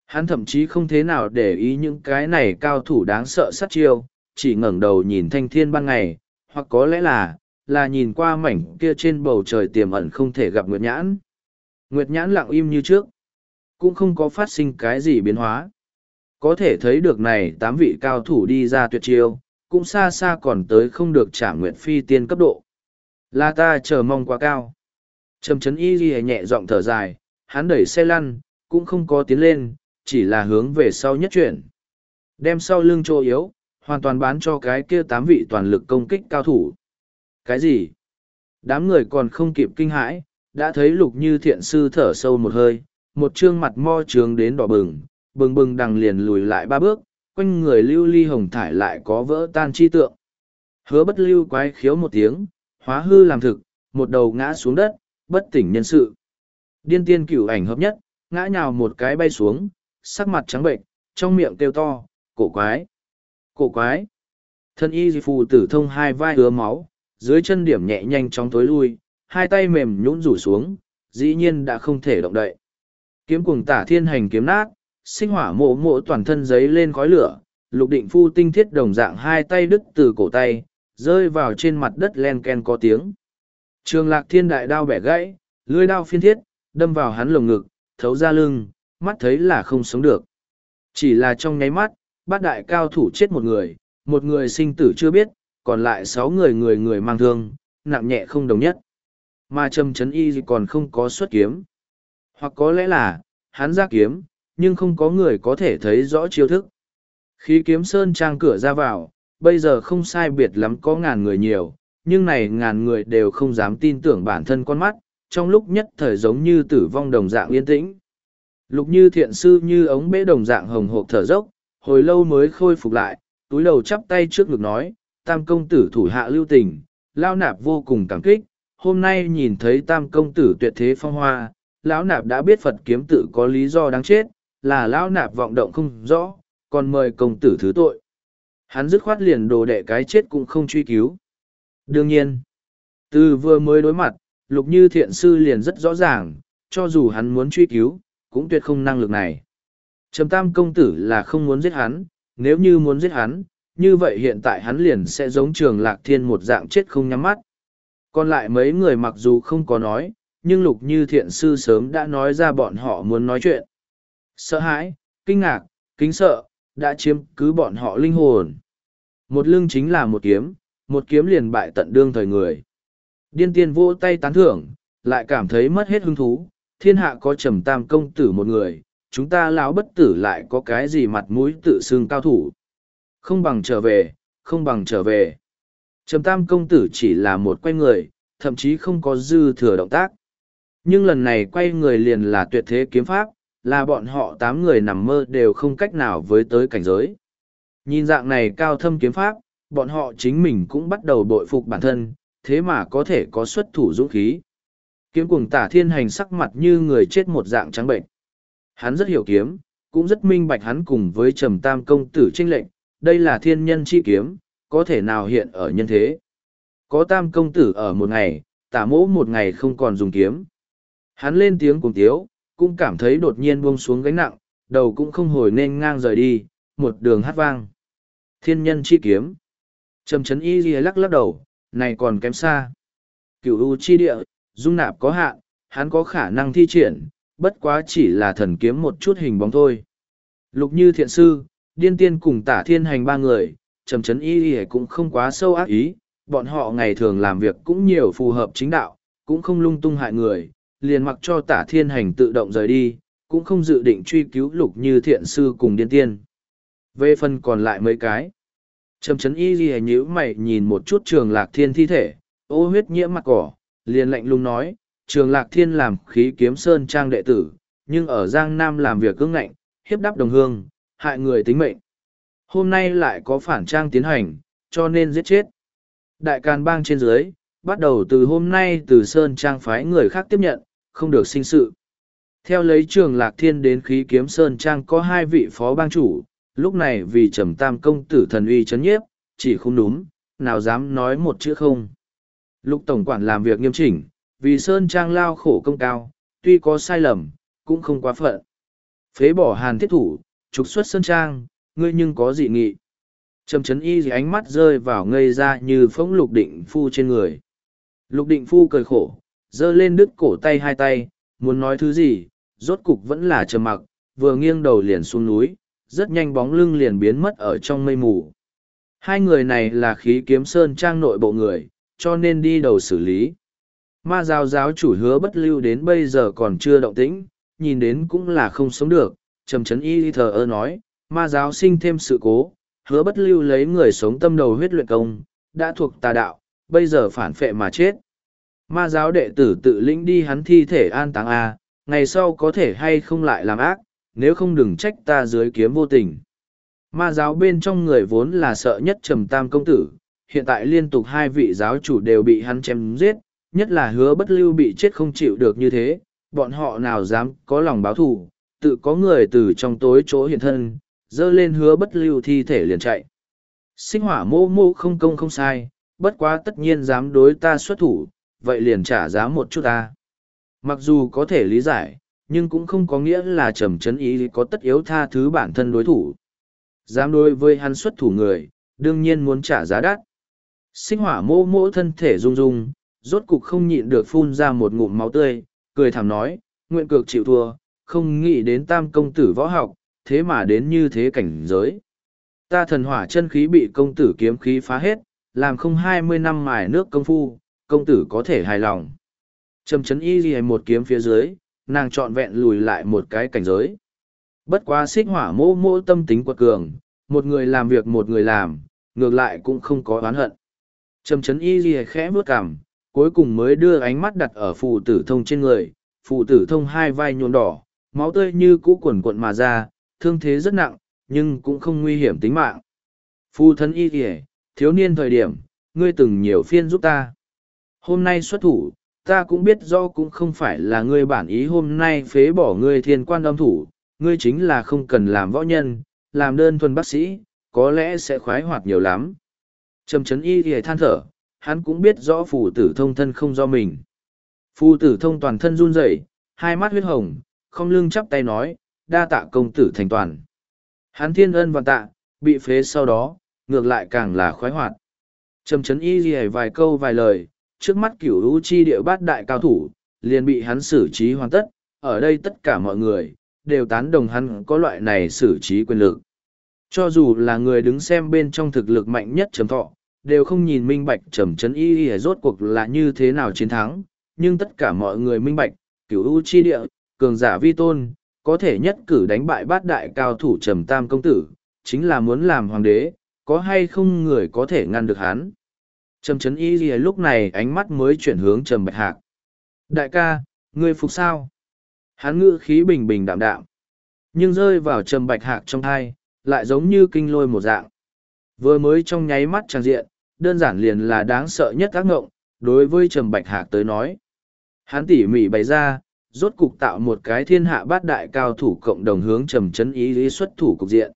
Hắn thậm chí không thế nào để ý những cái này cao thủ đáng sợ sát chiêu, chỉ ngẩng đầu nhìn thanh thiên ban ngày, hoặc có lẽ là nhìn qua mảnh kia trên bầu trời tiềm ẩn không thể gặp Nguyệt Nhãn. Nguyệt Nhãn lặng im như trước, cũng không có phát sinh cái gì biến hóa. Có thể thấy được này 8 vị cao thủ đi ra tuyệt chiêu, cũng xa xa còn tới không được trả Nguyệt Phi tiên cấp độ. Là ta chờ mong quá cao. Trầm Chấn Y Ghi nhẹ giọng thở dài, hắn đẩy xe lăn, cũng không có tiến lên, chỉ là hướng về sau nhất chuyển. Đem sau lưng chỗ yếu, hoàn toàn bán cho cái kia 8 vị toàn lực công kích cao thủ. Cái gì? Đám người còn không kịp kinh hãi, đã thấy Lục Như Thiện sư thở sâu một hơi, một trương mặt mo trướng đến đỏ bừng, bừng bừng đằng liền lùi lại 3 bước, quanh người lưu ly hồng thải lại có vỡ tan chi tượng. Hứa Bất Lưu quái khiếu một tiếng, hóa hư làm thực, một đầu ngã xuống đất, bất tỉnh nhân sự. Điên tiên cửu ảnh hợp nhất, ngã nhào một cái bay xuống, sắc mặt trắng bệnh, trong miệng kêu to, cổ quái, cổ quái. Thân y phù tử thông hai vai hứa máu, dưới chân điểm nhẹ nhanh chóng tối lui, hai tay mềm nhũn rủ xuống, dĩ nhiên đã không thể động đậy. Kiếm cuồng Tả Thiên Hành kiếm nát, sinh hỏa mộ mộ toàn thân giấy lên khói lửa, Lục Định Phu tinh thiết đồng dạng hai tay đứt từ cổ tay, rơi vào trên mặt đất len ken có tiếng. Trường Lạc Thiên đại đao bẻ gãy, lưỡi đao phiên thiết, đâm vào hắn lồng ngực, thấu ra lưng, mắt thấy là không sống được. Chỉ là trong nháy mắt, bát đại cao thủ chết một người sinh tử chưa biết, còn lại 6 người người người mang thương, nặng nhẹ không đồng nhất. Mà Trầm Chấn Y còn không có xuất kiếm. Hoặc có lẽ là, hắn ra kiếm, nhưng không có người có thể thấy rõ chiêu thức. Khí Kiếm Sơn trang cửa ra vào, bây giờ không sai biệt lắm có ngàn người nhiều, nhưng này ngàn người đều không dám tin tưởng bản thân con mắt, trong lúc nhất thời giống như tử vong đồng dạng yên tĩnh. Lục Như Thiện sư như ống bể đồng dạng hồng hộc thở dốc, hồi lâu mới khôi phục lại, túi đầu chắp tay trước ngực nói, Tam công tử thủ hạ lưu tình, Lão Nạp vô cùng cảm kích, hôm nay nhìn thấy Tam công tử tuyệt thế phong hoa, Lão Nạp đã biết Phật kiếm tự có lý do đáng chết, là Lão Nạp vọng động không rõ, còn mời công tử thứ tội. Hắn dứt khoát liền đồ đệ cái chết cũng không truy cứu. Đương nhiên, từ vừa mới đối mặt, Lục Như Thiện sư liền rất rõ ràng, cho dù hắn muốn truy cứu, cũng tuyệt không năng lực này. Trầm Tam công tử là không muốn giết hắn, nếu như muốn giết hắn, như vậy hiện tại hắn liền sẽ giống Trường Lạc Thiên một dạng chết không nhắm mắt. Còn lại mấy người mặc dù không có nói, nhưng Lục Như Thiện sư sớm đã nói ra bọn họ muốn nói chuyện. Sợ hãi, kinh ngạc, kính sợ, đã chiếm cứ bọn họ linh hồn. Một lưng chính là một kiếm liền bại tận đương thời người. Điên tiên vỗ tay tán thưởng, lại cảm thấy mất hết hứng thú, thiên hạ có Trầm Tam công tử một người, chúng ta lão bất tử lại có cái gì mặt mũi tự xưng cao thủ. Không bằng trở về, không bằng trở về. Trầm Tam công tử chỉ là một quay người, thậm chí không có dư thừa động tác. Nhưng lần này quay người liền là tuyệt thế kiếm pháp, là bọn họ 8 người nằm mơ đều không cách nào với tới cảnh giới. Nhìn dạng này cao thâm kiếm pháp, bọn họ chính mình cũng bắt đầu bội phục bản thân, thế mà có thể có xuất thủ dũng khí. Kiếm cuồng Tả Thiên Hành sắc mặt như người chết một dạng trắng bệnh. Hắn rất hiểu kiếm, cũng rất minh bạch hắn cùng với Trầm Tam công tử chênh lệnh, đây là thiên nhân chi kiếm, có thể nào hiện ở nhân thế. Có Tam công tử ở một ngày, Tả mỗ một ngày không còn dùng kiếm. Hắn lên tiếng cùng tiếu, cũng cảm thấy đột nhiên buông xuống gánh nặng, đầu cũng không hồi nên ngang rời đi, một đường hát vang. Thiên nhân chi kiếm. Trầm Chấn Y lắc lắc đầu, này còn kém xa. Cửu u chi địa, dung nạp có hạn, hắn có khả năng thi triển, bất quá chỉ là thần kiếm một chút hình bóng thôi. Lục Như Thiện sư, Điên tiên cùng Tả Thiên Hành 3 người, Trầm Chấn Y cũng không quá sâu ác ý, bọn họ ngày thường làm việc cũng nhiều phù hợp chính đạo, cũng không lung tung hại người, liền mặc cho Tả Thiên Hành tự động rời đi, cũng không dự định truy cứu Lục Như Thiện sư cùng Điên tiên. Về phần còn lại mấy cái, Trầm Chấn Y nhíu mày nhìn một chút Trường Lạc Thiên thi thể, ô huyết nhiễm mặt cỏ, liền lạnh lùng nói, Trường Lạc Thiên làm Khí Kiếm Sơn trang đệ tử, nhưng ở Giang Nam làm việc cứng ngạnh, hiếp đáp đồng hương, hại người tính mệnh. Hôm nay lại có phản trang tiến hành, cho nên giết chết. Đại Càn Bang trên dưới, bắt đầu từ hôm nay từ Sơn trang phái người khác tiếp nhận, không được sinh sự. Theo lấy Trường Lạc Thiên đến Khí Kiếm Sơn trang có 2 vị phó bang chủ, lúc này vì Trầm Tam công tử thần uy chấn nhiếp, chỉ không đúng, nào dám nói một chữ không. Lục tổng quản làm việc nghiêm chỉnh, vì Sơn trang lao khổ công cao, tuy có sai lầm, cũng không quá phận. Phế bỏ Hàn Thiết Thủ, trục xuất Sơn Trang, ngươi nhưng có dị nghị. Trầm Trấn Y gì ánh mắt rơi vào ngây ra như phỗng Lục Định Phu trên người. Lục Định Phu cười khổ, giơ lên đứt cổ tay hai tay, muốn nói thứ gì, rốt cục vẫn là trầm mặc, vừa nghiêng đầu liền xuống núi, rất nhanh bóng lưng liền biến mất ở trong mây mù. Hai người này là Khí Kiếm Sơn Trang nội bộ người, cho nên đi đầu xử lý. Ma giáo giáo chủ Hứa Bất Lưu đến bây giờ còn chưa động tĩnh, nhìn đến cũng là không sống được. Trầm Trấn Y thờ ơ nói, ma giáo sinh thêm sự cố, Hứa Bất Lưu lấy người sống tâm đầu huyết luyện công, đã thuộc tà đạo, bây giờ phản phệ mà chết. Ma giáo đệ tử tự lĩnh đi hắn thi thể an táng a, ngày sau có thể hay không lại làm ác, nếu không đừng trách ta dưới kiếm vô tình. Ma giáo bên trong người vốn là sợ nhất Trầm Tam công tử, hiện tại liên tục hai vị giáo chủ đều bị hắn chém giết, nhất là Hứa Bất Lưu bị chết không chịu được như thế, bọn họ nào dám có lòng báo thù, tự có người từ trong tối chỗ hiện thân, dơ lên Hứa Bất Lưu thi thể liền chạy. Sinh Hỏa mô mô không công không sai, bất quá tất nhiên dám đối ta xuất thủ, vậy liền trả giá một chút ta. Mặc dù có thể lý giải, nhưng cũng không có nghĩa là Trầm Trấn Y có tất yếu tha thứ bản thân đối thủ. Dám đối với hắn xuất thủ người, đương nhiên muốn trả giá đắt. Sinh Hỏa mô mô thân thể rung rung, rốt cục không nhịn được phun ra một ngụm máu tươi, cười thảm nói, nguyện cược chịu thua, không nghĩ đến Tam công tử võ học, thế mà đến như thế cảnh giới. Ta thần hỏa chân khí bị công tử kiếm khí phá hết, làm không 20 năm mài nước công phu, công tử có thể hài lòng. Trầm Trấn Y ghi một kiếm phía dưới, nàng trọn vẹn lùi lại một cái cảnh giới. Bất quá Xích Hỏa mô mô tâm tính quật cường, một người làm việc một người làm, ngược lại cũng không có oán hận. Trầm Trấn Y ghi khẽ bước cằm, cuối cùng mới đưa ánh mắt đặt ở Phù Tử Thông trên người. Phù Tử Thông hai vai nhuộm đỏ, máu tươi như cũ quần quận mà ra, thương thế rất nặng, nhưng cũng không nguy hiểm tính mạng. Phu thân Y ghi, thiếu niên thời điểm, ngươi từng nhiều phiên giúp ta. Hôm nay xuất thủ, ta cũng biết do cũng không phải là ngươi bản ý, hôm nay phế bỏ ngươi Thiên Quan Âm thủ, ngươi chính là không cần làm võ nhân, làm đơn thuần bác sĩ, có lẽ sẽ khoái hoạt nhiều lắm. Trầm Trấn Y thì than thở, hắn cũng biết rõ Phù Tử Thông thân không do mình. Phù Tử Thông toàn thân run rẩy, hai mắt huyết hồng, không lưng chắp tay nói, đa tạ công tử thành toàn. Hắn thiên ân và tạ, bị phế sau đó, ngược lại càng là khoái hoạt. Trầm Trấn Y ghi vài câu vài lời, trước mắt Cửu U chi địa bát đại cao thủ, liền bị hắn xử trí hoàn tất, ở đây tất cả mọi người, đều tán đồng hắn có loại này xử trí quyền lực. Cho dù là người đứng xem bên trong thực lực mạnh nhất Trầm Thọ, đều không nhìn minh bạch Trầm Trấn Y rốt cuộc là như thế nào chiến thắng, nhưng tất cả mọi người minh bạch, Cửu U chi địa, cường giả vi tôn, có thể nhất cử đánh bại bát đại cao thủ Trầm Tam công tử, chính là muốn làm hoàng đế, có hay không người có thể ngăn được hắn. Trầm Trấn Y lúc này ánh mắt mới chuyển hướng Trầm Bạch Hạc. Đại ca, ngươi phục sao? Hắn ngữ khí bình bình đạm đạm, nhưng rơi vào Trầm Bạch Hạc trong thai, lại giống như kinh lôi một dạng. Vừa mới trong nháy mắt tràng diện, đơn giản liền là đáng sợ nhất ác ngộng, đối với Trầm Bạch Hạc tới nói. Hắn tỉ mỉ bày ra, rốt cục tạo một cái thiên hạ bát đại cao thủ cộng đồng hướng Trầm Trấn Y xuất thủ cục diện.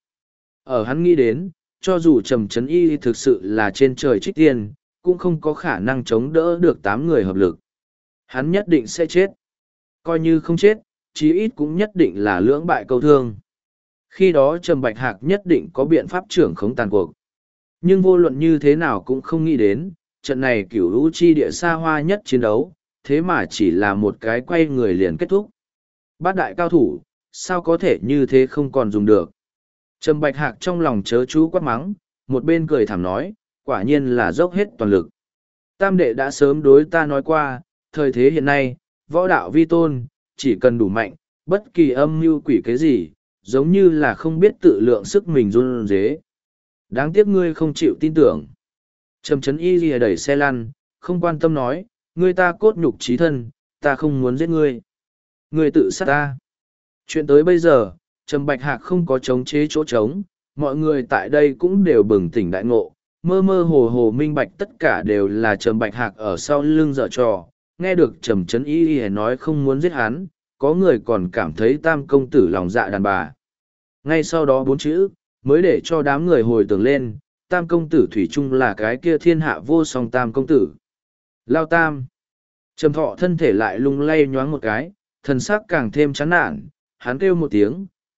Ở hắn nghĩ đến, cho dù Trầm Trấn Y thực sự là trên trời trích tiên, cũng không có khả năng chống đỡ được 8 người hợp lực. Hắn nhất định sẽ chết. Coi như không chết, chí ít cũng nhất định là lưỡng bại câu thương. Khi đó Trầm Bạch Hạc nhất định có biện pháp trưởng khống tàn cuộc. Nhưng vô luận như thế nào cũng không nghĩ đến, trận này Cửu U chi địa xa hoa nhất chiến đấu, thế mà chỉ là một cái quay người liền kết thúc. Bát đại cao thủ, sao có thể như thế không còn dùng được. Trầm Bạch Hạc trong lòng chớ chú quát mắng, một bên cười thảm nói, quả nhiên là dốc hết toàn lực. Tam đệ đã sớm đối ta nói qua, thời thế hiện nay, võ đạo vi tôn, chỉ cần đủ mạnh, bất kỳ âm mưu quỷ cái gì, giống như là không biết tự lượng sức mình run rế. Đáng tiếc ngươi không chịu tin tưởng. Trầm Trấn Y lìa đẩy xe lăn, không quan tâm nói, ngươi ta cốt nhục chí thân, ta không muốn giết ngươi. Ngươi tự sát ta. Chuyện tới bây giờ, Trầm Bạch Hạc không có chống chế chỗ trống, mọi người tại đây cũng đều bừng tỉnh đại ngộ, mơ mơ hồ hồ minh bạch tất cả đều là Trầm Bạch Hạc ở sau lưng dở trò. Nghe được Trầm Trấn Y nói không muốn giết hắn, có người còn cảm thấy Tam công tử lòng dạ đàn bà. Ngay sau đó 4 chữ, mới để cho đám người hồi tưởng lên, Tam công tử thủy chung là cái kia thiên hạ vô song Tam công tử. Lao Tam. Trầm Thọ thân thể lại lung lay nhoáng một cái, thần sắc càng thêm chán nản, hắn kêu một tiếng,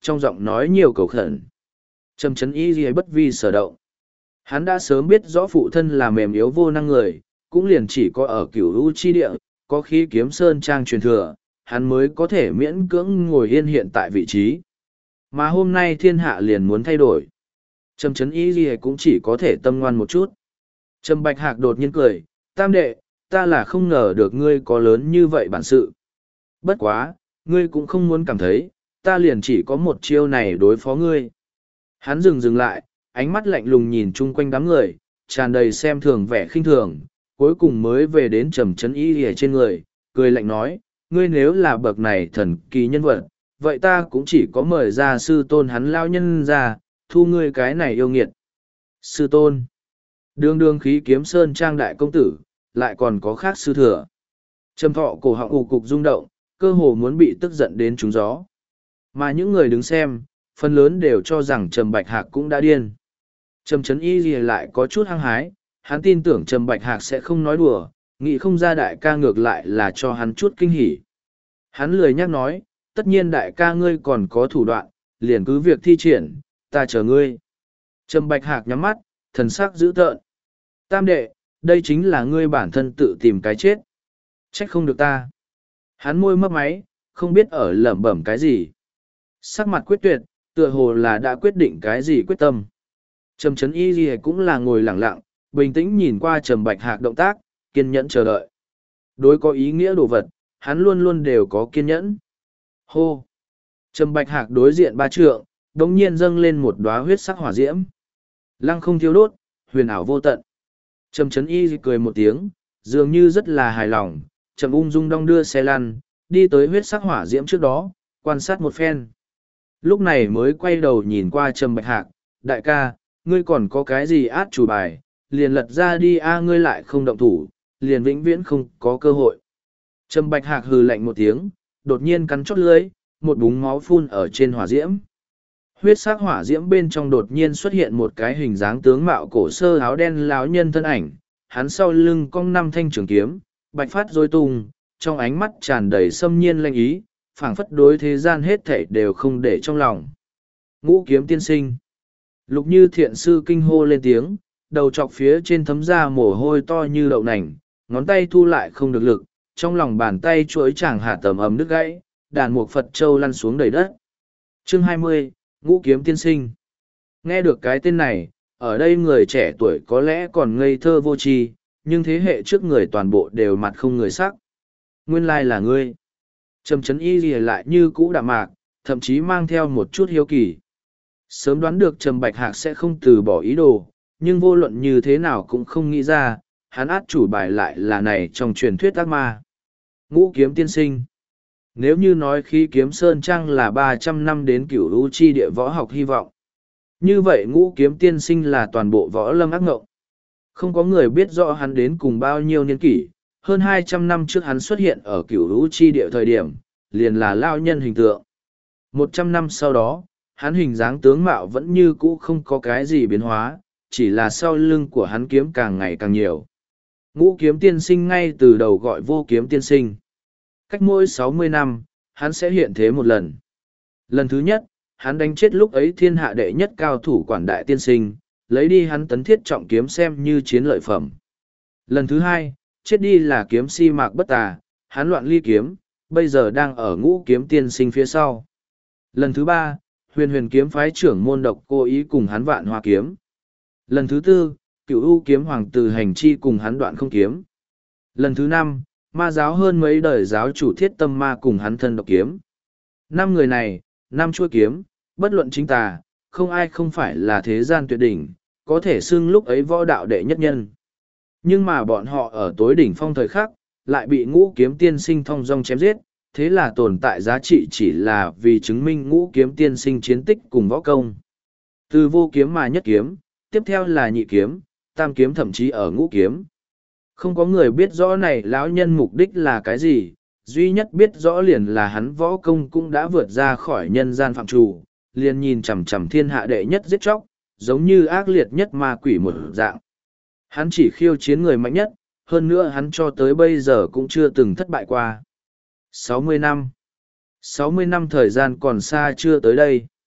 trong giọng nói nhiều cầu khẩn. Trầm Trấn Y Lìa bất vi sở động. Hắn đã sớm biết rõ phụ thân là mềm yếu vô năng người, cũng liền chỉ có ở Cửu U chi địa, có khí kiếm sơn trang truyền thừa, hắn mới có thể miễn cưỡng ngồi yên hiện tại vị trí. Mà hôm nay thiên hạ liền muốn thay đổi. Trầm Trấn Y Lìa cũng chỉ có thể tâm ngoan một chút. Trầm Bạch Hạc đột nhiên cười, tam đệ, ta là không ngờ được ngươi có lớn như vậy bản sự. Bất quá, ngươi cũng không muốn cảm thấy, ta liền chỉ có một chiêu này đối phó ngươi. Hắn dừng lại, ánh mắt lạnh lùng nhìn chung quanh đám người, tràn đầy xem thường vẻ khinh thường, cuối cùng mới về đến Trầm Trấn Y Lìa trên người, cười lạnh nói, ngươi nếu là bậc này thần kỳ nhân vật, vậy ta cũng chỉ có mời ra sư tôn hắn lao nhân ra, thu ngươi cái này yêu nghiệt. Sư tôn, đương đương khí kiếm sơn trang đại công tử, lại còn có khác sư thừa. Trầm Thọ cổ họng ù cục rung động, cơ hồ muốn bị tức giận đến trúng gió. Mà những người đứng xem, phần lớn đều cho rằng Trầm Bạch Hạc cũng đã điên. Trầm Trấn Y Lìa lại có chút hăng hái, hắn tin tưởng Trầm Bạch Hạc sẽ không nói đùa, nghĩ không ra đại ca ngược lại là cho hắn chút kinh hỉ. Hắn lười nhắc nói, tất nhiên đại ca ngươi còn có thủ đoạn, liền cứ việc thi triển, ta chờ ngươi. Trầm Bạch Hạc nhắm mắt, thần sắc dữ tợn. Tam đệ, đây chính là ngươi bản thân tự tìm cái chết. Trách không được ta. Hắn môi mấp máy, không biết ở lẩm bẩm cái gì. Sắc mặt quyết tuyệt, tựa hồ là đã quyết định cái gì quyết tâm. Trầm Trấn Y Lìa cũng là ngồi lặng lặng, bình tĩnh nhìn qua Trầm Bạch Hạc động tác, kiên nhẫn chờ đợi. Đối có ý nghĩa đồ vật, hắn luôn luôn đều có kiên nhẫn. Hô! Trầm Bạch Hạc đối diện ba trượng, đống nhiên dâng lên một đóa huyết sắc hỏa diễm. Lăng không thiêu đốt, huyền ảo vô tận. Trầm Trấn Y cười một tiếng, dường như rất là hài lòng, Trầm ung dung đong đưa xe lăn, đi tới huyết sắc hỏa diễm trước đó, quan sát một phen. Lúc này mới quay đầu nhìn qua Trầm Bạch Hạc, đại ca, ngươi còn có cái gì át chủ bài, liền lật ra đi a ngươi lại không động thủ, liền vĩnh viễn không có cơ hội. Trầm Bạch Hạc hừ lạnh một tiếng, đột nhiên cắn chót lưỡi, một búng máu phun ở trên hỏa diễm. Huyết sắc hỏa diễm bên trong đột nhiên xuất hiện một cái hình dáng tướng mạo cổ sơ áo đen láo nhân thân ảnh, hắn sau lưng cong năm thanh trường kiếm, bạch phát rối tung, trong ánh mắt tràn đầy xâm nhiên lanh ý, phảng phất đối thế gian hết thảy đều không để trong lòng. Ngũ kiếm tiên sinh. Lục Như Thiện sư kinh hô lên tiếng, đầu chọc phía trên thấm ra mồ hôi to như đậu nành, ngón tay thu lại không được lực, trong lòng bàn tay chuỗi chàng hạ tầm ấm đứt gãy, đàn mục Phật Châu lăn xuống đầy đất. Chương 20, Ngũ kiếm tiên sinh. Nghe được cái tên này, ở đây người trẻ tuổi có lẽ còn ngây thơ vô tri, nhưng thế hệ trước người toàn bộ đều mặt không người sắc. Nguyên lai là ngươi. Trầm Trấn Y lìa lại như cũ đạm mạc, thậm chí mang theo một chút hiếu kỳ. Sớm đoán được Trầm Bạch Hạc sẽ không từ bỏ ý đồ, nhưng vô luận như thế nào cũng không nghĩ ra, hắn át chủ bài lại là này trong truyền thuyết ác ma. Ngũ kiếm tiên sinh. Nếu như nói khi kiếm sơn trang là 300 năm đến Cửu U chi địa võ học hy vọng, như vậy ngũ kiếm tiên sinh là toàn bộ võ lâm ác ngộng. Không có người biết rõ hắn đến cùng bao nhiêu niên kỷ, hơn 200 năm trước hắn xuất hiện ở Cửu U chi địa thời điểm, liền là lao nhân hình tượng. 100 năm sau đó, hắn hình dáng tướng mạo vẫn như cũ không có cái gì biến hóa, chỉ là sau lưng của hắn kiếm càng ngày càng nhiều. Ngũ kiếm tiên sinh ngay từ đầu gọi vô kiếm tiên sinh. Cách mỗi 60 năm, hắn sẽ hiện thế một lần. Lần thứ nhất, hắn đánh chết lúc ấy thiên hạ đệ nhất cao thủ quản đại tiên sinh, lấy đi hắn tấn thiết trọng kiếm xem như chiến lợi phẩm. Lần thứ hai, chết đi là kiếm si mạc bất tà, hắn loạn ly kiếm, bây giờ đang ở ngũ kiếm tiên sinh phía sau. Lần thứ ba, huyền huyền kiếm phái trưởng môn độc cố ý cùng hắn vạn hoa kiếm. Lần thứ tư, Cửu U kiếm hoàng từ hành chi cùng hắn đoạn không kiếm. Lần thứ năm, ma giáo hơn mấy đời giáo chủ thiết tâm ma cùng hắn thân độc kiếm. 5 người này, 5 chuôi kiếm, bất luận chính tà, không ai không phải là thế gian tuyệt đỉnh, có thể xưng lúc ấy võ đạo đệ nhất nhân. Nhưng mà bọn họ ở tối đỉnh phong thời khắc, lại bị ngũ kiếm tiên sinh thong dong chém giết, thế là tồn tại giá trị chỉ là vì chứng minh ngũ kiếm tiên sinh chiến tích cùng võ công. Từ vô kiếm mà nhất kiếm, tiếp theo là nhị kiếm, tam kiếm thậm chí ở ngũ kiếm. Không có người biết rõ này lão nhân mục đích là cái gì, duy nhất biết rõ liền là hắn võ công cũng đã vượt ra khỏi nhân gian phạm trù, liền nhìn chằm chằm thiên hạ đệ nhất giết chóc, giống như ác liệt nhất ma quỷ một dạng. Hắn chỉ khiêu chiến người mạnh nhất, hơn nữa hắn cho tới bây giờ cũng chưa từng thất bại qua. 60 năm. 60 năm thời gian còn xa chưa tới đây.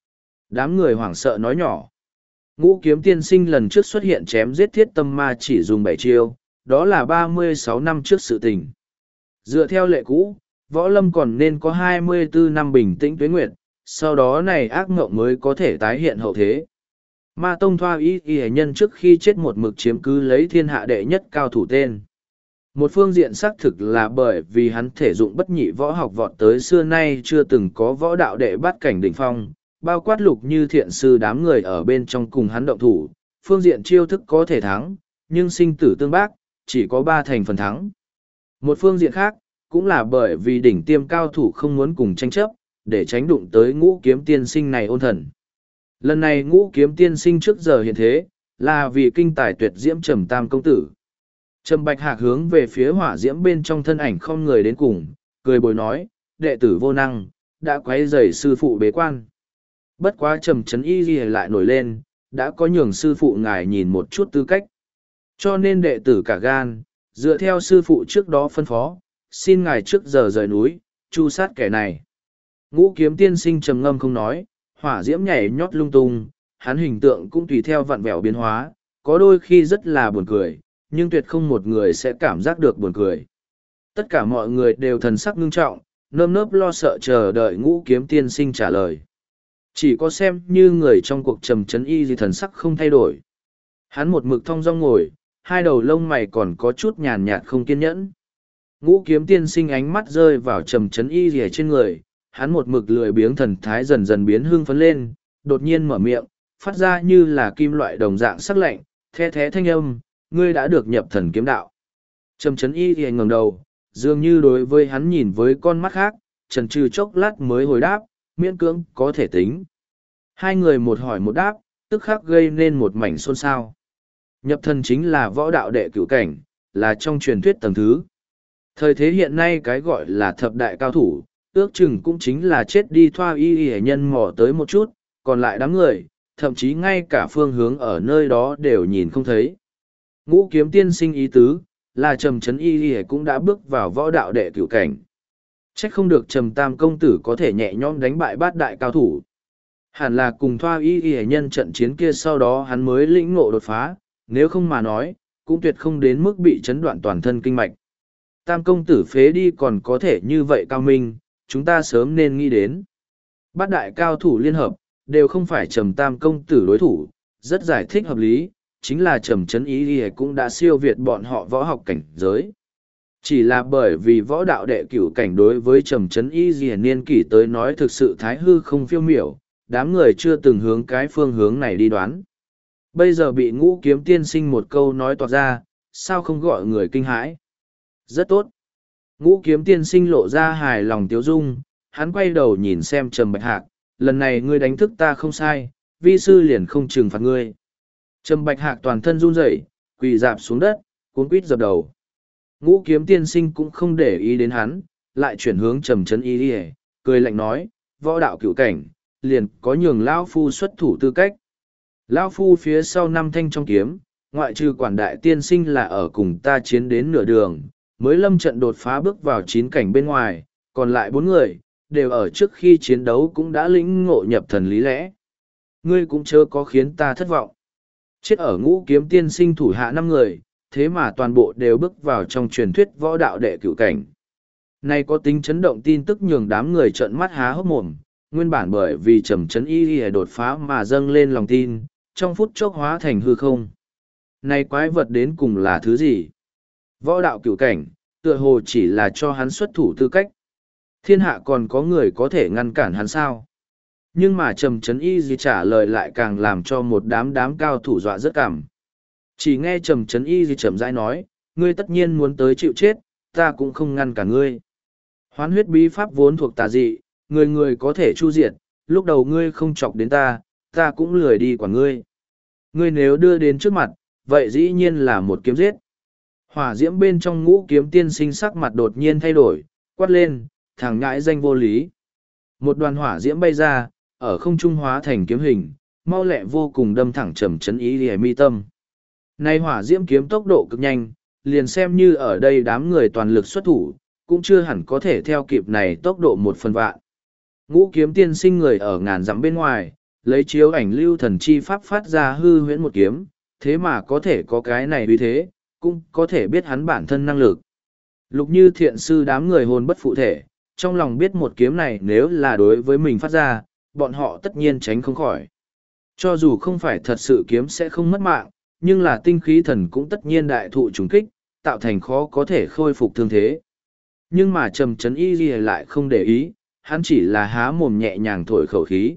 Đám người hoảng sợ nói nhỏ. Ngũ kiếm tiên sinh lần trước xuất hiện chém giết thiết tâm ma chỉ dùng 7 chiêu, đó là 36 năm trước sự tình. Dựa theo lệ cũ, võ lâm còn nên có 24 năm bình tĩnh tuế nguyệt, sau đó này ác mộng mới có thể tái hiện hậu thế. Ma Tông Thoa y nhân trước khi chết một mực chiếm cứ lấy thiên hạ đệ nhất cao thủ tên. Một phương diện xác thực là bởi vì hắn thể dụng bất nhị võ học vọt tới xưa nay chưa từng có võ đạo đệ bắt cảnh đỉnh phong, bao quát lục như thiện sư đám người ở bên trong cùng hắn động thủ, phương diện chiêu thức có thể thắng, nhưng sinh tử tương bác, chỉ có 3 thành phần thắng. Một phương diện khác, cũng là bởi vì đỉnh tiêm cao thủ không muốn cùng tranh chấp, để tránh đụng tới ngũ kiếm tiên sinh này ôn thần. Lần này ngũ kiếm tiên sinh trước giờ hiện thế, là vì kinh tài tuyệt diễm Trầm Tam công tử. Trầm Bạch Hạc hướng về phía hỏa diễm bên trong thân ảnh không người đến cùng, cười bồi nói, đệ tử vô năng, đã quấy rầy sư phụ bế quan. Bất quá Trầm Trấn Y Ghi lại nổi lên, đã có nhường sư phụ ngài nhìn một chút tư cách. Cho nên đệ tử cả gan, dựa theo sư phụ trước đó phân phó, xin ngài trước giờ rời núi, chu sát kẻ này. Ngũ kiếm tiên sinh trầm ngâm không nói, hỏa diễm nhảy nhót lung tung, hắn hình tượng cũng tùy theo vặn vẹo biến hóa, có đôi khi rất là buồn cười, nhưng tuyệt không một người sẽ cảm giác được buồn cười. Tất cả mọi người đều thần sắc ngưng trọng, nơm nớp lo sợ chờ đợi ngũ kiếm tiên sinh trả lời. Chỉ có xem như người trong cuộc Trầm Trấn Y gì thần sắc không thay đổi. Hắn một mực thong dong ngồi, hai đầu lông mày còn có chút nhàn nhạt không kiên nhẫn. Ngũ kiếm tiên sinh ánh mắt rơi vào Trầm Trấn Y gì trên người, hắn một mực lười biếng thần thái dần dần biến hưng phấn lên, đột nhiên mở miệng, phát ra như là kim loại đồng dạng sắc lạnh, the thé thanh âm, ngươi đã được nhập thần kiếm đạo. Trầm Trấn Y thì ngẩng đầu, dường như đối với hắn nhìn với con mắt khác, chần chừ chốc lát mới hồi đáp, miễn cưỡng có thể tính. Hai người một hỏi một đáp, tức khắc gây nên một mảnh xôn xao. Nhập thần chính là võ đạo đệ cửu cảnh, là trong truyền thuyết tầng thứ. Thời thế hiện nay cái gọi là thập đại cao thủ, ước chừng cũng chính là chết đi Thoa y hệ nhân mò tới một chút, còn lại đám người, thậm chí ngay cả phương hướng ở nơi đó đều nhìn không thấy. Ngũ kiếm tiên sinh ý tứ, là Trầm Trấn Y hệ cũng đã bước vào võ đạo đệ cửu cảnh. Trách không được Trầm Tam công tử có thể nhẹ nhõm đánh bại bát đại cao thủ. Hẳn là cùng Thoa y hệ nhân trận chiến kia sau đó hắn mới lĩnh ngộ đột phá, nếu không mà nói, cũng tuyệt không đến mức bị chấn đoạn toàn thân kinh mạch. Tam công tử phế đi còn có thể như vậy cao minh, chúng ta sớm nên nghĩ đến. Bát đại cao thủ liên hợp, đều không phải Trầm Tam công tử đối thủ, rất giải thích hợp lý, chính là Trầm Trấn Y cũng đã siêu việt bọn họ võ học cảnh giới. Chỉ là bởi vì võ đạo đệ cửu cảnh đối với Trầm Trấn Y niên kỷ tới nói thực sự thái hư không phiêu miểu, đám người chưa từng hướng cái phương hướng này đi đoán. Bây giờ bị ngũ kiếm tiên sinh một câu nói toạc ra, sao không gọi người kinh hãi? Rất tốt. Ngũ kiếm tiên sinh lộ ra hài lòng tiếu dung, hắn quay đầu nhìn xem Trầm Bạch Hạc, lần này ngươi đánh thức ta không sai, vi sư liền không trừng phạt ngươi. Trầm Bạch Hạc toàn thân run rẩy, quỳ dạp xuống đất, cuống quýt dập đầu. Ngũ kiếm tiên sinh cũng không để ý đến hắn, lại chuyển hướng Trầm Trấn Y, cười lạnh nói, võ đạo cửu cảnh, liền có nhường lão phu xuất thủ tư cách. Lão phu phía sau 5 thanh trong kiếm, ngoại trừ quản đại tiên sinh là ở cùng ta chiến đến nửa đường, mới lâm trận đột phá bước vào 9 cảnh bên ngoài, còn lại 4 người, đều ở trước khi chiến đấu cũng đã lĩnh ngộ nhập thần lý lẽ. Ngươi cũng chớ có khiến ta thất vọng. Chết ở ngũ kiếm tiên sinh thủ hạ 5 người, thế mà toàn bộ đều bước vào trong truyền thuyết võ đạo đệ cửu cảnh. Này có tính chấn động tin tức nhường đám người trợn mắt há hốc mồm, nguyên bản bởi vì Trầm Trấn Y đột phá mà dâng lên lòng tin, trong phút chốc hóa thành hư không. Này quái vật đến cùng là thứ gì? Võ đạo cửu cảnh, tựa hồ chỉ là cho hắn xuất thủ tư cách. Thiên hạ còn có người có thể ngăn cản hắn sao? Nhưng mà Trầm Trấn Y trả lời lại càng làm cho một đám cao thủ dọa rất cảm. Chỉ nghe Trầm Trấn Y chậm rãi nói, ngươi tất nhiên muốn tới chịu chết, ta cũng không ngăn cả ngươi. Hoán huyết bí pháp vốn thuộc tà dị, người người có thể chu diệt, lúc đầu ngươi không chọc đến ta, ta cũng lười đi quản ngươi. Ngươi nếu đưa đến trước mặt, vậy dĩ nhiên là một kiếm giết. Hỏa diễm bên trong ngũ kiếm tiên sinh sắc mặt đột nhiên thay đổi, quát lên, thằng ngãi danh vô lý. Một đoàn hỏa diễm bay ra, ở không trung hóa thành kiếm hình, mau lẹ vô cùng đâm thẳng Trầm Trấn Y lìa mi tâm. Này hỏa diễm kiếm tốc độ cực nhanh, liền xem như ở đây đám người toàn lực xuất thủ, cũng chưa hẳn có thể theo kịp này tốc độ 1/1000. Ngũ kiếm tiên sinh người ở ngàn dặm bên ngoài, lấy chiếu ảnh lưu thần chi pháp phát ra hư huyễn một kiếm, thế mà có thể có cái này uy thế, cũng có thể biết hắn bản thân năng lực. Lục Như Thiện sư đám người hồn bất phụ thể, trong lòng biết một kiếm này nếu là đối với mình phát ra, bọn họ tất nhiên tránh không khỏi. Cho dù không phải thật sự kiếm sẽ không mất mạng, nhưng là tinh khí thần cũng tất nhiên đại thụ trùng kích, tạo thành khó có thể khôi phục thương thế. Nhưng mà Trầm Trấn Y Ghi lại không để ý, hắn chỉ là há mồm nhẹ nhàng thổi khẩu khí.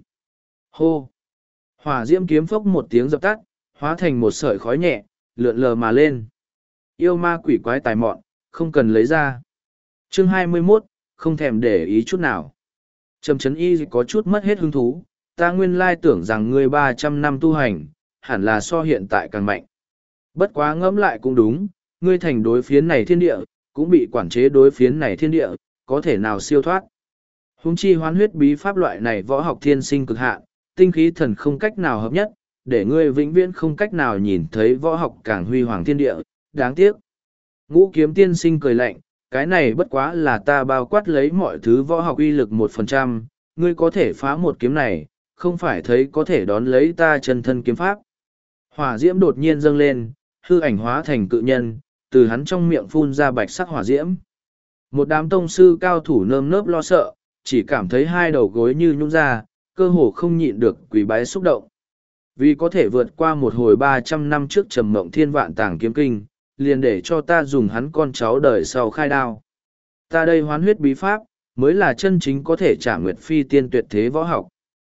Hô! Hỏa diễm kiếm phốc một tiếng dập tắt, hóa thành một sợi khói nhẹ, lượn lờ mà lên. Yêu ma quỷ quái tài mọn, không cần lấy ra. Chương 21, không thèm để ý chút nào. Trầm Trấn Y có chút mất hết hứng thú, ta nguyên lai tưởng rằng ngươi 300 năm tu hành, hẳn là so hiện tại càng mạnh. Bất quá ngẫm lại cũng đúng, ngươi thành đối phiến này thiên địa, cũng bị quản chế đối phiến này thiên địa, có thể nào siêu thoát. Huống chi hoán huyết bí pháp loại này võ học thiên sinh cực hạn, tinh khí thần không cách nào hợp nhất, để ngươi vĩnh viễn không cách nào nhìn thấy võ học càng huy hoàng thiên địa, đáng tiếc. Ngũ kiếm tiên sinh cười lạnh, cái này bất quá là ta bao quát lấy mọi thứ võ học uy lực 1%, ngươi có thể phá một kiếm này, không phải thấy có thể đón lấy ta chân thân kiếm pháp. Hỏa diễm đột nhiên dâng lên, hư ảnh hóa thành cự nhân, từ hắn trong miệng phun ra bạch sắc hỏa diễm. Một đám tông sư cao thủ nơm nớp lo sợ, chỉ cảm thấy hai đầu gối như nhũn ra, cơ hồ không nhịn được quỳ bái xúc động. Vì có thể vượt qua một hồi 300 năm trước trầm mộng thiên vạn tàng kiếm kinh, liền để cho ta dùng hắn con cháu đời sau khai đao. Ta đây hoán huyết bí pháp, mới là chân chính có thể trả nguyệt phi tiên tuyệt thế võ học.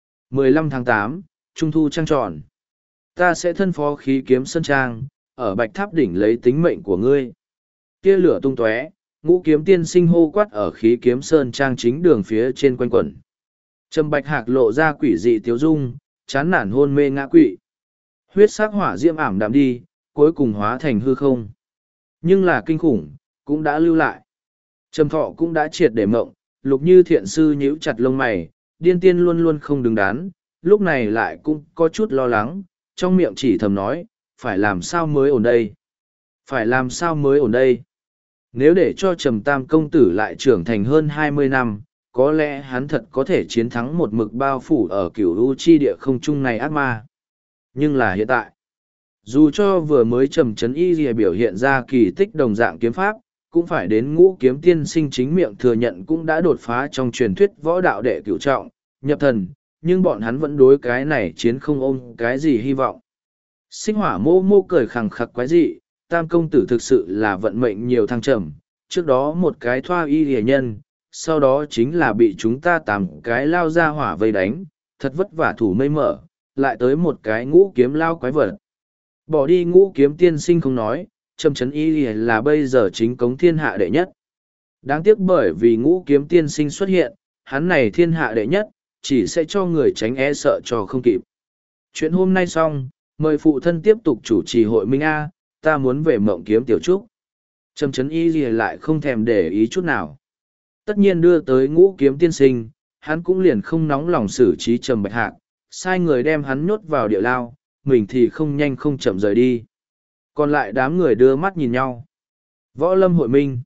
15 tháng 8, Trung thu trăng tròn. Ta sẽ thân phó khí kiếm sơn trang, ở bạch tháp đỉnh lấy tính mệnh của ngươi. Tia lửa tung tóe, ngũ kiếm tiên sinh hô quát ở khí kiếm sơn trang chính đường phía trên quanh quẩn. Trầm bạch hạc lộ ra quỷ dị tiếu dung, chán nản hôn mê ngã quỵ. Huyết sắc hỏa diễm ảm đạm đi, cuối cùng hóa thành hư không. Nhưng là kinh khủng, cũng đã lưu lại. Trầm thọ cũng đã triệt để mộng, Lục Như Thiện sư nhíu chặt lông mày, điên tiên luôn luôn không đứng đắn, lúc này lại cũng có chút lo lắng, trong miệng chỉ thầm nói, phải làm sao mới ổn đây? Phải làm sao mới ổn đây? Nếu để cho Trầm Tam công tử lại trưởng thành hơn 20 năm, có lẽ hắn thật có thể chiến thắng một mực bao phủ ở cửu u chi địa không trung này ác ma. Nhưng là hiện tại, dù cho vừa mới Trầm Trấn Y Lìa biểu hiện ra kỳ tích đồng dạng kiếm pháp, cũng phải đến ngũ kiếm tiên sinh chính miệng thừa nhận cũng đã đột phá trong truyền thuyết võ đạo đệ cửu trọng, nhập thần, nhưng bọn hắn vẫn đối cái này chiến không ôm cái gì hy vọng. Sinh hỏa mô mô cười khẳng khặc quái dị, Tam công tử thực sự là vận mệnh nhiều thăng trầm, trước đó một cái thoa y rìa nhân, sau đó chính là bị chúng ta tám cái lao ra hỏa vây đánh, thật vất vả thủ mây mở, lại tới một cái ngũ kiếm lao quái vật. Bỏ đi ngũ kiếm tiên sinh không nói, Trầm Trấn Y là bây giờ chính cống thiên hạ đệ nhất. Đáng tiếc bởi vì ngũ kiếm tiên sinh xuất hiện, hắn này thiên hạ đệ nhất, chỉ sẽ cho người tránh e sợ cho không kịp. Chuyện hôm nay xong, mời phụ thân tiếp tục chủ trì hội minh A, ta muốn về mộng kiếm tiểu trúc. Trầm Trấn Y lại không thèm để ý chút nào. Tất nhiên đưa tới ngũ kiếm tiên sinh, hắn cũng liền không nóng lòng xử trí Trầm Bạch Hạc, sai người đem hắn nhốt vào địa lao, mình thì không nhanh không chậm rời đi. Còn lại đám người đưa mắt nhìn nhau. Võ lâm hội minh.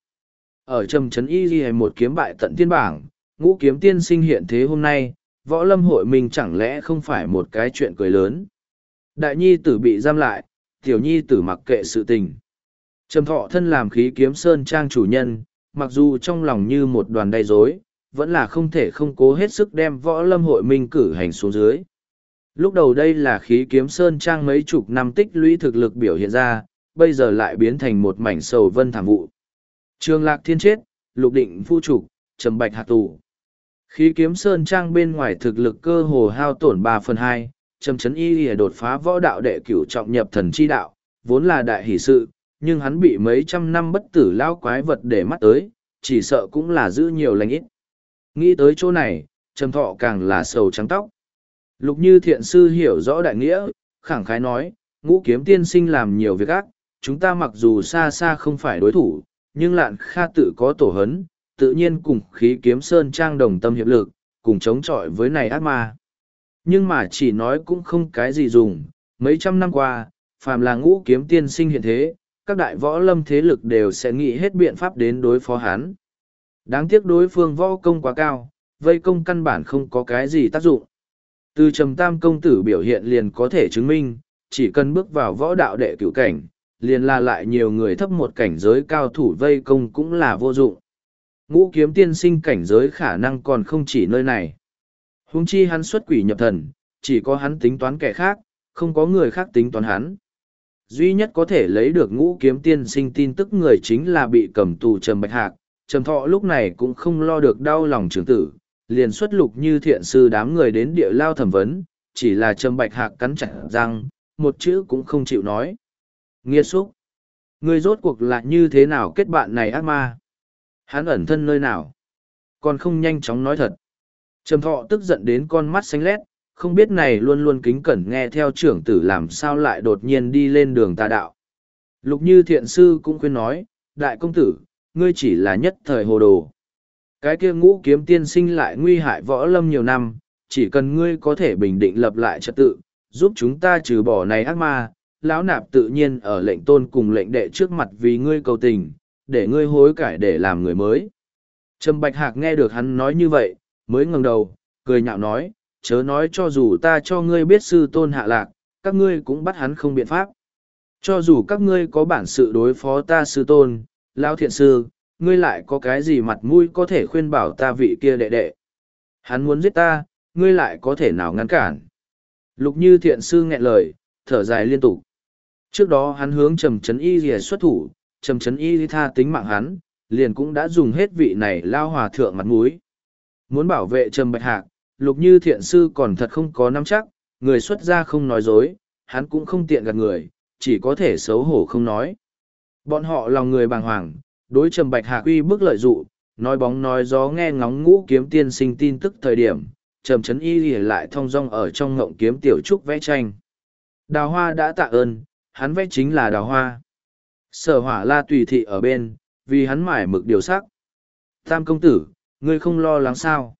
Ở Trầm Trấn Y ghi một kiếm bại tận tiên bảng, ngũ kiếm tiên sinh hiện thế hôm nay, võ lâm hội minh chẳng lẽ không phải một cái chuyện cười lớn. Đại nhi tử bị giam lại, tiểu nhi tử mặc kệ sự tình. Trầm thọ thân làm khí kiếm sơn trang chủ nhân, mặc dù trong lòng như một đoàn đầy rối, vẫn là không thể không cố hết sức đem võ lâm hội minh cử hành xuống dưới. Lúc đầu đây là khí kiếm sơn trang mấy chục năm tích lũy thực lực biểu hiện ra, bây giờ lại biến thành một mảnh sầu vân thảm vụ. Trường Lạc Thiên chết, Lục Định phu trục, Trầm Bạch hạ tù. Khí kiếm sơn trang bên ngoài thực lực cơ hồ hao tổn 3/2, Trầm Trấn Y lìa đột phá võ đạo đệ cửu trọng nhập thần chi đạo, vốn là đại hỷ sự, nhưng hắn bị mấy trăm năm bất tử lao quái vật để mắt tới, chỉ sợ cũng là giữ nhiều lành ít. Nghĩ tới chỗ này, Trầm Thọ càng là sầu trắng tóc. Lục Như Thiện sư hiểu rõ đại nghĩa, khẳng khái nói, ngũ kiếm tiên sinh làm nhiều việc ác, chúng ta mặc dù xa xa không phải đối thủ, nhưng Lạn Kha tự có tổ hấn, tự nhiên cùng khí kiếm sơn trang đồng tâm hiệp lực, cùng chống chọi với này ác ma. Nhưng mà chỉ nói cũng không cái gì dùng, mấy trăm năm qua, phàm là ngũ kiếm tiên sinh hiện thế, các đại võ lâm thế lực đều sẽ nghĩ hết biện pháp đến đối phó hắn. Đáng tiếc đối phương võ công quá cao, vây công căn bản không có cái gì tác dụng. Từ Trầm Tam công tử biểu hiện liền có thể chứng minh, chỉ cần bước vào võ đạo đệ cửu cảnh, liền là lại nhiều người thấp một cảnh giới cao thủ vây công cũng là vô dụng. Ngũ kiếm tiên sinh cảnh giới khả năng còn không chỉ nơi này. Huống chi hắn xuất quỷ nhập thần, chỉ có hắn tính toán kẻ khác, không có người khác tính toán hắn. Duy nhất có thể lấy được ngũ kiếm tiên sinh tin tức người chính là bị cầm tù Trầm Bạch Hạc. Trầm Thọ lúc này cũng không lo được đau lòng trưởng tử, liền xuất Lục Như Thiện sư đám người đến địa lao thẩm vấn, chỉ là Trầm Bạch Hạc cắn chặt răng, một chữ cũng không chịu nói. Nghiệt xúc! Ngươi rốt cuộc là như thế nào kết bạn này ác ma? Hắn ẩn thân nơi nào? Còn không nhanh chóng nói thật. Trầm Thọ tức giận đến con mắt xanh lét, không biết này luôn luôn kính cẩn nghe theo trưởng tử làm sao lại đột nhiên đi lên đường tà đạo. Lục Như Thiện sư cũng khuyên nói, đại công tử, ngươi chỉ là nhất thời hồ đồ. Cái kia ngũ kiếm tiên sinh lại nguy hại võ lâm nhiều năm, chỉ cần ngươi có thể bình định lập lại trật tự, giúp chúng ta trừ bỏ này ác ma, lão nạp tự nhiên ở lệnh tôn cùng lệnh đệ trước mặt vì ngươi cầu tình, để ngươi hối cải để làm người mới. Trầm Bạch Hạc nghe được hắn nói như vậy, mới ngẩng đầu, cười nhạo nói, chớ nói cho dù ta cho ngươi biết sư tôn hạ lạc, các ngươi cũng bắt hắn không biện pháp. Cho dù các ngươi có bản sự đối phó ta sư tôn, lão thiện sư, ngươi lại có cái gì mặt mũi có thể khuyên bảo ta vị kia đệ đệ. Hắn muốn giết ta, ngươi lại có thể nào ngăn cản. Lục Như Thiện sư nghẹn lời, thở dài liên tục. Trước đó hắn hướng Trầm Trấn Y Lìa xuất thủ, Trầm Trấn Y tha tính mạng hắn, liền cũng đã dùng hết vị này lao hòa thượng mặt mũi. Muốn bảo vệ Trầm Bạch Hạc, Lục Như Thiện sư còn thật không có nắm chắc, người xuất gia không nói dối, hắn cũng không tiện gạt người, chỉ có thể xấu hổ không nói. Bọn họ lòng người bàng hoàng, đối Trầm Bạch Hạc uy bức lợi dụ, nói bóng nói gió nghe ngóng ngũ kiếm tiên sinh tin tức thời điểm, Trầm Trấn Y Lìa lại thong dong ở trong ngộng kiếm tiểu trúc vẽ tranh. Đào Hoa đã tạ ơn, hắn vẽ chính là Đào Hoa. Sở Hỏa La tùy thị ở bên, vì hắn mải mực điều sắc. Tam công tử, ngươi không lo lắng sao?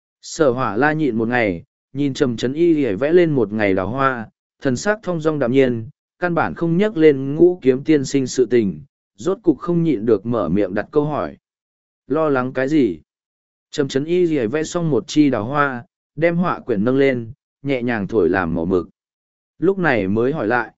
Sở Hỏa La nhịn một ngày, nhìn Trầm Trấn Y Lìa vẽ lên một ngày Đào Hoa, thần sắc thong dong đạm nhiên, căn bản không nhắc lên ngũ kiếm tiên sinh sự tình, rốt cục không nhịn được mở miệng đặt câu hỏi. Lo lắng cái gì? Trầm Trấn Y Lìa vẽ xong một chi Đào Hoa, đem họa quyển nâng lên, nhẹ nhàng thổi làm màu mực. Lúc này mới hỏi lại.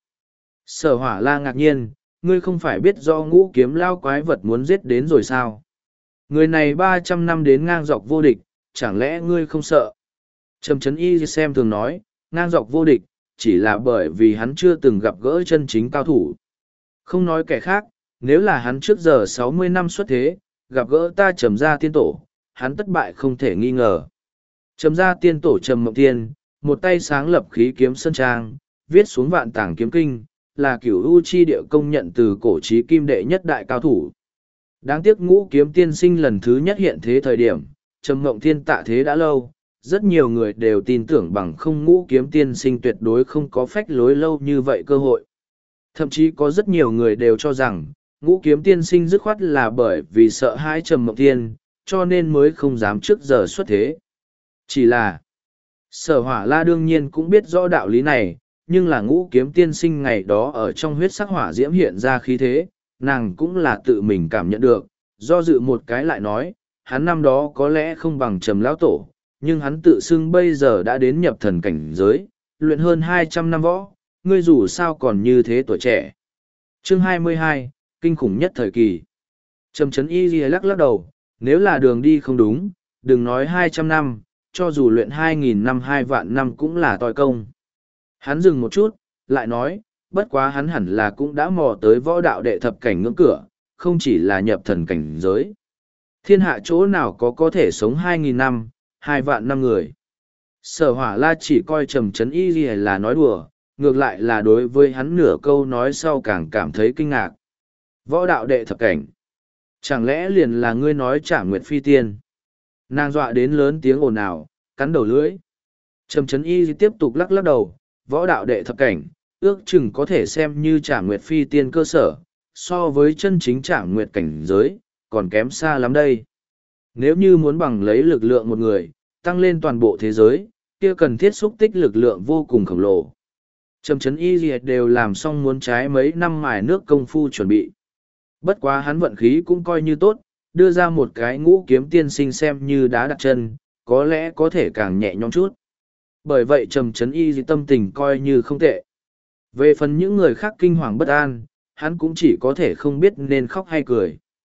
Sở Hỏa La ngạc nhiên, ngươi không phải biết do ngũ kiếm lao quái vật muốn giết đến rồi sao? Người này 300 năm đến ngang dọc vô địch, chẳng lẽ ngươi không sợ? Trầm Trấn Y xem thường nói, ngang dọc vô địch, chỉ là bởi vì hắn chưa từng gặp gỡ chân chính cao thủ. Không nói kẻ khác, nếu là hắn trước giờ 60 năm xuất thế, gặp gỡ ta Trầm gia tiên tổ, hắn thất bại không thể nghi ngờ. Trầm gia tiên tổ Trầm Mộng Tiên, một tay sáng lập khí kiếm sơn trang, viết xuống vạn tàng kiếm kinh, là cửu u chi địa công nhận từ cổ chí kim đệ nhất đại cao thủ. Đáng tiếc ngũ kiếm tiên sinh lần thứ nhất hiện thế thời điểm, Trầm Mộng Tiên tạ thế đã lâu, rất nhiều người đều tin tưởng bằng không ngũ kiếm tiên sinh tuyệt đối không có phách lối lâu như vậy cơ hội. Thậm chí có rất nhiều người đều cho rằng, ngũ kiếm tiên sinh dứt khoát là bởi vì sợ hãi Trầm Mộng Tiên, cho nên mới không dám trước giờ xuất thế. Chỉ là, Sở Hỏa La đương nhiên cũng biết rõ đạo lý này, nhưng là ngũ kiếm tiên sinh ngày đó ở trong huyết sắc hỏa diễm hiện ra khí thế, nàng cũng là tự mình cảm nhận được, do dự một cái lại nói, hắn năm đó có lẽ không bằng Trầm lão tổ, nhưng hắn tự xưng bây giờ đã đến nhập thần cảnh giới, luyện hơn 200 năm võ, ngươi dù sao còn như thế tuổi trẻ. Chương 22, kinh khủng nhất thời kỳ. Trầm Trấn Y lắc lắc đầu, nếu là đường đi không đúng, đừng nói 200 năm, cho dù luyện 2.000 năm 2 vạn năm cũng là toi công. Hắn dừng một chút, lại nói, bất quá hắn hẳn là cũng đã mò tới võ đạo đệ thập cảnh ngưỡng cửa, không chỉ là nhập thần cảnh giới. Thiên hạ chỗ nào có thể sống 2.000 năm, 2 vạn năm người. Sở Hỏa La chỉ coi Trầm Trấn Y là nói đùa, ngược lại là đối với hắn nửa câu nói sau càng cảm thấy kinh ngạc. Võ đạo đệ thập cảnh. Chẳng lẽ liền là ngươi nói Trảm Nguyệt Phi Tiên? Nàng dọa đến lớn tiếng ồn ào, cắn đầu lưỡi. Trầm Trấn Y tiếp tục lắc lắc đầu, võ đạo đệ thập cảnh, ước chừng có thể xem như Trảm Nguyệt Phi Tiên cơ sở, so với chân chính Trảm Nguyệt cảnh giới, còn kém xa lắm đây. Nếu như muốn bằng lấy lực lượng một người, tăng lên toàn bộ thế giới, kia cần thiết xúc tích lực lượng vô cùng khổng lồ. Trầm Trấn Y đều làm xong muốn trái mấy năm mài nước công phu chuẩn bị. Bất quá hắn vận khí cũng coi như tốt, đưa ra một cái ngũ kiếm tiên sinh xem như đá đặt chân, có lẽ có thể càng nhẹ nhõm chút. Bởi vậy Trầm Trấn Y tâm tình coi như không tệ. Về phần những người khác kinh hoàng bất an, hắn cũng chỉ có thể không biết nên khóc hay cười.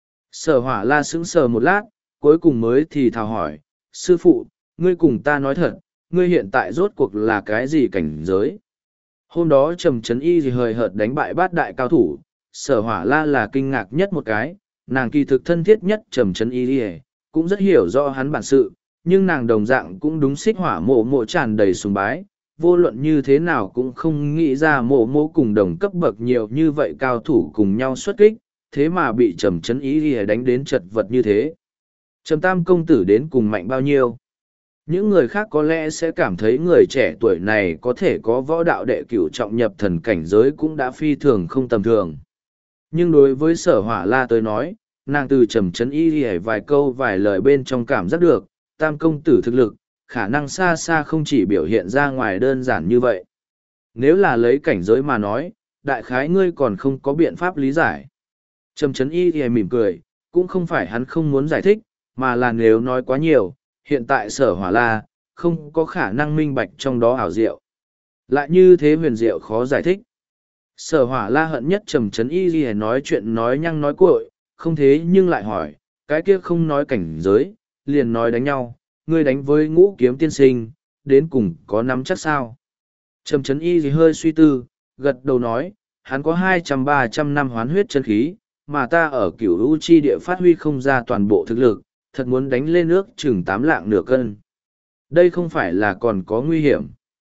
Sở Hỏa La sững sờ một lát, cuối cùng mới thì thào hỏi, sư phụ, ngươi cùng ta nói thật, ngươi hiện tại rốt cuộc là cái gì cảnh giới? Hôm đó Trầm Trấn Y hời hợt đánh bại bát đại cao thủ, Sở Hỏa La là kinh ngạc nhất một cái, nàng kỳ thực thân thiết nhất Trầm Trấn Y, cũng rất hiểu rõ hắn bản sự, nhưng nàng đồng dạng cũng đúng xích hỏa mộ mộ tràn đầy sùng bái, vô luận như thế nào cũng không nghĩ ra mộ mộ cùng đồng cấp bậc nhiều như vậy cao thủ cùng nhau xuất kích, thế mà bị Trầm Trấn Y đánh đến chật vật như thế. Trầm Tam công tử đến cùng mạnh bao nhiêu? Những người khác có lẽ sẽ cảm thấy người trẻ tuổi này có thể có võ đạo đệ cửu trọng nhập thần cảnh giới cũng đã phi thường không tầm thường. Nhưng đối với Sở Hỏa La tới nói, nàng từ Trầm Trấn Y vài câu vài lời bên trong cảm giác được, Tam công tử thực lực, khả năng xa xa không chỉ biểu hiện ra ngoài đơn giản như vậy. Nếu là lấy cảnh giới mà nói, đại khái ngươi còn không có biện pháp lý giải. Trầm Trấn Y mỉm cười, cũng không phải hắn không muốn giải thích, mà là nếu nói quá nhiều, hiện tại Sở Hỏa La, không có khả năng minh bạch trong đó ảo diệu. Lại như thế huyền diệu khó giải thích. Sở Hỏa La hận nhất Trầm Trấn Y nói chuyện nói nhăng nói cuội, không thế nhưng lại hỏi, cái kia không nói cảnh giới, liền nói đánh nhau, ngươi đánh với Ngũ Kiếm tiên sinh, đến cùng có nắm chắc sao? Trầm Trấn Y hơi suy tư, gật đầu nói, hắn có 200-300 năm hoán huyết chân khí, mà ta ở Cửu U chi địa phát huy không ra toàn bộ thực lực, thật muốn đánh lên nước chừng 8 lạng nửa cân. Đây không phải là còn có nguy hiểm.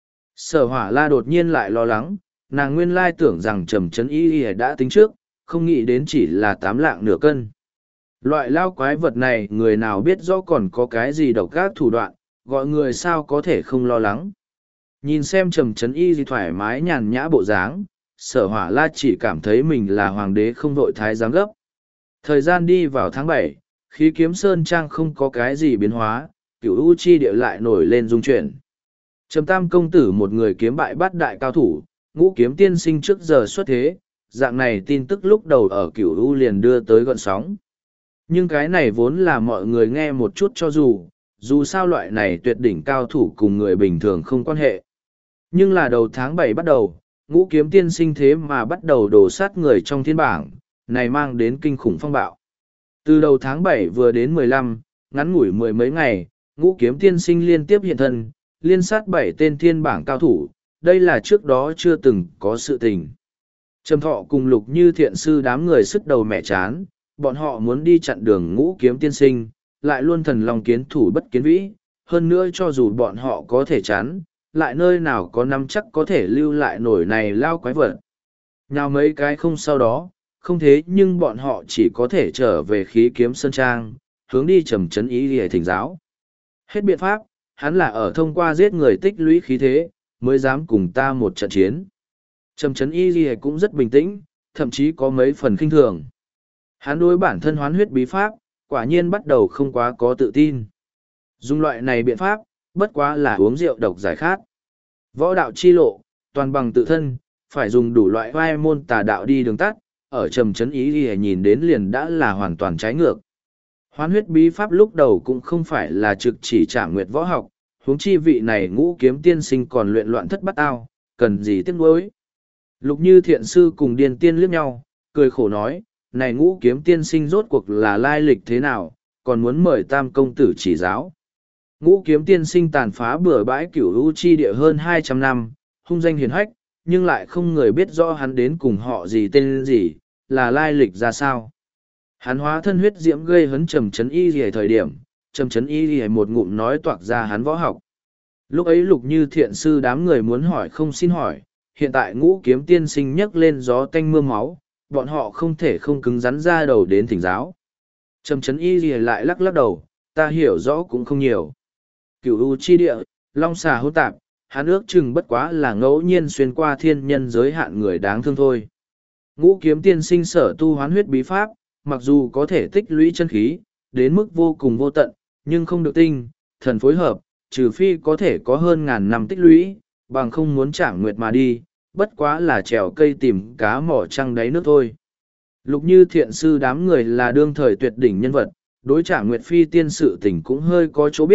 Sở Hỏa La đột nhiên lại lo lắng, nàng nguyên lai tưởng rằng Trầm Trấn Y đã tính trước, không nghĩ đến chỉ là 8 lạng nửa cân. Loại lao quái vật này người nào biết rõ còn có cái gì độc ác thủ đoạn, gọi người sao có thể không lo lắng. Nhìn xem Trầm Trấn Y thoải mái nhàn nhã bộ dáng, Sở Hỏa La chỉ cảm thấy mình là hoàng đế không vội thái giám gấp. Thời gian đi vào tháng 7, khí kiếm sơn trang không có cái gì biến hóa, Cửu U chi địa lại nổi lên dung chuyển. Trầm Tam công tử một người kiếm bại bát đại cao thủ, Ngũ Kiếm tiên sinh trước giờ xuất thế, dạng này tin tức lúc đầu ở Cửu U liền đưa tới gợn sóng. Nhưng cái này vốn là mọi người nghe một chút cho dù sao loại này tuyệt đỉnh cao thủ cùng người bình thường không quan hệ. Nhưng là đầu tháng 7 bắt đầu, Ngũ Kiếm tiên sinh thế mà bắt đầu đổ sát người trong thiên bảng, này mang đến kinh khủng phong bạo. Từ đầu tháng 7 vừa đến 15, ngắn ngủi mười mấy ngày, Ngũ Kiếm tiên sinh liên tiếp hiện thân, liên sát 7 tên thiên bảng cao thủ, đây là trước đó chưa từng có sự tình. Trầm Thọ cùng Lục Như Thiện sư đám người sức đầu mẹ chán, bọn họ muốn đi chặn đường Ngũ Kiếm tiên sinh, lại luôn thần lòng kiến thủ bất kiến vĩ, hơn nữa cho dù bọn họ có thể chán, lại nơi nào có nắm chắc có thể lưu lại nổi này lao quái vật. Nào mấy cái không sau đó, không thế nhưng bọn họ chỉ có thể trở về khí kiếm sơn trang, hướng đi Trầm Trấn Y để thỉnh giáo. Hết biện pháp, hắn là ở thông qua giết người tích lũy khí thế, mới dám cùng ta một trận chiến. Trầm Trấn Y cũng rất bình tĩnh, thậm chí có mấy phần khinh thường. Hắn đối bản thân hoán huyết bí pháp, quả nhiên bắt đầu không quá có tự tin. Dùng loại này biện pháp, bất quá là uống rượu độc giải khát. Võ đạo chi lộ, toàn bằng tự thân, phải dùng đủ loại vai môn tà đạo đi đường tắt, ở Trầm Trấn Y nhìn đến liền đã là hoàn toàn trái ngược. Hoán huyết bí pháp lúc đầu cũng không phải là trực chỉ trả nguyệt võ học, huống chi vị này Ngũ Kiếm tiên sinh còn luyện loạn thất bát ao, cần gì tiếc nuối. Lục Như Thiện sư cùng Điền Tiên liếc nhau, cười khổ nói, này Ngũ Kiếm tiên sinh rốt cuộc là lai lịch thế nào, còn muốn mời Tam công tử chỉ giáo. Ngũ Kiếm tiên sinh tàn phá bừa bãi Cửu U chi địa hơn 200 năm, hung danh hiển hách, nhưng lại không người biết rõ hắn đến cùng họ gì tên gì, là lai lịch ra sao. Hắn hóa thân huyết diễm gây hấn Trầm Trấn Y rìa thời điểm, Trầm Trấn Y rìa một ngụm nói toạc ra hắn võ học. Lúc ấy Lục Như Thiện sư đám người muốn hỏi không xin hỏi, hiện tại Ngũ Kiếm tiên sinh nhấc lên gió tanh mưa máu, bọn họ không thể không cứng rắn ra đầu đến thỉnh giáo. Trầm Trấn Y rìa lại lắc lắc đầu, ta hiểu rõ cũng không nhiều. Cửu U chi địa, long xà hỗn tạp, hắn ước chừng bất quá là ngẫu nhiên xuyên qua thiên nhân giới hạn người đáng thương thôi. Ngũ Kiếm tiên sinh sở tu hoán huyết bí pháp, mặc dù có thể tích lũy chân khí, đến mức vô cùng vô tận, nhưng không được tinh, thần phối hợp, trừ phi có thể có hơn ngàn năm tích lũy, bằng không muốn chạm nguyệt mà đi, bất quá là trèo cây tìm cá mỏ trăng đáy nước thôi. Lục Như Thiện sư đám người là đương thời tuyệt đỉnh nhân vật, đối chạm nguyệt phi tiên sự tình cũng hơi có chỗ biết,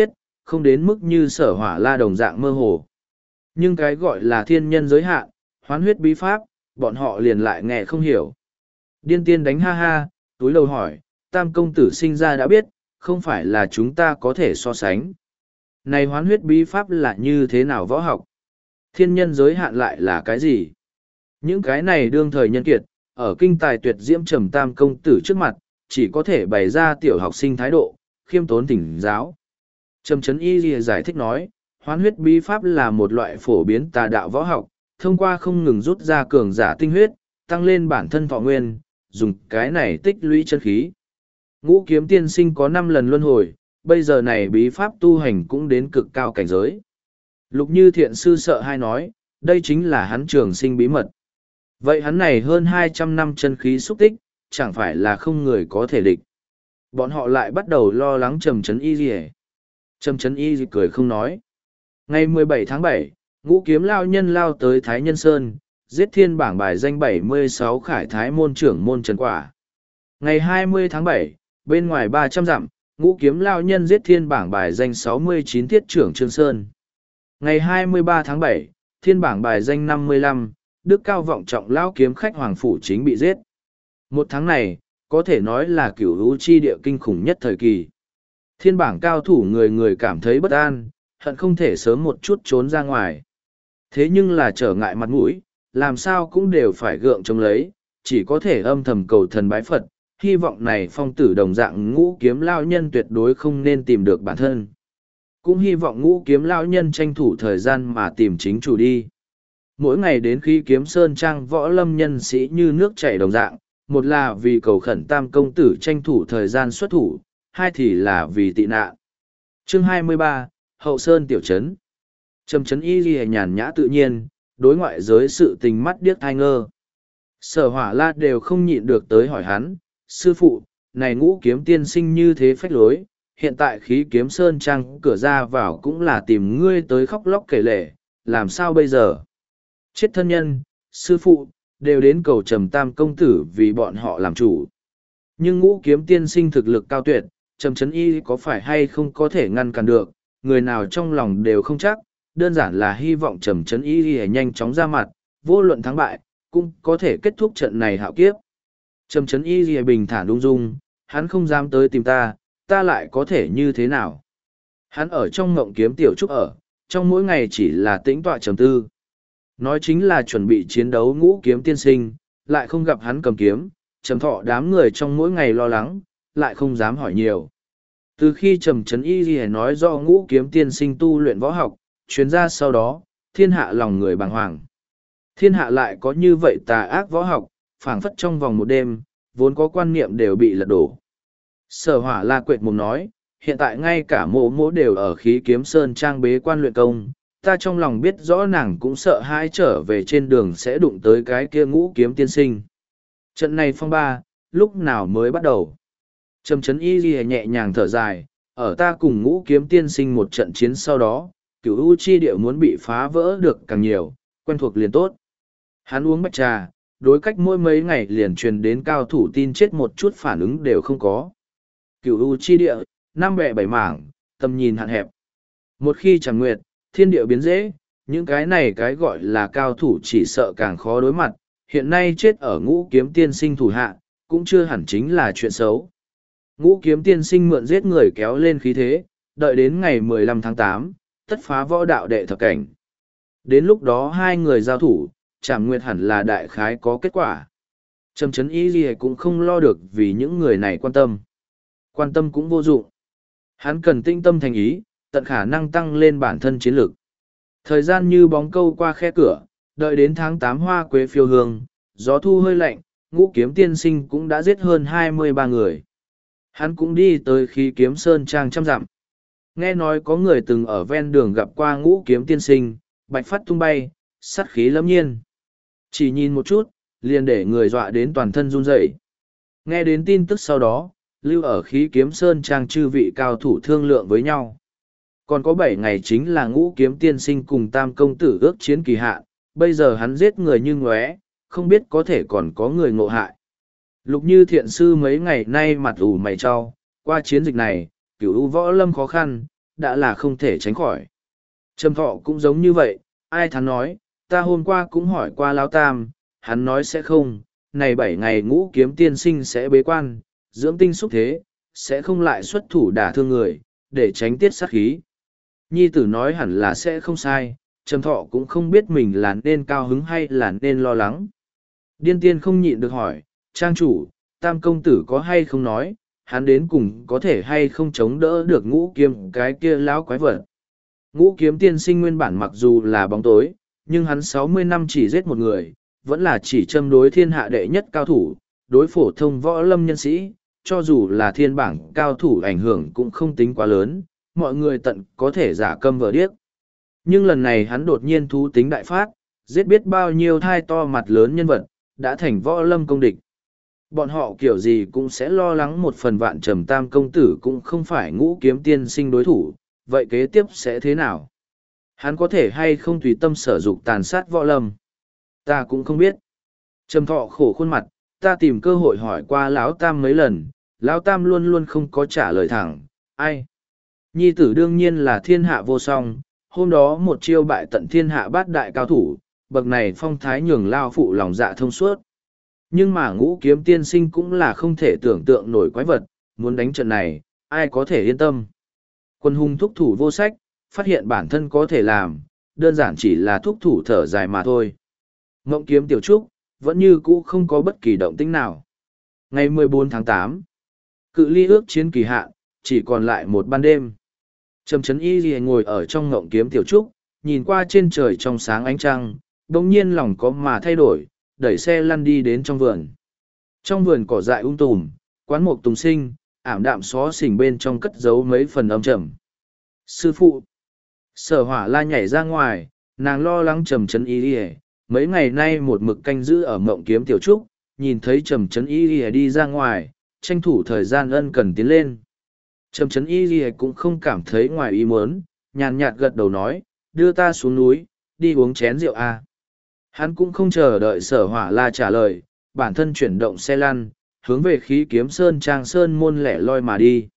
không đến mức như Sở Hỏa La đồng dạng mơ hồ. Nhưng cái gọi là thiên nhân giới hạn, hoán huyết bí pháp, bọn họ liền lại nghe không hiểu. Điên tiên đánh ha ha, túi lầu hỏi, Tam công tử sinh ra đã biết, không phải là chúng ta có thể so sánh. Này hoán huyết bí pháp là như thế nào võ học? Thiên nhân giới hạn lại là cái gì? Những cái này đương thời nhân kiệt, ở kinh tài tuyệt diễm trầm Tam công tử trước mặt, chỉ có thể bày ra tiểu học sinh thái độ, khiêm tốn thỉnh giáo. Trầm Trấn Y Lìa giải thích nói, hoán huyết bí pháp là một loại phổ biến tà đạo võ học, thông qua không ngừng rút ra cường giả tinh huyết, tăng lên bản thân thọ nguyên, dùng cái này tích lũy chân khí. Ngũ kiếm tiên sinh có 5 lần luân hồi, bây giờ này bí pháp tu hành cũng đến cực cao cảnh giới. Lục Như Thiện sư sợ hai nói, đây chính là hắn trường sinh bí mật. Vậy hắn này hơn 200 năm chân khí xúc tích, chẳng phải là không người có thể địch. Bọn họ lại bắt đầu lo lắng Trầm Trấn Y Lìa. Trầm Trấn Y Lìa cười không nói. Ngày 17 tháng 7, Ngũ kiếm lao nhân lao tới Thái Nhân Sơn, giết thiên bảng bài danh 76 khải thái môn trưởng môn Trần Quả. Ngày 20 tháng 7, bên ngoài 300 dặm, Ngũ kiếm lao nhân giết thiên bảng bài danh 69 thiết trưởng Trương Sơn. Ngày 23 tháng 7, thiên bảng bài danh 55, đức cao vọng trọng lao kiếm khách Hoàng Phủ Chính bị giết. Một tháng này, có thể nói là cửu hữu chi địa kinh khủng nhất thời kỳ. Thiên bảng cao thủ người người cảm thấy bất an, hận không thể sớm một chút trốn ra ngoài. Thế nhưng là trở ngại mặt mũi, làm sao cũng đều phải gượng chống lấy, chỉ có thể âm thầm cầu thần bái Phật, hy vọng này phong tử đồng dạng ngũ kiếm lao nhân tuyệt đối không nên tìm được bản thân. Cũng hy vọng ngũ kiếm lao nhân tranh thủ thời gian mà tìm chính chủ đi. Mỗi ngày đến khi kiếm sơn trang võ lâm nhân sĩ như nước chảy đồng dạng, một là vì cầu khẩn Tam công tử tranh thủ thời gian xuất thủ, hai thì là vì tị nạn. Chương 23, Hậu Sơn Tiểu Trấn. Trầm Trấn Y Lìa nhàn nhã tự nhiên, đối ngoại giới sự tình mắt điếc thai ngơ. Sở Hỏa La đều không nhịn được tới hỏi hắn, sư phụ, này Ngũ kiếm tiên sinh như thế phách lối, hiện tại khí kiếm sơn trang cửa ra vào cũng là tìm ngươi tới khóc lóc kể lể, làm sao bây giờ? Chết thân nhân, sư phụ, đều đến cầu Trầm Tam công tử vì bọn họ làm chủ. Nhưng Ngũ kiếm tiên sinh thực lực cao tuyệt, Trầm Trấn Y có phải hay không có thể ngăn cản được, người nào trong lòng đều không chắc, đơn giản là hy vọng Trầm Trấn Y nhanh chóng ra mặt, vô luận thắng bại, cũng có thể kết thúc trận này hạo kiếp. Trầm Trấn Y bình thản ung dung, hắn không dám tới tìm ta, ta lại có thể như thế nào? Hắn ở trong ngộng kiếm tiểu trúc ở, trong mỗi ngày chỉ là tĩnh tọa trầm tư. Nói chính là chuẩn bị chiến đấu Ngũ kiếm tiên sinh, lại không gặp hắn cầm kiếm, Trầm Thọ đám người trong mỗi ngày lo lắng, lại không dám hỏi nhiều. Từ khi Trầm Trấn Y nói do Ngũ kiếm tiên sinh tu luyện võ học, chuyến ra sau đó, thiên hạ lòng người bàng hoàng. Thiên hạ lại có như vậy tà ác võ học, phảng phất trong vòng một đêm, vốn có quan niệm đều bị lật đổ. Sở Hỏa La quệt mồm nói, hiện tại ngay cả mộ mỗ đều ở khí kiếm sơn trang bế quan luyện công, ta trong lòng biết rõ nàng cũng sợ hãi trở về trên đường sẽ đụng tới cái kia Ngũ kiếm tiên sinh. Trận này phong ba, lúc nào mới bắt đầu? Trầm Trấn Y Ghi nhẹ nhàng thở dài, ở ta cùng Ngũ kiếm tiên sinh một trận chiến sau đó, cửu u chi địa muốn bị phá vỡ được càng nhiều, quen thuộc liền tốt. Hắn uống bạch trà, đối cách mỗi mấy ngày liền truyền đến cao thủ tin chết một chút phản ứng đều không có. Cửu u chi địa, năm bẹ bảy mảng, tầm nhìn hạn hẹp. Một khi chẳng nguyệt, thiên địa biến dễ, những cái này cái gọi là cao thủ chỉ sợ càng khó đối mặt, hiện nay chết ở Ngũ kiếm tiên sinh thủ hạ, cũng chưa hẳn chính là chuyện xấu. Ngũ kiếm tiên sinh mượn giết người kéo lên khí thế, đợi đến ngày 15 tháng 8, tất phá võ đạo đệ thập cảnh. Đến lúc đó hai người giao thủ, Trảm Nguyệt hẳn là đại khái có kết quả. Trầm Trấn Y Ghi cũng không lo được vì những người này quan tâm. Quan tâm cũng vô dụng. Hắn cần tinh tâm thành ý, tận khả năng tăng lên bản thân chiến lược. Thời gian như bóng câu qua khe cửa, đợi đến tháng 8 hoa quế phiêu hương, gió thu hơi lạnh, Ngũ kiếm tiên sinh cũng đã giết hơn 23 người. Hắn cũng đi tới khí kiếm sơn trang trăm dặm. Nghe nói có người từng ở ven đường gặp qua Ngũ kiếm tiên sinh, bạch phát tung bay, sát khí lâm nhiên. Chỉ nhìn một chút, liền để người dọa đến toàn thân run rẩy. Nghe đến tin tức sau đó, lưu ở khí kiếm sơn trang chư vị cao thủ thương lượng với nhau. Còn có 7 ngày chính là Ngũ kiếm tiên sinh cùng Tam công tử ước chiến kỳ hạn, bây giờ hắn giết người như ngóe, không biết có thể còn có người ngộ hại. Lục Như Thiện sư mấy ngày nay mặt ủ mày cho, qua chiến dịch này, cửu u võ lâm khó khăn, đã là không thể tránh khỏi. Trầm Thọ cũng giống như vậy, ai thắn nói, ta hôm qua cũng hỏi qua Lão Tam, hắn nói sẽ không, này 7 ngày Ngũ Kiếm tiên sinh sẽ bế quan, dưỡng tinh xúc thế, sẽ không lại xuất thủ đả thương người, để tránh tiết sát khí. Nhi tử nói hẳn là sẽ không sai, Trầm Thọ cũng không biết mình là nên cao hứng hay là nên lo lắng. Điên tiên không nhịn được hỏi, trang chủ, Tam công tử có hay không nói, hắn đến cùng có thể hay không chống đỡ được Ngũ Kiếm cái kia lão quái vật. Ngũ Kiếm tiên sinh nguyên bản mặc dù là bóng tối, nhưng hắn 60 năm chỉ giết một người, vẫn là chỉ châm đối thiên hạ đệ nhất cao thủ, đối phổ thông võ lâm nhân sĩ, cho dù là thiên bảng cao thủ ảnh hưởng cũng không tính quá lớn, mọi người tận có thể giả câm vờ điếc. Nhưng lần này hắn đột nhiên thú tính đại phát, giết biết bao nhiêu thai to mặt lớn nhân vật, đã thành võ lâm công địch. Bọn họ kiểu gì cũng sẽ lo lắng một phần vạn Trầm Tam công tử cũng không phải Ngũ Kiếm tiên sinh đối thủ, vậy kế tiếp sẽ thế nào? Hắn có thể hay không tùy tâm sở dục tàn sát võ lâm? Ta cũng không biết. Trầm Thọ khổ khuôn mặt, ta tìm cơ hội hỏi qua Lão Tam mấy lần, Lão Tam luôn luôn không có trả lời thẳng, ai? Nhi tử đương nhiên là thiên hạ vô song, hôm đó một chiêu bại tận thiên hạ bát đại cao thủ, bậc này phong thái nhường lao phụ lòng dạ thông suốt. Nhưng mà Ngũ Kiếm tiên sinh cũng là không thể tưởng tượng nổi quái vật, muốn đánh trận này, ai có thể yên tâm. Quân hùng thúc thủ vô sách, phát hiện bản thân có thể làm, đơn giản chỉ là thúc thủ thở dài mà thôi. Ngộng Kiếm tiểu trúc, vẫn như cũ không có bất kỳ động tĩnh nào. Ngày 14 tháng 8, cự ly ước chiến kỳ hạn, chỉ còn lại một ban đêm. Trầm Chấn Y Lìa ngồi ở trong Ngộng Kiếm tiểu trúc, nhìn qua trên trời trong sáng ánh trăng, đồng nhiên lòng có mà thay đổi, đẩy xe lăn đi đến trong vườn. Trong vườn cỏ dại tùm, quán mục tùng sinh, ảm đạm xó xỉnh bên trong cất giấu mấy phần âm trầm. Sư phụ! Sở Hỏa La nhảy ra ngoài, nàng lo lắng Trầm Chấn Y Lìa, mấy ngày nay một mực canh giữ ở Ngộng Kiếm tiểu trúc, nhìn thấy Trầm Chấn Y Lìa đi ra ngoài, tranh thủ thời gian ân cần tiến lên. Trầm Chấn Y Lìa cũng không cảm thấy ngoài ý muốn, nhàn nhạt gật đầu nói, đưa ta xuống núi, đi uống chén rượu a. Hắn cũng không chờ đợi Sở Hỏa La trả lời, bản thân chuyển động xe lăn, hướng về Khí Kiếm Sơn Trang Sơn môn lẻ loi mà đi.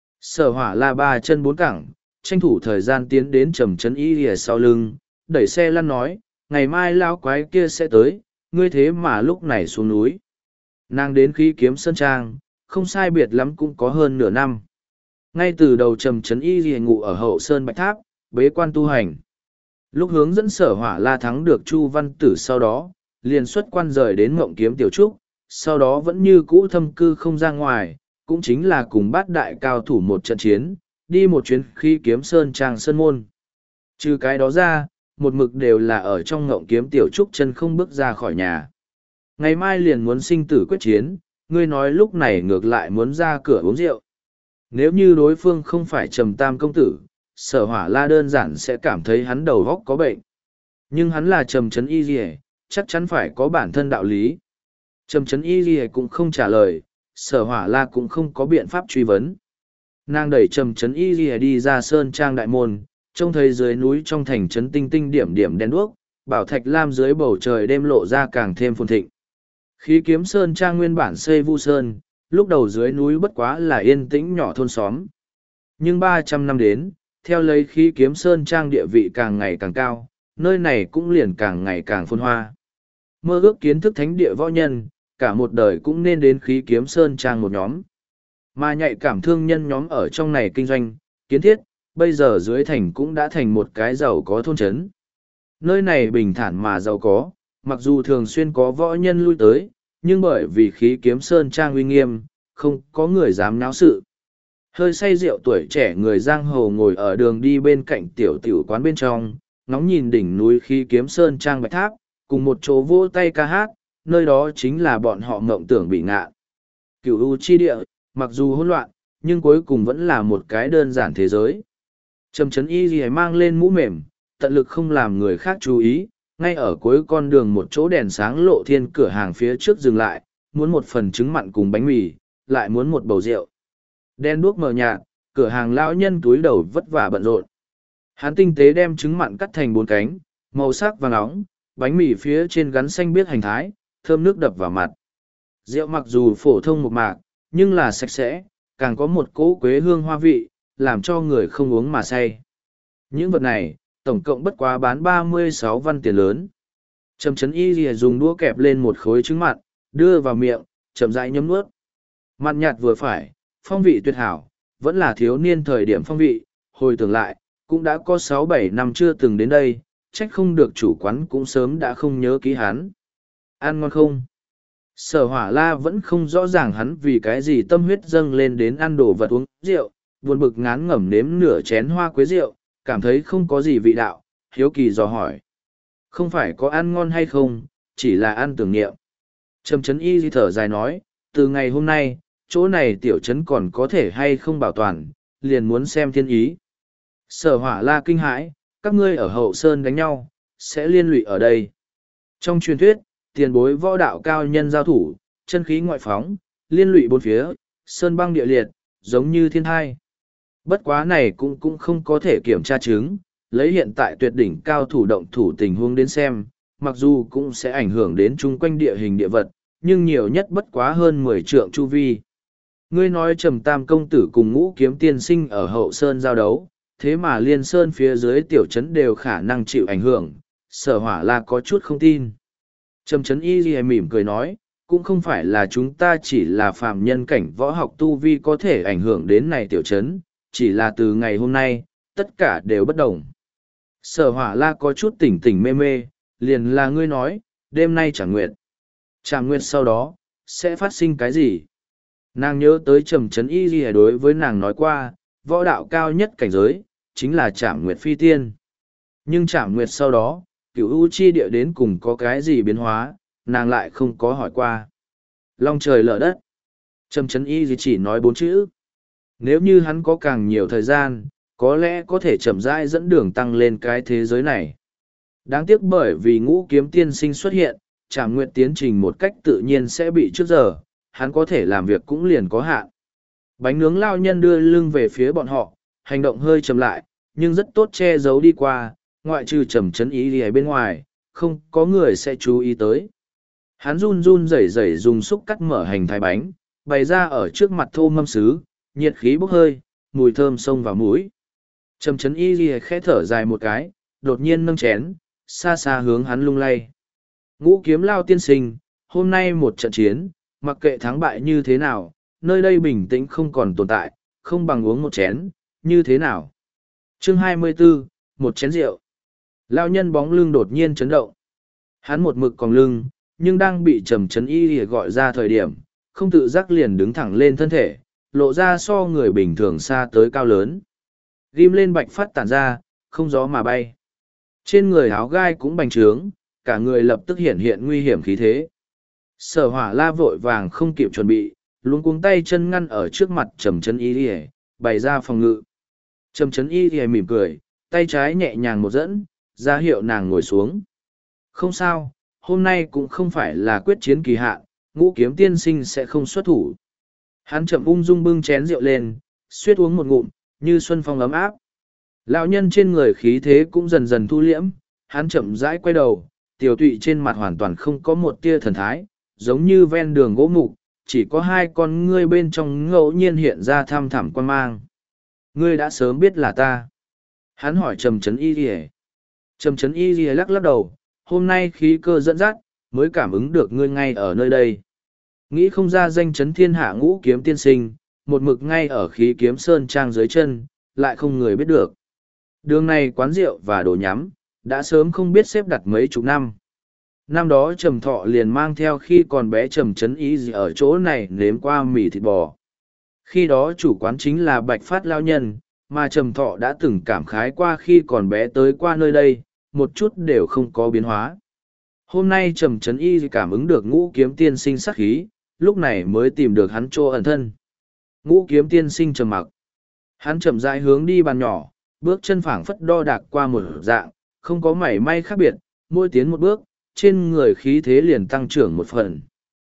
Sở Hỏa La ba chân bốn cẳng, tranh thủ thời gian tiến đến Trầm Chấn Y Lìa sau lưng, đẩy xe lăn nói, ngày mai lão quái kia sẽ tới, ngươi thế mà lúc này xuống núi. Nàng đến Khí Kiếm Sơn Trang, không sai biệt lắm cũng có hơn nửa năm. Ngay từ đầu Trầm Chấn Y Lìa ngụ ở hậu sơn Bạch Tháp, bế quan tu hành. Lúc hướng dẫn Sở Hỏa La thắng được Chu Văn Tử sau đó, liền xuất quan rời đến Ngộng Kiếm tiểu trúc, sau đó vẫn như cũ thâm cư không ra ngoài, cũng chính là cùng bát đại cao thủ một trận chiến, đi một chuyến Khí Kiếm Sơn Trang Sơn môn. Trừ cái đó ra, một mực đều là ở trong Ngộng Kiếm tiểu trúc chân không bước ra khỏi nhà. Ngày mai liền muốn sinh tử quyết chiến, ngươi nói lúc này ngược lại muốn ra cửa uống rượu. Nếu như đối phương không phải Trầm Tam công tử, Sở Hỏa La đơn giản sẽ cảm thấy hắn đầu óc có bệnh. Nhưng hắn là Trầm Chấn Y Lìa, chắc chắn phải có bản thân đạo lý. Trầm Chấn Y Lìa cũng không trả lời, Sở Hỏa La cũng không có biện pháp truy vấn. Nàng đẩy Trầm Chấn Y Lìa đi ra sơn trang đại môn, trông thấy dưới núi trong thành trấn tinh tinh điểm điểm đen đuốc, bảo thạch lam dưới bầu trời đêm lộ ra càng thêm phồn thịnh. Khí Kiếm Sơn Trang nguyên bản xây vu sơn, lúc đầu dưới núi bất quá là yên tĩnh nhỏ thôn xóm. Nhưng 300 năm đến, theo lấy Khí Kiếm Sơn Trang địa vị càng ngày càng cao, nơi này cũng liền càng ngày càng phồn hoa. Mơ ước kiến thức thánh địa võ nhân, cả một đời cũng nên đến Khí Kiếm Sơn Trang một nhóm. Mà nhạy cảm thương nhân nhóm ở trong này kinh doanh, kiến thiết, bây giờ dưới thành cũng đã thành một cái giàu có thôn trấn. Nơi này bình thản mà giàu có, mặc dù thường xuyên có võ nhân lui tới, nhưng bởi vì Khí Kiếm Sơn Trang uy nghiêm, không có người dám náo sự. Hơi say rượu tuổi trẻ người giang hồ ngồi ở đường đi bên cạnh tiểu tiểu quán bên trong, ngóng nhìn đỉnh núi Khí Kiếm Sơn Trang Bạch Tháp, cùng một chỗ vỗ tay ca hát, nơi đó chính là bọn họ mộng tưởng bị ngạ. Cửu U chi địa, mặc dù hỗn loạn, nhưng cuối cùng vẫn là một cái đơn giản thế giới. Trầm Chấn Y Lìa mang lên mũ mềm, tận lực không làm người khác chú ý, ngay ở cuối con đường một chỗ đèn sáng lộ thiên cửa hàng phía trước dừng lại, muốn một phần trứng mặn cùng bánh mì, lại muốn một bầu rượu. Đen đuốc mờ nhạt, cửa hàng lão nhân túi đầu vất vả bận rộn. Hắn tinh tế đem trứng mặn cắt thành 4 cánh, màu sắc vàng óng, bánh mì phía trên gắn xanh biếc hành thái, thơm nước đập vào mặt. Rượu mặc dù phổ thông một mạc, nhưng là sạch sẽ, càng có một cỗ quế hương hoa vị, làm cho người không uống mà say. Những vật này, tổng cộng bất quá bán 36 văn tiền lớn. Trầm Trấn Y Lìa dùng đũa kẹp lên một khối trứng mặn, đưa vào miệng, chậm rãi nhấm nuốt. Mặn nhạt vừa phải, phong vị tuyệt hảo, vẫn là thiếu niên thời điểm phong vị, hồi tưởng lại, cũng đã có 6-7 năm chưa từng đến đây, trách không được chủ quán cũng sớm đã không nhớ ký hắn. Ăn ngon không? Sở Hỏa La vẫn không rõ ràng hắn vì cái gì tâm huyết dâng lên đến ăn đồ vật uống rượu, buồn bực ngán ngẩm nếm nửa chén hoa quế rượu, cảm thấy không có gì vị đạo, hiếu kỳ dò hỏi. Không phải có ăn ngon hay không, chỉ là ăn tưởng niệm. Trầm Trấn Y thở dài nói, từ ngày hôm nay, chỗ này tiểu trấn còn có thể hay không bảo toàn, liền muốn xem thiên ý. Sở Hỏa La kinh hãi, các ngươi ở hậu sơn đánh nhau, sẽ liên lụy ở đây. Trong truyền thuyết, tiền bối võ đạo cao nhân giao thủ, chân khí ngoại phóng, liên lụy bốn phía, sơn băng địa liệt, giống như thiên thai. Bất quá này cũng không có thể kiểm tra chứng, lấy hiện tại tuyệt đỉnh cao thủ động thủ tình huống đến xem, mặc dù cũng sẽ ảnh hưởng đến chung quanh địa hình địa vật, nhưng nhiều nhất bất quá hơn 10 trượng chu vi. Ngươi nói Trầm Tam công tử cùng Ngũ Kiếm tiên sinh ở hậu sơn giao đấu, thế mà liên sơn phía dưới tiểu trấn đều khả năng chịu ảnh hưởng, Sở Hỏa La có chút không tin. Trầm Trấn Y Ghi mỉm cười nói, cũng không phải là chúng ta chỉ là phàm nhân cảnh võ học tu vi có thể ảnh hưởng đến này tiểu trấn, chỉ là từ ngày hôm nay, tất cả đều bất đồng. Sở Hỏa La có chút tỉnh tỉnh mê mê, liền là ngươi nói, đêm nay trả nguyệt. Trả nguyệt sau đó, sẽ phát sinh cái gì? Nàng nhớ tới Trầm Trấn Y Ghi đối với nàng nói qua, võ đạo cao nhất cảnh giới, chính là Trảm Nguyệt Phi Tiên. Nhưng Trảm Nguyệt sau đó, cửu u chi địa đến cùng có cái gì biến hóa, nàng lại không có hỏi qua. Long trời lở đất. Trầm Trấn Y chỉ nói 4 chữ. Nếu như hắn có càng nhiều thời gian, có lẽ có thể chậm rãi dẫn đường tăng lên cái thế giới này. Đáng tiếc bởi vì Ngũ Kiếm tiên sinh xuất hiện, Trảm Nguyệt tiến trình một cách tự nhiên sẽ bị trước giờ, hắn có thể làm việc cũng liền có hạn. Bánh nướng lao nhân đưa lưng về phía bọn họ, hành động hơi chậm lại, nhưng rất tốt che giấu đi qua, ngoại trừ Trầm Trấn Y Lìa bên ngoài, không có người sẽ chú ý tới. Hắn run run rẩy rẩy dùng xúc cắt mở hành thái bánh, bày ra ở trước mặt thô mâm sứ, nhiệt khí bốc hơi, mùi thơm xông vào mũi. Trầm Trấn Y Lìa khẽ thở dài một cái, đột nhiên nâng chén, xa xa hướng hắn lung lay. Ngũ Kiếm lao tiên sinh, hôm nay một trận chiến, mặc kệ thắng bại như thế nào, nơi đây bình tĩnh không còn tồn tại, không bằng uống một chén, như thế nào? Chương 24, một chén rượu. Lao nhân bóng lưng đột nhiên chấn động. Hắn một mực còng lưng, nhưng đang bị Trầm Trấn Y Lìa gọi ra thời điểm, không tự giác liền đứng thẳng lên thân thể, lộ ra so người bình thường xa tới cao lớn. Ghim lên bạch phát tản ra, không gió mà bay. Trên người áo gai cũng bành trướng, cả người lập tức hiện hiện nguy hiểm khí thế. Sở Hỏa La vội vàng không kịp chuẩn bị, luống cuống tay chân ngăn ở trước mặt Trầm Trấn Y Lìa, bày ra phòng ngự. Trầm Trấn Y Lìa mỉm cười, tay trái nhẹ nhàng một dẫn, ra hiệu nàng ngồi xuống. Không sao, hôm nay cũng không phải là quyết chiến kỳ hạn, Ngũ Kiếm tiên sinh sẽ không xuất thủ. Hắn chậm ung dung bưng chén rượu lên, suýt uống một ngụm, như xuân phong ấm áp. Lão nhân trên người khí thế cũng dần dần thu liễm, hắn chậm rãi quay đầu, tiểu tụy trên mặt hoàn toàn không có một tia thần thái, giống như ven đường gỗ mục, chỉ có hai con ngươi bên trong ngẫu nhiên hiện ra thăm thẳm quan mang. Ngươi đã sớm biết là ta. Hắn hỏi Trầm Trấn Y Lìa. Trầm Trấn Y Lìa lắc lắc đầu, hôm nay khí cơ dẫn dắt, mới cảm ứng được ngươi ngay ở nơi đây. Nghĩ không ra danh chấn thiên hạ Ngũ Kiếm tiên sinh, một mực ngay ở khí kiếm sơn trang dưới chân, lại không người biết được. Đường này quán rượu và đồ nhắm, đã sớm không biết xếp đặt mấy chục năm. Năm đó Trầm Thọ liền mang theo khi còn bé Trầm Trấn Y ở chỗ này nếm qua mì thịt bò. Khi đó chủ quán chính là Bạch Phát lao nhân, mà Trầm Thọ đã từng cảm khái qua khi còn bé tới qua nơi đây, một chút đều không có biến hóa. Hôm nay Trầm Trấn Y cảm ứng được Ngũ Kiếm tiên sinh sắc khí, lúc này mới tìm được hắn chỗ ẩn thân. Ngũ Kiếm tiên sinh trầm mặc. Hắn chậm rãi hướng đi bàn nhỏ, bước chân phảng phất đo đạc qua một dạng, không có mảy may khác biệt, mỗi tiến một bước, trên người khí thế liền tăng trưởng một phần.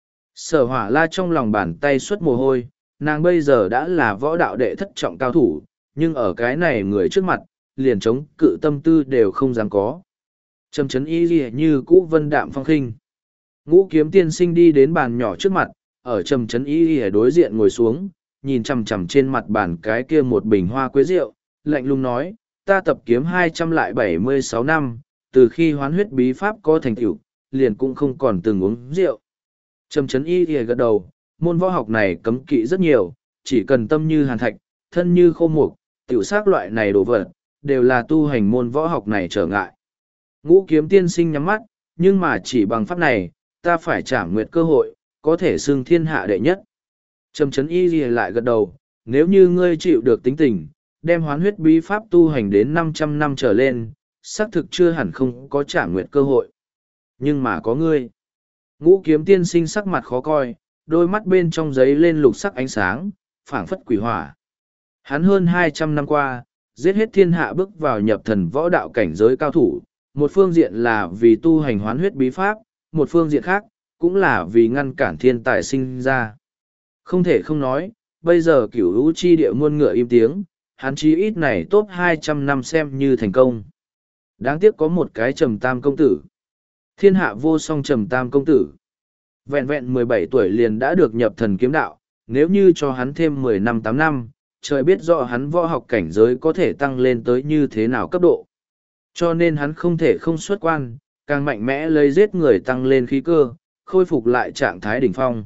Sở Hỏa La trong lòng bàn tay xuất mồ hôi, nàng bây giờ đã là võ đạo đệ thất trọng cao thủ, nhưng ở cái này người trước mặt, liền chống cự tâm tư đều không dám có. Trầm Trấn Y Lìa như cũ vân đạm phong khinh. Ngũ Kiếm tiên sinh đi đến bàn nhỏ trước mặt, ở Trầm Trấn Y Lìa đối diện ngồi xuống, nhìn chằm chằm trên mặt bàn cái kia một bình hoa quế rượu, lạnh lùng nói, ta tập kiếm 276 năm, từ khi hoán huyết bí pháp có thành tựu, liền cũng không còn từng uống rượu. Trầm Chấn Y thì gật đầu, môn võ học này cấm kỵ rất nhiều, chỉ cần tâm như hàn thạch, thân như khô mục, tiểu xác loại này đồ vật, đều là tu hành môn võ học này trở ngại. Ngũ Kiếm tiên sinh nhắm mắt, nhưng mà chỉ bằng pháp này, ta phải trả nguyệt cơ hội, có thể xưng thiên hạ đệ nhất. Trầm Chấn Y thì lại gật đầu, nếu như ngươi chịu được tính tình, đem hoán huyết bí pháp tu hành đến 500 năm trở lên, xác thực chưa hẳn không có trả nguyệt cơ hội. Nhưng mà có ngươi. Ngũ Kiếm tiên sinh sắc mặt khó coi, đôi mắt bên trong giấy lên lục sắc ánh sáng, phảng phất quỷ hỏa. Hắn hơn 200 năm qua, giết hết thiên hạ bước vào nhập thần võ đạo cảnh giới cao thủ, một phương diện là vì tu hành hoán huyết bí pháp, một phương diện khác, cũng là vì ngăn cản thiên tài sinh ra. Không thể không nói, bây giờ cửu hữu chi địa muôn ngựa im tiếng, hắn chí ít này top 200 năm xem như thành công. Đáng tiếc có một cái Trầm Tam công tử. Thiên hạ vô song Trầm Tam công tử. Vẹn vẹn 17 tuổi liền đã được nhập thần kiếm đạo, nếu như cho hắn thêm 10 năm 8 năm, trời biết rõ hắn võ học cảnh giới có thể tăng lên tới như thế nào cấp độ. Cho nên hắn không thể không xuất quan, càng mạnh mẽ lấy giết người tăng lên khí cơ, khôi phục lại trạng thái đỉnh phong.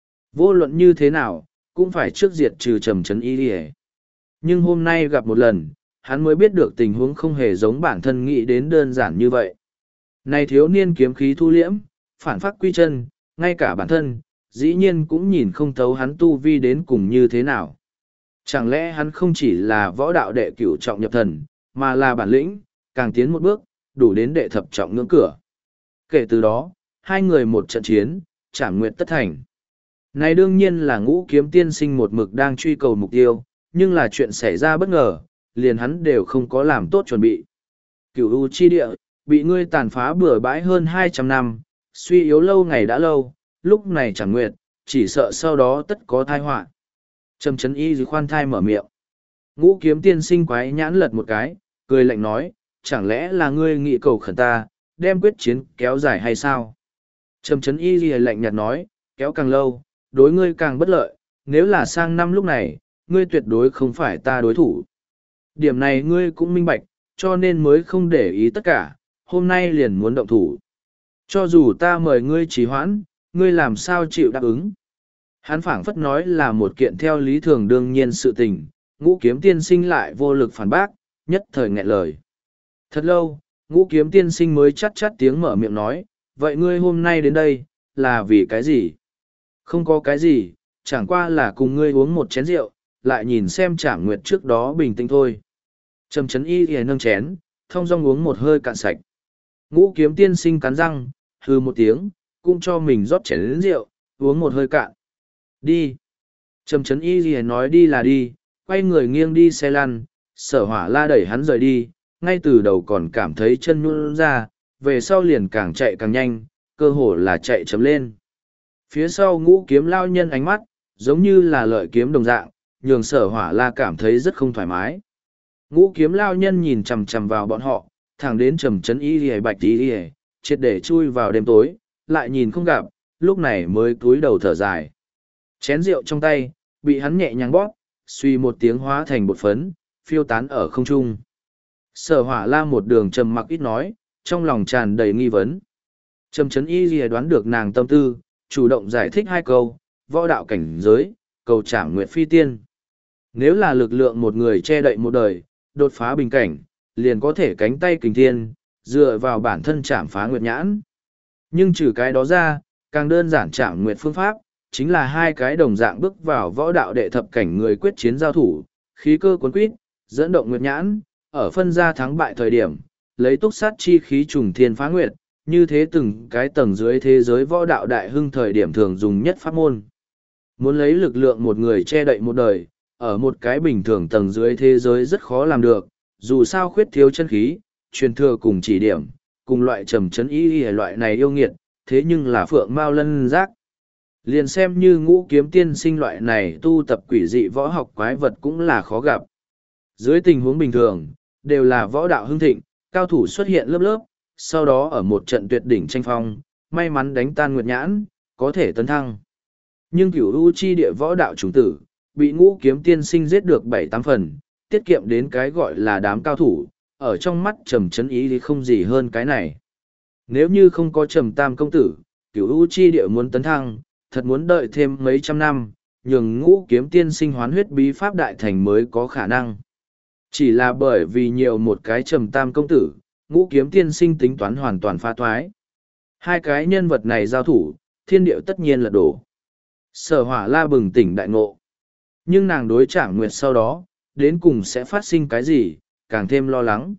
Vô luận như thế nào, cũng phải trước diệt trừ Trầm Chấn Y đi. Nhưng hôm nay gặp một lần, hắn mới biết được tình huống không hề giống bản thân nghĩ đến đơn giản như vậy. Này thiếu niên kiếm khí thu liễm, phản phát quy chân, ngay cả bản thân, dĩ nhiên cũng nhìn không thấu hắn tu vi đến cùng như thế nào. Chẳng lẽ hắn không chỉ là võ đạo đệ cửu trọng nhập thần, mà là bản lĩnh, càng tiến một bước, đủ đến đệ thập trọng ngưỡng cửa. Kể từ đó, hai người một trận chiến, trảm nguyện tất thành. Này đương nhiên là Ngũ Kiếm tiên sinh một mực đang truy cầu mục tiêu, nhưng là chuyện xảy ra bất ngờ, liền hắn đều không có làm tốt chuẩn bị. Cửu U chi địa, bị ngươi tàn phá bừa bãi hơn 200 năm, suy yếu lâu ngày đã lâu, lúc này chẳng nguyện, chỉ sợ sau đó tất có tai họa. Trầm Chấn Y dưới khoan thai mở miệng. Ngũ Kiếm tiên sinh quái nhãn lật một cái, cười lạnh nói, chẳng lẽ là ngươi nghị cầu khẩn ta, đem quyết chiến kéo dài hay sao? Trầm Chấn Y dưới lạnh nhạt nói, kéo càng lâu, đối ngươi càng bất lợi, nếu là sang năm lúc này, ngươi tuyệt đối không phải ta đối thủ. Điểm này ngươi cũng minh bạch, cho nên mới không để ý tất cả, hôm nay liền muốn động thủ. Cho dù ta mời ngươi trì hoãn, ngươi làm sao chịu đáp ứng. Hắn phảng phất nói là một kiện theo lý thường đương nhiên sự tình, Ngũ Kiếm tiên sinh lại vô lực phản bác, nhất thời nghẹn lời. Thật lâu, Ngũ Kiếm tiên sinh mới chắt chắt tiếng mở miệng nói, vậy ngươi hôm nay đến đây, là vì cái gì? Không có cái gì, chẳng qua là cùng ngươi uống một chén rượu, lại nhìn xem Trảm Nguyệt trước đó bình tĩnh thôi. Trầm Chấn Y thì nâng chén, thong dong uống một hơi cạn sạch. Ngũ Kiếm tiên sinh cắn răng, hừ một tiếng, cũng cho mình rót chén đến rượu, uống một hơi cạn. Đi. Trầm Chấn Y thì nói đi là đi, quay người nghiêng đi xe lăn, Sở Hỏa La đẩy hắn rời đi, ngay từ đầu còn cảm thấy chân nhũn ra, về sau liền càng chạy càng nhanh, cơ hồ là chạy chấm lên. Phía sau Ngũ Kiếm lao nhân ánh mắt, giống như là lợi kiếm đồng dạng, nhường Sở Hỏa La cảm thấy rất không thoải mái. Ngũ Kiếm lao nhân nhìn chằm chằm vào bọn họ, thẳng đến Trầm Chấn Y lìa bạch y lìa, triệt để chui vào đêm tối, lại nhìn không gặp, lúc này mới cúi đầu thở dài. Chén rượu trong tay, bị hắn nhẹ nhàng bóp, suy một tiếng hóa thành bột phấn, phiêu tán ở không trung. Sở Hỏa La một đường trầm mặc ít nói, trong lòng tràn đầy nghi vấn. Trầm Chấn Y lìa đoán được nàng tâm tư, chủ động giải thích hai câu, võ đạo cảnh giới, cầu Trảm Nguyệt phi tiên. Nếu là lực lượng một người che đậy một đời, đột phá bình cảnh, liền có thể cánh tay kình thiên, dựa vào bản thân chạm phá nguyệt nhãn. Nhưng trừ cái đó ra, càng đơn giản Trảm Nguyệt phương pháp, chính là hai cái đồng dạng bước vào võ đạo đệ thập cảnh người quyết chiến giao thủ, khí cơ cuốn quýt, dẫn động nguyệt nhãn, ở phân ra thắng bại thời điểm, lấy túc sát chi khí trùng thiên phá nguyệt, như thế từng cái tầng dưới thế giới võ đạo đại hưng thời điểm thường dùng nhất pháp môn. Muốn lấy lực lượng một người che đậy một đời, ở một cái bình thường tầng dưới thế giới rất khó làm được, dù sao khuyết thiếu chân khí, truyền thừa cùng chỉ điểm, cùng loại Trầm Chấn Y loại này yêu nghiệt, thế nhưng là phượng mao lân giác. Liền xem như Ngũ Kiếm tiên sinh loại này tu tập quỷ dị võ học quái vật cũng là khó gặp. Dưới tình huống bình thường, đều là võ đạo hưng thịnh, cao thủ xuất hiện lớp lớp, sau đó ở một trận tuyệt đỉnh tranh phong, may mắn đánh tan nguyệt nhãn, có thể tấn thăng. Nhưng Cửu U chi địa võ đạo chủng tử, bị Ngũ Kiếm Tiên Sinh giết được 7-8 phần, tiết kiệm đến cái gọi là đám cao thủ, ở trong mắt Trầm Chấn Ý thì không gì hơn cái này. Nếu như không có Trầm Tam công tử, Cửu U chi địa muốn tấn thăng, thật muốn đợi thêm mấy trăm năm, nhường Ngũ Kiếm Tiên Sinh hoán huyết bí pháp đại thành mới có khả năng. Chỉ là bởi vì nhiều một cái Trầm Tam công tử, Ngũ Kiếm Tiên Sinh tính toán hoàn toàn phá thoái. Hai cái nhân vật này giao thủ, thiên điệu tất nhiên là đổ. Sở Hỏa La bừng tỉnh đại ngộ. Nhưng nàng đối Trảm Nguyệt sau đó, đến cùng sẽ phát sinh cái gì, càng thêm lo lắng.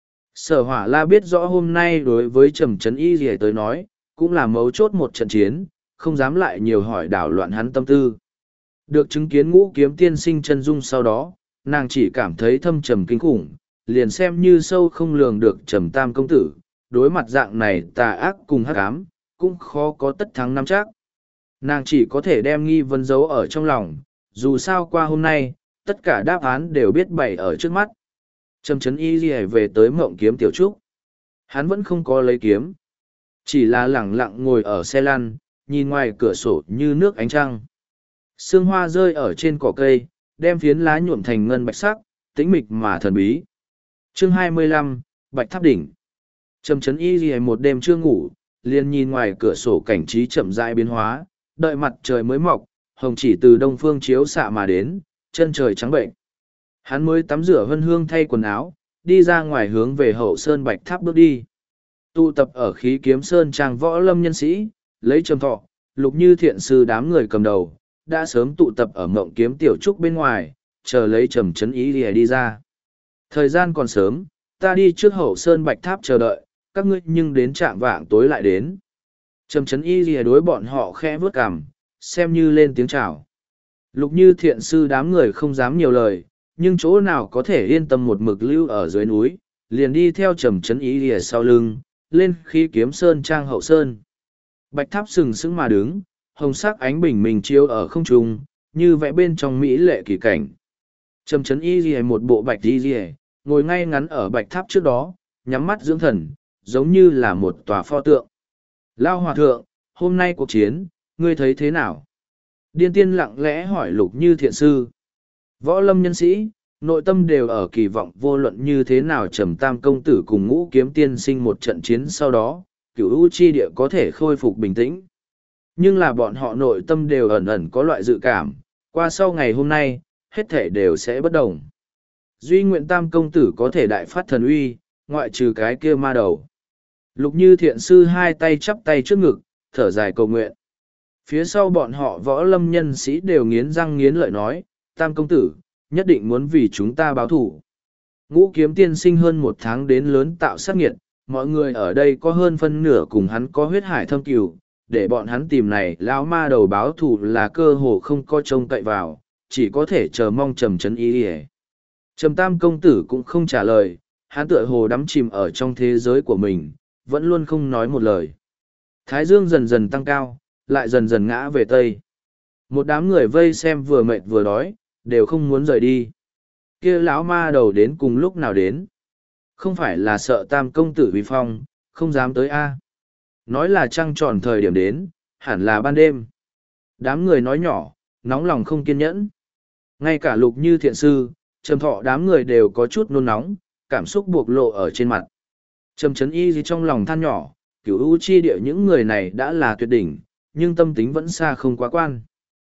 Sở Hỏa La biết rõ hôm nay đối với Trầm Chấn Y gì tới nói, cũng là mấu chốt một trận chiến, không dám lại nhiều hỏi đảo loạn hắn tâm tư. Được chứng kiến Ngũ Kiếm Tiên Sinh chân dung sau đó, nàng chỉ cảm thấy thâm trầm kinh khủng, liền xem như sâu không lường được Trầm Tam công tử, đối mặt dạng này tà ác cùng hắc ám, cũng khó có tất thắng nắm chắc. Nàng chỉ có thể đem nghi vấn giấu ở trong lòng, dù sao qua hôm nay, tất cả đáp án đều biết bày ở trước mắt. Trầm Chấn Y Ghi về tới Mộng Kiếm Tiểu Trúc. Hắn vẫn không có lấy kiếm. Chỉ là lẳng lặng ngồi ở xe lăn, nhìn ngoài cửa sổ như nước ánh trăng. Sương hoa rơi ở trên cỏ cây, đem phiến lá nhuộm thành ngân bạch sắc, tĩnh mịch mà thần bí. Chương 25, Bạch Tháp Đỉnh. Trầm Chấn Y Ghi một đêm chưa ngủ, liền nhìn ngoài cửa sổ cảnh trí chậm rãi biến hóa, đợi mặt trời mới mọc, hồng chỉ từ đông phương chiếu xạ mà đến, chân trời trắng bệnh. Hắn mới tắm rửa vân hương thay quần áo, đi ra ngoài hướng về hậu sơn Bạch Tháp bước đi. Tụ tập ở khí kiếm sơn trang võ lâm nhân sĩ, lấy Trầm Thọ, Lục Như Thiện sư đám người cầm đầu, đã sớm tụ tập ở Mộng Kiếm Tiểu Trúc bên ngoài, chờ lấy Trầm Chấn Ý đi ra. Thời gian còn sớm, ta đi trước hậu sơn Bạch Tháp chờ đợi, các ngươi nhưng đến trạng vạng tối lại đến. Trầm Chấn Y đối bọn họ khẽ vớt cằm, xem như lên tiếng chào. Lục Như Thiện sư đám người không dám nhiều lời, nhưng chỗ nào có thể yên tâm một mực lưu ở dưới núi, liền đi theo Trầm Chấn Y sau lưng, lên khí kiếm sơn trang hậu sơn. Bạch Tháp sừng sững mà đứng, hồng sắc ánh bình minh chiếu ở không trung, như vẽ bên trong mỹ lệ kỳ cảnh. Trầm Chấn Y một bộ bạch y, ngồi ngay ngắn ở Bạch Tháp trước đó, nhắm mắt dưỡng thần, giống như là một tòa pho tượng. Lao hòa thượng, hôm nay cuộc chiến, ngươi thấy thế nào? Điên tiên lặng lẽ hỏi Lục Như Thiện sư. Võ lâm nhân sĩ, nội tâm đều ở kỳ vọng vô luận như thế nào Trầm Tam công tử cùng Ngũ Kiếm Tiên Sinh một trận chiến sau đó, Cửu U chi địa có thể khôi phục bình tĩnh. Nhưng là bọn họ nội tâm đều ẩn ẩn có loại dự cảm, qua sau ngày hôm nay, hết thể đều sẽ bất đồng. Duy nguyện Tam công tử có thể đại phát thần uy, ngoại trừ cái kia ma đầu. Lục Như Thiện sư hai tay chắp tay trước ngực, thở dài cầu nguyện. Phía sau bọn họ võ lâm nhân sĩ đều nghiến răng nghiến lợi nói, Tam công tử, nhất định muốn vì chúng ta báo thủ. Ngũ Kiếm Tiên Sinh hơn 1 tháng đến lớn tạo sát nghiệt, mọi người ở đây có hơn phân nửa cùng hắn có huyết hải thâm cừu, để bọn hắn tìm này lão ma đầu báo thủ là cơ hồ không có trông cậy vào, chỉ có thể chờ mong Trầm Chấn Y. Trầm Tam công tử cũng không trả lời, hắn tựa hồ đắm chìm ở trong thế giới của mình, vẫn luôn không nói một lời. Thái dương dần dần tăng cao, lại dần dần ngã về tây. Một đám người vây xem vừa mệt vừa đói, đều không muốn rời đi. Kia lão ma đầu đến cùng lúc nào đến? Không phải là sợ Tam công tử uy phong, không dám tới a? Nói là trăng tròn thời điểm đến, hẳn là ban đêm. Đám người nói nhỏ, nóng lòng không kiên nhẫn. Ngay cả Lục Như Thiện sư, Trầm Thọ đám người đều có chút nôn nóng, cảm xúc buộc lộ ở trên mặt. Trầm Chấn Y trong lòng than nhỏ, Cửu U chi địa những người này đã là tuyệt đỉnh, nhưng tâm tính vẫn xa không quá quan.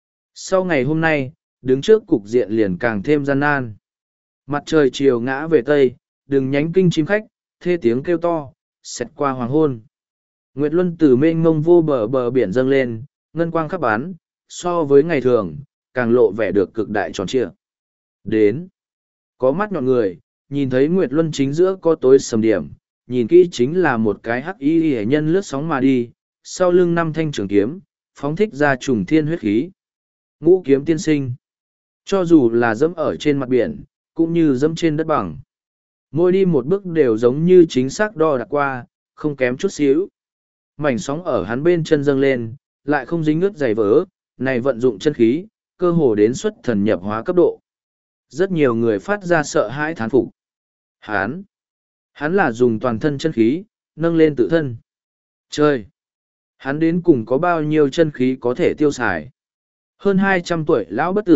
Sau ngày hôm nay, đứng trước cục diện liền càng thêm gian nan. Mặt trời chiều ngã về tây, đường nhánh kinh chim khách, thê tiếng kêu to, xẹt qua hoàng hôn. Nguyệt Luân từ mênh mông vô bờ biển dâng lên, ngân quang khắp bán, so với ngày thường, càng lộ vẻ được cực đại tròn trịa. Đến, có mắt nhọn người, nhìn thấy Nguyệt Luân chính giữa có tối sầm điểm, nhìn kỹ chính là một cái hắc y hệ nhân lướt sóng mà đi, sau lưng 5 thanh trường kiếm, phóng thích ra trùng thiên huyết khí. Ngũ Kiếm Tiên Sinh, cho dù là dẫm ở trên mặt biển, cũng như dẫm trên đất bằng. Mỗi đi một bước đều giống như chính xác đo đạc qua, không kém chút xíu. Mảnh sóng ở hắn bên chân dâng lên, lại không dính ướt dày vỡ, này vận dụng chân khí, cơ hồ đến xuất thần nhập hóa cấp độ. Rất nhiều người phát ra sợ hãi thán phục. Hắn là dùng toàn thân chân khí, nâng lên tự thân. Chơi! Hắn đến cùng có bao nhiêu chân khí có thể tiêu xài. Hơn 200 tuổi lão bất tử,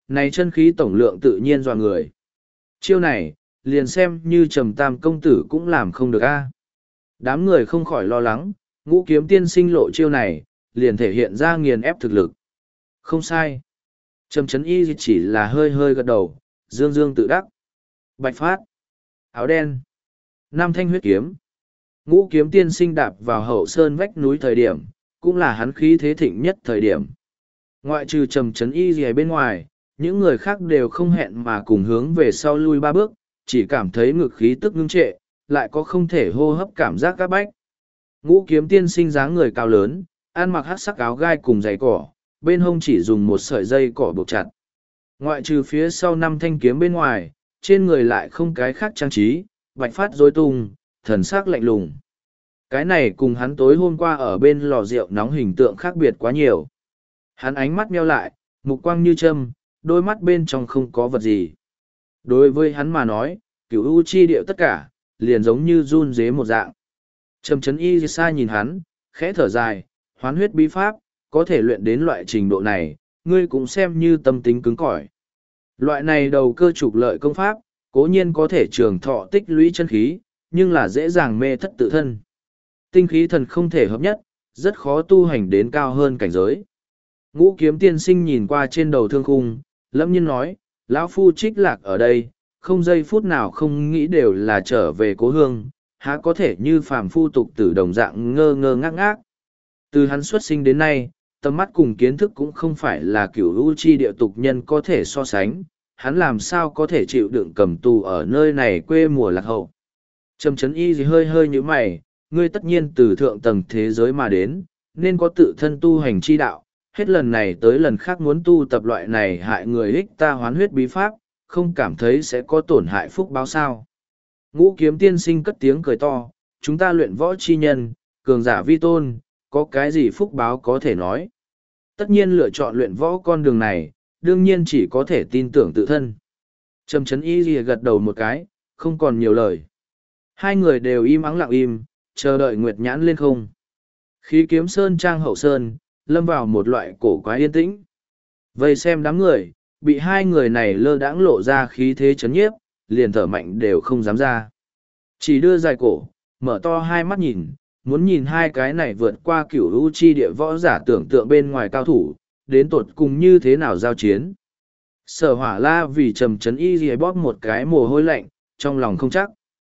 này chân khí tổng lượng tự nhiên dọa người. Chiêu này, liền xem như Trầm Tam công tử cũng làm không được a. Đám người không khỏi lo lắng, Ngũ Kiếm Tiên sinh lộ chiêu này, liền thể hiện ra nghiền ép thực lực. Không sai. Trầm Chấn Y chỉ là hơi hơi gật đầu, dương dương tự đắc. Bạch phát, áo đen, nam thanh huyết kiếm. Ngũ Kiếm Tiên sinh đạp vào hậu sơn vách núi thời điểm, cũng là hắn khí thế thịnh nhất thời điểm. Ngoại trừ Trầm Chấn Y gì bên ngoài, những người khác đều không hẹn mà cùng hướng về sau lui 3 bước, chỉ cảm thấy ngực khí tức ngưng trệ, lại có không thể hô hấp cảm giác các bách. Ngũ Kiếm Tiên sinh dáng người cao lớn, ăn mặc hắc sắc áo gai cùng giày cỏ, bên hông chỉ dùng một sợi dây cỏ buộc chặt. Ngoại trừ phía sau 5 thanh kiếm bên ngoài, trên người lại không cái khác trang trí, bạch phát rối tung, thần sắc lạnh lùng. Cái này cùng hắn tối hôm qua ở bên lò rượu nóng hình tượng khác biệt quá nhiều. Hắn ánh mắt meo lại, mục quang như châm, đôi mắt bên trong không có vật gì. Đối với hắn mà nói, cửu u chi điệu tất cả, liền giống như run dế một dạng. Trầm Chấn Y xa nhìn hắn, khẽ thở dài, hoán huyết bí pháp, có thể luyện đến loại trình độ này, ngươi cũng xem như tâm tính cứng cỏi. Loại này đầu cơ trục lợi công pháp, cố nhiên có thể trường thọ tích lũy chân khí, nhưng là dễ dàng mê thất tự thân. Tinh khí thần không thể hợp nhất, rất khó tu hành đến cao hơn cảnh giới. Ngũ Kiếm Tiên sinh nhìn qua trên đầu thương khung, lâm nhiên nói, lão phu trích lạc ở đây, không giây phút nào không nghĩ đều là trở về cố hương, há có thể như phàm phu tục tử đồng dạng ngơ ngơ ngác ngác. Từ hắn xuất sinh đến nay, tầm mắt cùng kiến thức cũng không phải là kiểu u chi địa tục nhân có thể so sánh, hắn làm sao có thể chịu đựng cầm tù ở nơi này quê mùa lạc hậu. Trầm Chấn Y gì hơi hơi như mày, ngươi tất nhiên từ thượng tầng thế giới mà đến, nên có tự thân tu hành chi đạo, hết lần này tới lần khác muốn tu tập loại này hại người ích ta hoán huyết bí pháp, không cảm thấy sẽ có tổn hại phúc báo sao. Ngũ Kiếm Tiên sinh cất tiếng cười to, chúng ta luyện võ chi nhân, cường giả vi tôn, có cái gì phúc báo có thể nói. Tất nhiên lựa chọn luyện võ con đường này, đương nhiên chỉ có thể tin tưởng tự thân. Trầm Chấn Y lìa gật đầu một cái, không còn nhiều lời. Hai người đều im ắng lặng im, chờ đợi Nguyệt Nhãn lên không. Khí Kiếm Sơn trang hậu sơn, lâm vào một loại cổ quái yên tĩnh. Vây xem đám người, bị hai người này lơ đãng lộ ra khí thế chấn nhiếp, liền thở mạnh đều không dám ra. Chỉ đưa dài cổ, mở to hai mắt nhìn, muốn nhìn hai cái này vượt qua cửu u chi địa võ giả tưởng tượng bên ngoài cao thủ, đến tột cùng như thế nào giao chiến. Sở Hỏa La vì Trầm Chấn Y gì bóp một cái mồ hôi lạnh, trong lòng không chắc.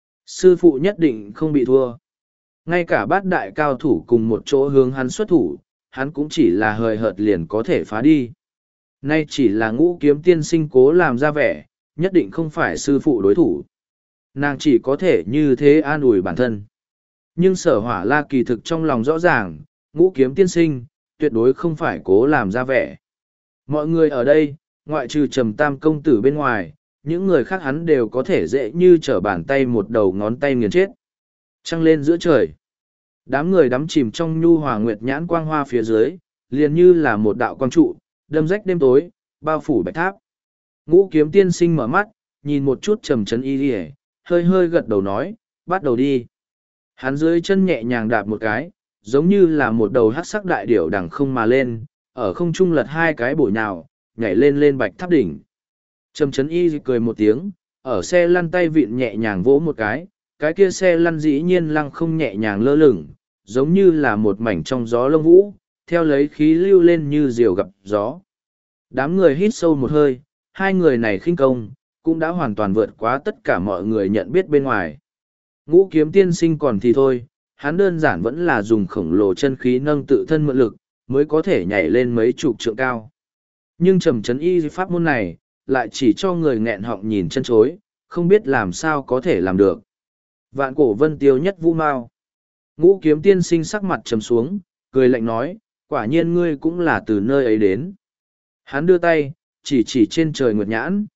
Sư phụ nhất định không bị thua. Ngay cả bát đại cao thủ cùng một chỗ hướng hắn xuất thủ, hắn cũng chỉ là hời hợt liền có thể phá đi. Nay chỉ là Ngũ Kiếm Tiên sinh cố làm ra vẻ, nhất định không phải sư phụ đối thủ. Nàng chỉ có thể như thế an ủi bản thân. Nhưng Sở Hỏa La kỳ thực trong lòng rõ ràng, Ngũ Kiếm Tiên sinh, tuyệt đối không phải cố làm ra vẻ. Mọi người ở đây, ngoại trừ Trầm Tam công tử bên ngoài, những người khác hắn đều có thể dễ như trở bàn tay một đầu ngón tay nghiền chết. Trăng lên giữa trời. Đám người đắm chìm trong nhu hòa nguyệt nhãn quang hoa phía dưới, liền như là một đạo quang trụ, đâm rách đêm tối, bao phủ bạch tháp. Ngũ Kiếm Tiên sinh mở mắt, nhìn một chút Trầm Chấn Y lìa, hơi hơi gật đầu nói, bắt đầu đi. Hắn dưới chân nhẹ nhàng đạp một cái, giống như là một đầu hắc sắc đại điểu đằng không mà lên, ở không trung lật hai cái bổ nhào, nhảy lên lên bạch tháp đỉnh. Trầm Chấn Y cười một tiếng, ở xe lăn tay vịn nhẹ nhàng vỗ một cái kia xe lăn dĩ nhiên lăng không nhẹ nhàng lơ lửng, giống như là một mảnh trong gió lông vũ, theo lấy khí lưu lên như diều gặp gió. Đám người hít sâu một hơi, hai người này khinh công, cũng đã hoàn toàn vượt quá tất cả mọi người nhận biết bên ngoài. Ngũ Kiếm Tiên sinh còn thì thôi, hắn đơn giản vẫn là dùng khổng lồ chân khí nâng tự thân mượn lực, mới có thể nhảy lên mấy chục trượng cao. Nhưng Trầm Chấn Y pháp môn này, lại chỉ cho người nghẹn họng nhìn chân chối, không biết làm sao có thể làm được. Vạn cổ vân tiêu nhất vũ mao. Ngũ Kiếm Tiên sinh sắc mặt trầm xuống, cười lạnh nói, quả nhiên ngươi cũng là từ nơi ấy đến. Hắn đưa tay, chỉ trên trời nguyệt nhãn.